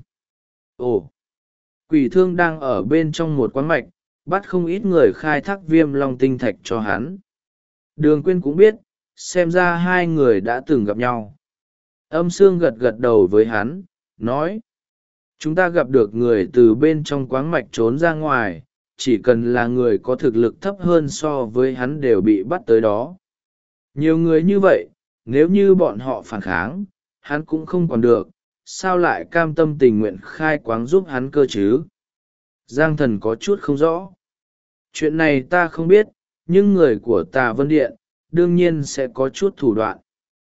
Ồ! Quỷ thương đang ở bên trong một quán mạch, bắt không ít người khai thác viêm long tinh thạch cho hắn. Đường Quyên cũng biết, xem ra 2 người đã từng gặp nhau. Âm Sương gật gật đầu với hắn, nói. Chúng ta gặp được người từ bên trong quáng mạch trốn ra ngoài, chỉ cần là người có thực lực thấp hơn so với hắn đều bị bắt tới đó. Nhiều người như vậy, nếu như bọn họ phản kháng, hắn cũng không còn được, sao lại cam tâm tình nguyện khai quáng giúp hắn cơ chứ? Giang Thần có chút không rõ. Chuyện này ta không biết, nhưng người của Tà Vân Điện, đương nhiên sẽ có chút thủ đoạn.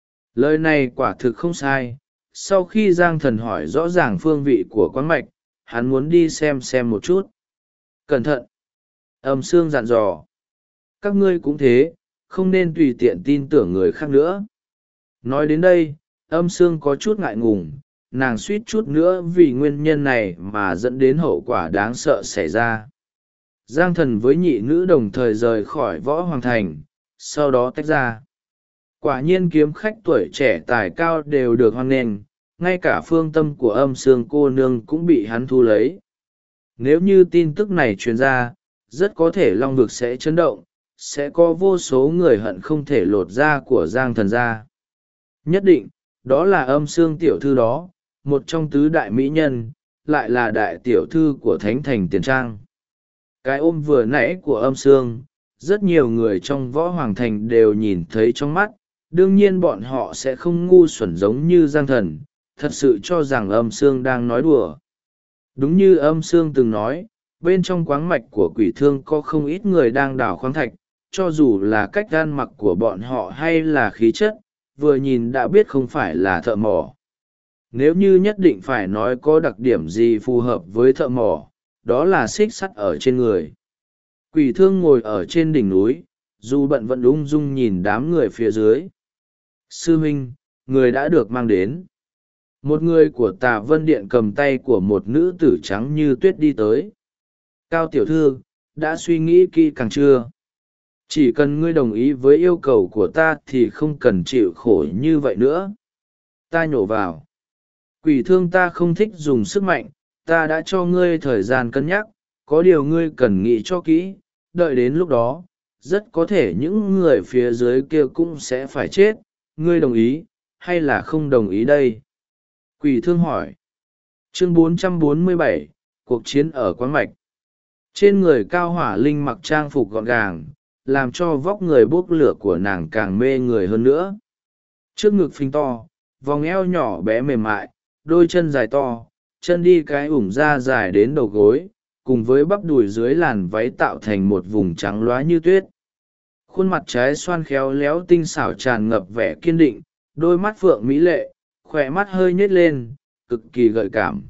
Lời này quả thực không sai. Sau khi Giang Thần hỏi rõ ràng phương vị của quán mạch, hắn muốn đi xem một chút. Cẩn thận! Âm Sương dặn dò. Các ngươi cũng thế, không nên tùy tiện tin tưởng người khác nữa. Nói đến đây, Âm Sương có chút ngại ngùng, nàng suýt chút nữa vì nguyên nhân này mà dẫn đến hậu quả đáng sợ xảy ra. Giang Thần với nhị nữ đồng thời rời khỏi võ hoàng thành, sau đó tách ra. Quả nhiên kiếm khách tuổi trẻ tài cao đều được hoan nghênh, ngay cả phương tâm của Âm Sương cô nương cũng bị hắn thu lấy. Nếu như tin tức này truyền ra, rất có thể Long vực sẽ chấn động, sẽ có vô số người hận không thể lột da của Giang Thần ra. Nhất định, đó là Âm Sương tiểu thư đó, một trong tứ đại mỹ nhân, lại là đại tiểu thư của Thánh Thành Tiền Trang. Cái ôm vừa nãy của Âm Sương, rất nhiều người trong võ hoàng thành đều nhìn thấy trong mắt, đương nhiên bọn họ sẽ không ngu xuẩn giống như Giang Thần, thật sự cho rằng Âm Sương đang nói đùa. Đúng như Âm Sương từng nói, bên trong quáng mạch của quỷ thương có không ít người đang đào khoáng thạch, cho dù là cách ăn mặc của bọn họ hay là khí chất, vừa nhìn đã biết không phải là thợ mỏ. Nếu như nhất định phải nói có đặc điểm gì phù hợp với thợ mỏ, đó là xích sắt ở trên người. Quỷ thương ngồi ở trên đỉnh núi, dù bận vẫn ung dung nhìn đám người phía dưới. Sư huynh, người đã được mang đến. Một người của Tà Vân Điện cầm tay của một nữ tử trắng như tuyết đi tới. Cao tiểu thư, đã suy nghĩ kỹ càng chưa? Chỉ cần ngươi đồng ý với yêu cầu của ta thì không cần chịu khổ như vậy nữa. Ta nhổ vào. Quỷ thương ta không thích dùng sức mạnh, ta đã cho ngươi thời gian cân nhắc, có điều ngươi cần nghĩ cho kỹ, đợi đến lúc đó, rất có thể những người phía dưới kia cũng sẽ phải chết, ngươi đồng ý, hay là không đồng ý đây? Quỷ thương hỏi. Chương 447, cuộc chiến ở quán mạch. Trên người Cao Hỏa Linh mặc trang phục gọn gàng, làm cho vóc người bốc lửa của nàng càng mê người hơn nữa. Trước ngực phình to, vòng eo nhỏ bé mềm mại, đôi chân dài to, chân đi cái ủng da dài đến đầu gối, cùng với bắp đùi dưới làn váy tạo thành một vùng trắng loá như tuyết. Khuôn mặt trái xoan khéo léo tinh xảo tràn ngập vẻ kiên định, đôi mắt phượng mỹ lệ, khỏe mắt hơi nhếch lên, cực kỳ gợi cảm.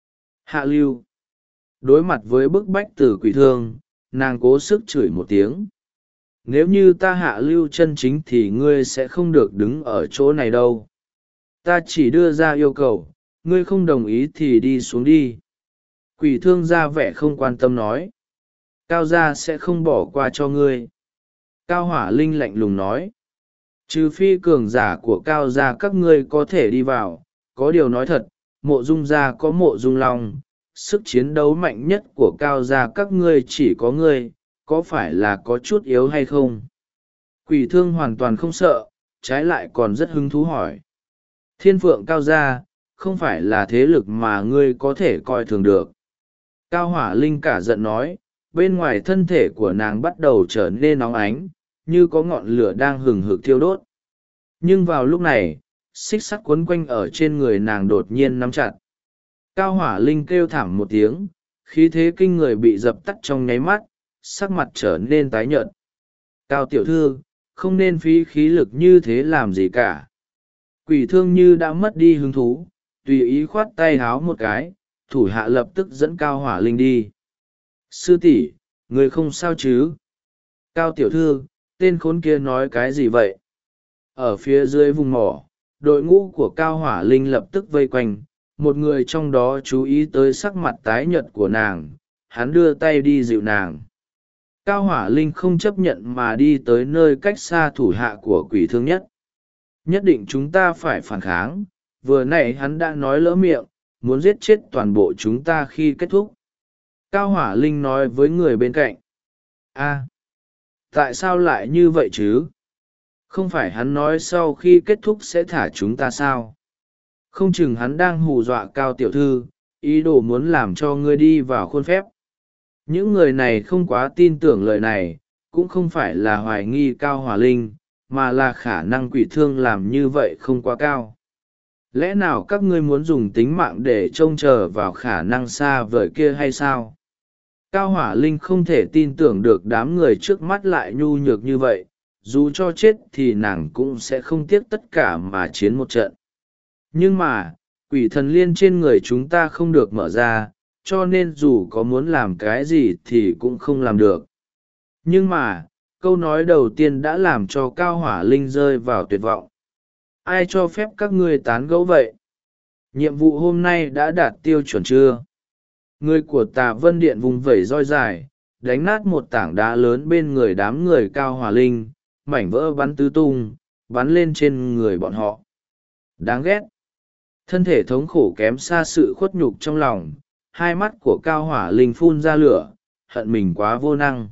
Hạ lưu. Đối mặt với bức bách từ quỷ thương, nàng cố sức chửi một tiếng. Nếu như ta hạ lưu chân chính thì ngươi sẽ không được đứng ở chỗ này đâu. Ta chỉ đưa ra yêu cầu, ngươi không đồng ý thì đi xuống đi. Quỷ thương ra vẻ không quan tâm nói. Cao gia sẽ không bỏ qua cho ngươi. Cao Hỏa Linh lạnh lùng nói. Trừ phi cường giả của cao gia các ngươi có thể đi vào, có điều nói thật, mộ dung gia có mộ dung long, sức chiến đấu mạnh nhất của cao gia các ngươi chỉ có ngươi, có phải là có chút yếu hay không? Quỷ thương hoàn toàn không sợ, trái lại còn rất hứng thú hỏi. Thiên phượng cao gia, không phải là thế lực mà ngươi có thể coi thường được. Cao hỏa linh cả giận nói, bên ngoài thân thể của nàng bắt đầu trở nên nóng ánh, như có ngọn lửa đang hừng hực thiêu đốt. Nhưng vào lúc này, xích sắt quấn quanh ở trên người nàng đột nhiên nắm chặt. Cao hỏa linh kêu thảm một tiếng, khí thế kinh người bị dập tắt trong nháy mắt, sắc mặt trở nên tái nhợt. Cao tiểu thư, không nên phí khí lực như thế làm gì cả. Quỷ thương như đã mất đi hứng thú, tùy ý khoát tay háo một cái, thủ hạ lập tức dẫn cao hỏa linh đi. Sư tỷ, người không sao chứ? Cao tiểu thư, tên khốn kia nói cái gì vậy? Ở phía dưới vùng mỏ, đội ngũ của cao hỏa linh lập tức vây quanh, một người trong đó chú ý tới sắc mặt tái nhợt của nàng, hắn đưa tay đi dịu nàng. Cao hỏa linh không chấp nhận mà đi tới nơi cách xa thủ hạ của quỷ thương nhất. Nhất định chúng ta phải phản kháng, vừa nãy hắn đã nói lỡ miệng, muốn giết chết toàn bộ chúng ta khi kết thúc. Cao hỏa linh nói với người bên cạnh. Tại sao lại như vậy chứ? Không phải hắn nói sau khi kết thúc sẽ thả chúng ta sao? Không chừng hắn đang hù dọa Cao tiểu thư, ý đồ muốn làm cho ngươi đi vào khuôn phép. Những người này không quá tin tưởng lời này, cũng không phải là hoài nghi Cao hỏa linh, mà là khả năng quỷ thương làm như vậy không quá cao. Lẽ nào các ngươi muốn dùng tính mạng để trông chờ vào khả năng xa vời kia hay sao? Cao hỏa linh không thể tin tưởng được đám người trước mắt lại nhu nhược như vậy, dù cho chết thì nàng cũng sẽ không tiếc tất cả mà chiến một trận. Nhưng mà, quỷ thần liên trên người chúng ta không được mở ra, cho nên dù có muốn làm cái gì thì cũng không làm được. Nhưng mà, câu nói đầu tiên đã làm cho Cao hỏa linh rơi vào tuyệt vọng. Ai cho phép các ngươi tán gẫu vậy? Nhiệm vụ hôm nay đã đạt tiêu chuẩn chưa? Người của Tà Vân Điện vùng vẩy roi dài, đánh nát một tảng đá lớn bên người đám người Cao hỏa linh, mảnh vỡ bắn tứ tung, bắn lên trên người bọn họ. Đáng ghét. Thân thể thống khổ kém xa sự khuất nhục trong lòng, hai mắt của Cao hỏa linh phun ra lửa, hận mình quá vô năng.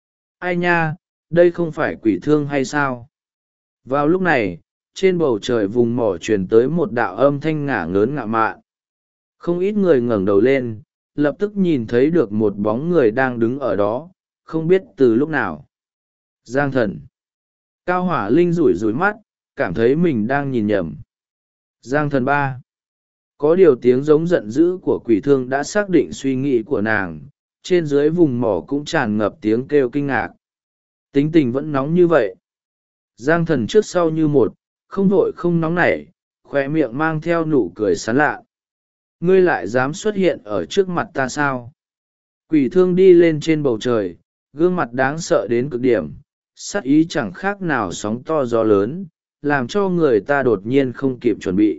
Ai nha, đây không phải quỷ thương hay sao? Vào lúc này, trên bầu trời vùng mỏ truyền tới một đạo âm thanh ngả ngớn ngạ mạn. Không ít người ngẩng đầu lên, lập tức nhìn thấy được một bóng người đang đứng ở đó, không biết từ lúc nào. Giang Thần. Cao hỏa linh rủi rủi mắt, cảm thấy mình đang nhìn nhầm. Giang Thần ba. Có điều tiếng giống giận dữ của quỷ thương đã xác định suy nghĩ của nàng, trên dưới vùng mỏ cũng tràn ngập tiếng kêu kinh ngạc. Tính tình vẫn nóng như vậy. Giang Thần trước sau như một, không vội không nóng nảy, khoe miệng mang theo nụ cười sán lạ. Ngươi lại dám xuất hiện ở trước mặt ta sao? Quỷ thương đi lên trên bầu trời, gương mặt đáng sợ đến cực điểm, sát ý chẳng khác nào sóng to gió lớn, làm cho người ta đột nhiên không kịp chuẩn bị.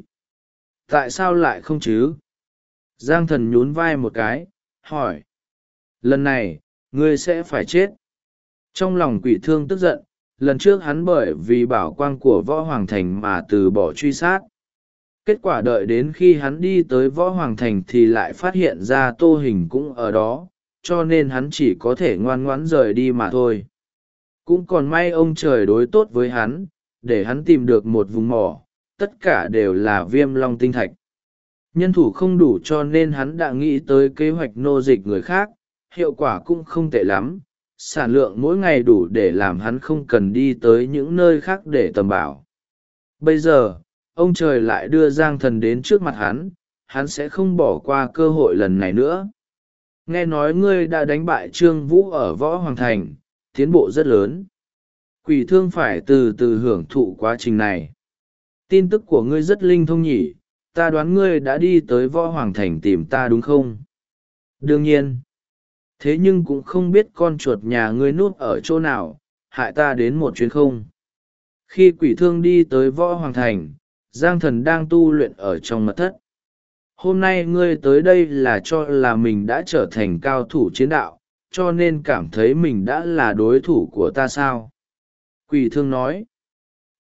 Tại sao lại không chứ? Giang Thần nhún vai một cái, hỏi. Lần này, ngươi sẽ phải chết. Trong lòng quỷ thương tức giận, lần trước hắn bởi vì bảo quang của Võ Hoàng Thành mà từ bỏ truy sát. Kết quả đợi đến khi hắn đi tới Võ Hoàng Thành thì lại phát hiện ra Tô Hình cũng ở đó, cho nên hắn chỉ có thể ngoan ngoãn rời đi mà thôi. Cũng còn may ông trời đối tốt với hắn, để hắn tìm được một vùng mỏ, tất cả đều là Viêm Long tinh thạch. Nhân thủ không đủ cho nên hắn đã nghĩ tới kế hoạch nô dịch người khác, hiệu quả cũng không tệ lắm, sản lượng mỗi ngày đủ để làm hắn không cần đi tới những nơi khác để tầm bảo. Bây giờ, ông trời lại đưa Giang Thần đến trước mặt hắn sẽ không bỏ qua cơ hội lần này nữa. Nghe nói ngươi đã đánh bại Trương Vũ ở Võ Hoàng Thành, tiến bộ rất lớn. Quỷ thương phải từ từ hưởng thụ quá trình này. Tin tức của ngươi rất linh thông nhỉ, ta đoán ngươi đã đi tới Võ Hoàng Thành tìm ta đúng không? Đương nhiên. Thế nhưng cũng không biết con chuột nhà ngươi núp ở chỗ nào, hại ta đến một chuyến không. Khi quỷ thương đi tới Võ Hoàng Thành, Giang Thần đang tu luyện ở trong mật thất. Hôm nay ngươi tới đây là cho là mình đã trở thành cao thủ chiến đạo, cho nên cảm thấy mình đã là đối thủ của ta sao? Quỷ thương nói.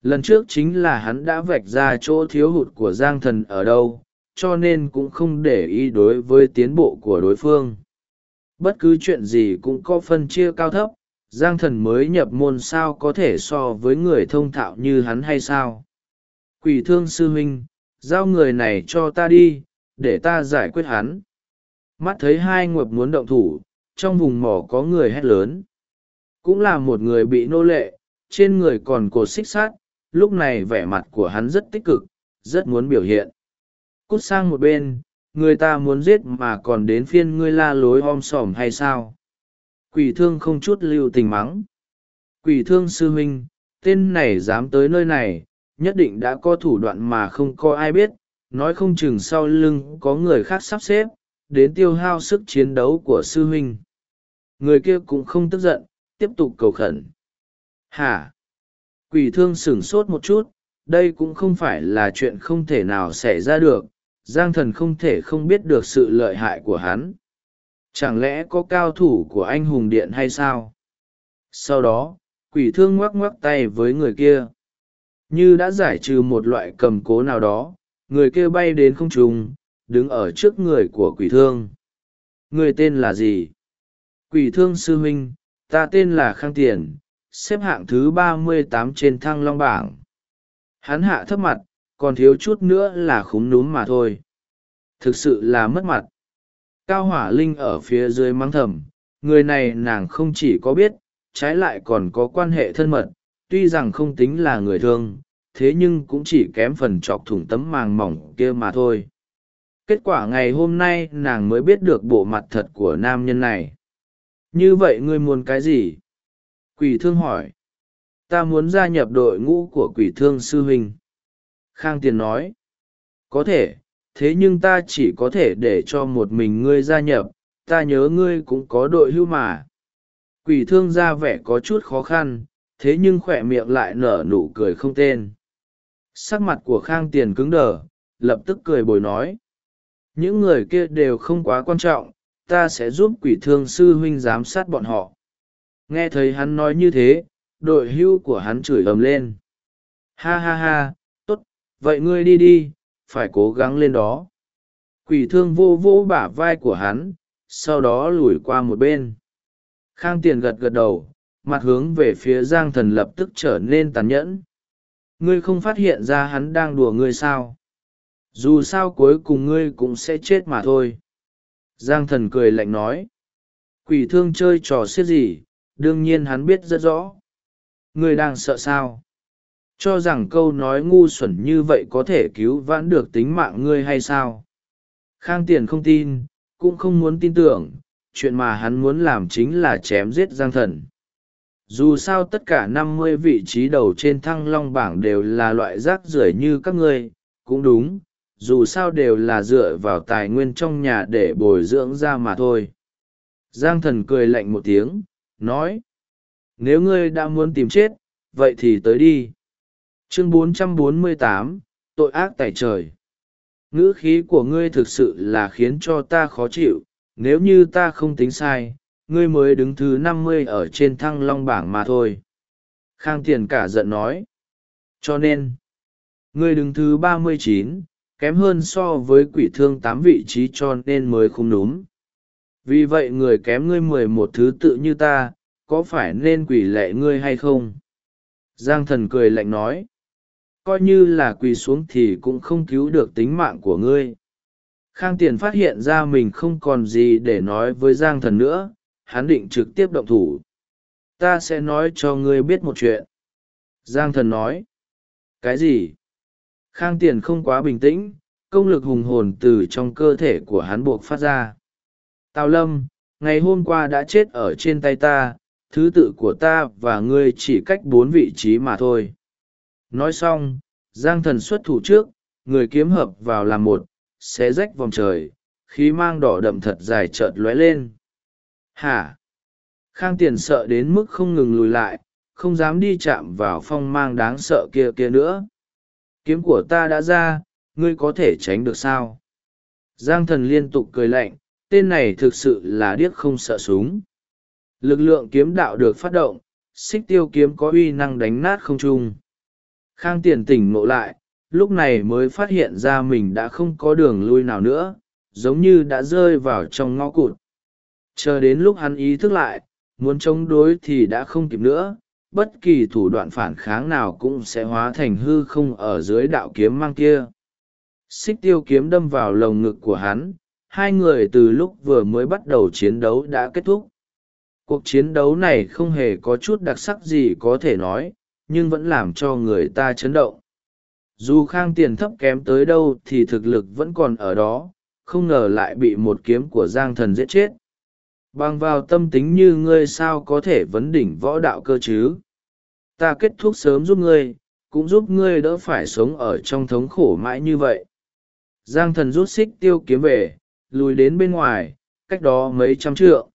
lần trước chính là hắn đã vạch ra chỗ thiếu hụt của Giang Thần ở đâu, cho nên cũng không để ý đối với tiến bộ của đối phương. Bất cứ chuyện gì cũng có phân chia cao thấp, Giang Thần mới nhập môn sao có thể so với người thông thạo như hắn hay sao? Quỷ Thương sư huynh, giao người này cho ta đi, để ta giải quyết hắn. Mắt thấy hai nguệp muốn động thủ, trong vùng mỏ có người hét lớn. Cũng là một người bị nô lệ, trên người còn cột xích sắt, lúc này vẻ mặt của hắn rất tích cực, rất muốn biểu hiện. Cút sang một bên, người ta muốn giết mà còn đến phiên ngươi la lối om sòm hay sao? Quỷ Thương không chút lưu tình mắng. Quỷ Thương sư huynh, tên này dám tới nơi này, nhất định đã có thủ đoạn mà không có ai biết, nói không chừng sau lưng có người khác sắp xếp, đến tiêu hao sức chiến đấu của sư huynh. Người kia cũng không tức giận, tiếp tục cầu khẩn. Hả? Quỷ Thương sửng sốt một chút, đây cũng không phải là chuyện không thể nào xảy ra được, Giang Thần không thể không biết được sự lợi hại của hắn. Chẳng lẽ có cao thủ của anh hùng điện hay sao? Sau đó, Quỷ Thương ngoắc ngoắc tay với người kia. Như đã giải trừ một loại cầm cố nào đó, người kia bay đến không trung, đứng ở trước người của Quỷ Thương. Người tên là gì? Quỷ Thương sư huynh, ta tên là Khang Tiền, xếp hạng thứ 38 trên Thăng Long bảng. Hắn hạ thấp mặt, còn thiếu chút nữa là khúm núm mà thôi. Thực sự là mất mặt. Cao Hỏa Linh ở phía dưới mắng thầm, người này nàng không chỉ có biết, trái lại còn có quan hệ thân mật, tuy rằng không tính là người thương, thế nhưng cũng chỉ kém phần chọc thủng tấm màng mỏng kia mà thôi. Kết quả ngày hôm nay nàng mới biết được bộ mặt thật của nam nhân này. Như vậy ngươi muốn cái gì? Quỷ Thương hỏi. Ta muốn gia nhập đội ngũ của Quỷ Thương sư huynh. Khang Tiền nói. Có thể, thế nhưng ta chỉ có thể để cho một mình ngươi gia nhập, ta nhớ ngươi cũng có đội hưu mà. Quỷ Thương ra vẻ có chút khó khăn, thế nhưng khỏe miệng lại nở nụ cười không tên. Sắc mặt của Khang Tiền cứng đờ, lập tức cười bồi nói. Những người kia đều không quá quan trọng, ta sẽ giúp Quỷ Thương sư huynh giám sát bọn họ. Nghe thấy hắn nói như thế, đội hưu của hắn chửi ầm lên. Ha ha ha, tốt, vậy ngươi đi đi, phải cố gắng lên đó. Quỷ Thương vô vô bả vai của hắn, sau đó lùi qua một bên. Khang Tiền gật gật đầu, mặt hướng về phía Giang Thần lập tức trở nên tàn nhẫn. Ngươi không phát hiện ra hắn đang đùa ngươi sao? Dù sao cuối cùng ngươi cũng sẽ chết mà thôi. Giang Thần cười lạnh nói. Quỷ Thương chơi trò xiết gì, đương nhiên hắn biết rất rõ. Ngươi đang sợ sao? Cho rằng câu nói ngu xuẩn như vậy có thể cứu vãn được tính mạng ngươi hay sao? Khang Tiền không tin, cũng không muốn tin tưởng, chuyện mà hắn muốn làm chính là chém giết Giang Thần. Dù sao tất cả 50 vị trí đầu trên Thăng Long bảng đều là loại rác rưởi như các ngươi, cũng đúng, dù sao đều là dựa vào tài nguyên trong nhà để bồi dưỡng ra mà thôi. Giang Thần cười lạnh một tiếng, nói. Nếu ngươi đã muốn tìm chết, vậy thì tới đi. Chương 448, tội ác tại trời. Ngữ khí của ngươi thực sự là khiến cho ta khó chịu, nếu như ta không tính sai, ngươi mới đứng thứ 50 ở trên Thăng Long bảng mà thôi. Khang Tiền cả giận nói. Cho nên, ngươi đứng thứ 39, kém hơn so với Quỷ Thương 8 vị trí cho nên mới không núm. Vì vậy người kém ngươi 11 thứ tự như ta, có phải nên quỷ lệ ngươi hay không? Giang Thần cười lạnh nói. Coi như là quỳ xuống thì cũng không cứu được tính mạng của ngươi. Khang Tiền phát hiện ra mình không còn gì để nói với Giang Thần nữa, hắn định trực tiếp động thủ. Ta sẽ nói cho ngươi biết một chuyện. Giang Thần nói. Cái gì? Khang Tiền không quá bình tĩnh, công lực hùng hồn từ trong cơ thể của hắn buộc phát ra. Tào Lâm, ngày hôm qua đã chết ở trên tay ta, thứ tự của ta và ngươi chỉ cách 4 vị trí mà thôi. Nói xong, Giang Thần xuất thủ trước, người kiếm hợp vào làm một, xé rách vòng trời, khí mang đỏ đậm thật dài chợt lóe lên. Hả? Khang Tiền sợ đến mức không ngừng lùi lại, không dám đi chạm vào phong mang đáng sợ kia kia nữa. Kiếm của ta đã ra, ngươi có thể tránh được sao? Giang Thần liên tục cười lạnh, tên này thực sự là điếc không sợ súng. Lực lượng kiếm đạo được phát động, xích tiêu kiếm có uy năng đánh nát không trung. Khang Tiền tỉnh ngộ lại, lúc này mới phát hiện ra mình đã không có đường lui nào nữa, giống như đã rơi vào trong ngõ cụt. Chờ đến lúc hắn ý thức lại, muốn chống đối thì đã không kịp nữa, bất kỳ thủ đoạn phản kháng nào cũng sẽ hóa thành hư không ở dưới đạo kiếm mang kia. Xích tiêu kiếm đâm vào lồng ngực của hắn, hai người từ lúc vừa mới bắt đầu chiến đấu đã kết thúc. Cuộc chiến đấu này không hề có chút đặc sắc gì có thể nói, nhưng vẫn làm cho người ta chấn động. Dù Khang Tiền thấp kém tới đâu thì thực lực vẫn còn ở đó, không ngờ lại bị một kiếm của Giang Thần giết chết. Bằng vào tâm tính như ngươi sao có thể vấn đỉnh võ đạo cơ chứ? Ta kết thúc sớm giúp ngươi, cũng giúp ngươi đỡ phải sống ở trong thống khổ mãi như vậy. Giang Thần rút xích tiêu kiếm về, lùi đến bên ngoài, cách đó mấy trăm trượng.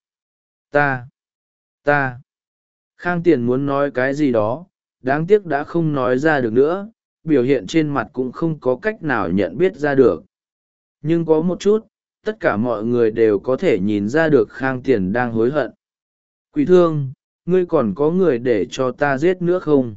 Ta. Khang Tiền muốn nói cái gì đó, đáng tiếc đã không nói ra được nữa, biểu hiện trên mặt cũng không có cách nào nhận biết ra được. Nhưng có một chút, tất cả mọi người đều có thể nhìn ra được Khang Tiền đang hối hận. Quỷ Thương, ngươi còn có người để cho ta giết nữa không?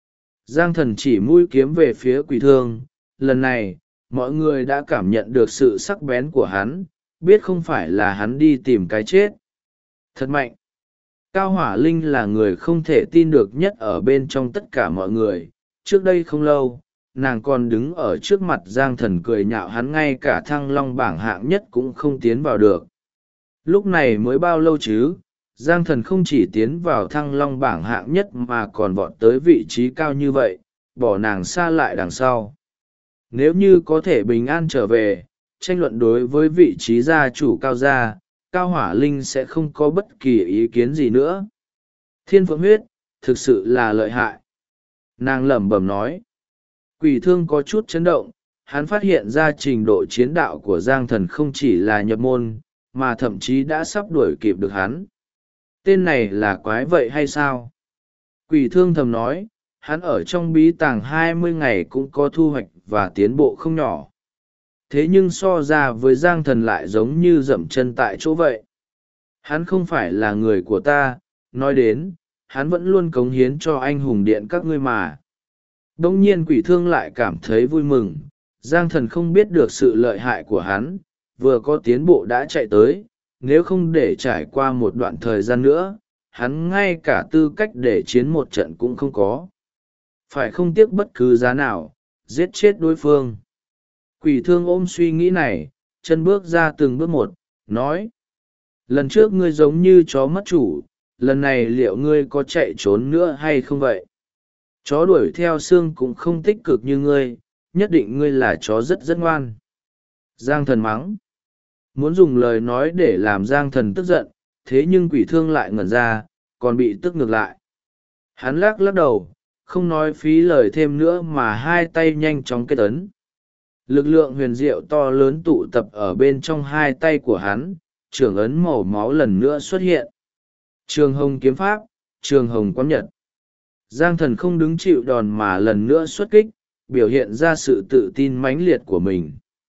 Giang Thần chỉ mũi kiếm về phía Quỷ Thương, lần này, mọi người đã cảm nhận được sự sắc bén của hắn, biết không phải là hắn đi tìm cái chết. Thật mạnh. Cao Hỏa Linh là người không thể tin được nhất ở bên trong tất cả mọi người. Trước đây không lâu, nàng còn đứng ở trước mặt Giang Thần cười nhạo hắn, ngay cả Thăng Long bảng hạng nhất cũng không tiến vào được. Lúc này mới bao lâu chứ, Giang Thần không chỉ tiến vào Thăng Long bảng hạng nhất mà còn vọt tới vị trí cao như vậy, bỏ nàng xa lại đằng sau. Nếu như có thể bình an trở về, tranh luận đối với vị trí gia chủ Cao gia, Cao Hỏa Linh sẽ không có bất kỳ ý kiến gì nữa. Thiên Phượng huyết, thực sự là lợi hại. Nàng lẩm bẩm nói. Quỷ Thương có chút chấn động, hắn phát hiện ra trình độ chiến đạo của Giang Thần không chỉ là nhập môn, mà thậm chí đã sắp đuổi kịp được hắn. Tên này là quái vậy hay sao? Quỷ Thương thầm nói, hắn ở trong bí tàng 20 ngày cũng có thu hoạch và tiến bộ không nhỏ. Thế nhưng so ra với Giang Thần lại giống như dậm chân tại chỗ vậy. Hắn không phải là người của ta, nói đến, hắn vẫn luôn cống hiến cho anh hùng điện các ngươi mà. Đông nhiên Quỷ Thương lại cảm thấy vui mừng, Giang Thần không biết được sự lợi hại của hắn, vừa có tiến bộ đã chạy tới, nếu không để trải qua một đoạn thời gian nữa, hắn ngay cả tư cách để chiến một trận cũng không có. Phải không tiếc bất cứ giá nào, giết chết đối phương. Quỷ Thương ôm suy nghĩ này, chân bước ra từng bước một, nói. Lần trước ngươi giống như chó mất chủ, lần này liệu ngươi có chạy trốn nữa hay không vậy? Chó đuổi theo xương cũng không tích cực như ngươi, nhất định ngươi là chó rất rất ngoan. Giang Thần mắng. Muốn dùng lời nói để làm Giang Thần tức giận, thế nhưng Quỷ Thương lại ngẩn ra, còn bị tức ngược lại. Hắn lắc lắc đầu, không nói phí lời thêm nữa mà hai tay nhanh chóng kết ấn. Lực lượng huyền diệu to lớn tụ tập ở bên trong hai tay của hắn, trường ấn màu máu lần nữa xuất hiện. Trường Hồng kiếm pháp, Trường Hồng quán nhật. Giang Thần không đứng chịu đòn mà lần nữa xuất kích, biểu hiện ra sự tự tin mãnh liệt của mình.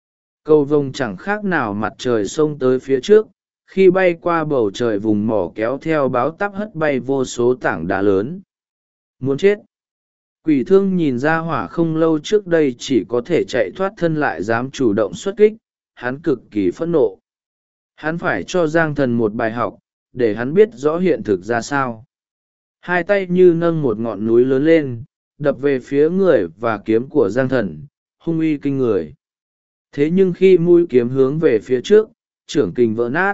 Cầu vồng chẳng khác nào mặt trời xông tới phía trước, khi bay qua bầu trời vùng mỏ kéo theo báo táp hất bay vô số tảng đá lớn. Muốn chết. Quỷ Thương nhìn ra hỏa không lâu trước đây chỉ có thể chạy thoát thân lại dám chủ động xuất kích, hắn cực kỳ phẫn nộ. Hắn phải cho Giang Thần một bài học, để hắn biết rõ hiện thực ra sao. Hai tay như nâng một ngọn núi lớn lên, đập về phía người và kiếm của Giang Thần, hung uy kinh người. Thế nhưng khi mũi kiếm hướng về phía trước, trưởng kình vỡ nát.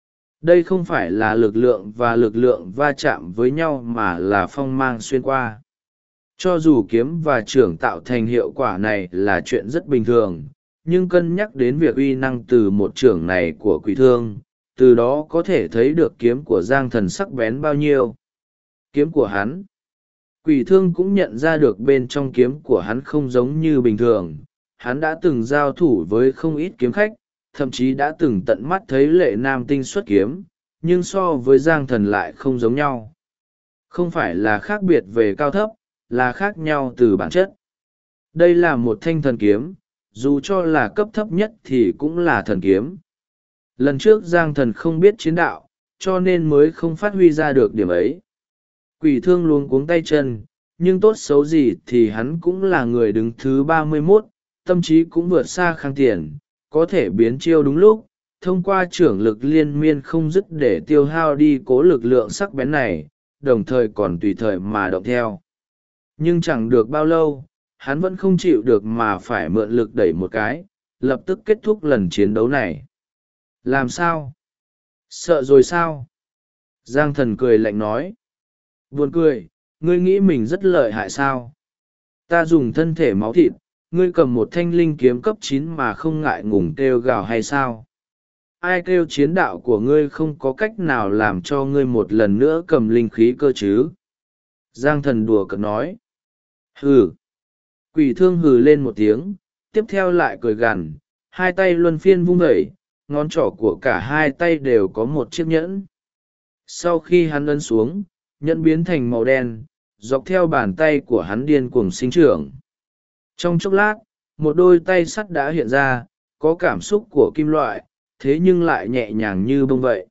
Đây không phải là lực lượng và lực lượng va chạm với nhau mà là phong mang xuyên qua. Cho dù kiếm và trưởng tạo thành hiệu quả này là chuyện rất bình thường, nhưng cân nhắc đến việc uy năng từ một trưởng này của Quỷ Thương, từ đó có thể thấy được kiếm của Giang Thần sắc bén bao nhiêu. Kiếm của hắn. Quỷ Thương cũng nhận ra được bên trong kiếm của hắn không giống như bình thường. Hắn đã từng giao thủ với không ít kiếm khách, thậm chí đã từng tận mắt thấy Lệ Nam Tinh xuất kiếm, nhưng so với Giang Thần lại không giống nhau. Không phải là khác biệt về cao thấp, là khác nhau từ bản chất. Đây là một thanh thần kiếm, dù cho là cấp thấp nhất thì cũng là thần kiếm. Lần trước Giang Thần không biết chiến đạo, cho nên mới không phát huy ra được điểm ấy. Quỷ Thương luống cuống tay chân, nhưng tốt xấu gì thì hắn cũng là người đứng thứ 31, tâm trí cũng vượt xa Khang Tiền, có thể biến chiêu đúng lúc, thông qua trưởng lực liên miên không dứt để tiêu hao đi cố lực lượng sắc bén này, đồng thời còn tùy thời mà động theo. Nhưng chẳng được bao lâu, hắn vẫn không chịu được mà phải mượn lực đẩy một cái, lập tức kết thúc lần chiến đấu này. Làm sao? Sợ rồi sao? Giang Thần cười lạnh nói. Buồn cười, ngươi nghĩ mình rất lợi hại sao? Ta dùng thân thể máu thịt, ngươi cầm một thanh linh kiếm cấp 9 mà không ngại ngùng kêu gào hay sao? Ai kêu chiến đạo của ngươi không có cách nào làm cho ngươi một lần nữa cầm linh khí cơ chứ? Giang Thần đùa cợt nói. Hừ. Quỷ thương hừ lên một tiếng, tiếp theo lại cười gằn, hai tay luân phiên vung vẩy, ngón trỏ của cả hai tay đều có một chiếc nhẫn. Sau khi hắn ấn xuống, nhẫn biến thành màu đen, dọc theo bàn tay của hắn điên cuồng sinh trưởng. Trong chốc lát, một đôi tay sắt đã hiện ra, có cảm xúc của kim loại, thế nhưng lại nhẹ nhàng như bông vậy.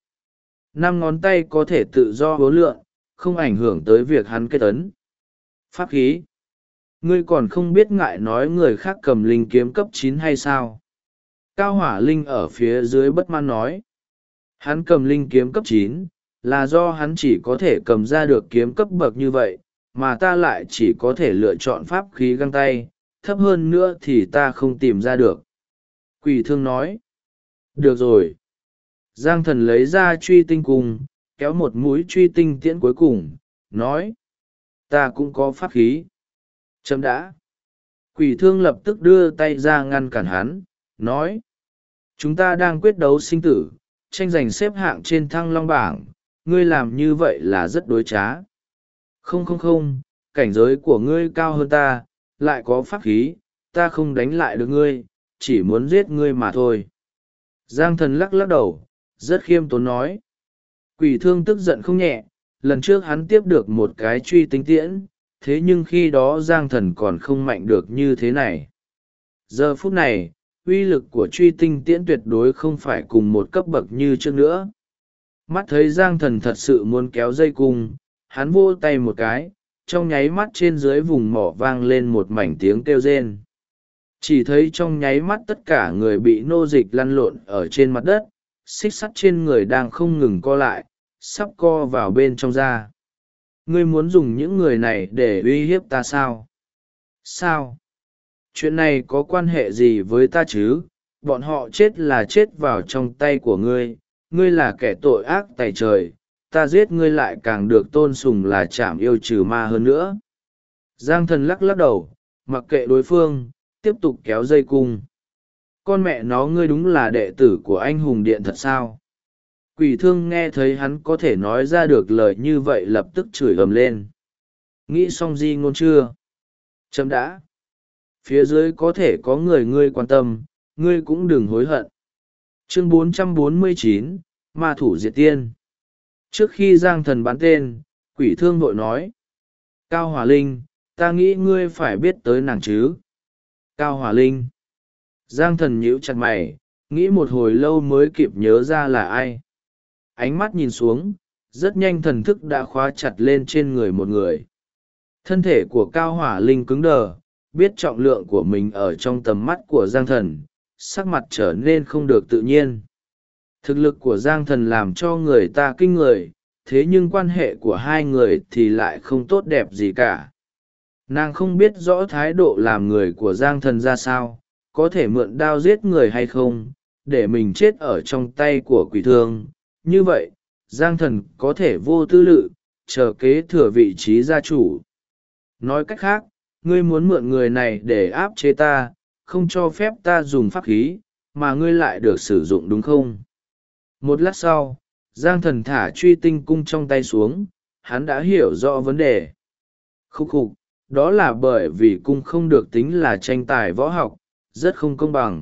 5 ngón tay có thể tự do hối lượng, không ảnh hưởng tới việc hắn kết ấn. Pháp khí. Ngươi còn không biết ngại nói người khác cầm linh kiếm cấp 9 hay sao? Cao Hỏa Linh ở phía dưới bất mãn nói. Hắn cầm linh kiếm cấp 9, là do hắn chỉ có thể cầm ra được kiếm cấp bậc như vậy, mà ta lại chỉ có thể lựa chọn pháp khí găng tay, thấp hơn nữa thì ta không tìm ra được. Quỷ thương nói. Được rồi. Giang Thần lấy ra truy tinh cung, kéo một mũi truy tinh tiễn cuối cùng, nói. Ta cũng có pháp khí. Chấm đã. Quỷ thương lập tức đưa tay ra ngăn cản hắn, nói. Chúng ta đang quyết đấu sinh tử, tranh giành xếp hạng trên Thăng Long bảng, ngươi làm như vậy là rất đối trá. Không, cảnh giới của ngươi cao hơn ta, lại có pháp khí, ta không đánh lại được ngươi, chỉ muốn giết ngươi mà thôi. Giang Thần lắc lắc đầu, rất khiêm tốn nói. Quỷ thương tức giận không nhẹ, lần trước hắn tiếp được một cái truy tinh tiễn, thế nhưng khi đó Giang Thần còn không mạnh được như thế này. Giờ phút này, uy lực của truy tinh tiễn tuyệt đối không phải cùng một cấp bậc như trước nữa. Mắt thấy Giang Thần thật sự muốn kéo dây cung, hắn vô tay một cái, trong nháy mắt trên dưới vùng mỏ vang lên một mảnh tiếng kêu rên. Chỉ thấy trong nháy mắt tất cả người bị nô dịch lăn lộn ở trên mặt đất, xích sắt trên người đang không ngừng co lại, sắp co vào bên trong da. Ngươi muốn dùng những người này để uy hiếp ta sao? Sao? Chuyện này có quan hệ gì với ta chứ? Bọn họ chết là chết vào trong tay của ngươi, ngươi là kẻ tội ác tày trời, ta giết ngươi lại càng được tôn sùng là chảm yêu trừ ma hơn nữa. Giang Thần lắc lắc đầu, mặc kệ đối phương, tiếp tục kéo dây cung. Con mẹ nó, ngươi đúng là đệ tử của anh hùng điện thật sao? Quỷ thương nghe thấy hắn có thể nói ra được lời như vậy lập tức chửi ầm lên. Nghĩ xong di ngôn chưa? Chấm đã. Phía dưới có thể có người ngươi quan tâm, ngươi cũng đừng hối hận. Chương 449, Ma thủ diệt tiên. Trước khi Giang Thần bán tên, quỷ thương vội nói. Cao Hỏa Linh, ta nghĩ ngươi phải biết tới nàng chứ. Cao Hỏa Linh. Giang Thần nhíu chặt mày, nghĩ một hồi lâu mới kịp nhớ ra là ai. Ánh mắt nhìn xuống, rất nhanh thần thức đã khóa chặt lên trên người một người. Thân thể của Cao Hỏa Linh cứng đờ, biết trọng lượng của mình ở trong tầm mắt của Giang Thần, sắc mặt trở nên không được tự nhiên. Thực lực của Giang Thần làm cho người ta kinh người, thế nhưng quan hệ của hai người thì lại không tốt đẹp gì cả. Nàng không biết rõ thái độ làm người của Giang Thần ra sao, có thể mượn đao giết người hay không, để mình chết ở trong tay của quỷ thương. Như vậy, Giang Thần có thể vô tư lự, chờ kế thừa vị trí gia chủ. Nói cách khác, ngươi muốn mượn người này để áp chế ta, không cho phép ta dùng pháp khí, mà ngươi lại được sử dụng đúng không? Một lát sau, Giang Thần thả truy tinh cung trong tay xuống, hắn đã hiểu rõ vấn đề. Khúc khục, đó là bởi vì cung không được tính là tranh tài võ học, rất không công bằng.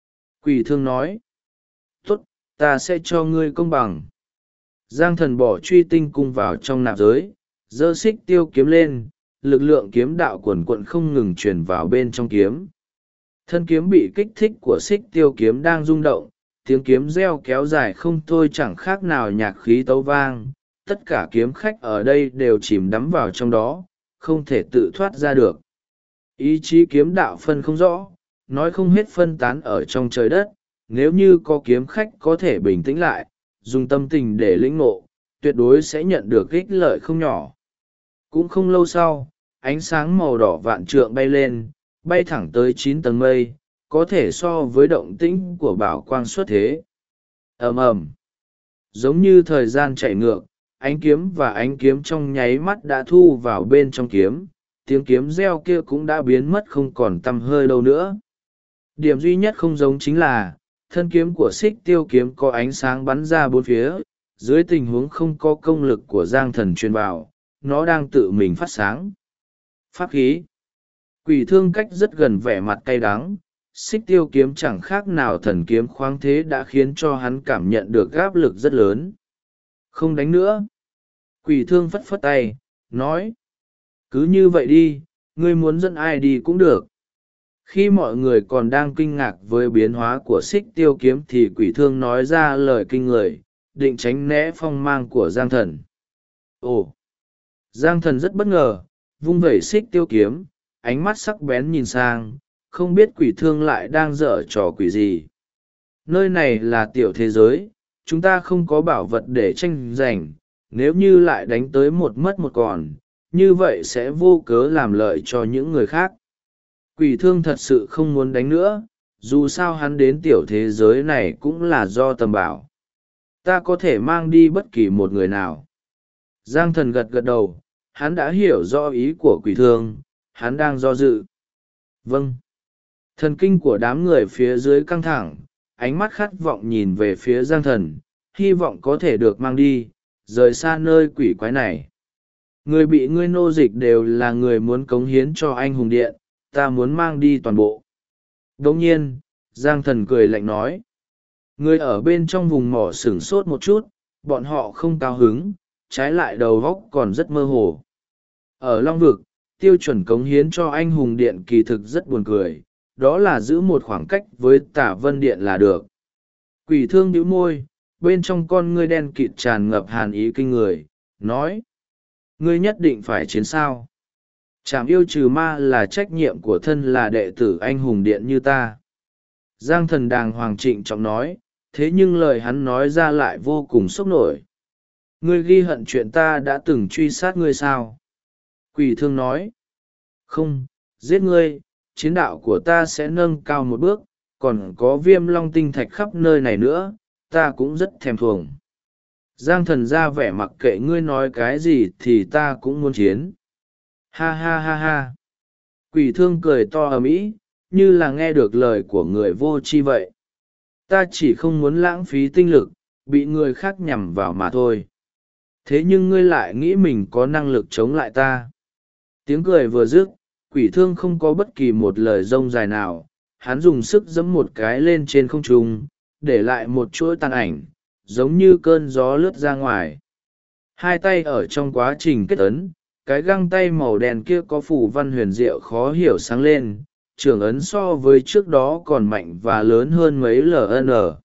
Quỷ thương nói. Tốt, ta sẽ cho ngươi công bằng. Giang Thần bỏ truy tinh cung vào trong nạp giới, giơ xích tiêu kiếm lên, lực lượng kiếm đạo quần quận không ngừng truyền vào bên trong kiếm. Thân kiếm bị kích thích của xích tiêu kiếm đang rung động, tiếng kiếm reo kéo dài không thôi, chẳng khác nào nhạc khí tấu vang. Tất cả kiếm khách ở đây đều chìm đắm vào trong đó, không thể tự thoát ra được. Ý chí kiếm đạo phân không rõ, nói không hết phân tán ở trong trời đất. Nếu như có kiếm khách có thể bình tĩnh lại, dùng tâm tình để lĩnh ngộ, tuyệt đối sẽ nhận được ích lợi không nhỏ. Cũng không lâu sau, ánh sáng màu đỏ vạn trượng bay lên, bay thẳng tới 9 tầng mây, có thể so với động tĩnh của bảo quang xuất thế. Ầm ầm, giống như thời gian chạy ngược, ánh kiếm và ánh kiếm trong nháy mắt đã thu vào bên trong kiếm, tiếng kiếm reo kia cũng đã biến mất không còn tăm hơi đâu nữa. Điểm duy nhất không giống chính là thân kiếm của Xích Tiêu kiếm có ánh sáng bắn ra bốn phía, dưới tình huống không có công lực của Giang Thần truyền vào, nó đang tự mình phát sáng. Pháp khí. Quỷ Thương cách rất gần, vẻ mặt cay đắng. Xích Tiêu kiếm chẳng khác nào thần kiếm khoáng thế đã khiến cho hắn cảm nhận được áp lực rất lớn. Không đánh nữa. Quỷ Thương phất phất tay, nói. Cứ như vậy đi, ngươi muốn dẫn ai đi cũng được. Khi mọi người còn đang kinh ngạc với biến hóa của Xích Tiêu kiếm thì Quỷ Thương nói ra lời kinh người, định tránh né phong mang của Giang Thần. Ồ! Giang Thần rất bất ngờ, vung vẩy Xích Tiêu kiếm, ánh mắt sắc bén nhìn sang, không biết Quỷ Thương lại đang dở trò quỷ gì. Nơi này là tiểu thế giới, chúng ta không có bảo vật để tranh giành, nếu như lại đánh tới một mất một còn, như vậy sẽ vô cớ làm lợi cho những người khác. Quỷ Thương thật sự không muốn đánh nữa, dù sao hắn đến tiểu thế giới này cũng là do tầm bảo. Ta có thể mang đi bất kỳ một người nào. Giang Thần gật gật đầu, hắn đã hiểu rõ ý của Quỷ Thương, hắn đang do dự. Vâng. Thần kinh của đám người phía dưới căng thẳng, ánh mắt khát vọng nhìn về phía Giang Thần, hy vọng có thể được mang đi, rời xa nơi quỷ quái này. Người bị ngươi nô dịch đều là người muốn cống hiến cho anh hùng điện, ta muốn mang đi toàn bộ. Đồng nhiên, Giang Thần cười lạnh nói. Người ở bên trong vùng mỏ sửng sốt một chút, bọn họ không cao hứng, trái lại đầu góc còn rất mơ hồ. Ở Long Vực, tiêu chuẩn cống hiến cho anh hùng điện kỳ thực rất buồn cười, đó là giữ một khoảng cách với Tả Vân Điện là được. Quỷ Thương nhíu môi, bên trong con ngươi đen kịt tràn ngập hàn ý kinh người, nói. Ngươi nhất định phải chiến sao. Trảm yêu trừ ma là trách nhiệm của thân là đệ tử anh hùng điện như ta. Giang Thần đàng hoàng trịnh trọng nói, thế nhưng lời hắn nói ra lại vô cùng sốc nổi. Ngươi ghi hận chuyện ta đã từng truy sát ngươi sao? Quỷ Thương nói. Không, giết ngươi, chiến đạo của ta sẽ nâng cao một bước, còn có Viêm Long tinh thạch khắp nơi này nữa, ta cũng rất thèm thuồng. Giang Thần ra vẻ mặc kệ ngươi nói cái gì thì ta cũng muốn chiến. Ha ha ha ha. Quỷ Thương cười to ầm ĩ, như là nghe được lời của người vô tri vậy. Ta chỉ không muốn lãng phí tinh lực, bị người khác nhằm vào mà thôi. Thế nhưng ngươi lại nghĩ mình có năng lực chống lại ta. Tiếng cười vừa dứt, Quỷ Thương không có bất kỳ một lời rông dài nào, hắn dùng sức giẫm một cái lên trên không trung, để lại một chuỗi tàn ảnh, giống như cơn gió lướt ra ngoài. Hai tay ở trong quá trình kết ấn, cái găng tay màu đen kia có phù văn huyền diệu khó hiểu sáng lên, trưởng ấn so với trước đó còn mạnh và lớn hơn mấy LN.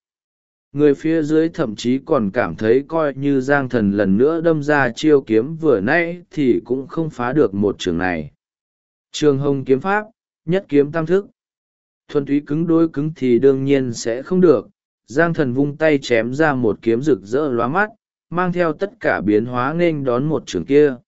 Người phía dưới thậm chí còn cảm thấy coi như Giang Thần lần nữa đâm ra chiêu kiếm vừa nãy thì cũng không phá được một trường này. Trường Hồng kiếm pháp, nhất kiếm tam thức. Thuần túy cứng đối cứng thì đương nhiên sẽ không được. Giang Thần vung tay chém ra một kiếm rực rỡ lóa mắt, mang theo tất cả biến hóa nghênh đón một trường kia.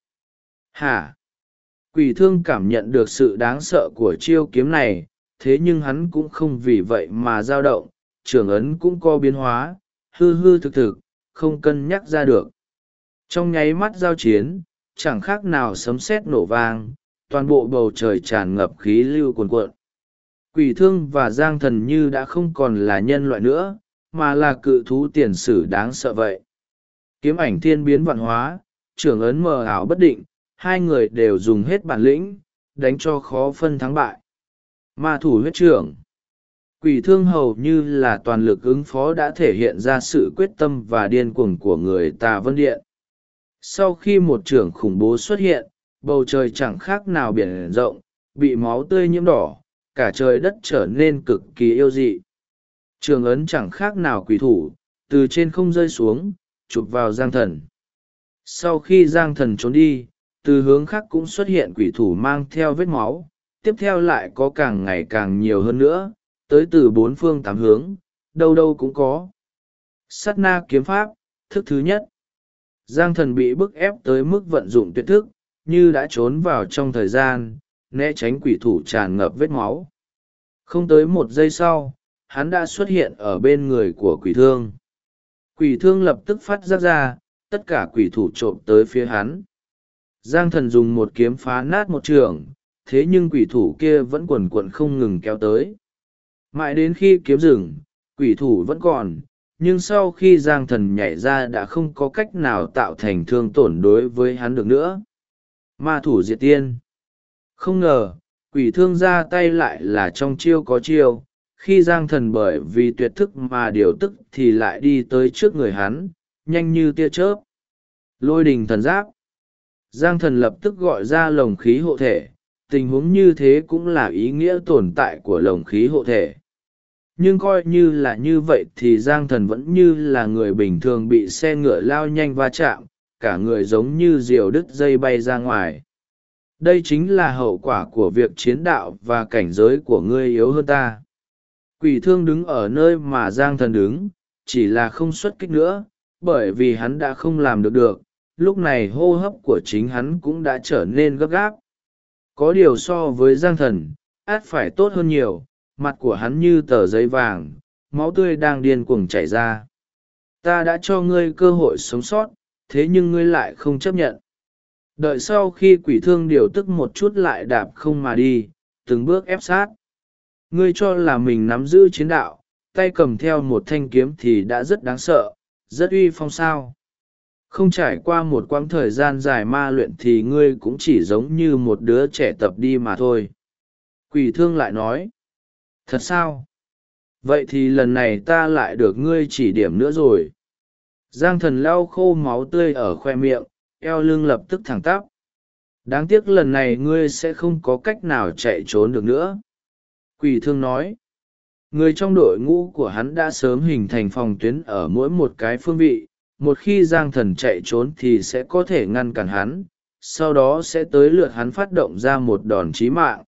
Hả? Quỷ Thương cảm nhận được sự đáng sợ của chiêu kiếm này, thế nhưng hắn cũng không vì vậy mà dao động, trường ấn cũng có biến hóa, hư hư thực thực, không cân nhắc ra được. Trong nháy mắt giao chiến, chẳng khác nào sấm sét nổ vang, toàn bộ bầu trời tràn ngập khí lưu cuồn cuộn. Quỷ Thương và Giang Thần như đã không còn là nhân loại nữa, mà là cự thú tiền sử đáng sợ vậy. Kiếm ảnh thiên biến vạn hóa, trưởng ấn mờ ảo bất định, hai người đều dùng hết bản lĩnh, đánh cho khó phân thắng bại. Ma thủ huyết trưởng. Quỷ Thương hầu như là toàn lực ứng phó đã thể hiện ra sự quyết tâm và điên cuồng của người Tà Vân Điện. Sau khi một trưởng khủng bố xuất hiện, bầu trời chẳng khác nào biển rộng, bị máu tươi nhiễm đỏ, cả trời đất trở nên cực kỳ yêu dị. Trường ấn chẳng khác nào quỷ thủ, từ trên không rơi xuống, chụp vào Giang Thần. Sau khi Giang Thần trốn đi, từ hướng khác cũng xuất hiện quỷ thủ mang theo vết máu, tiếp theo lại có càng ngày càng nhiều hơn nữa, tới từ bốn phương tám hướng, đâu đâu cũng có. Sát na kiếm pháp, thức thứ nhất. Giang Thần bị bức ép tới mức vận dụng tuyệt thức, như đã trốn vào trong thời gian, né tránh quỷ thủ tràn ngập vết máu. Không tới một giây sau, hắn đã xuất hiện ở bên người của quỷ thương. Quỷ thương lập tức phát giác ra, tất cả quỷ thủ trộm tới phía hắn. Giang Thần dùng một kiếm phá nát một trường, thế nhưng quỷ thủ kia vẫn quần quận không ngừng kéo tới. Mãi đến khi kiếm dừng, quỷ thủ vẫn còn, nhưng sau khi Giang Thần nhảy ra đã không có cách nào tạo thành thương tổn đối với hắn được nữa. Ma thủ diệt tiên. Không ngờ, quỷ thương ra tay lại là trong chiêu có chiêu, khi Giang Thần bởi vì tuyệt thức mà điều tức thì lại đi tới trước người hắn, nhanh như tia chớp. Lôi đình thần giáp. Giang Thần lập tức gọi ra lồng khí hộ thể, tình huống như thế cũng là ý nghĩa tồn tại của lồng khí hộ thể. Nhưng coi như là như vậy thì Giang Thần vẫn như là người bình thường bị xe ngựa lao nhanh va chạm, cả người giống như diều đứt dây bay ra ngoài. Đây chính là hậu quả của việc chiến đạo và cảnh giới của ngươi yếu hơn ta. Quỷ thương đứng ở nơi mà Giang Thần đứng, chỉ là không xuất kích nữa, bởi vì hắn đã không làm được. Lúc này hô hấp của chính hắn cũng đã trở nên gấp gáp. Có điều so với Giang Thần, át phải tốt hơn nhiều, mặt của hắn như tờ giấy vàng, máu tươi đang điên cuồng chảy ra. Ta đã cho ngươi cơ hội sống sót, thế nhưng ngươi lại không chấp nhận. Đợi sau khi quỷ thương điều tức một chút lại đạp không mà đi, từng bước ép sát. Ngươi cho là mình nắm giữ chiến đạo, tay cầm theo một thanh kiếm thì đã rất đáng sợ, rất uy phong sao. Không trải qua một quãng thời gian dài ma luyện thì ngươi cũng chỉ giống như một đứa trẻ tập đi mà thôi. Quỷ thương lại nói. Thật sao? Vậy thì lần này ta lại được ngươi chỉ điểm nữa rồi. Giang Thần lau khô máu tươi ở khoe miệng, eo lưng lập tức thẳng tắp. Đáng tiếc lần này ngươi sẽ không có cách nào chạy trốn được nữa. Quỷ thương nói. Người trong đội ngũ của hắn đã sớm hình thành phòng tuyến ở mỗi một cái phương vị. Một khi Giang Thần chạy trốn thì sẽ có thể ngăn cản hắn, sau đó sẽ tới lượt hắn phát động ra một đòn chí mạng.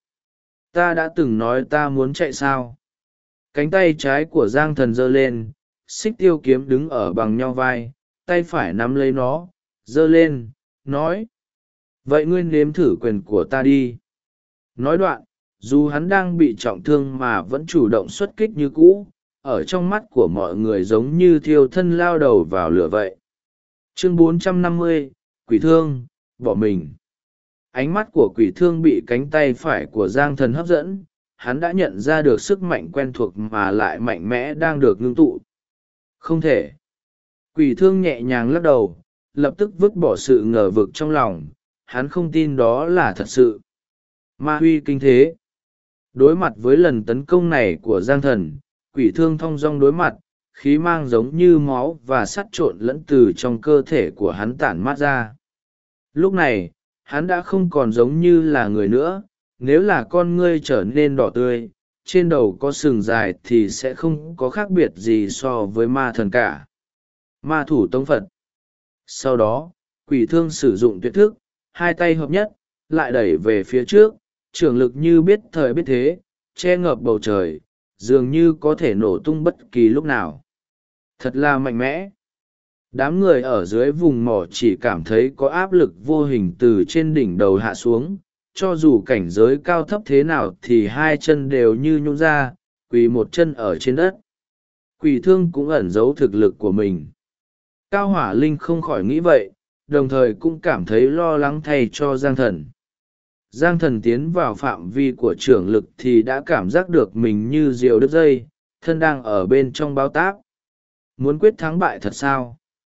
Ta đã từng nói ta muốn chạy sao? Cánh tay trái của Giang Thần giơ lên, xích tiêu kiếm đứng ở bằng nhau vai, tay phải nắm lấy nó, giơ lên, nói. Vậy ngươi nếm thử quyền của ta đi. Nói đoạn, dù hắn đang bị trọng thương mà vẫn chủ động xuất kích như cũ, ở trong mắt của mọi người giống như thiêu thân lao đầu vào lửa vậy. Chương 450, Quỷ thương, bỏ mình. Ánh mắt của quỷ thương bị cánh tay phải của Giang Thần hấp dẫn, hắn đã nhận ra được sức mạnh quen thuộc mà lại mạnh mẽ đang được ngưng tụ. Không thể. Quỷ thương nhẹ nhàng lắc đầu, lập tức vứt bỏ sự ngờ vực trong lòng, hắn không tin đó là thật sự. Ma huy kinh thế. Đối mặt với lần tấn công này của Giang Thần, quỷ thương thong dong đối mặt, khí mang giống như máu và sắt trộn lẫn từ trong cơ thể của hắn tản mát ra. Lúc này, hắn đã không còn giống như là người nữa, nếu là con ngươi trở nên đỏ tươi, trên đầu có sừng dài thì sẽ không có khác biệt gì so với ma thần cả. Ma thủ tống Phật. Sau đó, quỷ thương sử dụng tuyệt thức, hai tay hợp nhất, lại đẩy về phía trước, trường lực như biết thời biết thế, che ngập bầu trời, dường như có thể nổ tung bất kỳ lúc nào. Thật là mạnh mẽ. Đám người ở dưới vùng mỏ chỉ cảm thấy có áp lực vô hình từ trên đỉnh đầu hạ xuống, cho dù cảnh giới cao thấp thế nào thì hai chân đều như nhũn ra, quỳ một chân ở trên đất. Quỷ thương cũng ẩn giấu thực lực của mình. Cao Hỏa Linh không khỏi nghĩ vậy, đồng thời cũng cảm thấy lo lắng thay cho Giang Thần. Giang Thần tiến vào phạm vi của trưởng lực thì đã cảm giác được mình như diều đứt dây, thân đang ở bên trong bao táp. Muốn quyết thắng bại thật sao?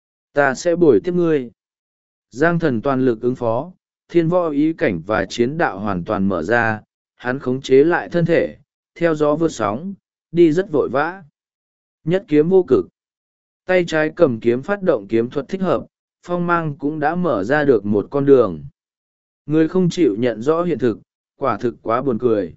Ta sẽ bồi tiếp ngươi. Giang Thần toàn lực ứng phó, thiên võ ý cảnh và chiến đạo hoàn toàn mở ra, hắn khống chế lại thân thể, theo gió vượt sóng, đi rất vội vã. Nhất kiếm vô cực. Tay trái cầm kiếm phát động kiếm thuật thích hợp, phong mang cũng đã mở ra được một con đường. Người không chịu nhận rõ hiện thực, quả thực quá buồn cười.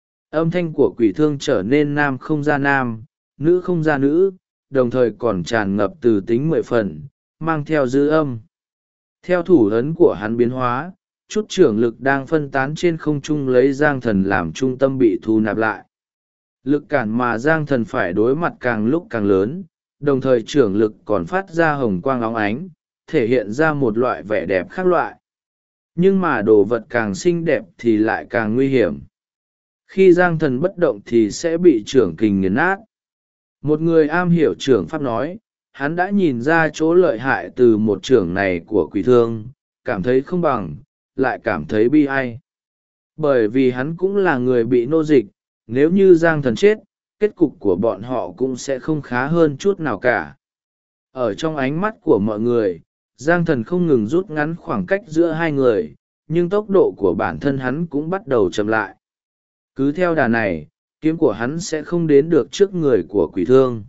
Âm thanh của quỷ thương trở nên nam không ra nam, nữ không ra nữ, đồng thời còn tràn ngập từ tính 10 phần, mang theo dư âm. Theo thủ ấn của hắn biến hóa, chút trưởng lực đang phân tán trên không trung lấy Giang Thần làm trung tâm bị thu nạp lại. Lực cản mà Giang Thần phải đối mặt càng lúc càng lớn, đồng thời trưởng lực còn phát ra hồng quang óng ánh, thể hiện ra một loại vẻ đẹp khác loại. Nhưng mà đồ vật càng xinh đẹp thì lại càng nguy hiểm. Khi Giang Thần bất động thì sẽ bị trưởng kình nghiền nát. Một người am hiểu trưởng pháp nói, hắn đã nhìn ra chỗ lợi hại từ một trưởng này của quỷ thương, cảm thấy không bằng, lại cảm thấy bi ai. Bởi vì hắn cũng là người bị nô dịch, nếu như Giang Thần chết, kết cục của bọn họ cũng sẽ không khá hơn chút nào cả. Ở trong ánh mắt của mọi người, Giang Thần không ngừng rút ngắn khoảng cách giữa hai người, nhưng tốc độ của bản thân hắn cũng bắt đầu chậm lại. Cứ theo đà này, kiếm của hắn sẽ không đến được trước người của quỷ thương.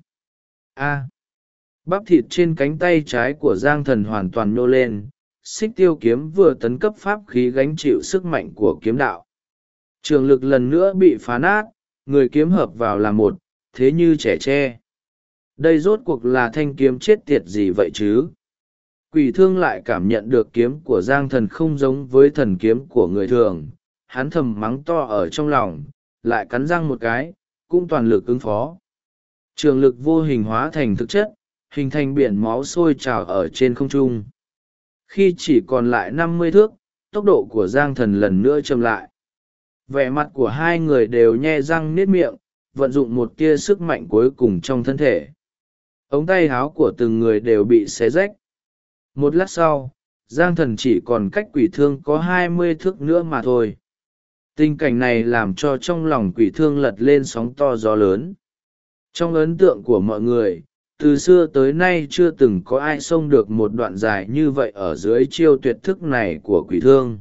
Bắp thịt trên cánh tay trái của Giang Thần hoàn toàn nhô lên, xích tiêu kiếm vừa tấn cấp pháp khí gánh chịu sức mạnh của kiếm đạo. Trường lực lần nữa bị phá nát, người kiếm hợp vào là một, thế như trẻ tre. Đây rốt cuộc là thanh kiếm chết tiệt gì vậy chứ? Quỷ thương lại cảm nhận được kiếm của Giang Thần không giống với thần kiếm của người thường, hắn thầm mắng to ở trong lòng, lại cắn răng một cái, cũng toàn lực ứng phó. Trường lực vô hình hóa thành thực chất, hình thành biển máu sôi trào ở trên không trung. Khi chỉ còn lại 50 thước, tốc độ của Giang Thần lần nữa chậm lại. Vẻ mặt của hai người đều nhe răng niết miệng, vận dụng một tia sức mạnh cuối cùng trong thân thể. Ống tay áo của từng người đều bị xé rách. Một lát sau, Giang Thần chỉ còn cách quỷ thương có 20 thước nữa mà thôi. Tình cảnh này làm cho trong lòng quỷ thương lật lên sóng to gió lớn. Trong ấn tượng của mọi người, từ xưa tới nay chưa từng có ai xông được một đoạn dài như vậy ở dưới chiêu tuyệt thức này của quỷ thương.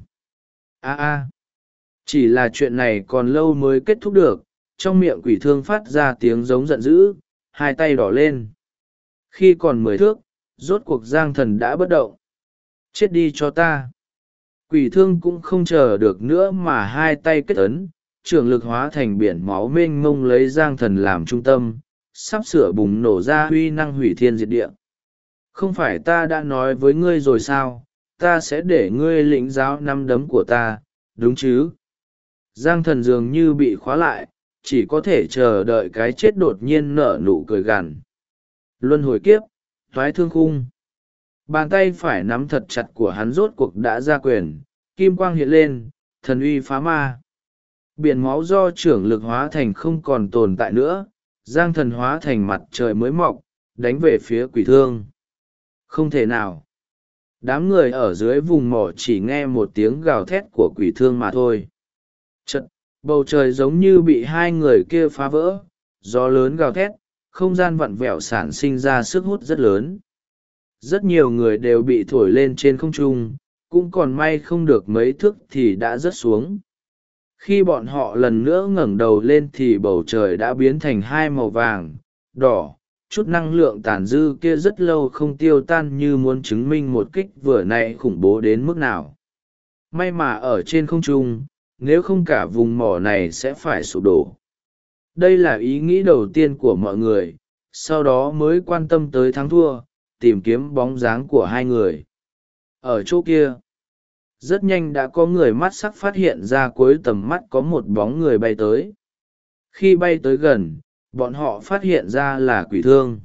Chỉ là chuyện này còn lâu mới kết thúc được, trong miệng quỷ thương phát ra tiếng giống giận dữ, hai tay đỏ lên. Khi còn 10 thước, rốt cuộc Giang Thần đã bất động. Chết đi cho ta. Quỷ thương cũng không chờ được nữa mà hai tay kết ấn, trường lực hóa thành biển máu mênh mông lấy Giang Thần làm trung tâm, sắp sửa bùng nổ ra uy năng hủy thiên diệt địa. Không phải ta đã nói với ngươi rồi sao, ta sẽ để ngươi lĩnh giáo năm đấm của ta, đúng chứ? Giang Thần dường như bị khóa lại, chỉ có thể chờ đợi cái chết đột nhiên nở nụ cười gằn. Luân hồi kiếp, toái thương khung. Bàn tay phải nắm thật chặt của hắn rốt cuộc đã ra quyền, kim quang hiện lên, thần uy phá ma. Biển máu do trưởng lực hóa thành không còn tồn tại nữa, Giang Thần hóa thành mặt trời mới mọc, đánh về phía quỷ thương. Không thể nào. Đám người ở dưới vùng mỏ chỉ nghe một tiếng gào thét của quỷ thương mà thôi. Chật, bầu trời giống như bị hai người kia phá vỡ, gió lớn gào thét, không gian vặn vẹo sản sinh ra sức hút rất lớn. Rất nhiều người đều bị thổi lên trên không trung, cũng còn may không được mấy thước thì đã rớt xuống. Khi bọn họ lần nữa ngẩng đầu lên thì bầu trời đã biến thành hai màu vàng, đỏ, chút năng lượng tàn dư kia rất lâu không tiêu tan như muốn chứng minh một kích vừa nãy khủng bố đến mức nào. May mà ở trên không trung, nếu không cả vùng mỏ này sẽ phải sụp đổ. Đây là ý nghĩ đầu tiên của mọi người, sau đó mới quan tâm tới thắng thua, tìm kiếm bóng dáng của hai người. Ở chỗ kia, rất nhanh đã có người mắt sắc phát hiện ra cuối tầm mắt có một bóng người bay tới. Khi bay tới gần, bọn họ phát hiện ra là quỷ thương.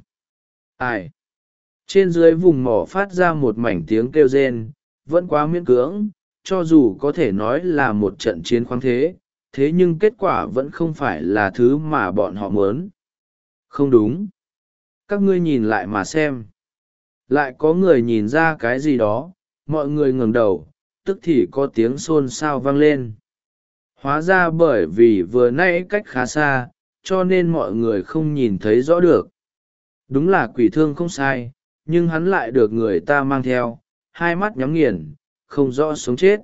Ai? Trên dưới vùng mỏ phát ra một mảnh tiếng kêu rên, vẫn quá miễn cưỡng, cho dù có thể nói là một trận chiến khoáng thế, thế nhưng kết quả vẫn không phải là thứ mà bọn họ muốn. Không đúng. Các ngươi nhìn lại mà xem. Lại có người nhìn ra cái gì đó, mọi người ngẩng đầu, tức thì có tiếng xôn xao vang lên. Hóa ra bởi vì vừa nãy cách khá xa, cho nên mọi người không nhìn thấy rõ được. Đúng là quỷ thương không sai, nhưng hắn lại được người ta mang theo, hai mắt nhắm nghiền, không rõ sống chết.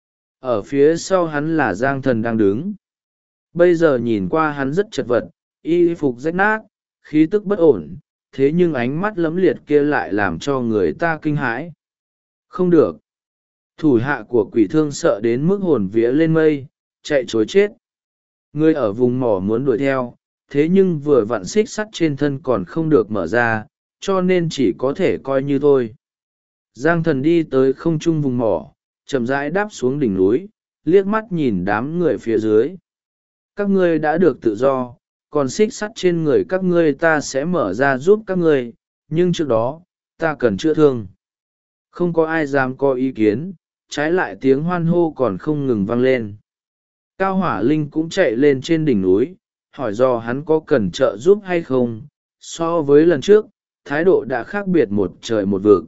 Ở phía sau hắn là Giang Thần đang đứng. Bây giờ nhìn qua hắn rất chật vật, y phục rách nát, khí tức bất ổn, thế nhưng ánh mắt lẫm liệt kia lại làm cho người ta kinh hãi. Không được. Thủ hạ của quỷ thương sợ đến mức hồn vía lên mây, chạy trối chết. Người ở vùng mỏ muốn đuổi theo, thế nhưng vừa vặn xích sắt trên thân còn không được mở ra, cho nên chỉ có thể coi như thôi. Giang Thần đi tới không trung vùng mỏ, chậm rãi đáp xuống đỉnh núi, liếc mắt nhìn đám người phía dưới. Các ngươi đã được tự do, còn xích sắt trên người các ngươi ta sẽ mở ra giúp các ngươi, nhưng trước đó ta cần chữa thương. Không có ai dám có ý kiến, trái lại tiếng hoan hô còn không ngừng vang lên. Cao Hỏa Linh cũng chạy lên trên đỉnh núi, hỏi do hắn có cần trợ giúp hay không. So với lần trước, thái độ đã khác biệt một trời một vực.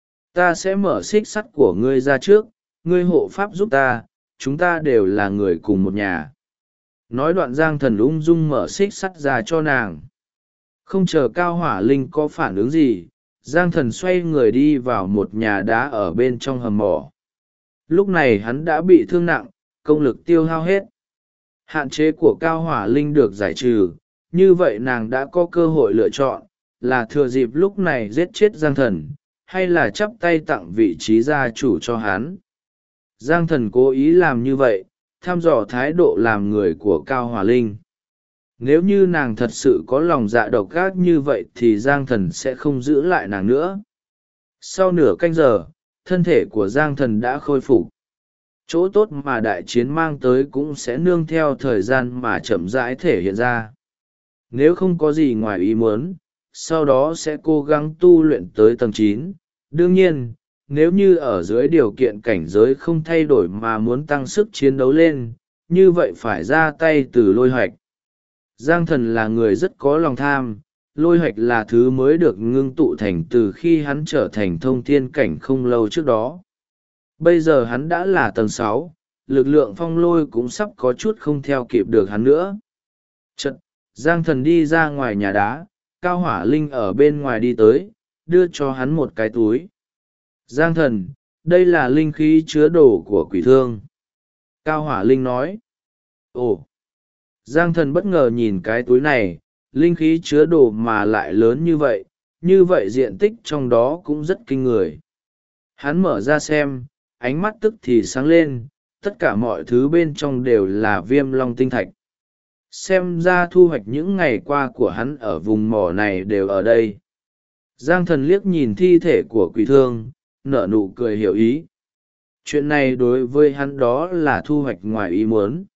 Ta sẽ mở xích sắt của ngươi ra trước, ngươi hộ pháp giúp ta, chúng ta đều là người cùng một nhà. Nói đoạn Giang Thần ung dung mở xích sắt ra cho nàng. Không chờ Cao Hỏa Linh có phản ứng gì, Giang Thần xoay người đi vào một nhà đá ở bên trong hầm mỏ. Lúc này hắn đã bị thương nặng, công lực tiêu hao hết. Hạn chế của Cao Hỏa Linh được giải trừ, như vậy nàng đã có cơ hội lựa chọn, là thừa dịp lúc này giết chết Giang Thần, hay là chắp tay tặng vị trí gia chủ cho hắn. Giang Thần cố ý làm như vậy, thăm dò thái độ làm người của Cao Hỏa Linh. Nếu như nàng thật sự có lòng dạ độc ác như vậy thì Giang Thần sẽ không giữ lại nàng nữa. Sau nửa canh giờ, thân thể của Giang Thần đã khôi phục. Chỗ tốt mà đại chiến mang tới cũng sẽ nương theo thời gian mà chậm rãi thể hiện ra. Nếu không có gì ngoài ý muốn, sau đó sẽ cố gắng tu luyện tới tầng 9. Đương nhiên, nếu như ở dưới điều kiện cảnh giới không thay đổi mà muốn tăng sức chiến đấu lên, như vậy phải ra tay từ lôi hoạch. Giang Thần là người rất có lòng tham, lôi hoạch là thứ mới được ngưng tụ thành từ khi hắn trở thành thông thiên cảnh không lâu trước đó. Bây giờ hắn đã là tầng 6, lực lượng phong lôi cũng sắp có chút không theo kịp được hắn nữa. Chật, Giang Thần đi ra ngoài nhà đá, Cao Hỏa Linh ở bên ngoài đi tới, đưa cho hắn một cái túi. Giang Thần, đây là linh khí chứa đồ của quỷ thương. Cao Hỏa Linh nói. Ồ! Giang Thần bất ngờ nhìn cái túi này, linh khí chứa đồ mà lại lớn như vậy diện tích trong đó cũng rất kinh người. Hắn mở ra xem, ánh mắt tức thì sáng lên, tất cả mọi thứ bên trong đều là viêm long tinh thạch. Xem ra thu hoạch những ngày qua của hắn ở vùng mỏ này đều ở đây. Giang Thần liếc nhìn thi thể của quỷ thương, nở nụ cười hiểu ý. Chuyện này đối với hắn đó là thu hoạch ngoài ý muốn.